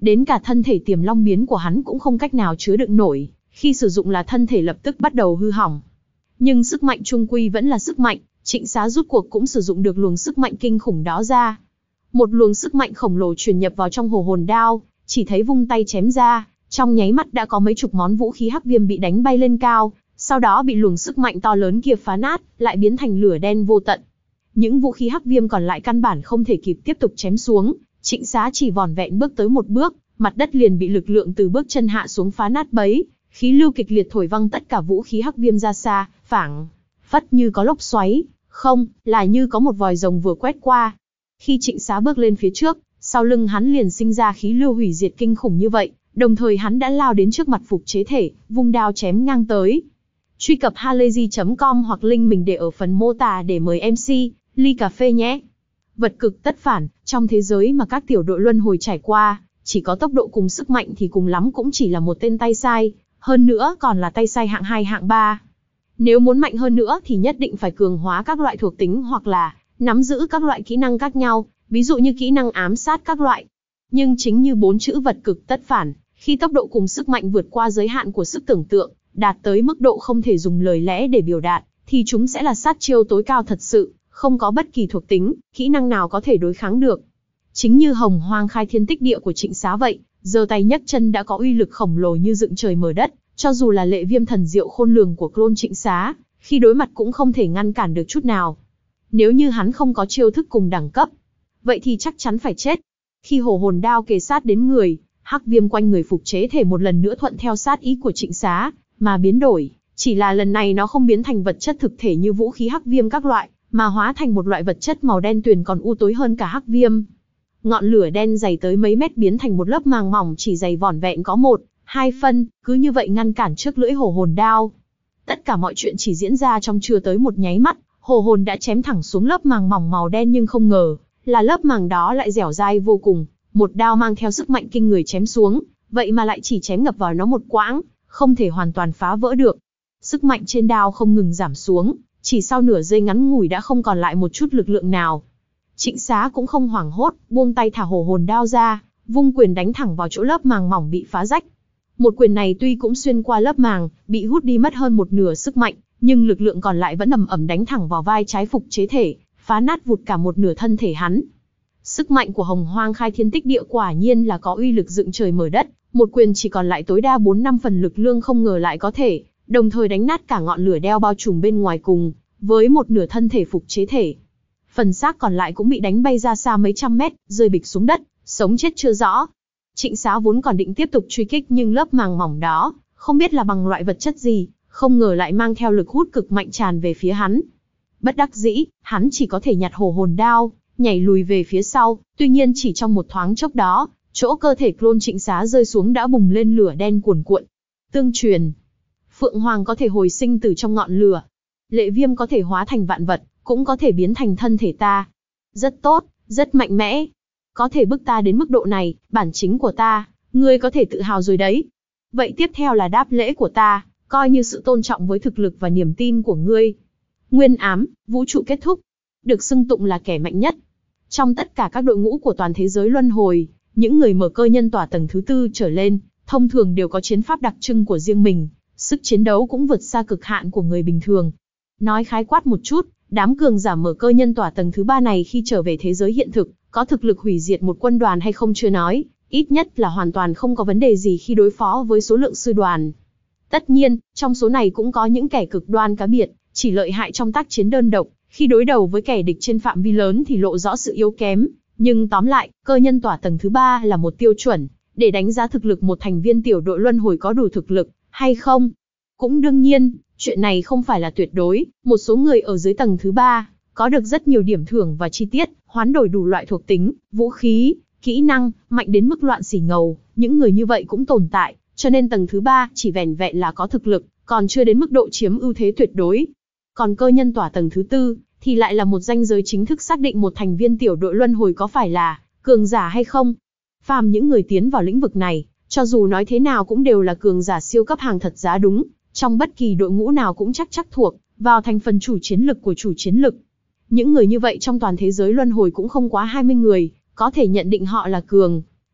Đến cả thân thể tiềm long biến của hắn cũng không cách nào chứa đựng nổi, khi sử dụng là thân thể lập tức bắt đầu hư hỏng. Nhưng sức mạnh trung quy vẫn là sức mạnh, Trịnh Xá rút cuộc cũng sử dụng được luồng sức mạnh kinh khủng đó ra. Một luồng sức mạnh khổng lồ truyền nhập vào trong hồ hồn đao, chỉ thấy vung tay chém ra, trong nháy mắt đã có mấy chục món vũ khí hắc viêm bị đánh bay lên cao, sau đó bị luồng sức mạnh to lớn kia phá nát, lại biến thành lửa đen vô tận. Những vũ khí hắc viêm còn lại căn bản không thể kịp tiếp tục chém xuống, Trịnh Xá chỉ vỏn vẹn bước tới một bước, mặt đất liền bị lực lượng từ bước chân hạ xuống phá nát bấy, khí lưu kịch liệt thổi văng tất cả vũ khí hắc viêm ra xa, phảng phất như có lốc xoáy, không, là như có một vòi rồng vừa quét qua. Khi Trịnh Xá bước lên phía trước, sau lưng hắn liền sinh ra khí lưu hủy diệt kinh khủng như vậy, đồng thời hắn đã lao đến trước mặt phục chế thể, vung đao chém ngang tới. Truy cập halayzi chấm com hoặc link mình để ở phần mô tả để mời em xê, ly cà phê nhé. Vật cực tất phản, trong thế giới mà các tiểu đội luân hồi trải qua, chỉ có tốc độ cùng sức mạnh thì cùng lắm cũng chỉ là một tên tay sai, hơn nữa còn là tay sai hạng hai hạng ba. Nếu muốn mạnh hơn nữa thì nhất định phải cường hóa các loại thuộc tính hoặc là nắm giữ các loại kỹ năng khác nhau, ví dụ như kỹ năng ám sát các loại. Nhưng chính như bốn chữ vật cực tất phản, khi tốc độ cùng sức mạnh vượt qua giới hạn của sức tưởng tượng, đạt tới mức độ không thể dùng lời lẽ để biểu đạt, thì chúng sẽ là sát chiêu tối cao thật sự, không có bất kỳ thuộc tính, kỹ năng nào có thể đối kháng được. Chính như Hồng Hoang khai thiên tích địa của Trịnh Xá vậy, giơ tay nhấc chân đã có uy lực khổng lồ như dựng trời mở đất, cho dù là lệ viêm thần diệu khôn lường của clone Trịnh Xá, khi đối mặt cũng không thể ngăn cản được chút nào. Nếu như hắn không có chiêu thức cùng đẳng cấp, vậy thì chắc chắn phải chết. Khi hồ hồn đao kề sát đến người, hắc viêm quanh người phục chế thể một lần nữa thuận theo sát ý của Trịnh Xá mà biến đổi, chỉ là lần này nó không biến thành vật chất thực thể như vũ khí hắc viêm các loại, mà hóa thành một loại vật chất màu đen tuyền còn u tối hơn cả hắc viêm. Ngọn lửa đen dày tới mấy mét biến thành một lớp màng mỏng chỉ dày vỏn vẹn có một, hai phân, cứ như vậy ngăn cản trước lưỡi hồ hồn đao. Tất cả mọi chuyện chỉ diễn ra trong chưa tới một nháy mắt, hồ hồn đã chém thẳng xuống lớp màng mỏng màu đen, nhưng không ngờ là lớp màng đó lại dẻo dai vô cùng, một đao mang theo sức mạnh kinh người chém xuống, vậy mà lại chỉ chém ngập vào nó một quãng, không thể hoàn toàn phá vỡ được. Sức mạnh trên đao không ngừng giảm xuống, chỉ sau nửa giây ngắn ngủi đã không còn lại một chút lực lượng nào. Trịnh Xá cũng không hoảng hốt, buông tay thả hồ hồn đao ra, vung quyền đánh thẳng vào chỗ lớp màng mỏng bị phá rách. Một quyền này tuy cũng xuyên qua lớp màng, bị hút đi mất hơn một nửa sức mạnh, nhưng lực lượng còn lại vẫn ầm ầm đánh thẳng vào vai trái phục chế thể, phá nát vụt cả một nửa thân thể hắn. Sức mạnh của Hồng Hoang khai thiên tích địa quả nhiên là có uy lực dựng trời mở đất, một quyền chỉ còn lại tối đa bốn năm phần lực lượng không ngờ lại có thể, đồng thời đánh nát cả ngọn lửa đeo bao trùm bên ngoài cùng, với một nửa thân thể phục chế thể. Phần xác còn lại cũng bị đánh bay ra xa mấy trăm mét, rơi bịch xuống đất, sống chết chưa rõ. Trịnh Xá vốn còn định tiếp tục truy kích, nhưng lớp màng mỏng đó, không biết là bằng loại vật chất gì, không ngờ lại mang theo lực hút cực mạnh tràn về phía hắn. Bất đắc dĩ, hắn chỉ có thể nhặt hồ hồn đao, nhảy lùi về phía sau, tuy nhiên chỉ trong một thoáng chốc đó, chỗ cơ thể clone Trịnh Xá rơi xuống đã bùng lên lửa đen cuồn cuộn. Tương truyền, Phượng Hoàng có thể hồi sinh từ trong ngọn lửa, lệ viêm có thể hóa thành vạn vật, cũng có thể biến thành thân thể ta. Rất tốt, rất mạnh mẽ. Có thể bức ta đến mức độ này, bản chính của ta, ngươi có thể tự hào rồi đấy. Vậy tiếp theo là đáp lễ của ta, coi như sự tôn trọng với thực lực và niềm tin của ngươi. Nguyên ám, vũ trụ kết thúc. Được xưng tụng là kẻ mạnh nhất. Trong tất cả các đội ngũ của toàn thế giới luân hồi, những người mở cơ nhân tỏa tầng thứ tư trở lên, thông thường đều có chiến pháp đặc trưng của riêng mình, sức chiến đấu cũng vượt xa cực hạn của người bình thường. Nói khái quát một chút, đám cường giả mở cơ nhân tỏa tầng thứ ba này khi trở về thế giới hiện thực, có thực lực hủy diệt một quân đoàn hay không chưa nói, ít nhất là hoàn toàn không có vấn đề gì khi đối phó với số lượng sư đoàn. Tất nhiên, trong số này cũng có những kẻ cực đoan cá biệt, chỉ lợi hại trong tác chiến đơn độc, khi đối đầu với kẻ địch trên phạm vi lớn thì lộ rõ sự yếu kém. Nhưng tóm lại, cơ nhân tỏa tầng thứ ba là một tiêu chuẩn, để đánh giá thực lực một thành viên tiểu đội luân hồi có đủ thực lực, hay không. Cũng đương nhiên, chuyện này không phải là tuyệt đối, một số người ở dưới tầng thứ ba, có được rất nhiều điểm thưởng và chi tiết, hoán đổi đủ loại thuộc tính, vũ khí, kỹ năng, mạnh đến mức loạn xỉ ngầu, những người như vậy cũng tồn tại, cho nên tầng thứ ba chỉ vẻn vẹn là có thực lực, còn chưa đến mức độ chiếm ưu thế tuyệt đối. Còn cơ nhân tỏa tầng thứ tư, thì lại là một ranh giới chính thức xác định một thành viên tiểu đội luân hồi có phải là cường giả hay không. Phàm những người tiến vào lĩnh vực này, cho dù nói thế nào cũng đều là cường giả siêu cấp hàng thật giá đúng, trong bất kỳ đội ngũ nào cũng chắc chắc thuộc vào thành phần chủ chiến lực của chủ chiến lực. Những người như vậy trong toàn thế giới luân hồi cũng không quá hai mươi người, có thể nhận định họ là cường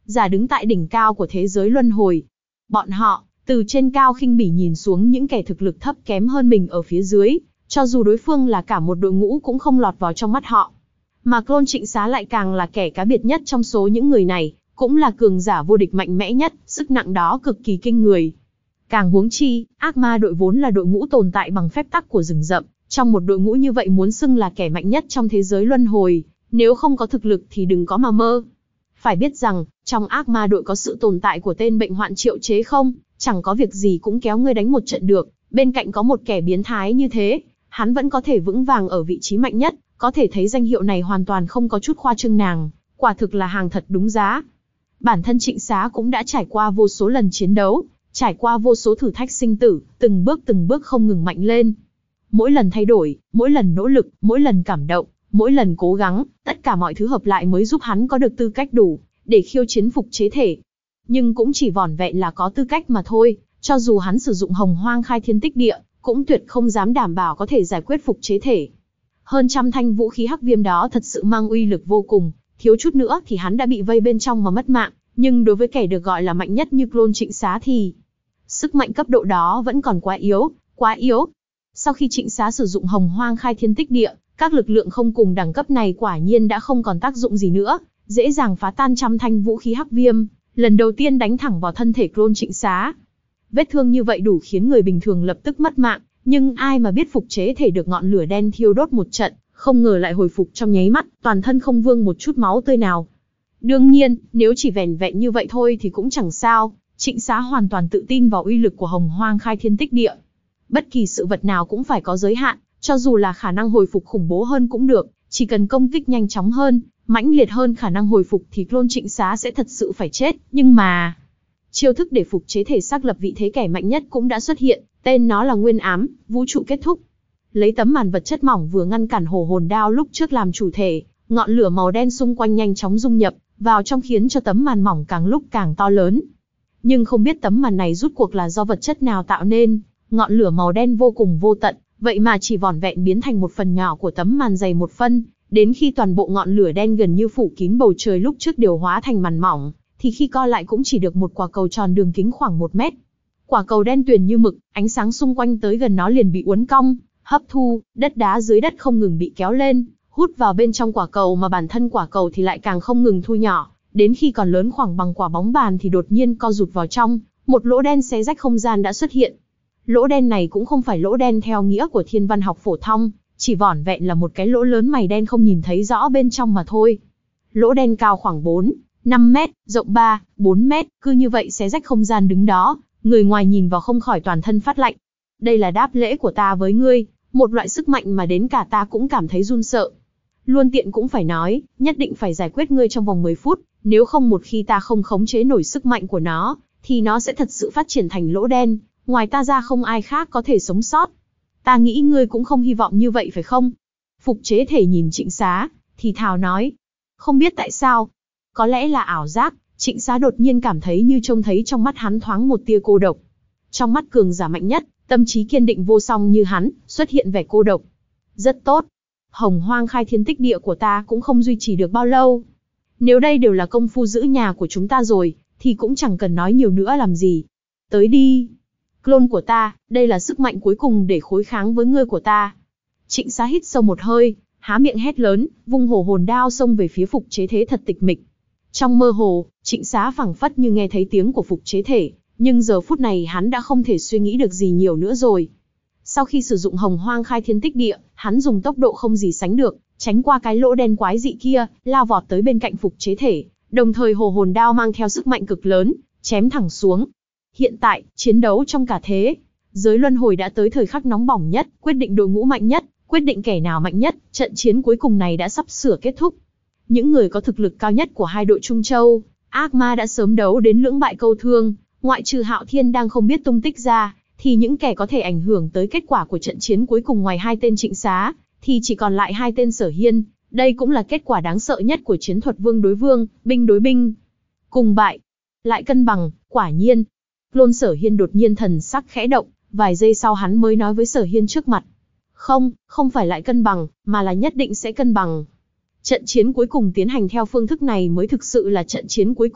giả đứng tại đỉnh cao của thế giới luân hồi. Bọn họ, từ trên cao khinh bỉ nhìn xuống những kẻ thực lực thấp kém hơn mình ở phía dưới, cho dù đối phương là cả một đội ngũ cũng không lọt vào trong mắt họ. Mà clone Trịnh Xá lại càng là kẻ cá biệt nhất trong số những người này, cũng là cường giả vô địch mạnh mẽ nhất, sức nặng đó cực kỳ kinh người. Càng huống chi, ác ma đội vốn là đội ngũ tồn tại bằng phép tắc của rừng rậm, trong một đội ngũ như vậy muốn xưng là kẻ mạnh nhất trong thế giới luân hồi, nếu không có thực lực thì đừng có mà mơ. Phải biết rằng, trong ác ma đội có sự tồn tại của tên bệnh hoạn Triệu Chế không, chẳng có việc gì cũng kéo ngươi đánh một trận được, bên cạnh có một kẻ biến thái như thế, hắn vẫn có thể vững vàng ở vị trí mạnh nhất, có thể thấy danh hiệu này hoàn toàn không có chút khoa trương nàng, quả thực là hàng thật đúng giá. Bản thân Trịnh Xá cũng đã trải qua vô số lần chiến đấu, trải qua vô số thử thách sinh tử, từng bước từng bước không ngừng mạnh lên. Mỗi lần thay đổi, mỗi lần nỗ lực, mỗi lần cảm động, mỗi lần cố gắng, tất cả mọi thứ hợp lại mới giúp hắn có được tư cách đủ để khiêu chiến Phục Chế Thể. Nhưng cũng chỉ vỏn vẹn là có tư cách mà thôi, cho dù hắn sử dụng Hồng Hoang Khai Thiên Tích Địa, cũng tuyệt không dám đảm bảo có thể giải quyết Phục Chế Thể. Hơn trăm thanh vũ khí hắc viêm đó thật sự mang uy lực vô cùng, thiếu chút nữa thì hắn đã bị vây bên trong mà mất mạng, nhưng đối với kẻ được gọi là mạnh nhất như clone Trịnh Xá thì sức mạnh cấp độ đó vẫn còn quá yếu, quá yếu. Sau khi Trịnh Xá sử dụng Hồng Hoang Khai Thiên Tích Địa, các lực lượng không cùng đẳng cấp này quả nhiên đã không còn tác dụng gì nữa, dễ dàng phá tan trăm thanh vũ khí hắc viêm, lần đầu tiên đánh thẳng vào thân thể clone Trịnh Xá. Vết thương như vậy đủ khiến người bình thường lập tức mất mạng, nhưng ai mà biết Phục Chế Thể được ngọn lửa đen thiêu đốt một trận, không ngờ lại hồi phục trong nháy mắt, toàn thân không vương một chút máu tươi nào. Đương nhiên, nếu chỉ vẻn vẹn như vậy thôi thì cũng chẳng sao, Trịnh Xá hoàn toàn tự tin vào uy lực của Hồng Hoang Khai Thiên Tích Địa. Bất kỳ sự vật nào cũng phải có giới hạn, cho dù là khả năng hồi phục khủng bố hơn cũng được, chỉ cần công kích nhanh chóng hơn, mãnh liệt hơn khả năng hồi phục thì clone Trịnh Xá sẽ thật sự phải chết, nhưng mà chiêu thức để Phục Chế Thể xác lập vị thế kẻ mạnh nhất cũng đã xuất hiện, tên nó là Nguyên Ám, vũ trụ kết thúc. Lấy tấm màn vật chất mỏng vừa ngăn cản hổ hồn đao lúc trước làm chủ thể, ngọn lửa màu đen xung quanh nhanh chóng dung nhập vào trong khiến cho tấm màn mỏng càng lúc càng to lớn. Nhưng không biết tấm màn này rút cuộc là do vật chất nào tạo nên, ngọn lửa màu đen vô cùng vô tận, vậy mà chỉ vỏn vẹn biến thành một phần nhỏ của tấm màn dày một phân, đến khi toàn bộ ngọn lửa đen gần như phủ kín bầu trời lúc trước đều hóa thành màn mỏng, thì khi co lại cũng chỉ được một quả cầu tròn đường kính khoảng một mét. Quả cầu đen tuyền như mực, ánh sáng xung quanh tới gần nó liền bị uốn cong, hấp thu, đất đá dưới đất không ngừng bị kéo lên, hút vào bên trong quả cầu, mà bản thân quả cầu thì lại càng không ngừng thu nhỏ, đến khi còn lớn khoảng bằng quả bóng bàn thì đột nhiên co rụt vào trong, một lỗ đen xé rách không gian đã xuất hiện. Lỗ đen này cũng không phải lỗ đen theo nghĩa của thiên văn học phổ thông, chỉ vỏn vẹn là một cái lỗ lớn mày đen không nhìn thấy rõ bên trong mà thôi. Lỗ đen cao khoảng bốn, năm mét, rộng ba, bốn mét, cứ như vậy xé rách không gian đứng đó, người ngoài nhìn vào không khỏi toàn thân phát lạnh. Đây là đáp lễ của ta với ngươi, một loại sức mạnh mà đến cả ta cũng cảm thấy run sợ. Luôn tiện cũng phải nói, nhất định phải giải quyết ngươi trong vòng mười phút, nếu không một khi ta không khống chế nổi sức mạnh của nó, thì nó sẽ thật sự phát triển thành lỗ đen, ngoài ta ra không ai khác có thể sống sót. Ta nghĩ ngươi cũng không hy vọng như vậy phải không? Phục Chế Thể nhìn Trịnh Xá, thì thào nói. Không biết tại sao, có lẽ là ảo giác, Trịnh Xá đột nhiên cảm thấy như trông thấy trong mắt hắn thoáng một tia cô độc. Trong mắt cường giả mạnh nhất, tâm trí kiên định vô song như hắn, xuất hiện vẻ cô độc. Rất tốt. Hồng Hoang Khai Thiên Tích Địa của ta cũng không duy trì được bao lâu. Nếu đây đều là công phu giữ nhà của chúng ta rồi, thì cũng chẳng cần nói nhiều nữa làm gì. Tới đi. Clone của ta, đây là sức mạnh cuối cùng để khối kháng với ngươi của ta. Trịnh Xá hít sâu một hơi, há miệng hét lớn, vung hổ hồn đao xông về phía Phục Chế Thế thật tịch mịch. Trong mơ hồ, Trịnh Xá phảng phất như nghe thấy tiếng của Phục Chế Thể, nhưng giờ phút này hắn đã không thể suy nghĩ được gì nhiều nữa rồi. Sau khi sử dụng Hồng Hoang Khai Thiên Tích Địa, hắn dùng tốc độ không gì sánh được, tránh qua cái lỗ đen quái dị kia, lao vọt tới bên cạnh Phục Chế Thể, đồng thời hổ hồn đao mang theo sức mạnh cực lớn, chém thẳng xuống. Hiện tại, chiến đấu trong cả thế giới luân hồi đã tới thời khắc nóng bỏng nhất, quyết định đội ngũ mạnh nhất, quyết định kẻ nào mạnh nhất, trận chiến cuối cùng này đã sắp sửa kết thúc. Những người có thực lực cao nhất của hai đội Trung Châu, ác ma đã sớm đấu đến lưỡng bại câu thương, ngoại trừ Hạo Thiên đang không biết tung tích ra, thì những kẻ có thể ảnh hưởng tới kết quả của trận chiến cuối cùng ngoài hai tên Trịnh Xá, thì chỉ còn lại hai tên Sở Hiên. Đây cũng là kết quả đáng sợ nhất của chiến thuật vương đối vương, binh đối binh. Cùng bại, lại cân bằng, quả nhiên. Clone Sở Hiên đột nhiên thần sắc khẽ động, vài giây sau hắn mới nói với Sở Hiên trước mặt. Không, không phải lại cân bằng, mà là nhất định sẽ cân bằng. Trận chiến cuối cùng tiến hành theo phương thức này mới thực sự là trận chiến cuối cùng,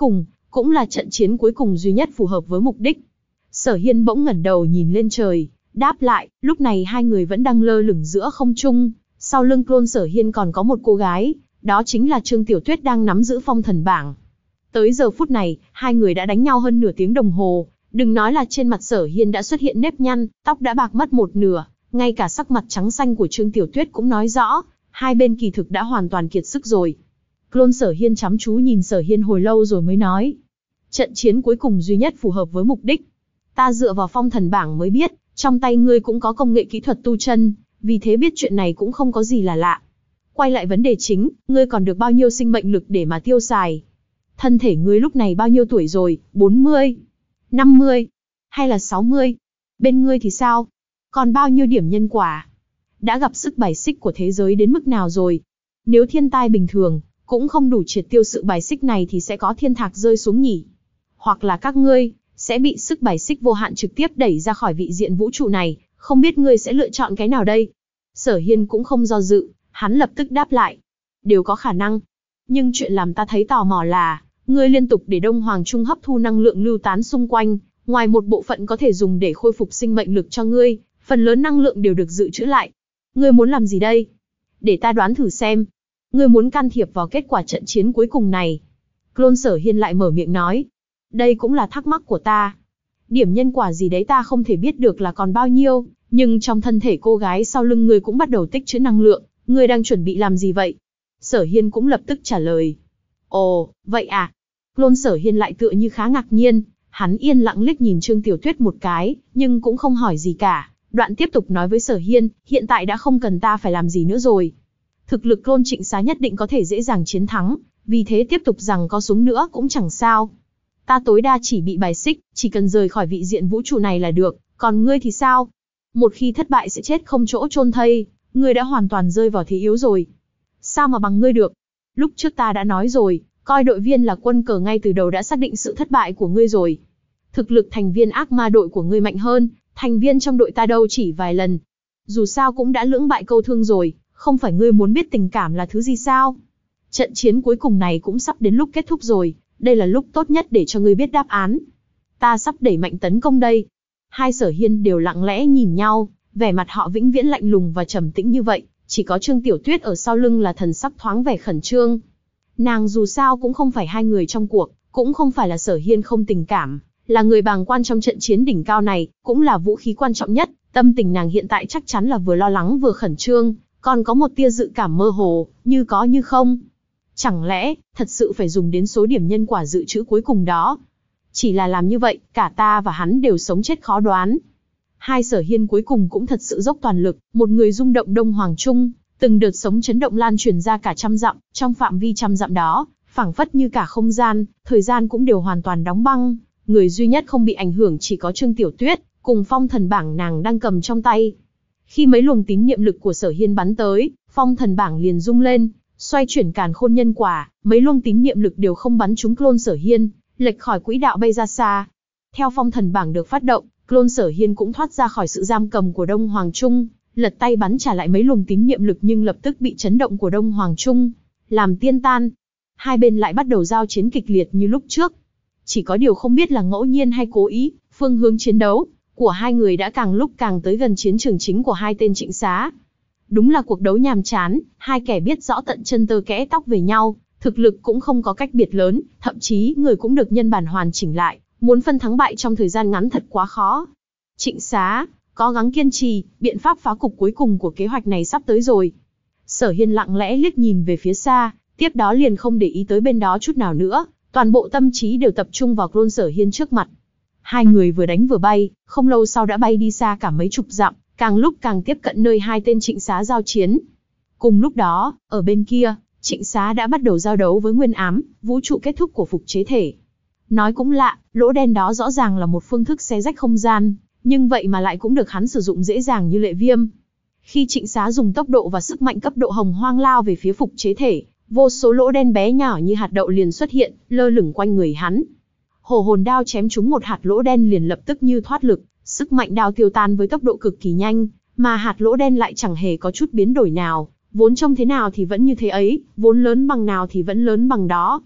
cũng là trận chiến cuối cùng duy nhất phù hợp với mục đích. Sở Hiên bỗng ngẩng đầu nhìn lên trời, đáp lại, lúc này hai người vẫn đang lơ lửng giữa không trung, sau lưng clone Sở Hiên còn có một cô gái, đó chính là Trương Tiểu Tuyết đang nắm giữ phong thần bảng. Tới giờ phút này, hai người đã đánh nhau hơn nửa tiếng đồng hồ, đừng nói là trên mặt Sở Hiên đã xuất hiện nếp nhăn, tóc đã bạc mất một nửa, ngay cả sắc mặt trắng xanh của Trương Tiểu Tuyết cũng nói rõ, hai bên kỳ thực đã hoàn toàn kiệt sức rồi. Clone Sở Hiên chăm chú nhìn Sở Hiên hồi lâu rồi mới nói, trận chiến cuối cùng duy nhất phù hợp với mục đích. Ta dựa vào phong thần bảng mới biết, trong tay ngươi cũng có công nghệ kỹ thuật tu chân, vì thế biết chuyện này cũng không có gì là lạ. Quay lại vấn đề chính, ngươi còn được bao nhiêu sinh mệnh lực để mà tiêu xài? Thân thể ngươi lúc này bao nhiêu tuổi rồi, bốn mươi, năm mươi, hay là sáu mươi? Bên ngươi thì sao? Còn bao nhiêu điểm nhân quả? Đã gặp sức bài xích của thế giới đến mức nào rồi? Nếu thiên tai bình thường, cũng không đủ triệt tiêu sự bài xích này thì sẽ có thiên thạc rơi xuống nhỉ? Hoặc là các ngươi sẽ bị sức bài xích vô hạn trực tiếp đẩy ra khỏi vị diện vũ trụ này, không biết ngươi sẽ lựa chọn cái nào đây? Sở Hiên cũng không do dự, hắn lập tức đáp lại. Đều có khả năng. Nhưng chuyện làm ta thấy tò mò là, ngươi liên tục để Đông Hoàng Trung hấp thu năng lượng lưu tán xung quanh, ngoài một bộ phận có thể dùng để khôi phục sinh mệnh lực cho ngươi, phần lớn năng lượng đều được dự trữ lại. Ngươi muốn làm gì đây? Để ta đoán thử xem. Ngươi muốn can thiệp vào kết quả trận chiến cuối cùng này. Clone Sở Hiên lại mở miệng nói. Đây cũng là thắc mắc của ta. Điểm nhân quả gì đấy ta không thể biết được là còn bao nhiêu, nhưng trong thân thể cô gái sau lưng ngươi cũng bắt đầu tích trữ năng lượng, ngươi đang chuẩn bị làm gì vậy? Sở Hiên cũng lập tức trả lời. Ồ, vậy à? Clone Sở Hiên lại tựa như khá ngạc nhiên, hắn yên lặng liếc nhìn Trương Tiểu Tuyết một cái, nhưng cũng không hỏi gì cả. Đoạn tiếp tục nói với Sở Hiên, hiện tại đã không cần ta phải làm gì nữa rồi. Thực lực clone Trịnh Xá nhất định có thể dễ dàng chiến thắng, vì thế tiếp tục rằng có súng nữa cũng chẳng sao. Ta tối đa chỉ bị bài xích, chỉ cần rời khỏi vị diện vũ trụ này là được, còn ngươi thì sao? Một khi thất bại sẽ chết không chỗ chôn thây, ngươi đã hoàn toàn rơi vào thế yếu rồi. Sao mà bằng ngươi được? Lúc trước ta đã nói rồi, coi đội viên là quân cờ ngay từ đầu đã xác định sự thất bại của ngươi rồi. Thực lực thành viên ác ma đội của ngươi mạnh hơn, thành viên trong đội ta đâu chỉ vài lần. Dù sao cũng đã lưỡng bại câu thương rồi, không phải ngươi muốn biết tình cảm là thứ gì sao? Trận chiến cuối cùng này cũng sắp đến lúc kết thúc rồi, đây là lúc tốt nhất để cho ngươi biết đáp án. Ta sắp đẩy mạnh tấn công đây. Hai Sở Hiên đều lặng lẽ nhìn nhau, vẻ mặt họ vĩnh viễn lạnh lùng và trầm tĩnh như vậy, chỉ có Trương Tiểu Tuyết ở sau lưng là thần sắc thoáng vẻ khẩn trương. Nàng dù sao cũng không phải hai người trong cuộc, cũng không phải là Sở Hiên không tình cảm, là người bàng quan trong trận chiến đỉnh cao này, cũng là vũ khí quan trọng nhất. Tâm tình nàng hiện tại chắc chắn là vừa lo lắng vừa khẩn trương, còn có một tia dự cảm mơ hồ, như có như không. Chẳng lẽ, thật sự phải dùng đến số điểm nhân quả dự trữ cuối cùng đó? Chỉ là làm như vậy, cả ta và hắn đều sống chết khó đoán. Hai Sở Hiên cuối cùng cũng thật sự dốc toàn lực, một người rung động Đông Hoàng Trung, từng đợt sống chấn động lan truyền ra cả trăm dặm, trong phạm vi trăm dặm đó, phảng phất như cả không gian, thời gian cũng đều hoàn toàn đóng băng. Người duy nhất không bị ảnh hưởng chỉ có Trương Tiểu Tuyết, cùng phong thần bảng nàng đang cầm trong tay. Khi mấy luồng tín niệm lực của Sở Hiên bắn tới, phong thần bảng liền rung lên, xoay chuyển càn khôn nhân quả, mấy luồng tín niệm lực đều không bắn trúng clone Sở Hiên, lệch khỏi quỹ đạo bay ra xa. Theo phong thần bảng được phát động, clone Sở Hiên cũng thoát ra khỏi sự giam cầm của Đông Hoàng Trung, lật tay bắn trả lại mấy luồng tín niệm lực nhưng lập tức bị chấn động của Đông Hoàng Trung làm tiên tan. Hai bên lại bắt đầu giao chiến kịch liệt như lúc trước. Chỉ có điều không biết là ngẫu nhiên hay cố ý, phương hướng chiến đấu của hai người đã càng lúc càng tới gần chiến trường chính của hai tên Trịnh Xá. Đúng là cuộc đấu nhàm chán, hai kẻ biết rõ tận chân tơ kẽ tóc về nhau, thực lực cũng không có cách biệt lớn, thậm chí người cũng được nhân bản hoàn chỉnh lại, muốn phân thắng bại trong thời gian ngắn thật quá khó. Trịnh Xá, cố gắng kiên trì, biện pháp phá cục cuối cùng của kế hoạch này sắp tới rồi. Sở Hiên lặng lẽ liếc nhìn về phía xa, tiếp đó liền không để ý tới bên đó chút nào nữa, toàn bộ tâm trí đều tập trung vào clone Sở Hiên trước mặt. Hai người vừa đánh vừa bay, không lâu sau đã bay đi xa cả mấy chục dặm, càng lúc càng tiếp cận nơi hai tên Trịnh Xá giao chiến. Cùng lúc đó, ở bên kia, Trịnh Xá đã bắt đầu giao đấu với Nguyên Ám, vũ trụ kết thúc của phục chế thể. Nói cũng lạ, lỗ đen đó rõ ràng là một phương thức xé rách không gian, nhưng vậy mà lại cũng được hắn sử dụng dễ dàng như lệ viêm. Khi Trịnh Xá dùng tốc độ và sức mạnh cấp độ hồng hoang lao về phía phục chế thể, vô số lỗ đen bé nhỏ như hạt đậu liền xuất hiện, lơ lửng quanh người hắn. Hổ hồn đao chém trúng một hạt lỗ đen liền lập tức như thoát lực, sức mạnh đao tiêu tan với tốc độ cực kỳ nhanh, mà hạt lỗ đen lại chẳng hề có chút biến đổi nào, vốn trông thế nào thì vẫn như thế ấy, vốn lớn bằng nào thì vẫn lớn bằng đó.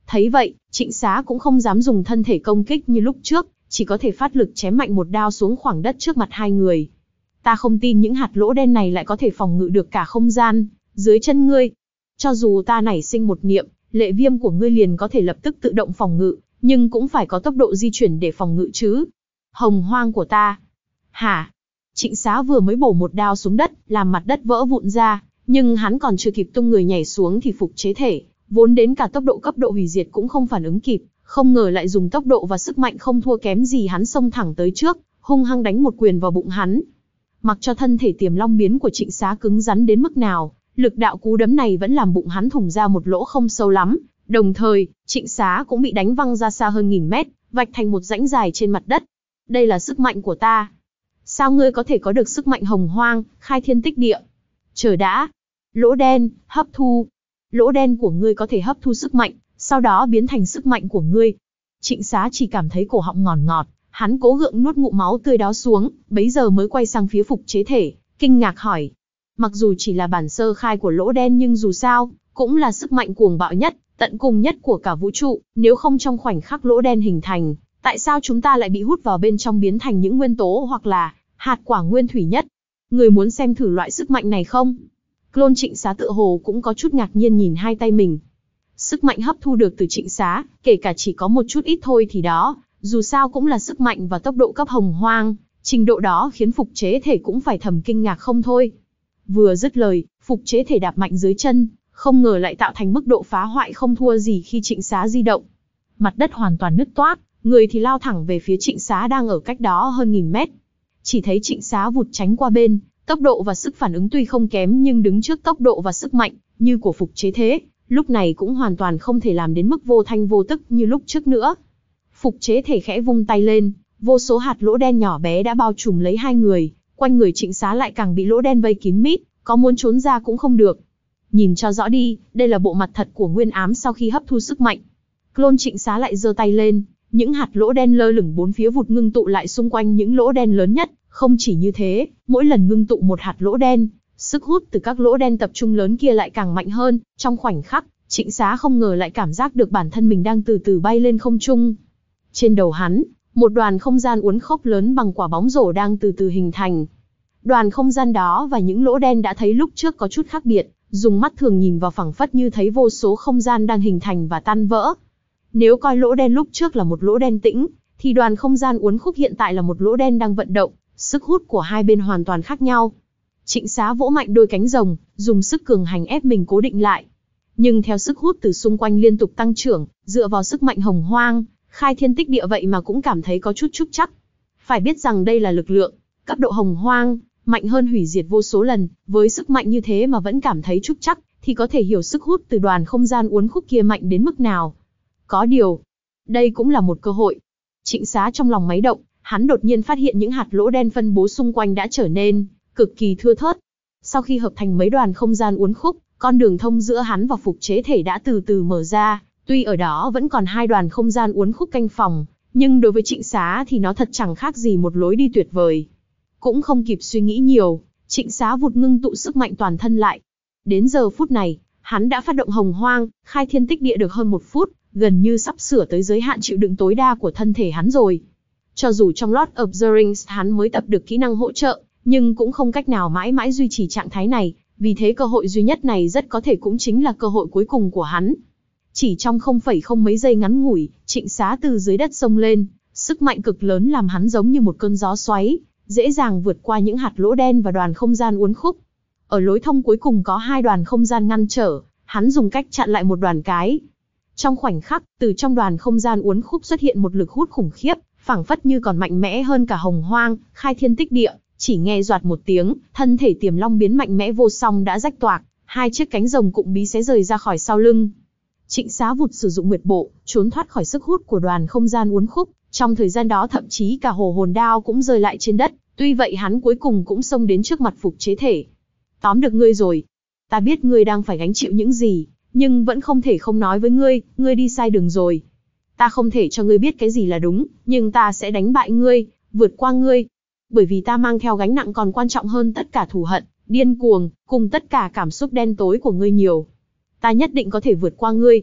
Thấy vậy, Trịnh Xá cũng không dám dùng thân thể công kích như lúc trước, chỉ có thể phát lực chém mạnh một đao xuống khoảng đất trước mặt hai người. Ta không tin những hạt lỗ đen này lại có thể phòng ngự được cả không gian dưới chân ngươi. Cho dù ta nảy sinh một niệm, lệ viêm của ngươi liền có thể lập tức tự động phòng ngự, nhưng cũng phải có tốc độ di chuyển để phòng ngự chứ. Hồng hoang của ta. Hả? Trịnh Xá vừa mới bổ một đao xuống đất, làm mặt đất vỡ vụn ra, nhưng hắn còn chưa kịp tung người nhảy xuống thì phục chế thể, vốn đến cả tốc độ cấp độ hủy diệt cũng không phản ứng kịp, không ngờ lại dùng tốc độ và sức mạnh không thua kém gì hắn xông thẳng tới trước, hung hăng đánh một quyền vào bụng hắn. Mặc cho thân thể tiềm long biến của Trịnh Xá cứng rắn đến mức nào, lực đạo cú đấm này vẫn làm bụng hắn thủng ra một lỗ không sâu lắm, đồng thời, Trịnh Xá cũng bị đánh văng ra xa hơn nghìn mét, vạch thành một rãnh dài trên mặt đất. Đây là sức mạnh của ta. Sao ngươi có thể có được sức mạnh hồng hoang, khai thiên tích địa? Chờ đã. Lỗ đen, hấp thu. Lỗ đen của ngươi có thể hấp thu sức mạnh, sau đó biến thành sức mạnh của ngươi. Trịnh Xá chỉ cảm thấy cổ họng ngọt ngọt, hắn cố gượng nuốt ngụm máu tươi đó xuống, bấy giờ mới quay sang phía phục chế thể, kinh ngạc hỏi. Mặc dù chỉ là bản sơ khai của lỗ đen nhưng dù sao, cũng là sức mạnh cuồng bạo nhất, tận cùng nhất của cả vũ trụ, nếu không trong khoảnh khắc lỗ đen hình thành, tại sao chúng ta lại bị hút vào bên trong biến thành những nguyên tố hoặc là hạt quả nguyên thủy nhất? Người muốn xem thử loại sức mạnh này không? Clone Trịnh Xá tựa hồ cũng có chút ngạc nhiên nhìn hai tay mình. Sức mạnh hấp thu được từ Trịnh Xá, kể cả chỉ có một chút ít thôi thì đó, dù sao cũng là sức mạnh và tốc độ cấp hồng hoang, trình độ đó khiến phục chế thể cũng phải thầm kinh ngạc không thôi. Vừa dứt lời, phục chế thể đạp mạnh dưới chân, không ngờ lại tạo thành mức độ phá hoại không thua gì khi Trịnh Xá di động. Mặt đất hoàn toàn nứt toác, người thì lao thẳng về phía Trịnh Xá đang ở cách đó hơn nghìn mét. Chỉ thấy Trịnh Xá vụt tránh qua bên, tốc độ và sức phản ứng tuy không kém nhưng đứng trước tốc độ và sức mạnh như của phục chế thế, lúc này cũng hoàn toàn không thể làm đến mức vô thanh vô tức như lúc trước nữa. Phục chế thể khẽ vung tay lên, vô số hạt lỗ đen nhỏ bé đã bao trùm lấy hai người, quanh người Trịnh Xá lại càng bị lỗ đen vây kín mít, có muốn trốn ra cũng không được. Nhìn cho rõ đi, đây là bộ mặt thật của nguyên ám sau khi hấp thu sức mạnh. Clone Trịnh Xá lại giơ tay lên, những hạt lỗ đen lơ lửng bốn phía vụt ngưng tụ lại xung quanh những lỗ đen lớn nhất. Không chỉ như thế, mỗi lần ngưng tụ một hạt lỗ đen, sức hút từ các lỗ đen tập trung lớn kia lại càng mạnh hơn. Trong khoảnh khắc, Trịnh Xá không ngờ lại cảm giác được bản thân mình đang từ từ bay lên không trung. Trên đầu hắn, một đoàn không gian uốn khúc lớn bằng quả bóng rổ đang từ từ hình thành. Đoàn không gian đó và những lỗ đen đã thấy lúc trước có chút khác biệt, dùng mắt thường nhìn vào phẳng phất như thấy vô số không gian đang hình thành và tan vỡ. Nếu coi lỗ đen lúc trước là một lỗ đen tĩnh, thì đoàn không gian uốn khúc hiện tại là một lỗ đen đang vận động, sức hút của hai bên hoàn toàn khác nhau. Trịnh Xá vỗ mạnh đôi cánh rồng, dùng sức cường hành ép mình cố định lại. Nhưng theo sức hút từ xung quanh liên tục tăng trưởng, dựa vào sức mạnh hồng hoang, khai thiên tích địa vậy mà cũng cảm thấy có chút trúc chắc. Phải biết rằng đây là lực lượng, cấp độ hồng hoang, mạnh hơn hủy diệt vô số lần, với sức mạnh như thế mà vẫn cảm thấy trúc chắc, thì có thể hiểu sức hút từ đoàn không gian uốn khúc kia mạnh đến mức nào. Có điều, đây cũng là một cơ hội. Trịnh Xá trong lòng máy động, hắn đột nhiên phát hiện những hạt lỗ đen phân bố xung quanh đã trở nên cực kỳ thưa thớt. Sau khi hợp thành mấy đoàn không gian uốn khúc, con đường thông giữa hắn và phục chế thể đã từ từ mở ra. Tuy ở đó vẫn còn hai đoàn không gian uốn khúc canh phòng, nhưng đối với Trịnh Xá thì nó thật chẳng khác gì một lối đi tuyệt vời. Cũng không kịp suy nghĩ nhiều, Trịnh Xá vụt ngưng tụ sức mạnh toàn thân lại. Đến giờ phút này, hắn đã phát động hồng hoang, khai thiên tích địa được hơn một phút, gần như sắp sửa tới giới hạn chịu đựng tối đa của thân thể hắn rồi. Cho dù trong Lord of the Rings hắn mới tập được kỹ năng hỗ trợ, nhưng cũng không cách nào mãi mãi duy trì trạng thái này, vì thế cơ hội duy nhất này rất có thể cũng chính là cơ hội cuối cùng của hắn. Chỉ trong không phẩy không mấy giây ngắn ngủi, Trịnh Xá từ dưới đất xông lên, sức mạnh cực lớn làm hắn giống như một cơn gió xoáy, dễ dàng vượt qua những hạt lỗ đen và đoàn không gian uốn khúc. Ở lối thông cuối cùng có hai đoàn không gian ngăn trở, hắn dùng cách chặn lại một đoàn cái. Trong khoảnh khắc, từ trong đoàn không gian uốn khúc xuất hiện một lực hút khủng khiếp, phảng phất như còn mạnh mẽ hơn cả hồng hoang, khai thiên tích địa. Chỉ nghe doạt một tiếng, thân thể tiềm long biến mạnh mẽ vô song đã rách toạc, hai chiếc cánh rồng cụm bí xé rời ra khỏi sau lưng. Trịnh Xá vụt sử dụng nguyệt bộ, trốn thoát khỏi sức hút của đoàn không gian uốn khúc. Trong thời gian đó thậm chí cả hồ hồn đao cũng rơi lại trên đất. Tuy vậy hắn cuối cùng cũng xông đến trước mặt phục chế thể. Tóm được ngươi rồi. Ta biết ngươi đang phải gánh chịu những gì, nhưng vẫn không thể không nói với ngươi, ngươi đi sai đường rồi. Ta không thể cho ngươi biết cái gì là đúng, nhưng ta sẽ đánh bại ngươi, vượt qua ngươi. Bởi vì ta mang theo gánh nặng còn quan trọng hơn tất cả thù hận, điên cuồng, cùng tất cả cảm xúc đen tối của ngươi nhiều. Ta nhất định có thể vượt qua ngươi.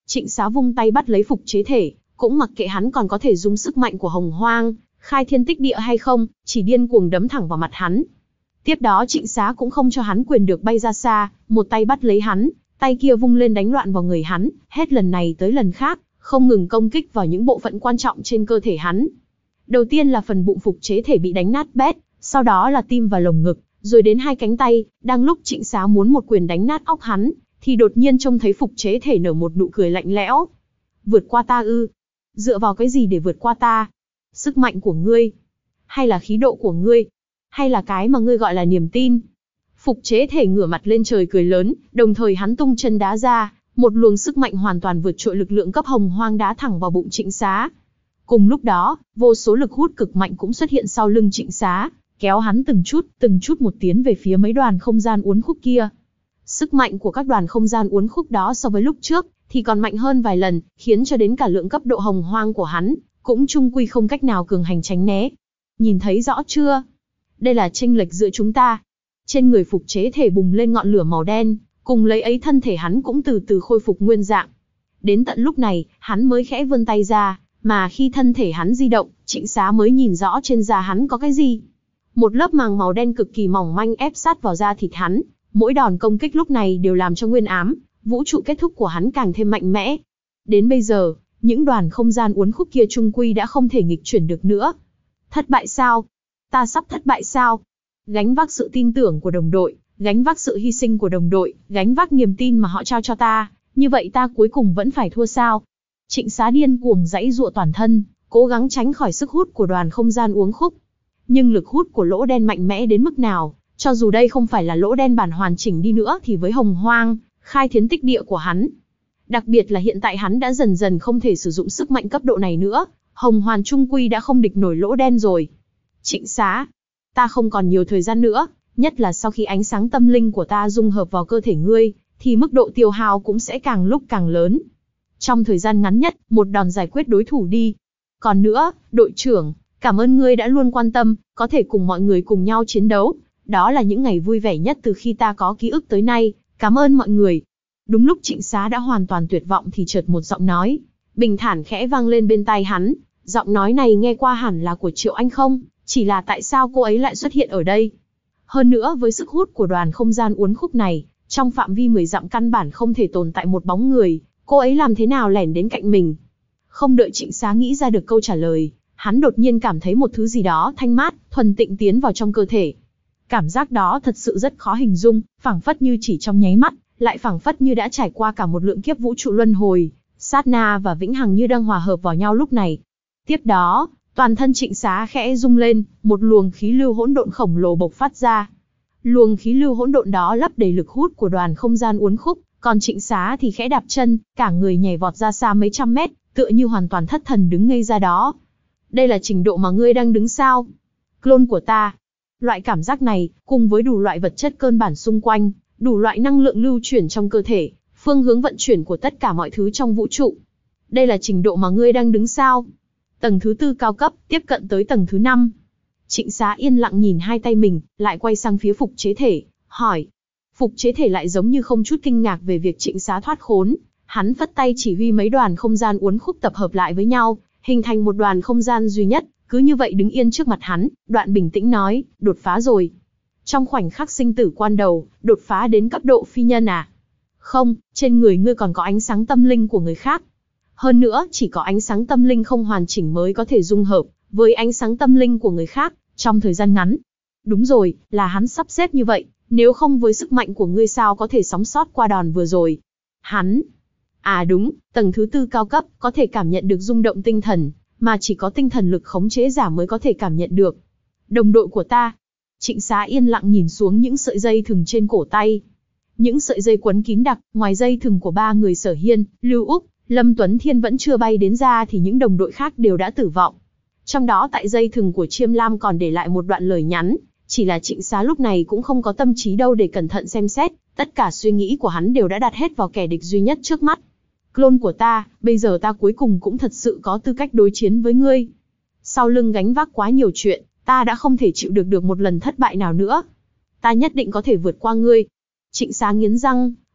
Trịnh Xá vung tay bắt lấy Phục Chế Thể, cũng mặc kệ hắn còn có thể dùng sức mạnh của Hồng Hoang, khai thiên tích địa hay không, chỉ điên cuồng đấm thẳng vào mặt hắn. Tiếp đó Trịnh Xá cũng không cho hắn quyền được bay ra xa, một tay bắt lấy hắn, tay kia vung lên đánh loạn vào người hắn, hết lần này tới lần khác, không ngừng công kích vào những bộ phận quan trọng trên cơ thể hắn. Đầu tiên là phần bụng Phục Chế Thể bị đánh nát bét, sau đó là tim và lồng ngực, rồi đến hai cánh tay. Đang lúc Trịnh Xá muốn một quyền đánh nát óc hắn, thì đột nhiên trông thấy Phục Chế Thể nở một nụ cười lạnh lẽo. Vượt qua ta ư? Dựa vào cái gì để vượt qua ta? Sức mạnh của ngươi? Hay là khí độ của ngươi? Hay là cái mà ngươi gọi là niềm tin? Phục Chế Thể ngửa mặt lên trời cười lớn, đồng thời hắn tung chân đá ra, một luồng sức mạnh hoàn toàn vượt trội lực lượng cấp Hồng Hoang đá thẳng vào bụng Trịnh Xá. Cùng lúc đó, vô số lực hút cực mạnh cũng xuất hiện sau lưng Trịnh Xá, kéo hắn từng chút, từng chút một tiến về phía mấy đoàn không gian uốn khúc kia. Sức mạnh của các đoàn không gian uốn khúc đó so với lúc trước thì còn mạnh hơn vài lần, khiến cho đến cả lượng cấp độ Hồng Hoang của hắn cũng chung quy không cách nào cường hành tránh né. Nhìn thấy rõ chưa? Đây là chênh lệch giữa chúng ta. Trên người Phục Chế Thể bùng lên ngọn lửa màu đen, cùng lấy ấy thân thể hắn cũng từ từ khôi phục nguyên dạng. Đến tận lúc này, hắn mới khẽ vươn tay ra, mà khi thân thể hắn di động, Trịnh Xá mới nhìn rõ trên da hắn có cái gì. Một lớp màng màu đen cực kỳ mỏng manh ép sát vào da thịt hắn, mỗi đòn công kích lúc này đều làm cho nguyên ám, vũ trụ kết thúc của hắn càng thêm mạnh mẽ. Đến bây giờ, những đoàn không gian uốn khúc kia chung quy đã không thể nghịch chuyển được nữa. Thất bại sao? Ta sắp thất bại sao? Gánh vác sự tin tưởng của đồng đội, gánh vác sự hy sinh của đồng đội, gánh vác niềm tin mà họ trao cho ta, như vậy ta cuối cùng vẫn phải thua sao? Trịnh Xá điên cuồng giãy giụa toàn thân, cố gắng tránh khỏi sức hút của đoàn không gian uốn khúc. Nhưng lực hút của lỗ đen mạnh mẽ đến mức nào, cho dù đây không phải là lỗ đen bản hoàn chỉnh đi nữa thì với Hồng Hoang, khai thiên tích địa của hắn, đặc biệt là hiện tại hắn đã dần dần không thể sử dụng sức mạnh cấp độ này nữa, Hồng Hoàn chung quy đã không địch nổi lỗ đen rồi. Trịnh Xá, ta không còn nhiều thời gian nữa, nhất là sau khi ánh sáng tâm linh của ta dung hợp vào cơ thể ngươi, thì mức độ tiêu hao cũng sẽ càng lúc càng lớn. Trong thời gian ngắn nhất, một đòn giải quyết đối thủ đi. Còn nữa, đội trưởng, cảm ơn ngươi đã luôn quan tâm, có thể cùng mọi người cùng nhau chiến đấu. Đó là những ngày vui vẻ nhất từ khi ta có ký ức tới nay, cảm ơn mọi người. Đúng lúc Trịnh Xá đã hoàn toàn tuyệt vọng thì chợt một giọng nói bình thản khẽ vang lên bên tai hắn. Giọng nói này nghe qua hẳn là của Triệu Anh không, chỉ là tại sao cô ấy lại xuất hiện ở đây? Hơn nữa với sức hút của đoàn không gian uốn khúc này, trong phạm vi mười dặm căn bản không thể tồn tại một bóng người, cô ấy làm thế nào lẻn đến cạnh mình? Không đợi Trịnh Xá nghĩ ra được câu trả lời, hắn đột nhiên cảm thấy một thứ gì đó thanh mát, thuần tịnh tiến vào trong cơ thể. Cảm giác đó thật sự rất khó hình dung, phảng phất như chỉ trong nháy mắt, lại phảng phất như đã trải qua cả một lượng kiếp vũ trụ luân hồi, sát na và vĩnh hằng như đang hòa hợp vào nhau lúc này. Tiếp đó, toàn thân Trịnh Xá khẽ rung lên, một luồng khí lưu hỗn độn khổng lồ bộc phát ra. Luồng khí lưu hỗn độn đó lấp đầy lực hút của đoàn không gian uốn khúc, còn Trịnh Xá thì khẽ đạp chân, cả người nhảy vọt ra xa mấy trăm mét, tựa như hoàn toàn thất thần đứng ngây ra đó. Đây là trình độ mà ngươi đang đứng sao? Clone của ta. Loại cảm giác này, cùng với đủ loại vật chất cơ bản xung quanh, đủ loại năng lượng lưu chuyển trong cơ thể, phương hướng vận chuyển của tất cả mọi thứ trong vũ trụ. Đây là trình độ mà ngươi đang đứng sao? Tầng thứ tư cao cấp, tiếp cận tới tầng thứ năm. Trịnh Xá yên lặng nhìn hai tay mình, lại quay sang phía Phục Chế Thể, hỏi. Phục Chế Thể lại giống như không chút kinh ngạc về việc Trịnh Xá thoát khốn. Hắn phất tay chỉ huy mấy đoàn không gian uốn khúc tập hợp lại với nhau, hình thành một đoàn không gian duy nhất, cứ như vậy đứng yên trước mặt hắn, đoạn bình tĩnh nói, đột phá rồi. Trong khoảnh khắc sinh tử quan đầu, đột phá đến cấp độ phi nhân à? Không, trên người ngươi còn có ánh sáng tâm linh của người khác. Hơn nữa, chỉ có ánh sáng tâm linh không hoàn chỉnh mới có thể dung hợp với ánh sáng tâm linh của người khác, trong thời gian ngắn. Đúng rồi, là hắn sắp xếp như vậy, nếu không với sức mạnh của ngươi sao có thể sống sót qua đòn vừa rồi. Hắn... À đúng, tầng thứ tư cao cấp, có thể cảm nhận được rung động tinh thần, mà chỉ có tinh thần lực khống chế giả mới có thể cảm nhận được. Đồng đội của ta. Trịnh Xá yên lặng nhìn xuống những sợi dây thừng trên cổ tay. Những sợi dây quấn kín đặc, ngoài dây thừng của ba người Sở Hiên, Lưu Úc, Lâm Tuấn Thiên vẫn chưa bay đến ra thì những đồng đội khác đều đã tử vong. Trong đó tại dây thừng của Chiêm Lam còn để lại một đoạn lời nhắn, chỉ là Trịnh Xá lúc này cũng không có tâm trí đâu để cẩn thận xem xét, tất cả suy nghĩ của hắn đều đã đặt hết vào kẻ địch duy nhất trước mắt. Clone của ta, bây giờ ta cuối cùng cũng thật sự có tư cách đối chiến với ngươi. Sau lưng gánh vác quá nhiều chuyện, ta đã không thể chịu được được một lần thất bại nào nữa. Ta nhất định có thể vượt qua ngươi. Trịnh Xá nghiến răng,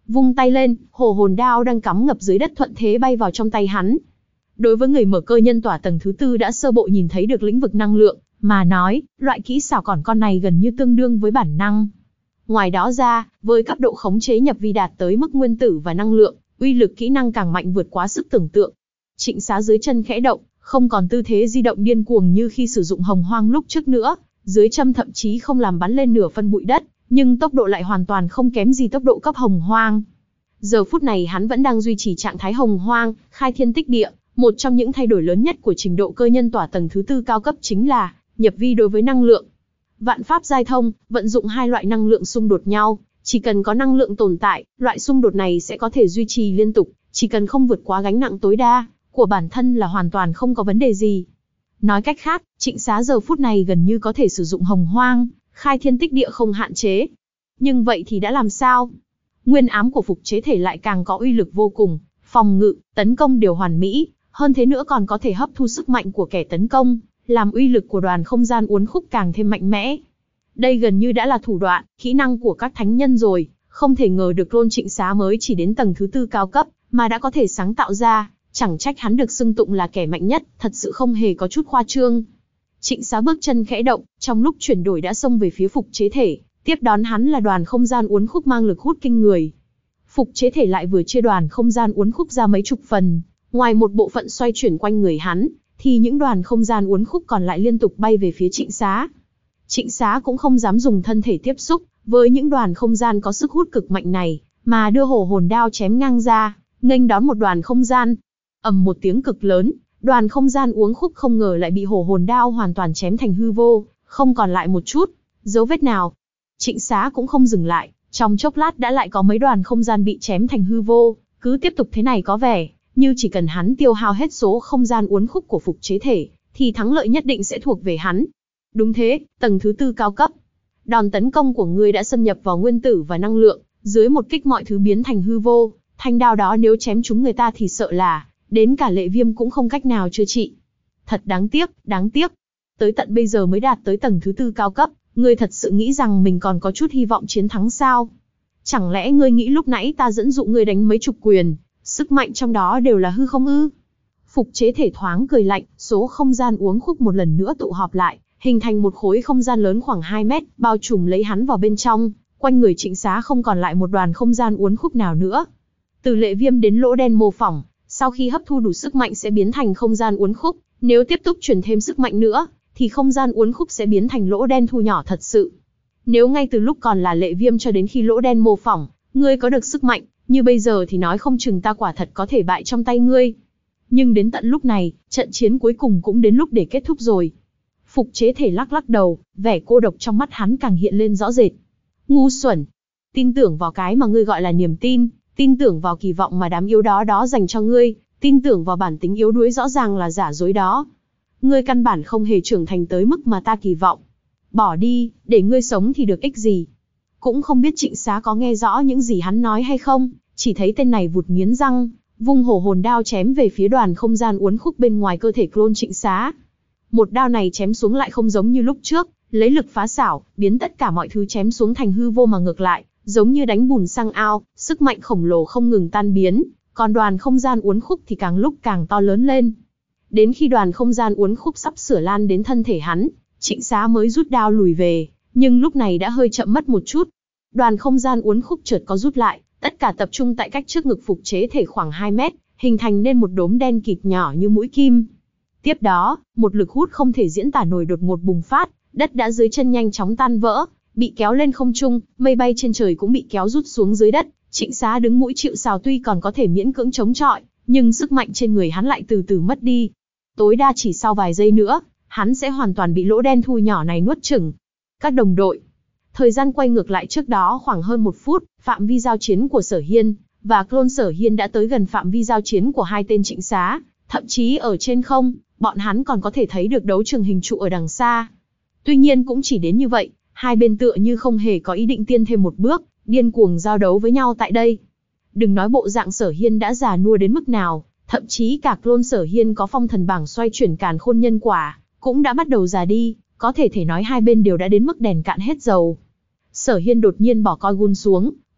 vung tay lên, hồ hồn đao đang cắm ngập dưới đất thuận thế bay vào trong tay hắn. Đối với người mở cơ nhân tỏa tầng thứ tư đã sơ bộ nhìn thấy được lĩnh vực năng lượng, mà nói, loại kỹ xảo còn con này gần như tương đương với bản năng. Ngoài đó ra, với cấp độ khống chế nhập vi đạt tới mức nguyên tử và năng lượng, uy lực kỹ năng càng mạnh vượt quá sức tưởng tượng. Trịnh Xá dưới chân khẽ động, không còn tư thế di động điên cuồng như khi sử dụng hồng hoang lúc trước nữa, dưới châm thậm chí không làm bắn lên nửa phân bụi đất, nhưng tốc độ lại hoàn toàn không kém gì tốc độ cấp hồng hoang. Giờ phút này hắn vẫn đang duy trì trạng thái hồng hoang, khai thiên tích địa. Một trong những thay đổi lớn nhất của trình độ cơ nhân tỏa tầng thứ tư cao cấp chính là nhập vi đối với năng lượng. Vạn pháp giai thông, vận dụng hai loại năng lượng xung đột nhau, chỉ cần có năng lượng tồn tại, loại xung đột này sẽ có thể duy trì liên tục, chỉ cần không vượt quá gánh nặng tối đa của bản thân là hoàn toàn không có vấn đề gì. Nói cách khác, Trịnh Xá giờ phút này gần như có thể sử dụng hồng hoang, khai thiên tích địa không hạn chế. Nhưng vậy thì đã làm sao? Nguyên ám của phục chế thể lại càng có uy lực vô cùng, phòng ngự, tấn công đều hoàn mỹ, hơn thế nữa còn có thể hấp thu sức mạnh của kẻ tấn công, làm uy lực của đoàn không gian uốn khúc càng thêm mạnh mẽ. Đây gần như đã là thủ đoạn, kỹ năng của các thánh nhân rồi, không thể ngờ được Clone Trịnh Xá mới chỉ đến tầng thứ tư cao cấp, mà đã có thể sáng tạo ra, chẳng trách hắn được xưng tụng là kẻ mạnh nhất, thật sự không hề có chút khoa trương. Trịnh Xá bước chân khẽ động, trong lúc chuyển đổi đã xông về phía phục chế thể, tiếp đón hắn là đoàn không gian uốn khúc mang lực hút kinh người. Phục chế thể lại vừa chia đoàn không gian uốn khúc ra mấy chục phần, ngoài một bộ phận xoay chuyển quanh người hắn, thì những đoàn không gian uốn khúc còn lại liên tục bay về phía Trịnh Xá. Trịnh Xá cũng không dám dùng thân thể tiếp xúc với những đoàn không gian có sức hút cực mạnh này, mà đưa hồ hồn đao chém ngang ra, nghênh đón một đoàn không gian. Ầm một tiếng cực lớn, đoàn không gian uốn khúc không ngờ lại bị hồ hồn đao hoàn toàn chém thành hư vô, không còn lại một chút dấu vết nào. Trịnh Xá cũng không dừng lại, trong chốc lát đã lại có mấy đoàn không gian bị chém thành hư vô, cứ tiếp tục thế này có vẻ như chỉ cần hắn tiêu hao hết số không gian uốn khúc của phục chế thể, thì thắng lợi nhất định sẽ thuộc về hắn. Đúng thế, tầng thứ tư cao cấp. Đòn tấn công của ngươi đã xâm nhập vào nguyên tử và năng lượng, dưới một kích mọi thứ biến thành hư vô, thanh đao đó nếu chém trúng người ta thì sợ là đến cả lệ viêm cũng không cách nào chữa trị. Thật đáng tiếc, đáng tiếc. Tới tận bây giờ mới đạt tới tầng thứ tư cao cấp, ngươi thật sự nghĩ rằng mình còn có chút hy vọng chiến thắng sao? Chẳng lẽ ngươi nghĩ lúc nãy ta dẫn dụ ngươi đánh mấy chục quyền, sức mạnh trong đó đều là hư không ư? Phục chế thể thoáng cười lạnh, số không gian uốn khúc một lần nữa tụ họp lại, hình thành một khối không gian lớn khoảng hai mét, bao trùm lấy hắn vào bên trong, quanh người Trịnh Xá không còn lại một đoàn không gian uốn khúc nào nữa. Từ lệ viêm đến lỗ đen mô phỏng, sau khi hấp thu đủ sức mạnh sẽ biến thành không gian uốn khúc, nếu tiếp tục truyền thêm sức mạnh nữa, thì không gian uốn khúc sẽ biến thành lỗ đen thu nhỏ thật sự. Nếu ngay từ lúc còn là lệ viêm cho đến khi lỗ đen mô phỏng, ngươi có được sức mạnh như bây giờ thì nói không chừng ta quả thật có thể bại trong tay ngươi. Nhưng đến tận lúc này, trận chiến cuối cùng cũng đến lúc để kết thúc rồi. Phục chế thể lắc lắc đầu, vẻ cô độc trong mắt hắn càng hiện lên rõ rệt. Ngu xuẩn! Tin tưởng vào cái mà ngươi gọi là niềm tin, tin tưởng vào kỳ vọng mà đám yếu đó đó dành cho ngươi, tin tưởng vào bản tính yếu đuối rõ ràng là giả dối đó. Ngươi căn bản không hề trưởng thành tới mức mà ta kỳ vọng. Bỏ đi, để ngươi sống thì được ích gì? Cũng không biết Trịnh Xá có nghe rõ những gì hắn nói hay không, chỉ thấy tên này vụt nghiến răng, vung hổ hồn đao chém về phía đoàn không gian uốn khúc bên ngoài cơ thể Clone Trịnh Xá. Một đao này chém xuống lại không giống như lúc trước, lấy lực phá xảo, biến tất cả mọi thứ chém xuống thành hư vô mà ngược lại, giống như đánh bùn sang ao, sức mạnh khổng lồ không ngừng tan biến, còn đoàn không gian uốn khúc thì càng lúc càng to lớn lên. Đến khi đoàn không gian uốn khúc sắp sửa lan đến thân thể hắn, Trịnh Xá mới rút đao lùi về, nhưng lúc này đã hơi chậm mất một chút. Đoàn không gian uốn khúc chợt có rút lại, tất cả tập trung tại cách trước ngực phục chế thể khoảng hai mét, hình thành nên một đốm đen kịt nhỏ như mũi kim. Tiếp đó, một lực hút không thể diễn tả nổi đột ngột bùng phát, đất đã dưới chân nhanh chóng tan vỡ, bị kéo lên không trung, mây bay trên trời cũng bị kéo rút xuống dưới đất. Trịnh Xá đứng mũi chịu sào tuy còn có thể miễn cưỡng chống chọi, nhưng sức mạnh trên người hắn lại từ từ mất đi. Tối đa chỉ sau vài giây nữa, hắn sẽ hoàn toàn bị lỗ đen thu nhỏ này nuốt chửng. Các đồng đội, thời gian quay ngược lại trước đó khoảng hơn một phút, phạm vi giao chiến của Sở Hiên và Clone Sở Hiên đã tới gần phạm vi giao chiến của hai tên Trịnh Xá, thậm chí ở trên không, bọn hắn còn có thể thấy được đấu trường hình trụ ở đằng xa. Tuy nhiên cũng chỉ đến như vậy, hai bên tựa như không hề có ý định tiên thêm một bước, điên cuồng giao đấu với nhau tại đây. Đừng nói bộ dạng Sở Hiên đã già nua đến mức nào, thậm chí cả Clone Sở Hiên có phong thần bảng xoay chuyển càn khôn nhân quả, cũng đã bắt đầu già đi, có thể thể nói hai bên đều đã đến mức đèn cạn hết dầu. Sở Hiên đột nhiên bỏ coi gun xuống,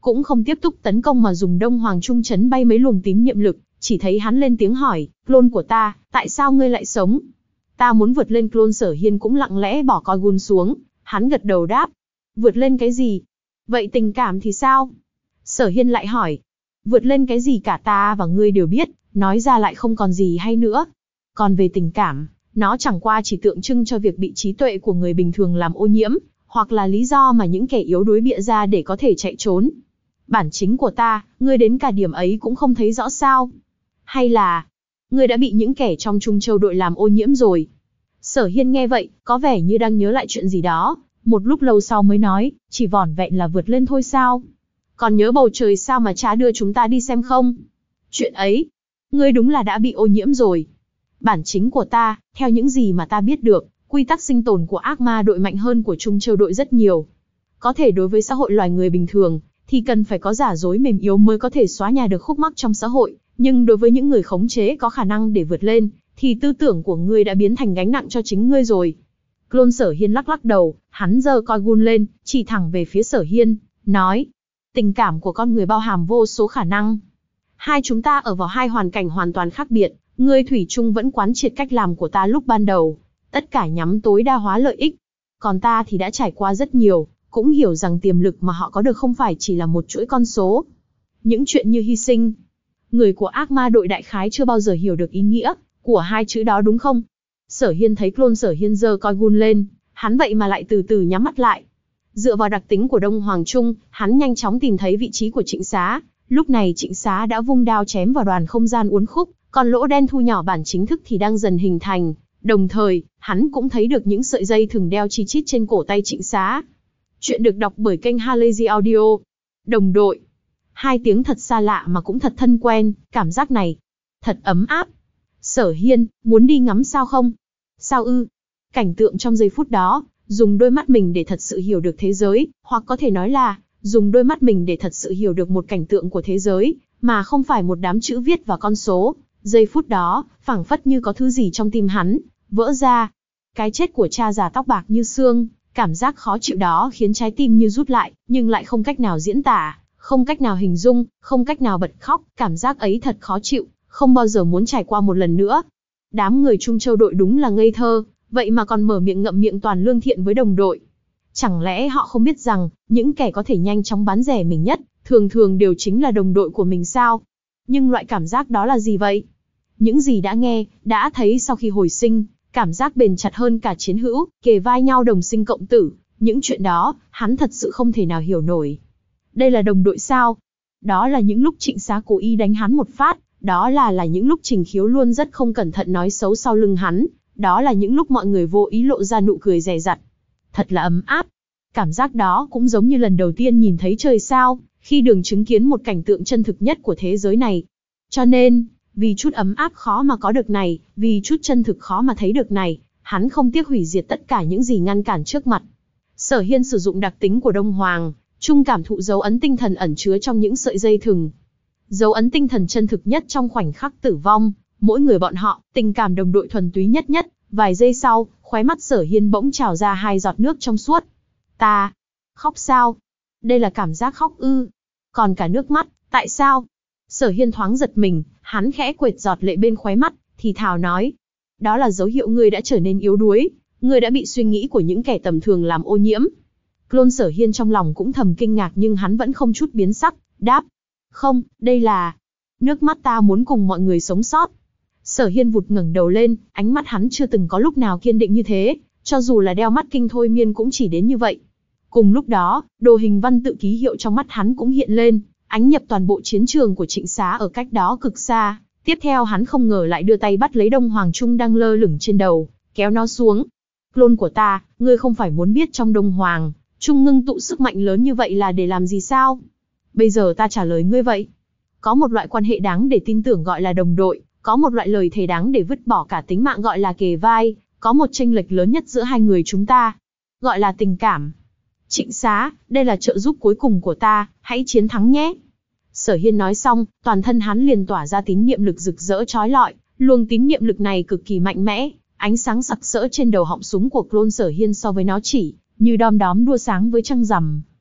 cũng không tiếp tục tấn công mà dùng Đông Hoàng Trung chấn bay mấy luồng tín niệm lực, chỉ thấy hắn lên tiếng hỏi, clone của ta, tại sao ngươi lại sống? Ta muốn vượt lên. Clone Sở Hiên cũng lặng lẽ bỏ coi gun xuống, hắn gật đầu đáp, vượt lên cái gì? Vậy tình cảm thì sao? Sở Hiên lại hỏi, vượt lên cái gì cả ta và ngươi đều biết, nói ra lại không còn gì hay nữa. Còn về tình cảm, nó chẳng qua chỉ tượng trưng cho việc bị trí tuệ của người bình thường làm ô nhiễm, hoặc là lý do mà những kẻ yếu đuối bịa ra để có thể chạy trốn. Bản chính của ta, ngươi đến cả điểm ấy cũng không thấy rõ sao? Hay là, ngươi đã bị những kẻ trong Trung Châu đội làm ô nhiễm rồi? Sở Hiên nghe vậy, có vẻ như đang nhớ lại chuyện gì đó, một lúc lâu sau mới nói, chỉ vỏn vẹn là vượt lên thôi sao? Còn nhớ bầu trời sao mà cha đưa chúng ta đi xem không? Chuyện ấy, ngươi đúng là đã bị ô nhiễm rồi. Bản chính của ta, theo những gì mà ta biết được, quy tắc sinh tồn của ác ma đội mạnh hơn của Trung Châu đội rất nhiều. Có thể đối với xã hội loài người bình thường, thì cần phải có giả dối mềm yếu mới có thể xóa nhòa được khúc mắc trong xã hội, nhưng đối với những người khống chế có khả năng để vượt lên, thì tư tưởng của ngươi đã biến thành gánh nặng cho chính ngươi rồi. Clone Sở Hiên lắc lắc đầu, hắn giơ coi gun lên, chỉ thẳng về phía Sở Hiên, nói, tình cảm của con người bao hàm vô số khả năng. Hai chúng ta ở vào hai hoàn cảnh hoàn toàn khác biệt, ngươi thủy chung vẫn quán triệt cách làm của ta lúc ban đầu, tất cả nhắm tối đa hóa lợi ích. Còn ta thì đã trải qua rất nhiều, cũng hiểu rằng tiềm lực mà họ có được không phải chỉ là một chuỗi con số. Những chuyện như hy sinh. Người của ác ma đội đại khái chưa bao giờ hiểu được ý nghĩa của hai chữ đó đúng không? Sở Hiên thấy Clone Sở Hiên giơ coi gun lên, hắn vậy mà lại từ từ nhắm mắt lại. Dựa vào đặc tính của Đông Hoàng Trung, hắn nhanh chóng tìm thấy vị trí của Trịnh Xá. Lúc này Trịnh Xá đã vung đao chém vào đoàn không gian uốn khúc, còn lỗ đen thu nhỏ bản chính thức thì đang dần hình thành. Đồng thời, hắn cũng thấy được những sợi dây thừng đeo chi chít trên cổ tay Trịnh Xá. Chuyện được đọc bởi kênh Halazy Audio. Đồng đội. Hai tiếng thật xa lạ mà cũng thật thân quen, cảm giác này thật ấm áp. Sở Hiên, muốn đi ngắm sao không? Sao ư? Cảnh tượng trong giây phút đó, dùng đôi mắt mình để thật sự hiểu được thế giới, hoặc có thể nói là, dùng đôi mắt mình để thật sự hiểu được một cảnh tượng của thế giới, mà không phải một đám chữ viết và con số. Giây phút đó, phảng phất như có thứ gì trong tim hắn vỡ ra. Cái chết của cha già tóc bạc như xương, cảm giác khó chịu đó khiến trái tim như rút lại, nhưng lại không cách nào diễn tả, không cách nào hình dung, không cách nào bật khóc, cảm giác ấy thật khó chịu, không bao giờ muốn trải qua một lần nữa. Đám người Trung Châu đội đúng là ngây thơ, vậy mà còn mở miệng ngậm miệng toàn lương thiện với đồng đội. Chẳng lẽ họ không biết rằng, những kẻ có thể nhanh chóng bán rẻ mình nhất, thường thường đều chính là đồng đội của mình sao? Nhưng loại cảm giác đó là gì vậy? Những gì đã nghe, đã thấy sau khi hồi sinh, cảm giác bền chặt hơn cả chiến hữu, kề vai nhau đồng sinh cộng tử, những chuyện đó, hắn thật sự không thể nào hiểu nổi. Đây là đồng đội sao? Đó là những lúc Trịnh Xá cố ý đánh hắn một phát, đó là là những lúc Trình Khiếu luôn rất không cẩn thận nói xấu sau lưng hắn, đó là những lúc mọi người vô ý lộ ra nụ cười dè dặt. Thật là ấm áp. Cảm giác đó cũng giống như lần đầu tiên nhìn thấy trời sao, khi Đường chứng kiến một cảnh tượng chân thực nhất của thế giới này. Cho nên, vì chút ấm áp khó mà có được này, vì chút chân thực khó mà thấy được này, hắn không tiếc hủy diệt tất cả những gì ngăn cản trước mặt. Sở Hiên sử dụng đặc tính của Đông Hoàng Trung cảm thụ dấu ấn tinh thần ẩn chứa trong những sợi dây thừng. Dấu ấn tinh thần chân thực nhất trong khoảnh khắc tử vong, mỗi người bọn họ, tình cảm đồng đội thuần túy nhất nhất. Vài giây sau, khóe mắt Sở Hiên bỗng trào ra hai giọt nước trong suốt. Ta khóc sao? Đây là cảm giác khóc ư? Còn cả nước mắt, tại sao? Sở Hiên thoáng giật mình, hắn khẽ quệt giọt lệ bên khóe mắt, thì thào nói. Đó là dấu hiệu ngươi đã trở nên yếu đuối, ngươi đã bị suy nghĩ của những kẻ tầm thường làm ô nhiễm. Clone Sở Hiên trong lòng cũng thầm kinh ngạc nhưng hắn vẫn không chút biến sắc, đáp. Không, đây là nước mắt ta muốn cùng mọi người sống sót. Sở Hiên vụt ngẩng đầu lên, ánh mắt hắn chưa từng có lúc nào kiên định như thế, cho dù là đeo mắt kinh thôi miên cũng chỉ đến như vậy. Cùng lúc đó, đồ hình văn tự ký hiệu trong mắt hắn cũng hiện lên, ánh nhập toàn bộ chiến trường của Trịnh Xá ở cách đó cực xa. Tiếp theo hắn không ngờ lại đưa tay bắt lấy Đông Hoàng Trung đang lơ lửng trên đầu, kéo nó xuống. Clone của ta, ngươi không phải muốn biết trong Đông Hoàng Trung ngưng tụ sức mạnh lớn như vậy là để làm gì sao? Bây giờ ta trả lời ngươi vậy. Có một loại quan hệ đáng để tin tưởng gọi là đồng đội, có một loại lời thề đáng để vứt bỏ cả tính mạng gọi là kề vai, có một chênh lệch lớn nhất giữa hai người chúng ta, gọi là tình cảm. Trịnh Xá, đây là trợ giúp cuối cùng của ta, hãy chiến thắng nhé. Sở Hiên nói xong, toàn thân hắn liền tỏa ra tín niệm lực rực rỡ chói lọi, luồng tín niệm lực này cực kỳ mạnh mẽ, ánh sáng sặc sỡ trên đầu họng súng của Clone Sở Hiên so với nó chỉ như đom đóm đua sáng với trăng rằm. Tiếp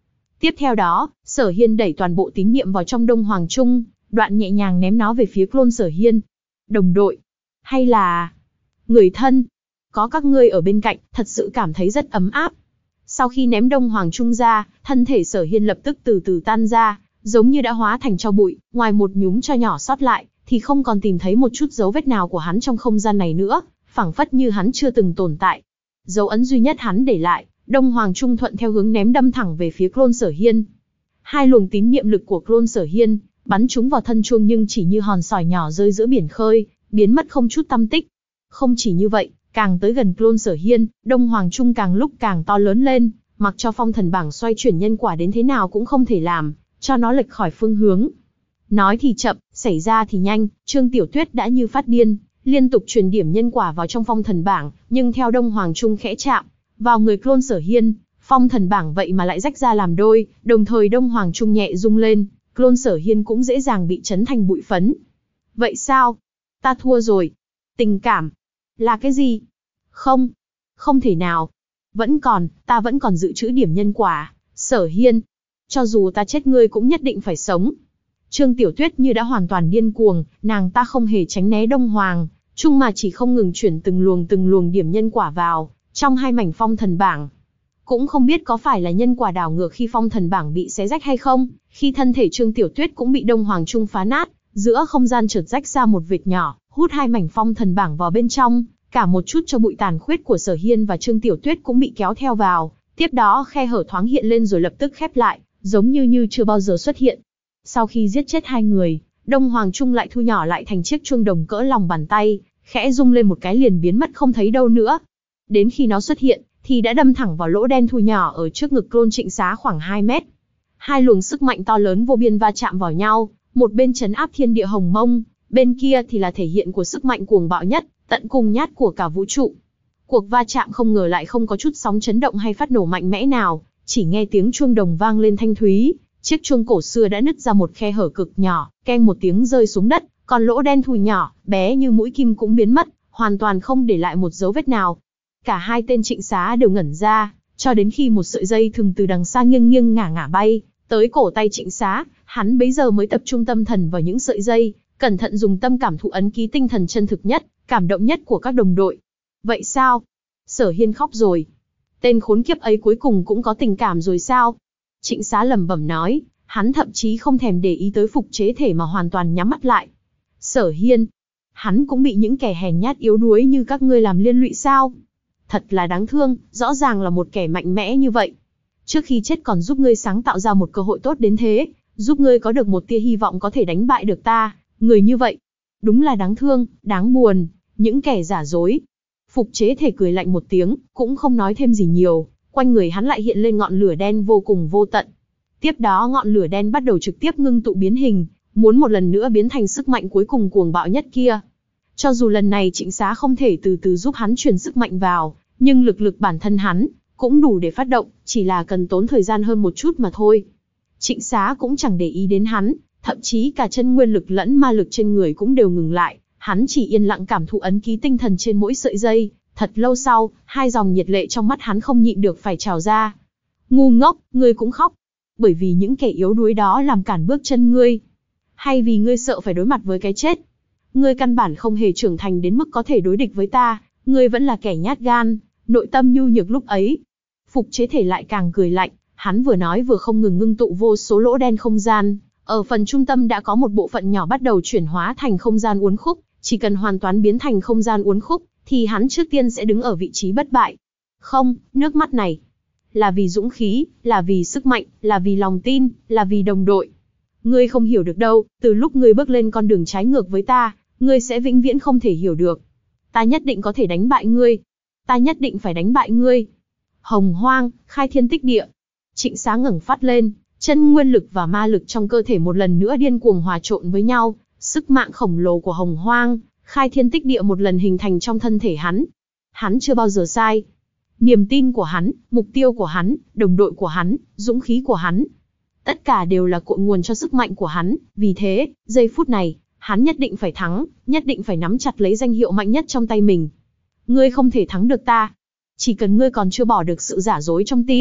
Tiếp theo đó, Sở Hiên đẩy toàn bộ tín niệm vào trong Đông Hoàng Trung, đoạn nhẹ nhàng ném nó về phía clone Sở Hiên. Đồng đội, hay là người thân, có các ngươi ở bên cạnh, thật sự cảm thấy rất ấm áp. Sau khi ném Đông Hoàng Trung ra, thân thể Sở Hiên lập tức từ từ tan ra, giống như đã hóa thành tro bụi, ngoài một nhúm tro nhỏ sót lại, thì không còn tìm thấy một chút dấu vết nào của hắn trong không gian này nữa, phảng phất như hắn chưa từng tồn tại. Dấu ấn duy nhất hắn để lại, Đông Hoàng Trung thuận theo hướng ném đâm thẳng về phía clone Sở Hiên. Hai luồng tín niệm lực của clone Sở Hiên bắn trúng vào thân chuông nhưng chỉ như hòn sỏi nhỏ rơi giữa biển khơi, biến mất không chút tăm tích. Không chỉ như vậy, càng tới gần clone Sở Hiên, Đông Hoàng Trung càng lúc càng to lớn lên, mặc cho phong thần bảng xoay chuyển nhân quả đến thế nào cũng không thể làm cho nó lệch khỏi phương hướng. Nói thì chậm, xảy ra thì nhanh, Trương Tiểu Tuyết đã như phát điên, liên tục truyền điểm nhân quả vào trong phong thần bảng, nhưng theo Đông Hoàng Trung khẽ chạm vào người clone Sở Hiên, phong thần bảng vậy mà lại rách ra làm đôi, đồng thời Đông Hoàng Trung nhẹ rung lên, clone Sở Hiên cũng dễ dàng bị chấn thành bụi phấn. Vậy sao? Ta thua rồi. Tình cảm là cái gì? Không, không thể nào. Vẫn còn, ta vẫn còn dự trữ điểm nhân quả. Sở Hiên, cho dù ta chết ngươi cũng nhất định phải sống. Trương Tiểu Tuyết như đã hoàn toàn điên cuồng, nàng ta không hề tránh né Đông Hoàng Trung mà chỉ không ngừng chuyển từng luồng từng luồng điểm nhân quả vào trong hai mảnh phong thần bảng. Cũng không biết có phải là nhân quả đảo ngược khi phong thần bảng bị xé rách hay không, khi thân thể Trương Tiểu Tuyết cũng bị Đông Hoàng Trung phá nát, giữa không gian chợt rách ra một vệt nhỏ, hút hai mảnh phong thần bảng vào bên trong, cả một chút cho bụi tàn khuyết của Sở Hiên và Trương Tiểu Tuyết cũng bị kéo theo vào, tiếp đó khe hở thoáng hiện lên rồi lập tức khép lại, giống như như chưa bao giờ xuất hiện. Sau khi giết chết hai người, Đông Hoàng Trung lại thu nhỏ lại thành chiếc chuông đồng cỡ lòng bàn tay, khẽ rung lên một cái liền biến mất không thấy đâu nữa. Đến khi nó xuất hiện, thì đã đâm thẳng vào lỗ đen thu nhỏ ở trước ngực clone Trịnh Xá khoảng hai mét. Hai luồng sức mạnh to lớn vô biên va chạm vào nhau, một bên trấn áp thiên địa hồng mông, bên kia thì là thể hiện của sức mạnh cuồng bạo nhất, tận cùng nhát của cả vũ trụ. Cuộc va chạm không ngờ lại không có chút sóng chấn động hay phát nổ mạnh mẽ nào, chỉ nghe tiếng chuông đồng vang lên thanh thúy, chiếc chuông cổ xưa đã nứt ra một khe hở cực nhỏ, keng một tiếng rơi xuống đất, còn lỗ đen thùi nhỏ, bé như mũi kim cũng biến mất, hoàn toàn không để lại một dấu vết nào. Cả hai tên Trịnh Xá đều ngẩn ra, cho đến khi một sợi dây thừng từ đằng xa nghiêng nghiêng ngả ngả bay tới cổ tay Trịnh Xá, hắn bấy giờ mới tập trung tâm thần vào những sợi dây, cẩn thận dùng tâm cảm thụ ấn ký tinh thần chân thực nhất, cảm động nhất của các đồng đội. Vậy sao? Sở Hiên khóc rồi. Tên khốn kiếp ấy cuối cùng cũng có tình cảm rồi sao? Trịnh Xá lẩm bẩm nói, hắn thậm chí không thèm để ý tới phục chế thể mà hoàn toàn nhắm mắt lại. Sở Hiên, hắn cũng bị những kẻ hèn nhát yếu đuối như các ngươi làm liên lụy sao? Thật là đáng thương, rõ ràng là một kẻ mạnh mẽ như vậy. Trước khi chết còn giúp ngươi sáng tạo ra một cơ hội tốt đến thế, giúp ngươi có được một tia hy vọng có thể đánh bại được ta, người như vậy. Đúng là đáng thương, đáng buồn, những kẻ giả dối. Phục chế thể cười lạnh một tiếng, cũng không nói thêm gì nhiều, quanh người hắn lại hiện lên ngọn lửa đen vô cùng vô tận. Tiếp đó ngọn lửa đen bắt đầu trực tiếp ngưng tụ biến hình, muốn một lần nữa biến thành sức mạnh cuối cùng cuồng bạo nhất kia. Cho dù lần này Trịnh Xá không thể từ từ giúp hắn truyền sức mạnh vào, nhưng lực lực bản thân hắn cũng đủ để phát động, chỉ là cần tốn thời gian hơn một chút mà thôi. Trịnh Xá cũng chẳng để ý đến hắn, thậm chí cả chân nguyên lực lẫn ma lực trên người cũng đều ngừng lại, hắn chỉ yên lặng cảm thụ ấn ký tinh thần trên mỗi sợi dây. Thật lâu sau, hai dòng nhiệt lệ trong mắt hắn không nhịn được phải trào ra. Ngu ngốc, ngươi cũng khóc. Bởi vì những kẻ yếu đuối đó làm cản bước chân ngươi. Hay vì ngươi sợ phải đối mặt với cái chết. Ngươi căn bản không hề trưởng thành đến mức có thể đối địch với ta, ngươi vẫn là kẻ nhát gan, nội tâm nhu nhược lúc ấy. Phục chế thể lại càng cười lạnh, hắn vừa nói vừa không ngừng ngưng tụ vô số lỗ đen không gian. Ở phần trung tâm đã có một bộ phận nhỏ bắt đầu chuyển hóa thành không gian uốn khúc, chỉ cần hoàn toàn biến thành không gian uốn khúc, thì hắn trước tiên sẽ đứng ở vị trí bất bại. Không, nước mắt này là vì dũng khí, là vì sức mạnh, là vì lòng tin, là vì đồng đội. Ngươi không hiểu được đâu, từ lúc ngươi bước lên con đường trái ngược với ta, ngươi sẽ vĩnh viễn không thể hiểu được. Ta nhất định có thể đánh bại ngươi. Ta nhất định phải đánh bại ngươi. Hồng hoang, khai thiên tích địa. Trịnh Xá ngẩng phát lên, chân nguyên lực và ma lực trong cơ thể một lần nữa điên cuồng hòa trộn với nhau, sức mạnh khổng lồ của hồng hoang, khai thiên tích địa một lần hình thành trong thân thể hắn. Hắn chưa bao giờ sai. Niềm tin của hắn, mục tiêu của hắn, đồng đội của hắn, dũng khí của hắn. Tất cả đều là cội nguồn cho sức mạnh của hắn. Vì thế, giây phút này, hắn nhất định phải thắng, nhất định phải nắm chặt lấy danh hiệu mạnh nhất trong tay mình. Ngươi không thể thắng được ta. Chỉ cần ngươi còn chưa bỏ được sự giả dối trong tim,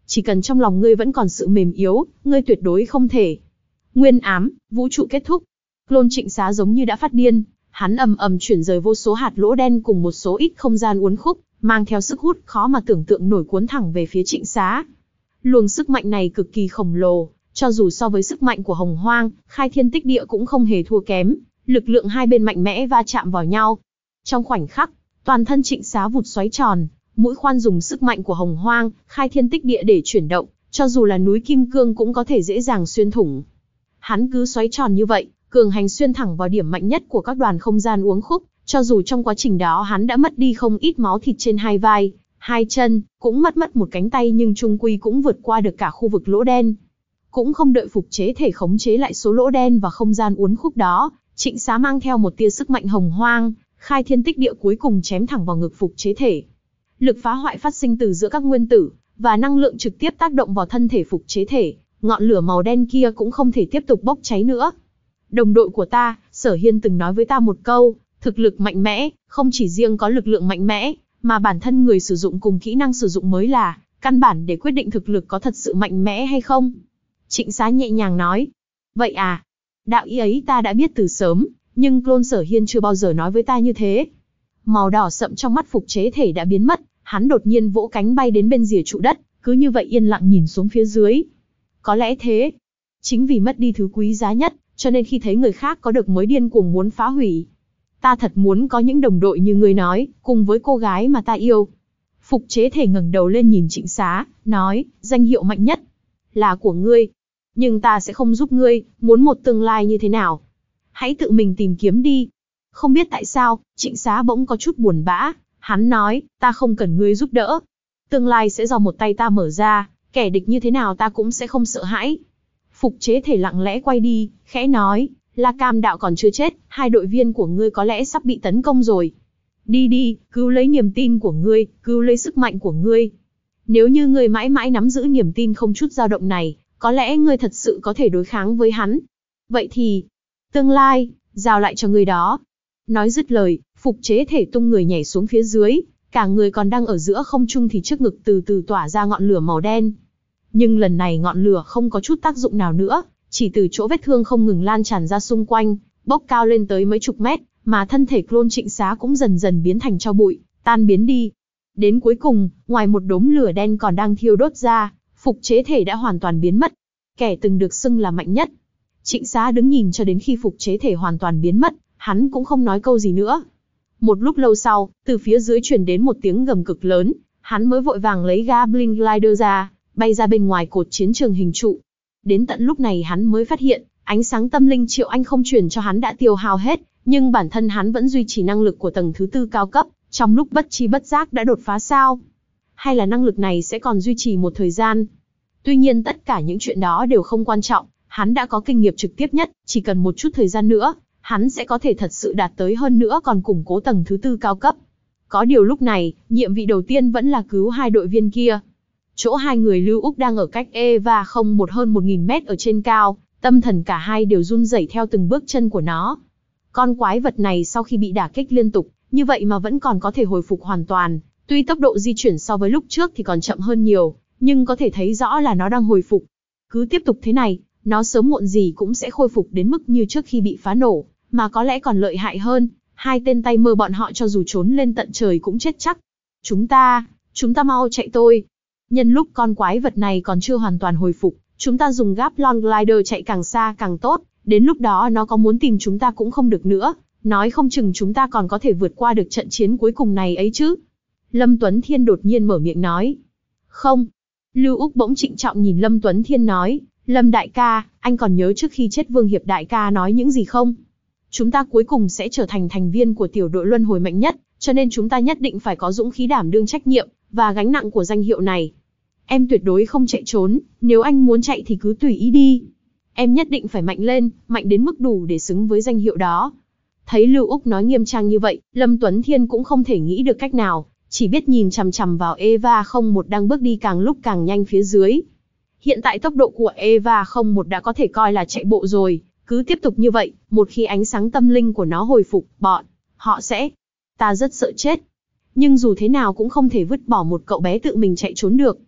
chỉ cần trong lòng ngươi vẫn còn sự mềm yếu, ngươi tuyệt đối không thể. Nguyên ám, vũ trụ kết thúc. Clone Trịnh Xá giống như đã phát điên, hắn ầm ầm chuyển rời vô số hạt lỗ đen cùng một số ít không gian uốn khúc, mang theo sức hút khó mà tưởng tượng nổi cuốn thẳng về phía Trịnh Xá. Luồng sức mạnh này cực kỳ khổng lồ, cho dù so với sức mạnh của Hồng Hoang, Khai Thiên Tích Địa cũng không hề thua kém, lực lượng hai bên mạnh mẽ va chạm vào nhau. Trong khoảnh khắc, toàn thân Trịnh Xá vụt xoáy tròn, mũi khoan dùng sức mạnh của Hồng Hoang, Khai Thiên Tích Địa để chuyển động, cho dù là núi kim cương cũng có thể dễ dàng xuyên thủng. Hắn cứ xoáy tròn như vậy, cường hành xuyên thẳng vào điểm mạnh nhất của các đoàn không gian uốn khúc, cho dù trong quá trình đó hắn đã mất đi không ít máu thịt trên hai vai, hai chân, cũng mất mất một cánh tay nhưng chung quy cũng vượt qua được cả khu vực lỗ đen. Cũng không đợi phục chế thể khống chế lại số lỗ đen và không gian uốn khúc đó, Trịnh Xá mang theo một tia sức mạnh Hồng Hoang, Khai Thiên Tích Địa cuối cùng chém thẳng vào ngực phục chế thể. Lực phá hoại phát sinh từ giữa các nguyên tử, và năng lượng trực tiếp tác động vào thân thể phục chế thể, ngọn lửa màu đen kia cũng không thể tiếp tục bốc cháy nữa. Đồng đội của ta, Sở Hiên từng nói với ta một câu, thực lực mạnh mẽ, không chỉ riêng có lực lượng mạnh mẽ, mà bản thân người sử dụng cùng kỹ năng sử dụng mới là căn bản để quyết định thực lực có thật sự mạnh mẽ hay không. Trịnh Xá nhẹ nhàng nói. Vậy à? Đạo ý ấy ta đã biết từ sớm, nhưng clone Sở Hiên chưa bao giờ nói với ta như thế. Màu đỏ sậm trong mắt phục chế thể đã biến mất, hắn đột nhiên vỗ cánh bay đến bên rìa trụ đất, cứ như vậy yên lặng nhìn xuống phía dưới. Có lẽ thế. Chính vì mất đi thứ quý giá nhất, cho nên khi thấy người khác có được mới điên cuồng muốn phá hủy. Ta thật muốn có những đồng đội như ngươi nói, cùng với cô gái mà ta yêu. Phục chế thể ngẩng đầu lên nhìn Trịnh Xá, nói, danh hiệu mạnh nhất là của ngươi. Nhưng ta sẽ không giúp ngươi, muốn một tương lai như thế nào. Hãy tự mình tìm kiếm đi. Không biết tại sao, Trịnh Xá bỗng có chút buồn bã. Hắn nói, ta không cần ngươi giúp đỡ. Tương lai sẽ do một tay ta mở ra, kẻ địch như thế nào ta cũng sẽ không sợ hãi. Phục chế thể lặng lẽ quay đi, khẽ nói, La Cam đạo còn chưa chết, hai đội viên của ngươi có lẽ sắp bị tấn công rồi. Đi đi, cứu lấy niềm tin của ngươi, cứu lấy sức mạnh của ngươi. Nếu như ngươi mãi mãi nắm giữ niềm tin không chút dao động này, có lẽ ngươi thật sự có thể đối kháng với hắn. Vậy thì, tương lai, giao lại cho ngươi đó. Nói dứt lời, phục chế thể tung người nhảy xuống phía dưới, cả người còn đang ở giữa không trung thì trước ngực từ từ tỏa ra ngọn lửa màu đen. Nhưng lần này ngọn lửa không có chút tác dụng nào nữa, chỉ từ chỗ vết thương không ngừng lan tràn ra xung quanh, bốc cao lên tới mấy chục mét, mà thân thể clone Trịnh Xá cũng dần dần biến thành tro bụi, tan biến đi. Đến cuối cùng, ngoài một đốm lửa đen còn đang thiêu đốt ra, phục chế thể đã hoàn toàn biến mất. Kẻ từng được xưng là mạnh nhất. Trịnh Xá đứng nhìn cho đến khi phục chế thể hoàn toàn biến mất, hắn cũng không nói câu gì nữa. Một lúc lâu sau, từ phía dưới truyền đến một tiếng gầm cực lớn, hắn mới vội vàng lấy Goblin Glider ra, bay ra bên ngoài cột chiến trường hình trụ. Đến tận lúc này hắn mới phát hiện, ánh sáng tâm linh Triệu Anh không truyền cho hắn đã tiêu hao hết, nhưng bản thân hắn vẫn duy trì năng lực của tầng thứ tư cao cấp, trong lúc bất chi bất giác đã đột phá sao? Hay là năng lực này sẽ còn duy trì một thời gian? Tuy nhiên tất cả những chuyện đó đều không quan trọng, hắn đã có kinh nghiệm trực tiếp nhất, chỉ cần một chút thời gian nữa, hắn sẽ có thể thật sự đạt tới hơn nữa còn củng cố tầng thứ tư cao cấp. Có điều lúc này, nhiệm vụ đầu tiên vẫn là cứu hai đội viên kia. Chỗ hai người Lưu Úc đang ở cách Eva không một hơn một nghìn mét ở trên cao, tâm thần cả hai đều run rẩy theo từng bước chân của nó. Con quái vật này sau khi bị đả kích liên tục, như vậy mà vẫn còn có thể hồi phục hoàn toàn, tuy tốc độ di chuyển so với lúc trước thì còn chậm hơn nhiều, nhưng có thể thấy rõ là nó đang hồi phục. Cứ tiếp tục thế này, nó sớm muộn gì cũng sẽ khôi phục đến mức như trước khi bị phá nổ, mà có lẽ còn lợi hại hơn. Hai tên tay mơ bọn họ cho dù trốn lên tận trời cũng chết chắc. Chúng ta, chúng ta mau chạy thôi. Nhân lúc con quái vật này còn chưa hoàn toàn hồi phục, chúng ta dùng Goblin Glider chạy càng xa càng tốt, đến lúc đó nó có muốn tìm chúng ta cũng không được nữa, nói không chừng chúng ta còn có thể vượt qua được trận chiến cuối cùng này ấy chứ. Lâm Tuấn Thiên đột nhiên mở miệng nói. Không. Lưu Úc bỗng trịnh trọng nhìn Lâm Tuấn Thiên nói, Lâm đại ca, anh còn nhớ trước khi chết Vương Hiệp đại ca nói những gì không? Chúng ta cuối cùng sẽ trở thành thành viên của tiểu đội luân hồi mạnh nhất, cho nên chúng ta nhất định phải có dũng khí đảm đương trách nhiệm, và gánh nặng của danh hiệu này. Em tuyệt đối không chạy trốn, nếu anh muốn chạy thì cứ tùy ý đi. Em nhất định phải mạnh lên, mạnh đến mức đủ để xứng với danh hiệu đó. Thấy Lưu Úc nói nghiêm trang như vậy, Lâm Tuấn Thiên cũng không thể nghĩ được cách nào, chỉ biết nhìn chằm chằm vào Eva không một đang bước đi càng lúc càng nhanh phía dưới. Hiện tại tốc độ của Eva không một đã có thể coi là chạy bộ rồi, cứ tiếp tục như vậy, một khi ánh sáng tâm linh của nó hồi phục, bọn họ sẽ... Ta rất sợ chết. Nhưng dù thế nào cũng không thể vứt bỏ một cậu bé tự mình chạy trốn được.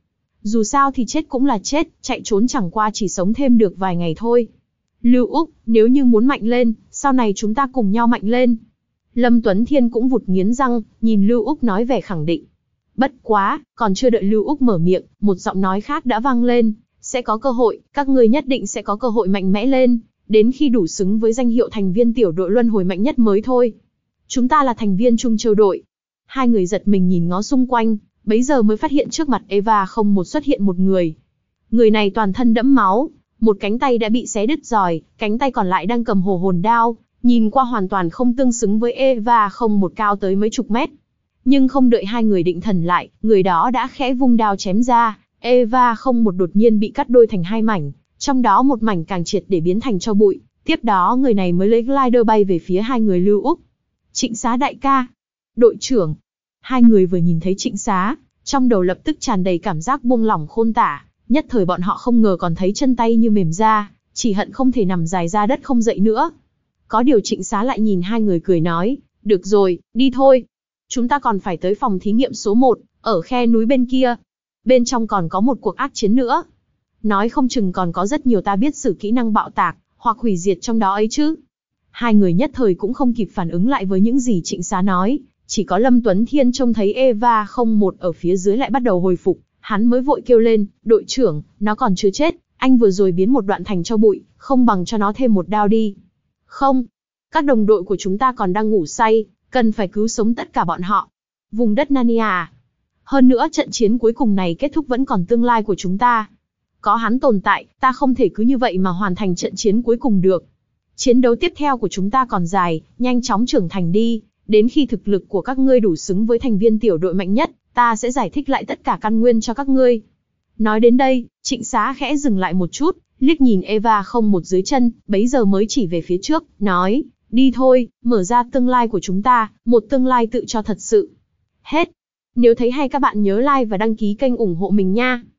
Dù sao thì chết cũng là chết, chạy trốn chẳng qua chỉ sống thêm được vài ngày thôi. Lưu Úc, nếu như muốn mạnh lên, sau này chúng ta cùng nhau mạnh lên. Lâm Tuấn Thiên cũng vụt nghiến răng, nhìn Lưu Úc nói vẻ khẳng định. Bất quá, còn chưa đợi Lưu Úc mở miệng, một giọng nói khác đã vang lên. Sẽ có cơ hội, các ngươi nhất định sẽ có cơ hội mạnh mẽ lên, đến khi đủ xứng với danh hiệu thành viên tiểu đội luân hồi mạnh nhất mới thôi. Chúng ta là thành viên Trung Châu đội. Hai người giật mình nhìn ngó xung quanh, bấy giờ mới phát hiện trước mặt Eva không một xuất hiện một người. Người này toàn thân đẫm máu, một cánh tay đã bị xé đứt rời, cánh tay còn lại đang cầm hồ hồn đao, nhìn qua hoàn toàn không tương xứng với Eva không một cao tới mấy chục mét. Nhưng không đợi hai người định thần lại, người đó đã khẽ vung đao chém ra, Eva không một đột nhiên bị cắt đôi thành hai mảnh, trong đó một mảnh càng triệt để biến thành tro bụi. Tiếp đó người này mới lấy glider bay về phía hai người Lưu Úc. Trịnh Xá đại ca, đội trưởng. Hai người vừa nhìn thấy Trịnh Xá, trong đầu lập tức tràn đầy cảm giác buông lỏng khôn tả, nhất thời bọn họ không ngờ còn thấy chân tay như mềm ra, chỉ hận không thể nằm dài ra đất không dậy nữa. Có điều Trịnh Xá lại nhìn hai người cười nói, được rồi, đi thôi. Chúng ta còn phải tới phòng thí nghiệm số một, ở khe núi bên kia. Bên trong còn có một cuộc ác chiến nữa. Nói không chừng còn có rất nhiều ta biết sử kỹ năng bạo tạc, hoặc hủy diệt trong đó ấy chứ. Hai người nhất thời cũng không kịp phản ứng lại với những gì Trịnh Xá nói, chỉ có Lâm Tuấn Thiên trông thấy Eva không một ở phía dưới lại bắt đầu hồi phục, hắn mới vội kêu lên, đội trưởng, nó còn chưa chết, anh vừa rồi biến một đoạn thành cho bụi, không bằng cho nó thêm một đao đi. Không, các đồng đội của chúng ta còn đang ngủ say, cần phải cứu sống tất cả bọn họ. Vùng đất Narnia. Hơn nữa trận chiến cuối cùng này kết thúc vẫn còn tương lai của chúng ta. Có hắn tồn tại, ta không thể cứ như vậy mà hoàn thành trận chiến cuối cùng được. Chiến đấu tiếp theo của chúng ta còn dài, nhanh chóng trưởng thành đi, đến khi thực lực của các ngươi đủ xứng với thành viên tiểu đội mạnh nhất, ta sẽ giải thích lại tất cả căn nguyên cho các ngươi. Nói đến đây, Trịnh Xá khẽ dừng lại một chút, liếc nhìn Eva không một dưới chân, bấy giờ mới chỉ về phía trước, nói, đi thôi, mở ra tương lai của chúng ta, một tương lai tự cho thật sự. Hết. Nếu thấy hay các bạn nhớ like và đăng ký kênh ủng hộ mình nha.